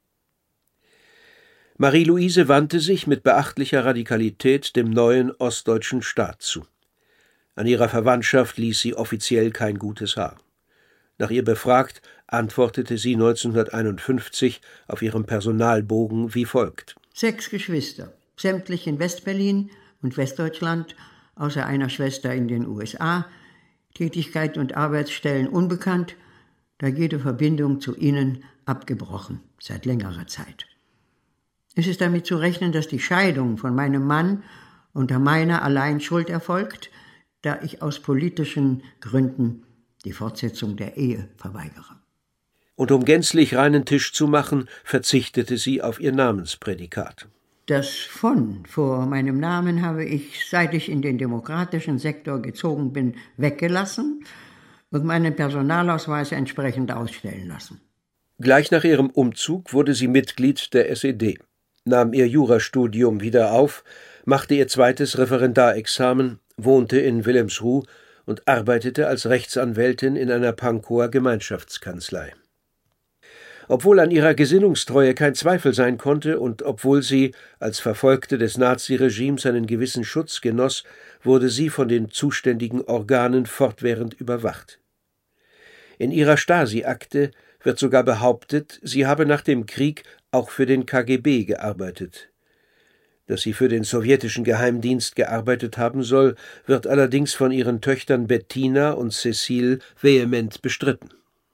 Marie-Louise wandte sich mit beachtlicher Radikalität dem neuen ostdeutschen Staat zu. An ihrer Verwandtschaft ließ sie offiziell kein gutes Haar. Nach ihr befragt, antwortete sie 1951 auf ihrem Personalbogen wie folgt: 6 Geschwister, sämtlich in Westberlin und Westdeutschland, außer einer Schwester in den USA, Tätigkeit und Arbeitsstellen unbekannt, da jede Verbindung zu ihnen abgebrochen, seit längerer Zeit. Es ist damit zu rechnen, dass die Scheidung von meinem Mann unter meiner allein Schuld erfolgt, da ich aus politischen Gründen die Fortsetzung der Ehe verweigere. Und um gänzlich reinen Tisch zu machen, verzichtete sie auf ihr Namensprädikat. Das von vor meinem Namen habe ich, seit ich in den demokratischen Sektor gezogen bin, weggelassen und meinen Personalausweis entsprechend ausstellen lassen. Gleich nach ihrem Umzug wurde sie Mitglied der SED, nahm ihr Jurastudium wieder auf, machte ihr 2. Referendarexamen, wohnte in Wilhelmsruh und arbeitete als Rechtsanwältin in einer Pankower Gemeinschaftskanzlei. Obwohl an ihrer Gesinnungstreue kein Zweifel sein konnte und obwohl sie als Verfolgte des Naziregimes einen gewissen Schutz genoss, wurde sie von den zuständigen Organen fortwährend überwacht. In ihrer Stasi-Akte wird sogar behauptet, sie habe nach dem Krieg auch für den KGB gearbeitet. Dass sie für den sowjetischen Geheimdienst gearbeitet haben soll, wird allerdings von ihren Töchtern Bettina und Cécile vehement bestritten.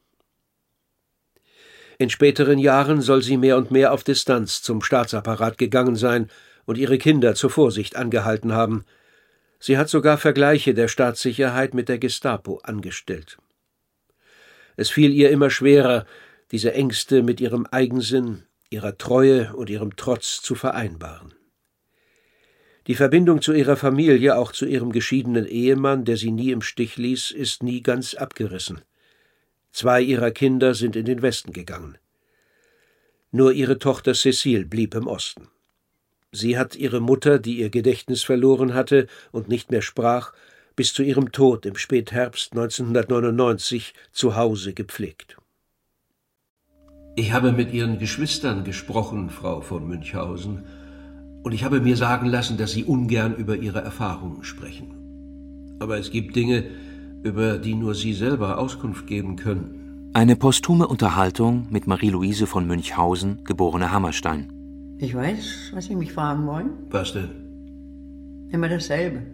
In späteren Jahren soll sie mehr und mehr auf Distanz zum Staatsapparat gegangen sein und ihre Kinder zur Vorsicht angehalten haben. Sie hat sogar Vergleiche der Staatssicherheit mit der Gestapo angestellt. Es fiel ihr immer schwerer, diese Ängste mit ihrem Eigensinn, ihrer Treue und ihrem Trotz zu vereinbaren. Die Verbindung zu ihrer Familie, auch zu ihrem geschiedenen Ehemann, der sie nie im Stich ließ, ist nie ganz abgerissen. 2 ihrer Kinder sind in den Westen gegangen. Nur ihre Tochter Cécile blieb im Osten. Sie hat ihre Mutter, die ihr Gedächtnis verloren hatte und nicht mehr sprach, bis zu ihrem Tod im Spätherbst 1999 zu Hause gepflegt. Ich habe mit Ihren Geschwistern gesprochen, Frau von Münchhausen, und ich habe mir sagen lassen, dass Sie ungern über Ihre Erfahrungen sprechen. Aber es gibt Dinge, über die nur Sie selber Auskunft geben können. Eine posthume Unterhaltung mit Marie-Louise von Münchhausen, geborene Hammerstein. Ich weiß, was Sie mich fragen wollen. Was denn? Immer dasselbe.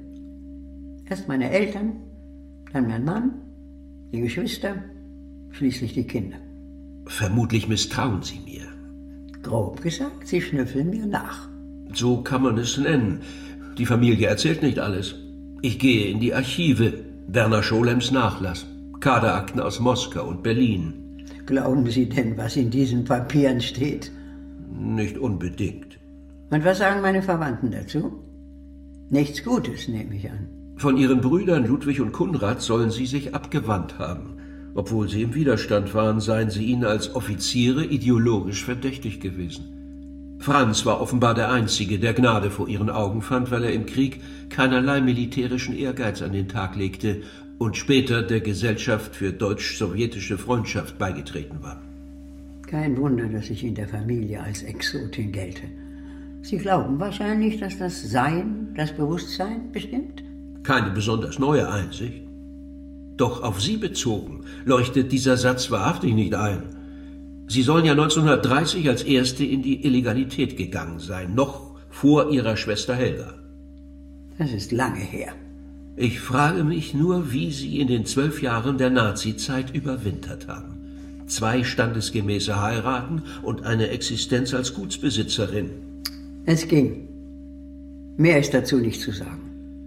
Erst meine Eltern, dann mein Mann, die Geschwister, schließlich die Kinder. Vermutlich misstrauen Sie mir. Grob gesagt, Sie schnüffeln mir nach. So kann man es nennen. Die Familie erzählt nicht alles. Ich gehe in die Archive. Werner Scholems Nachlass. Kaderakten aus Moskau und Berlin. Glauben Sie denn, was in diesen Papieren steht? Nicht unbedingt. Und was sagen meine Verwandten dazu? Nichts Gutes, nehme ich an. Von ihren Brüdern Ludwig und Konrad sollen sie sich abgewandt haben. Obwohl sie im Widerstand waren, seien sie ihnen als Offiziere ideologisch verdächtig gewesen. Franz war offenbar der Einzige, der Gnade vor ihren Augen fand, weil er im Krieg keinerlei militärischen Ehrgeiz an den Tag legte und später der Gesellschaft für deutsch-sowjetische Freundschaft beigetreten war. Kein Wunder, dass ich in der Familie als Exotin gelte. Sie glauben wahrscheinlich, dass das Sein, das Bewusstsein bestimmt? Keine besonders neue Einsicht. Doch auf Sie bezogen leuchtet dieser Satz wahrhaftig nicht ein. Sie sollen ja 1930 als Erste in die Illegalität gegangen sein, noch vor Ihrer Schwester Helga. Das ist lange her. Ich frage mich nur, wie Sie in den 12 Jahren der Nazizeit überwintert haben. 2 standesgemäße Heiraten und eine Existenz als Gutsbesitzerin. Es ging. Mehr ist dazu nicht zu sagen.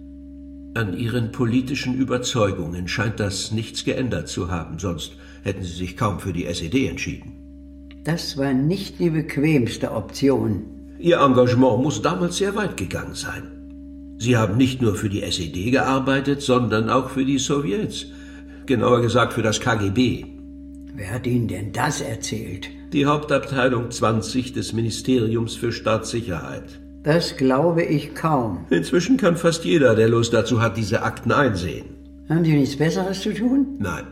An Ihren politischen Überzeugungen scheint das nichts geändert zu haben, sonst hätten Sie sich kaum für die SED entschieden. Das war nicht die bequemste Option. Ihr Engagement muss damals sehr weit gegangen sein. Sie haben nicht nur für die SED gearbeitet, sondern auch für die Sowjets. Genauer gesagt für das KGB. Wer hat Ihnen denn das erzählt? Die Hauptabteilung 20 des Ministeriums für Staatssicherheit. Das glaube ich kaum. Inzwischen kann fast jeder, der Lust dazu hat, diese Akten einsehen. Haben Sie nichts Besseres zu tun? Nein.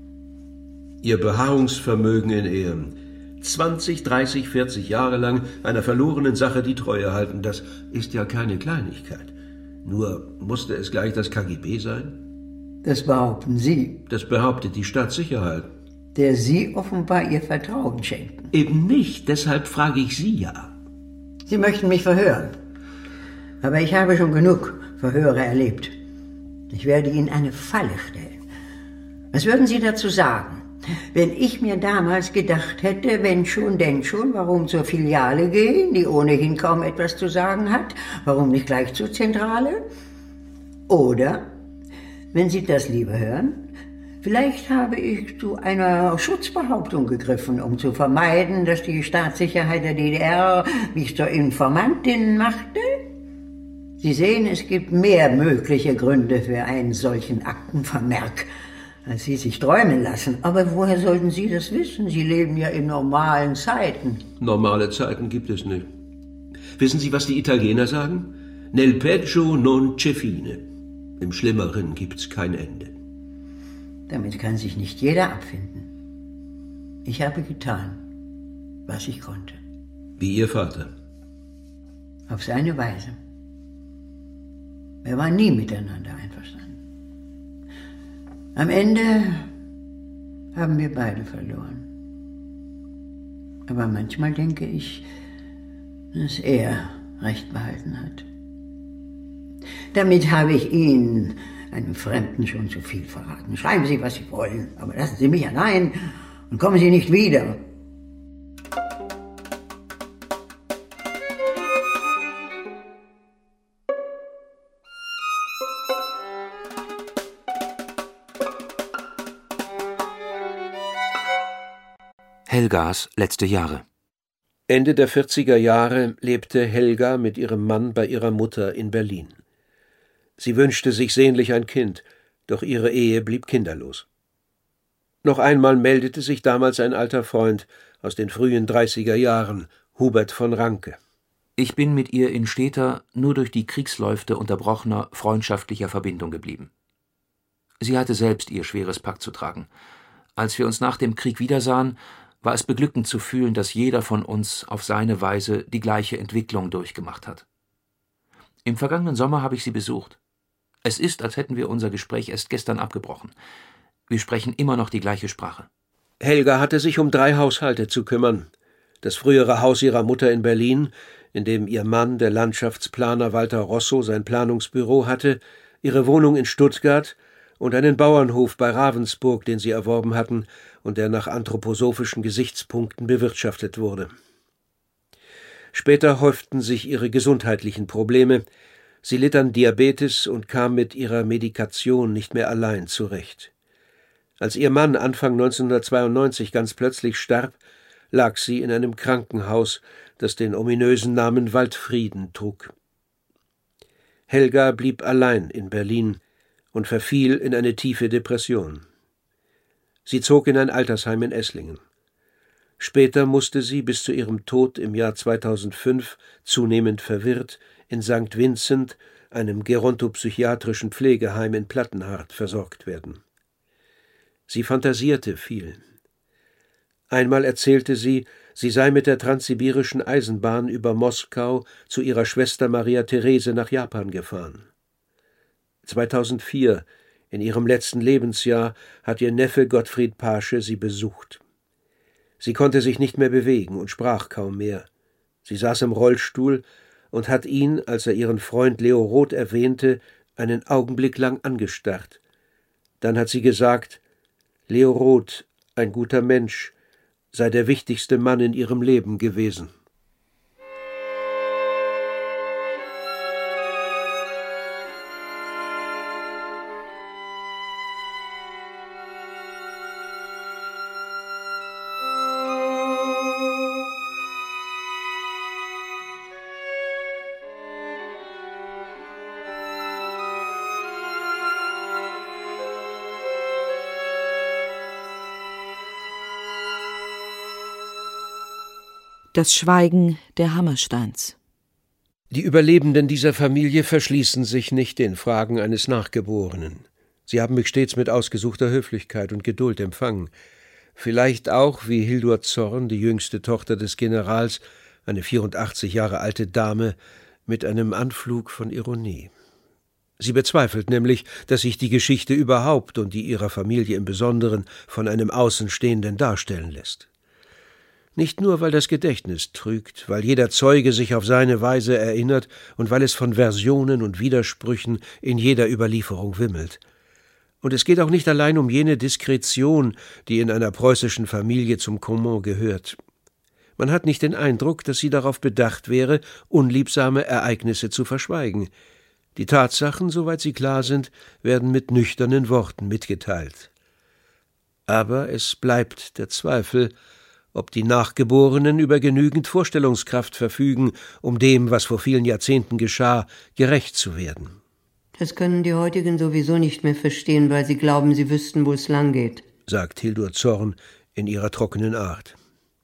Ihr Beharrungsvermögen in Ehren. 20, 30, 40 Jahre lang einer verlorenen Sache die Treue halten, das ist ja keine Kleinigkeit. Nur musste es gleich das KGB sein? Das behaupten Sie. Das behauptet die Staatssicherheit. Der Sie offenbar Ihr Vertrauen schenken. Eben nicht, deshalb frage ich Sie ja. Sie möchten mich verhören. Aber ich habe schon genug Verhöre erlebt. Ich werde Ihnen eine Falle stellen. Was würden Sie dazu sagen, wenn ich mir damals gedacht hätte, wenn schon, denn schon, warum zur Filiale gehen, die ohnehin kaum etwas zu sagen hat? Warum nicht gleich zur Zentrale? Oder, wenn Sie das lieber hören, vielleicht habe ich zu einer Schutzbehauptung gegriffen, um zu vermeiden, dass die Staatssicherheit der DDR mich zur Informantin machte? Sie sehen, es gibt mehr mögliche Gründe für einen solchen Aktenvermerk, als Sie sich träumen lassen. Aber woher sollten Sie das wissen? Sie leben ja in normalen Zeiten. Normale Zeiten gibt es nicht. Wissen Sie, was die Italiener sagen? Nel peggio non c'è fine. Im Schlimmeren gibt's kein Ende. Damit kann sich nicht jeder abfinden. Ich habe getan, was ich konnte. Wie Ihr Vater. Auf seine Weise. Wir waren nie miteinander einverstanden. Am Ende haben wir beide verloren. Aber manchmal denke ich, dass er Recht behalten hat. Damit habe ich Ihnen, einem Fremden, schon zu viel verraten. Schreiben Sie, was Sie wollen, aber lassen Sie mich allein und kommen Sie nicht wieder. Helgas letzte Jahre. Ende der 40er Jahre lebte Helga mit ihrem Mann bei ihrer Mutter in Berlin. Sie wünschte sich sehnlich ein Kind, doch ihre Ehe blieb kinderlos. Noch einmal meldete sich damals ein alter Freund aus den frühen 30er Jahren, Hubert von Ranke. Ich bin mit ihr in steter, nur durch die Kriegsläufte unterbrochener, freundschaftlicher Verbindung geblieben. Sie hatte selbst ihr schweres Pack zu tragen. Als wir uns nach dem Krieg wiedersahen, war es beglückend zu fühlen, dass jeder von uns auf seine Weise die gleiche Entwicklung durchgemacht hat. Im vergangenen Sommer habe ich sie besucht. Es ist, als hätten wir unser Gespräch erst gestern abgebrochen. Wir sprechen immer noch die gleiche Sprache. Helga hatte sich um 3 Haushalte zu kümmern. Das frühere Haus ihrer Mutter in Berlin, in dem ihr Mann, der Landschaftsplaner Walter Rosso, sein Planungsbüro hatte, ihre Wohnung in Stuttgart und einen Bauernhof bei Ravensburg, den sie erworben hatten und der nach anthroposophischen Gesichtspunkten bewirtschaftet wurde. Später häuften sich ihre gesundheitlichen Probleme. Sie litt an Diabetes und kam mit ihrer Medikation nicht mehr allein zurecht. Als ihr Mann Anfang 1992 ganz plötzlich starb, lag sie in einem Krankenhaus, das den ominösen Namen Waldfrieden trug. Helga blieb allein in Berlin und verfiel in eine tiefe Depression. Sie zog in ein Altersheim in Esslingen. Später musste sie bis zu ihrem Tod im Jahr 2005, zunehmend verwirrt, in St. Vincent, einem gerontopsychiatrischen Pflegeheim in Plattenhardt, versorgt werden. Sie fantasierte viel. Einmal erzählte sie, sie sei mit der transsibirischen Eisenbahn über Moskau zu ihrer Schwester Maria Therese nach Japan gefahren. 2004, in ihrem letzten Lebensjahr, hat ihr Neffe Gottfried Pasche sie besucht. Sie konnte sich nicht mehr bewegen und sprach kaum mehr. Sie saß im Rollstuhl und hat ihn, als er ihren Freund Leo Roth erwähnte, einen Augenblick lang angestarrt. Dann hat sie gesagt, Leo Roth, ein guter Mensch, sei der wichtigste Mann in ihrem Leben gewesen. Das Schweigen der Hammersteins. Die Überlebenden dieser Familie verschließen sich nicht den Fragen eines Nachgeborenen. Sie haben mich stets mit ausgesuchter Höflichkeit und Geduld empfangen. Vielleicht auch, wie Hildur Zorn, die jüngste Tochter des Generals, eine 84 Jahre alte Dame, mit einem Anflug von Ironie. Sie bezweifelt nämlich, dass sich die Geschichte überhaupt und die ihrer Familie im Besonderen von einem Außenstehenden darstellen lässt. Nicht nur, weil das Gedächtnis trügt, weil jeder Zeuge sich auf seine Weise erinnert und weil es von Versionen und Widersprüchen in jeder Überlieferung wimmelt. Und es geht auch nicht allein um jene Diskretion, die in einer preußischen Familie zum Common gehört. Man hat nicht den Eindruck, dass sie darauf bedacht wäre, unliebsame Ereignisse zu verschweigen. Die Tatsachen, soweit sie klar sind, werden mit nüchternen Worten mitgeteilt. Aber es bleibt der Zweifel, ob die Nachgeborenen über genügend Vorstellungskraft verfügen, um dem, was vor vielen Jahrzehnten geschah, gerecht zu werden. Das können die heutigen sowieso nicht mehr verstehen, weil sie glauben, sie wüssten, wo es lang geht, sagt Hildur Zorn in ihrer trockenen Art.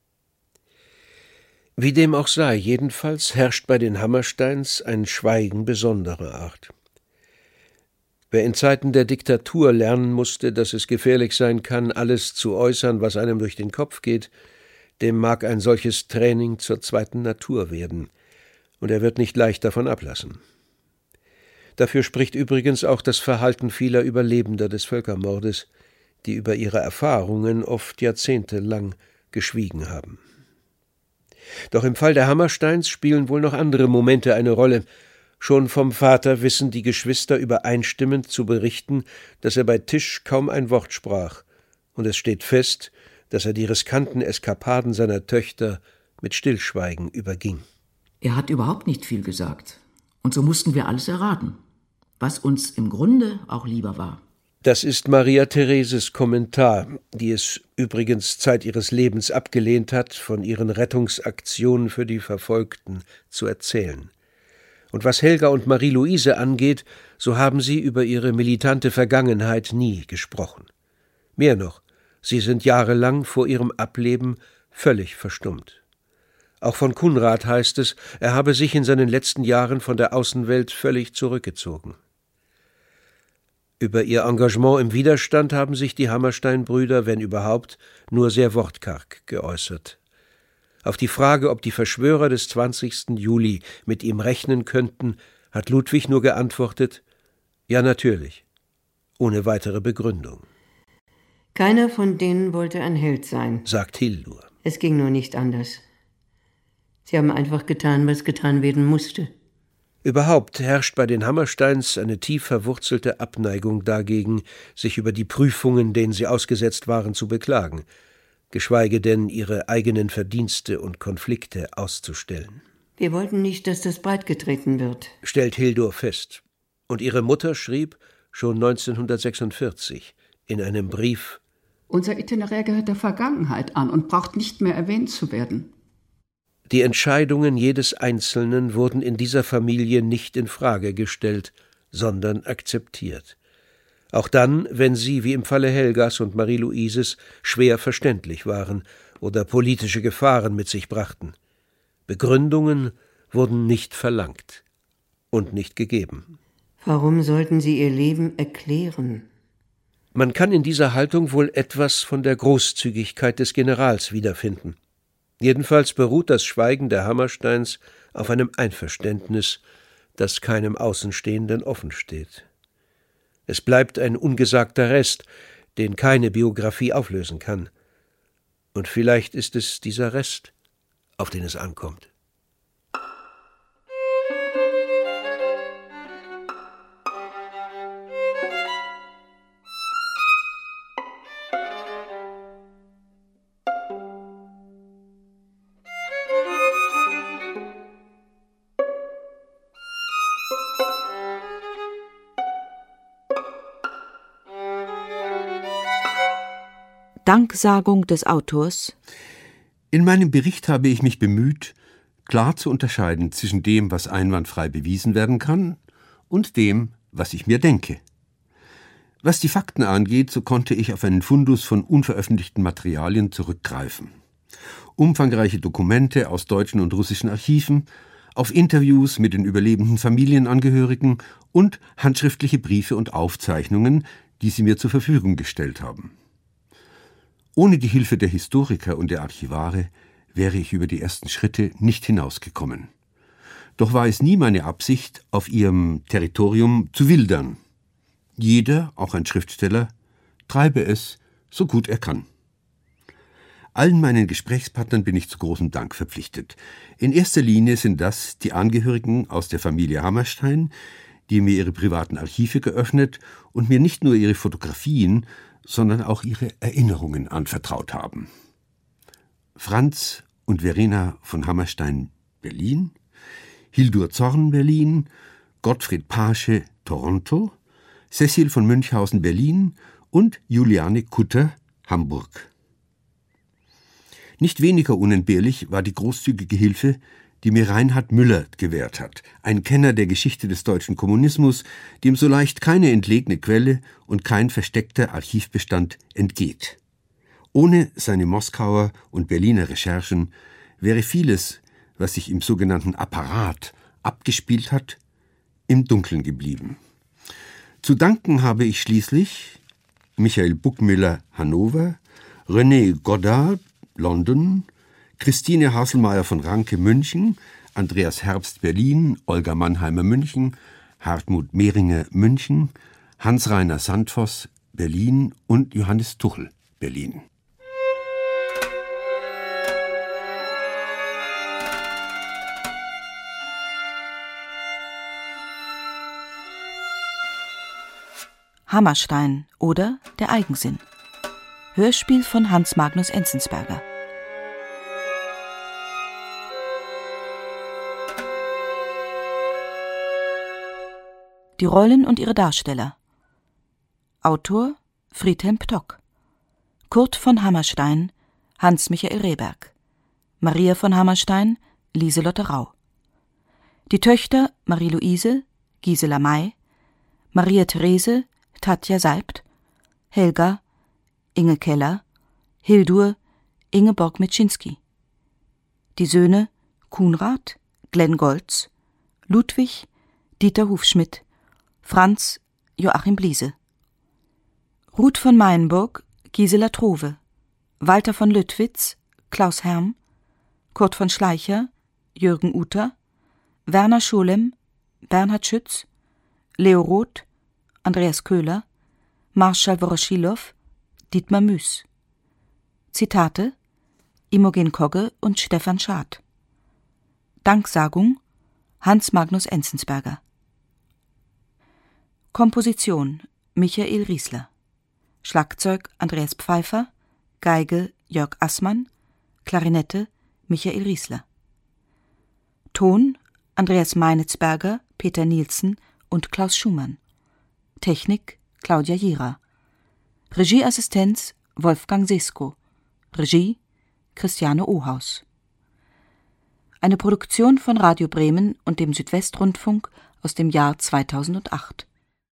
Wie dem auch sei, jedenfalls herrscht bei den Hammersteins ein Schweigen besonderer Art. Wer in Zeiten der Diktatur lernen musste, dass es gefährlich sein kann, alles zu äußern, was einem durch den Kopf geht, dem mag ein solches Training zur zweiten Natur werden, und er wird nicht leicht davon ablassen. Dafür spricht übrigens auch das Verhalten vieler Überlebender des Völkermordes, die über ihre Erfahrungen oft jahrzehntelang geschwiegen haben. Doch im Fall der Hammersteins spielen wohl noch andere Momente eine Rolle. Schon vom Vater wissen die Geschwister übereinstimmend zu berichten, dass er bei Tisch kaum ein Wort sprach, und es steht fest, dass er die riskanten Eskapaden seiner Töchter mit Stillschweigen überging. Er hat überhaupt nicht viel gesagt. Und so mussten wir alles erraten, was uns im Grunde auch lieber war. Das ist Maria Thereses Kommentar, die es übrigens Zeit ihres Lebens abgelehnt hat, von ihren Rettungsaktionen für die Verfolgten zu erzählen. Und was Helga und Marie-Louise angeht, so haben sie über ihre militante Vergangenheit nie gesprochen. Mehr noch, sie sind jahrelang vor ihrem Ableben völlig verstummt. Auch von Kunrad heißt es, er habe sich in seinen letzten Jahren von der Außenwelt völlig zurückgezogen. Über ihr Engagement im Widerstand haben sich die Hammerstein-Brüder, wenn überhaupt, nur sehr wortkarg geäußert. Auf die Frage, ob die Verschwörer des 20. Juli mit ihm rechnen könnten, hat Ludwig nur geantwortet, ja natürlich, ohne weitere Begründung. Keiner von denen wollte ein Held sein, sagt Hildur. Es ging nur nicht anders. Sie haben einfach getan, was getan werden musste. Überhaupt herrscht bei den Hammersteins eine tief verwurzelte Abneigung dagegen, sich über die Prüfungen, denen sie ausgesetzt waren, zu beklagen, geschweige denn ihre eigenen Verdienste und Konflikte auszustellen. Wir wollten nicht, dass das breitgetreten wird, stellt Hildur fest. Und ihre Mutter schrieb schon 1946 in einem Brief: Unser Itinerär gehört der Vergangenheit an und braucht nicht mehr erwähnt zu werden. Die Entscheidungen jedes Einzelnen wurden in dieser Familie nicht in Frage gestellt, sondern akzeptiert. Auch dann, wenn sie, wie im Falle Helgas und Marie-Louises, schwer verständlich waren oder politische Gefahren mit sich brachten. Begründungen wurden nicht verlangt und nicht gegeben. Warum sollten Sie Ihr Leben erklären? Man kann in dieser Haltung wohl etwas von der Großzügigkeit des Generals wiederfinden. Jedenfalls beruht das Schweigen der Hammersteins auf einem Einverständnis, das keinem Außenstehenden offen steht. Es bleibt ein ungesagter Rest, den keine Biografie auflösen kann. Und vielleicht ist es dieser Rest, auf den es ankommt. Danksagung des Autors. In meinem Bericht habe ich mich bemüht, klar zu unterscheiden zwischen dem, was einwandfrei bewiesen werden kann, und dem, was ich mir denke. Was die Fakten angeht, so konnte ich auf einen Fundus von unveröffentlichten Materialien zurückgreifen. Umfangreiche Dokumente aus deutschen und russischen Archiven, auf Interviews mit den überlebenden Familienangehörigen und handschriftliche Briefe und Aufzeichnungen, die sie mir zur Verfügung gestellt haben. Ohne die Hilfe der Historiker und der Archivare wäre ich über die ersten Schritte nicht hinausgekommen. Doch war es nie meine Absicht, auf ihrem Territorium zu wildern. Jeder, auch ein Schriftsteller, treibe es, so gut er kann. Allen meinen Gesprächspartnern bin ich zu großem Dank verpflichtet. In erster Linie sind das die Angehörigen aus der Familie Hammerstein, die mir ihre privaten Archive geöffnet und mir nicht nur ihre Fotografien, sondern auch ihre Erinnerungen anvertraut haben. Franz und Verena von Hammerstein, Berlin, Hildur Zorn, Berlin, Gottfried Pasche, Toronto, Cecil von Münchhausen, Berlin und Juliane Kutter, Hamburg. Nicht weniger unentbehrlich war die großzügige Hilfe, die mir Reinhard Müller gewährt hat, ein Kenner der Geschichte des deutschen Kommunismus, dem so leicht keine entlegene Quelle und kein versteckter Archivbestand entgeht. Ohne seine Moskauer und Berliner Recherchen wäre vieles, was sich im sogenannten Apparat abgespielt hat, im Dunkeln geblieben. Zu danken habe ich schließlich Michael Buckmüller, Hannover, René Goddard, London, Christine Haselmeier von Ranke, München, Andreas Herbst, Berlin, Olga Mannheimer, München, Hartmut Mehringer, München, Hans-Rainer Sandvoss, Berlin und Johannes Tuchel, Berlin. Hammerstein oder Der Eigensinn. Hörspiel von Hans Magnus Enzensberger. Die Rollen und ihre Darsteller. Autor Friedhelm Ptock. Kurt von Hammerstein, Hans-Michael Rehberg. Maria von Hammerstein, Lieselotte Rau. Die Töchter Marie-Louise, Gisela May, Maria Therese, Tatja Seibt, Helga, Inge Keller, Hildur, Ingeborg Mitschinski. Die Söhne Kunrad, Glenn Goltz, Ludwig, Dieter Hufschmidt, Franz, Joachim Bliese. Ruth von Meyenburg, Gisela Trove, Walter von Lüttwitz, Klaus Herm, Kurt von Schleicher, Jürgen Uter, Werner Scholem, Bernhard Schütz, Leo Roth, Andreas Köhler, Marschall Woroschilow, Dietmar Müß. Zitate Imogen Kogge und Stefan Schad. Danksagung Hans Magnus Enzensberger. Komposition Michael Riesler. Schlagzeug Andreas Pfeiffer, Geige Jörg Assmann, Klarinette Michael Riesler. Ton Andreas Meinitzberger, Peter Nielsen und Klaus Schumann. Technik Claudia Jira. Regieassistenz Wolfgang Sesko. Regie Christiane Ohaus. Eine Produktion von Radio Bremen und dem Südwestrundfunk aus dem Jahr 2008.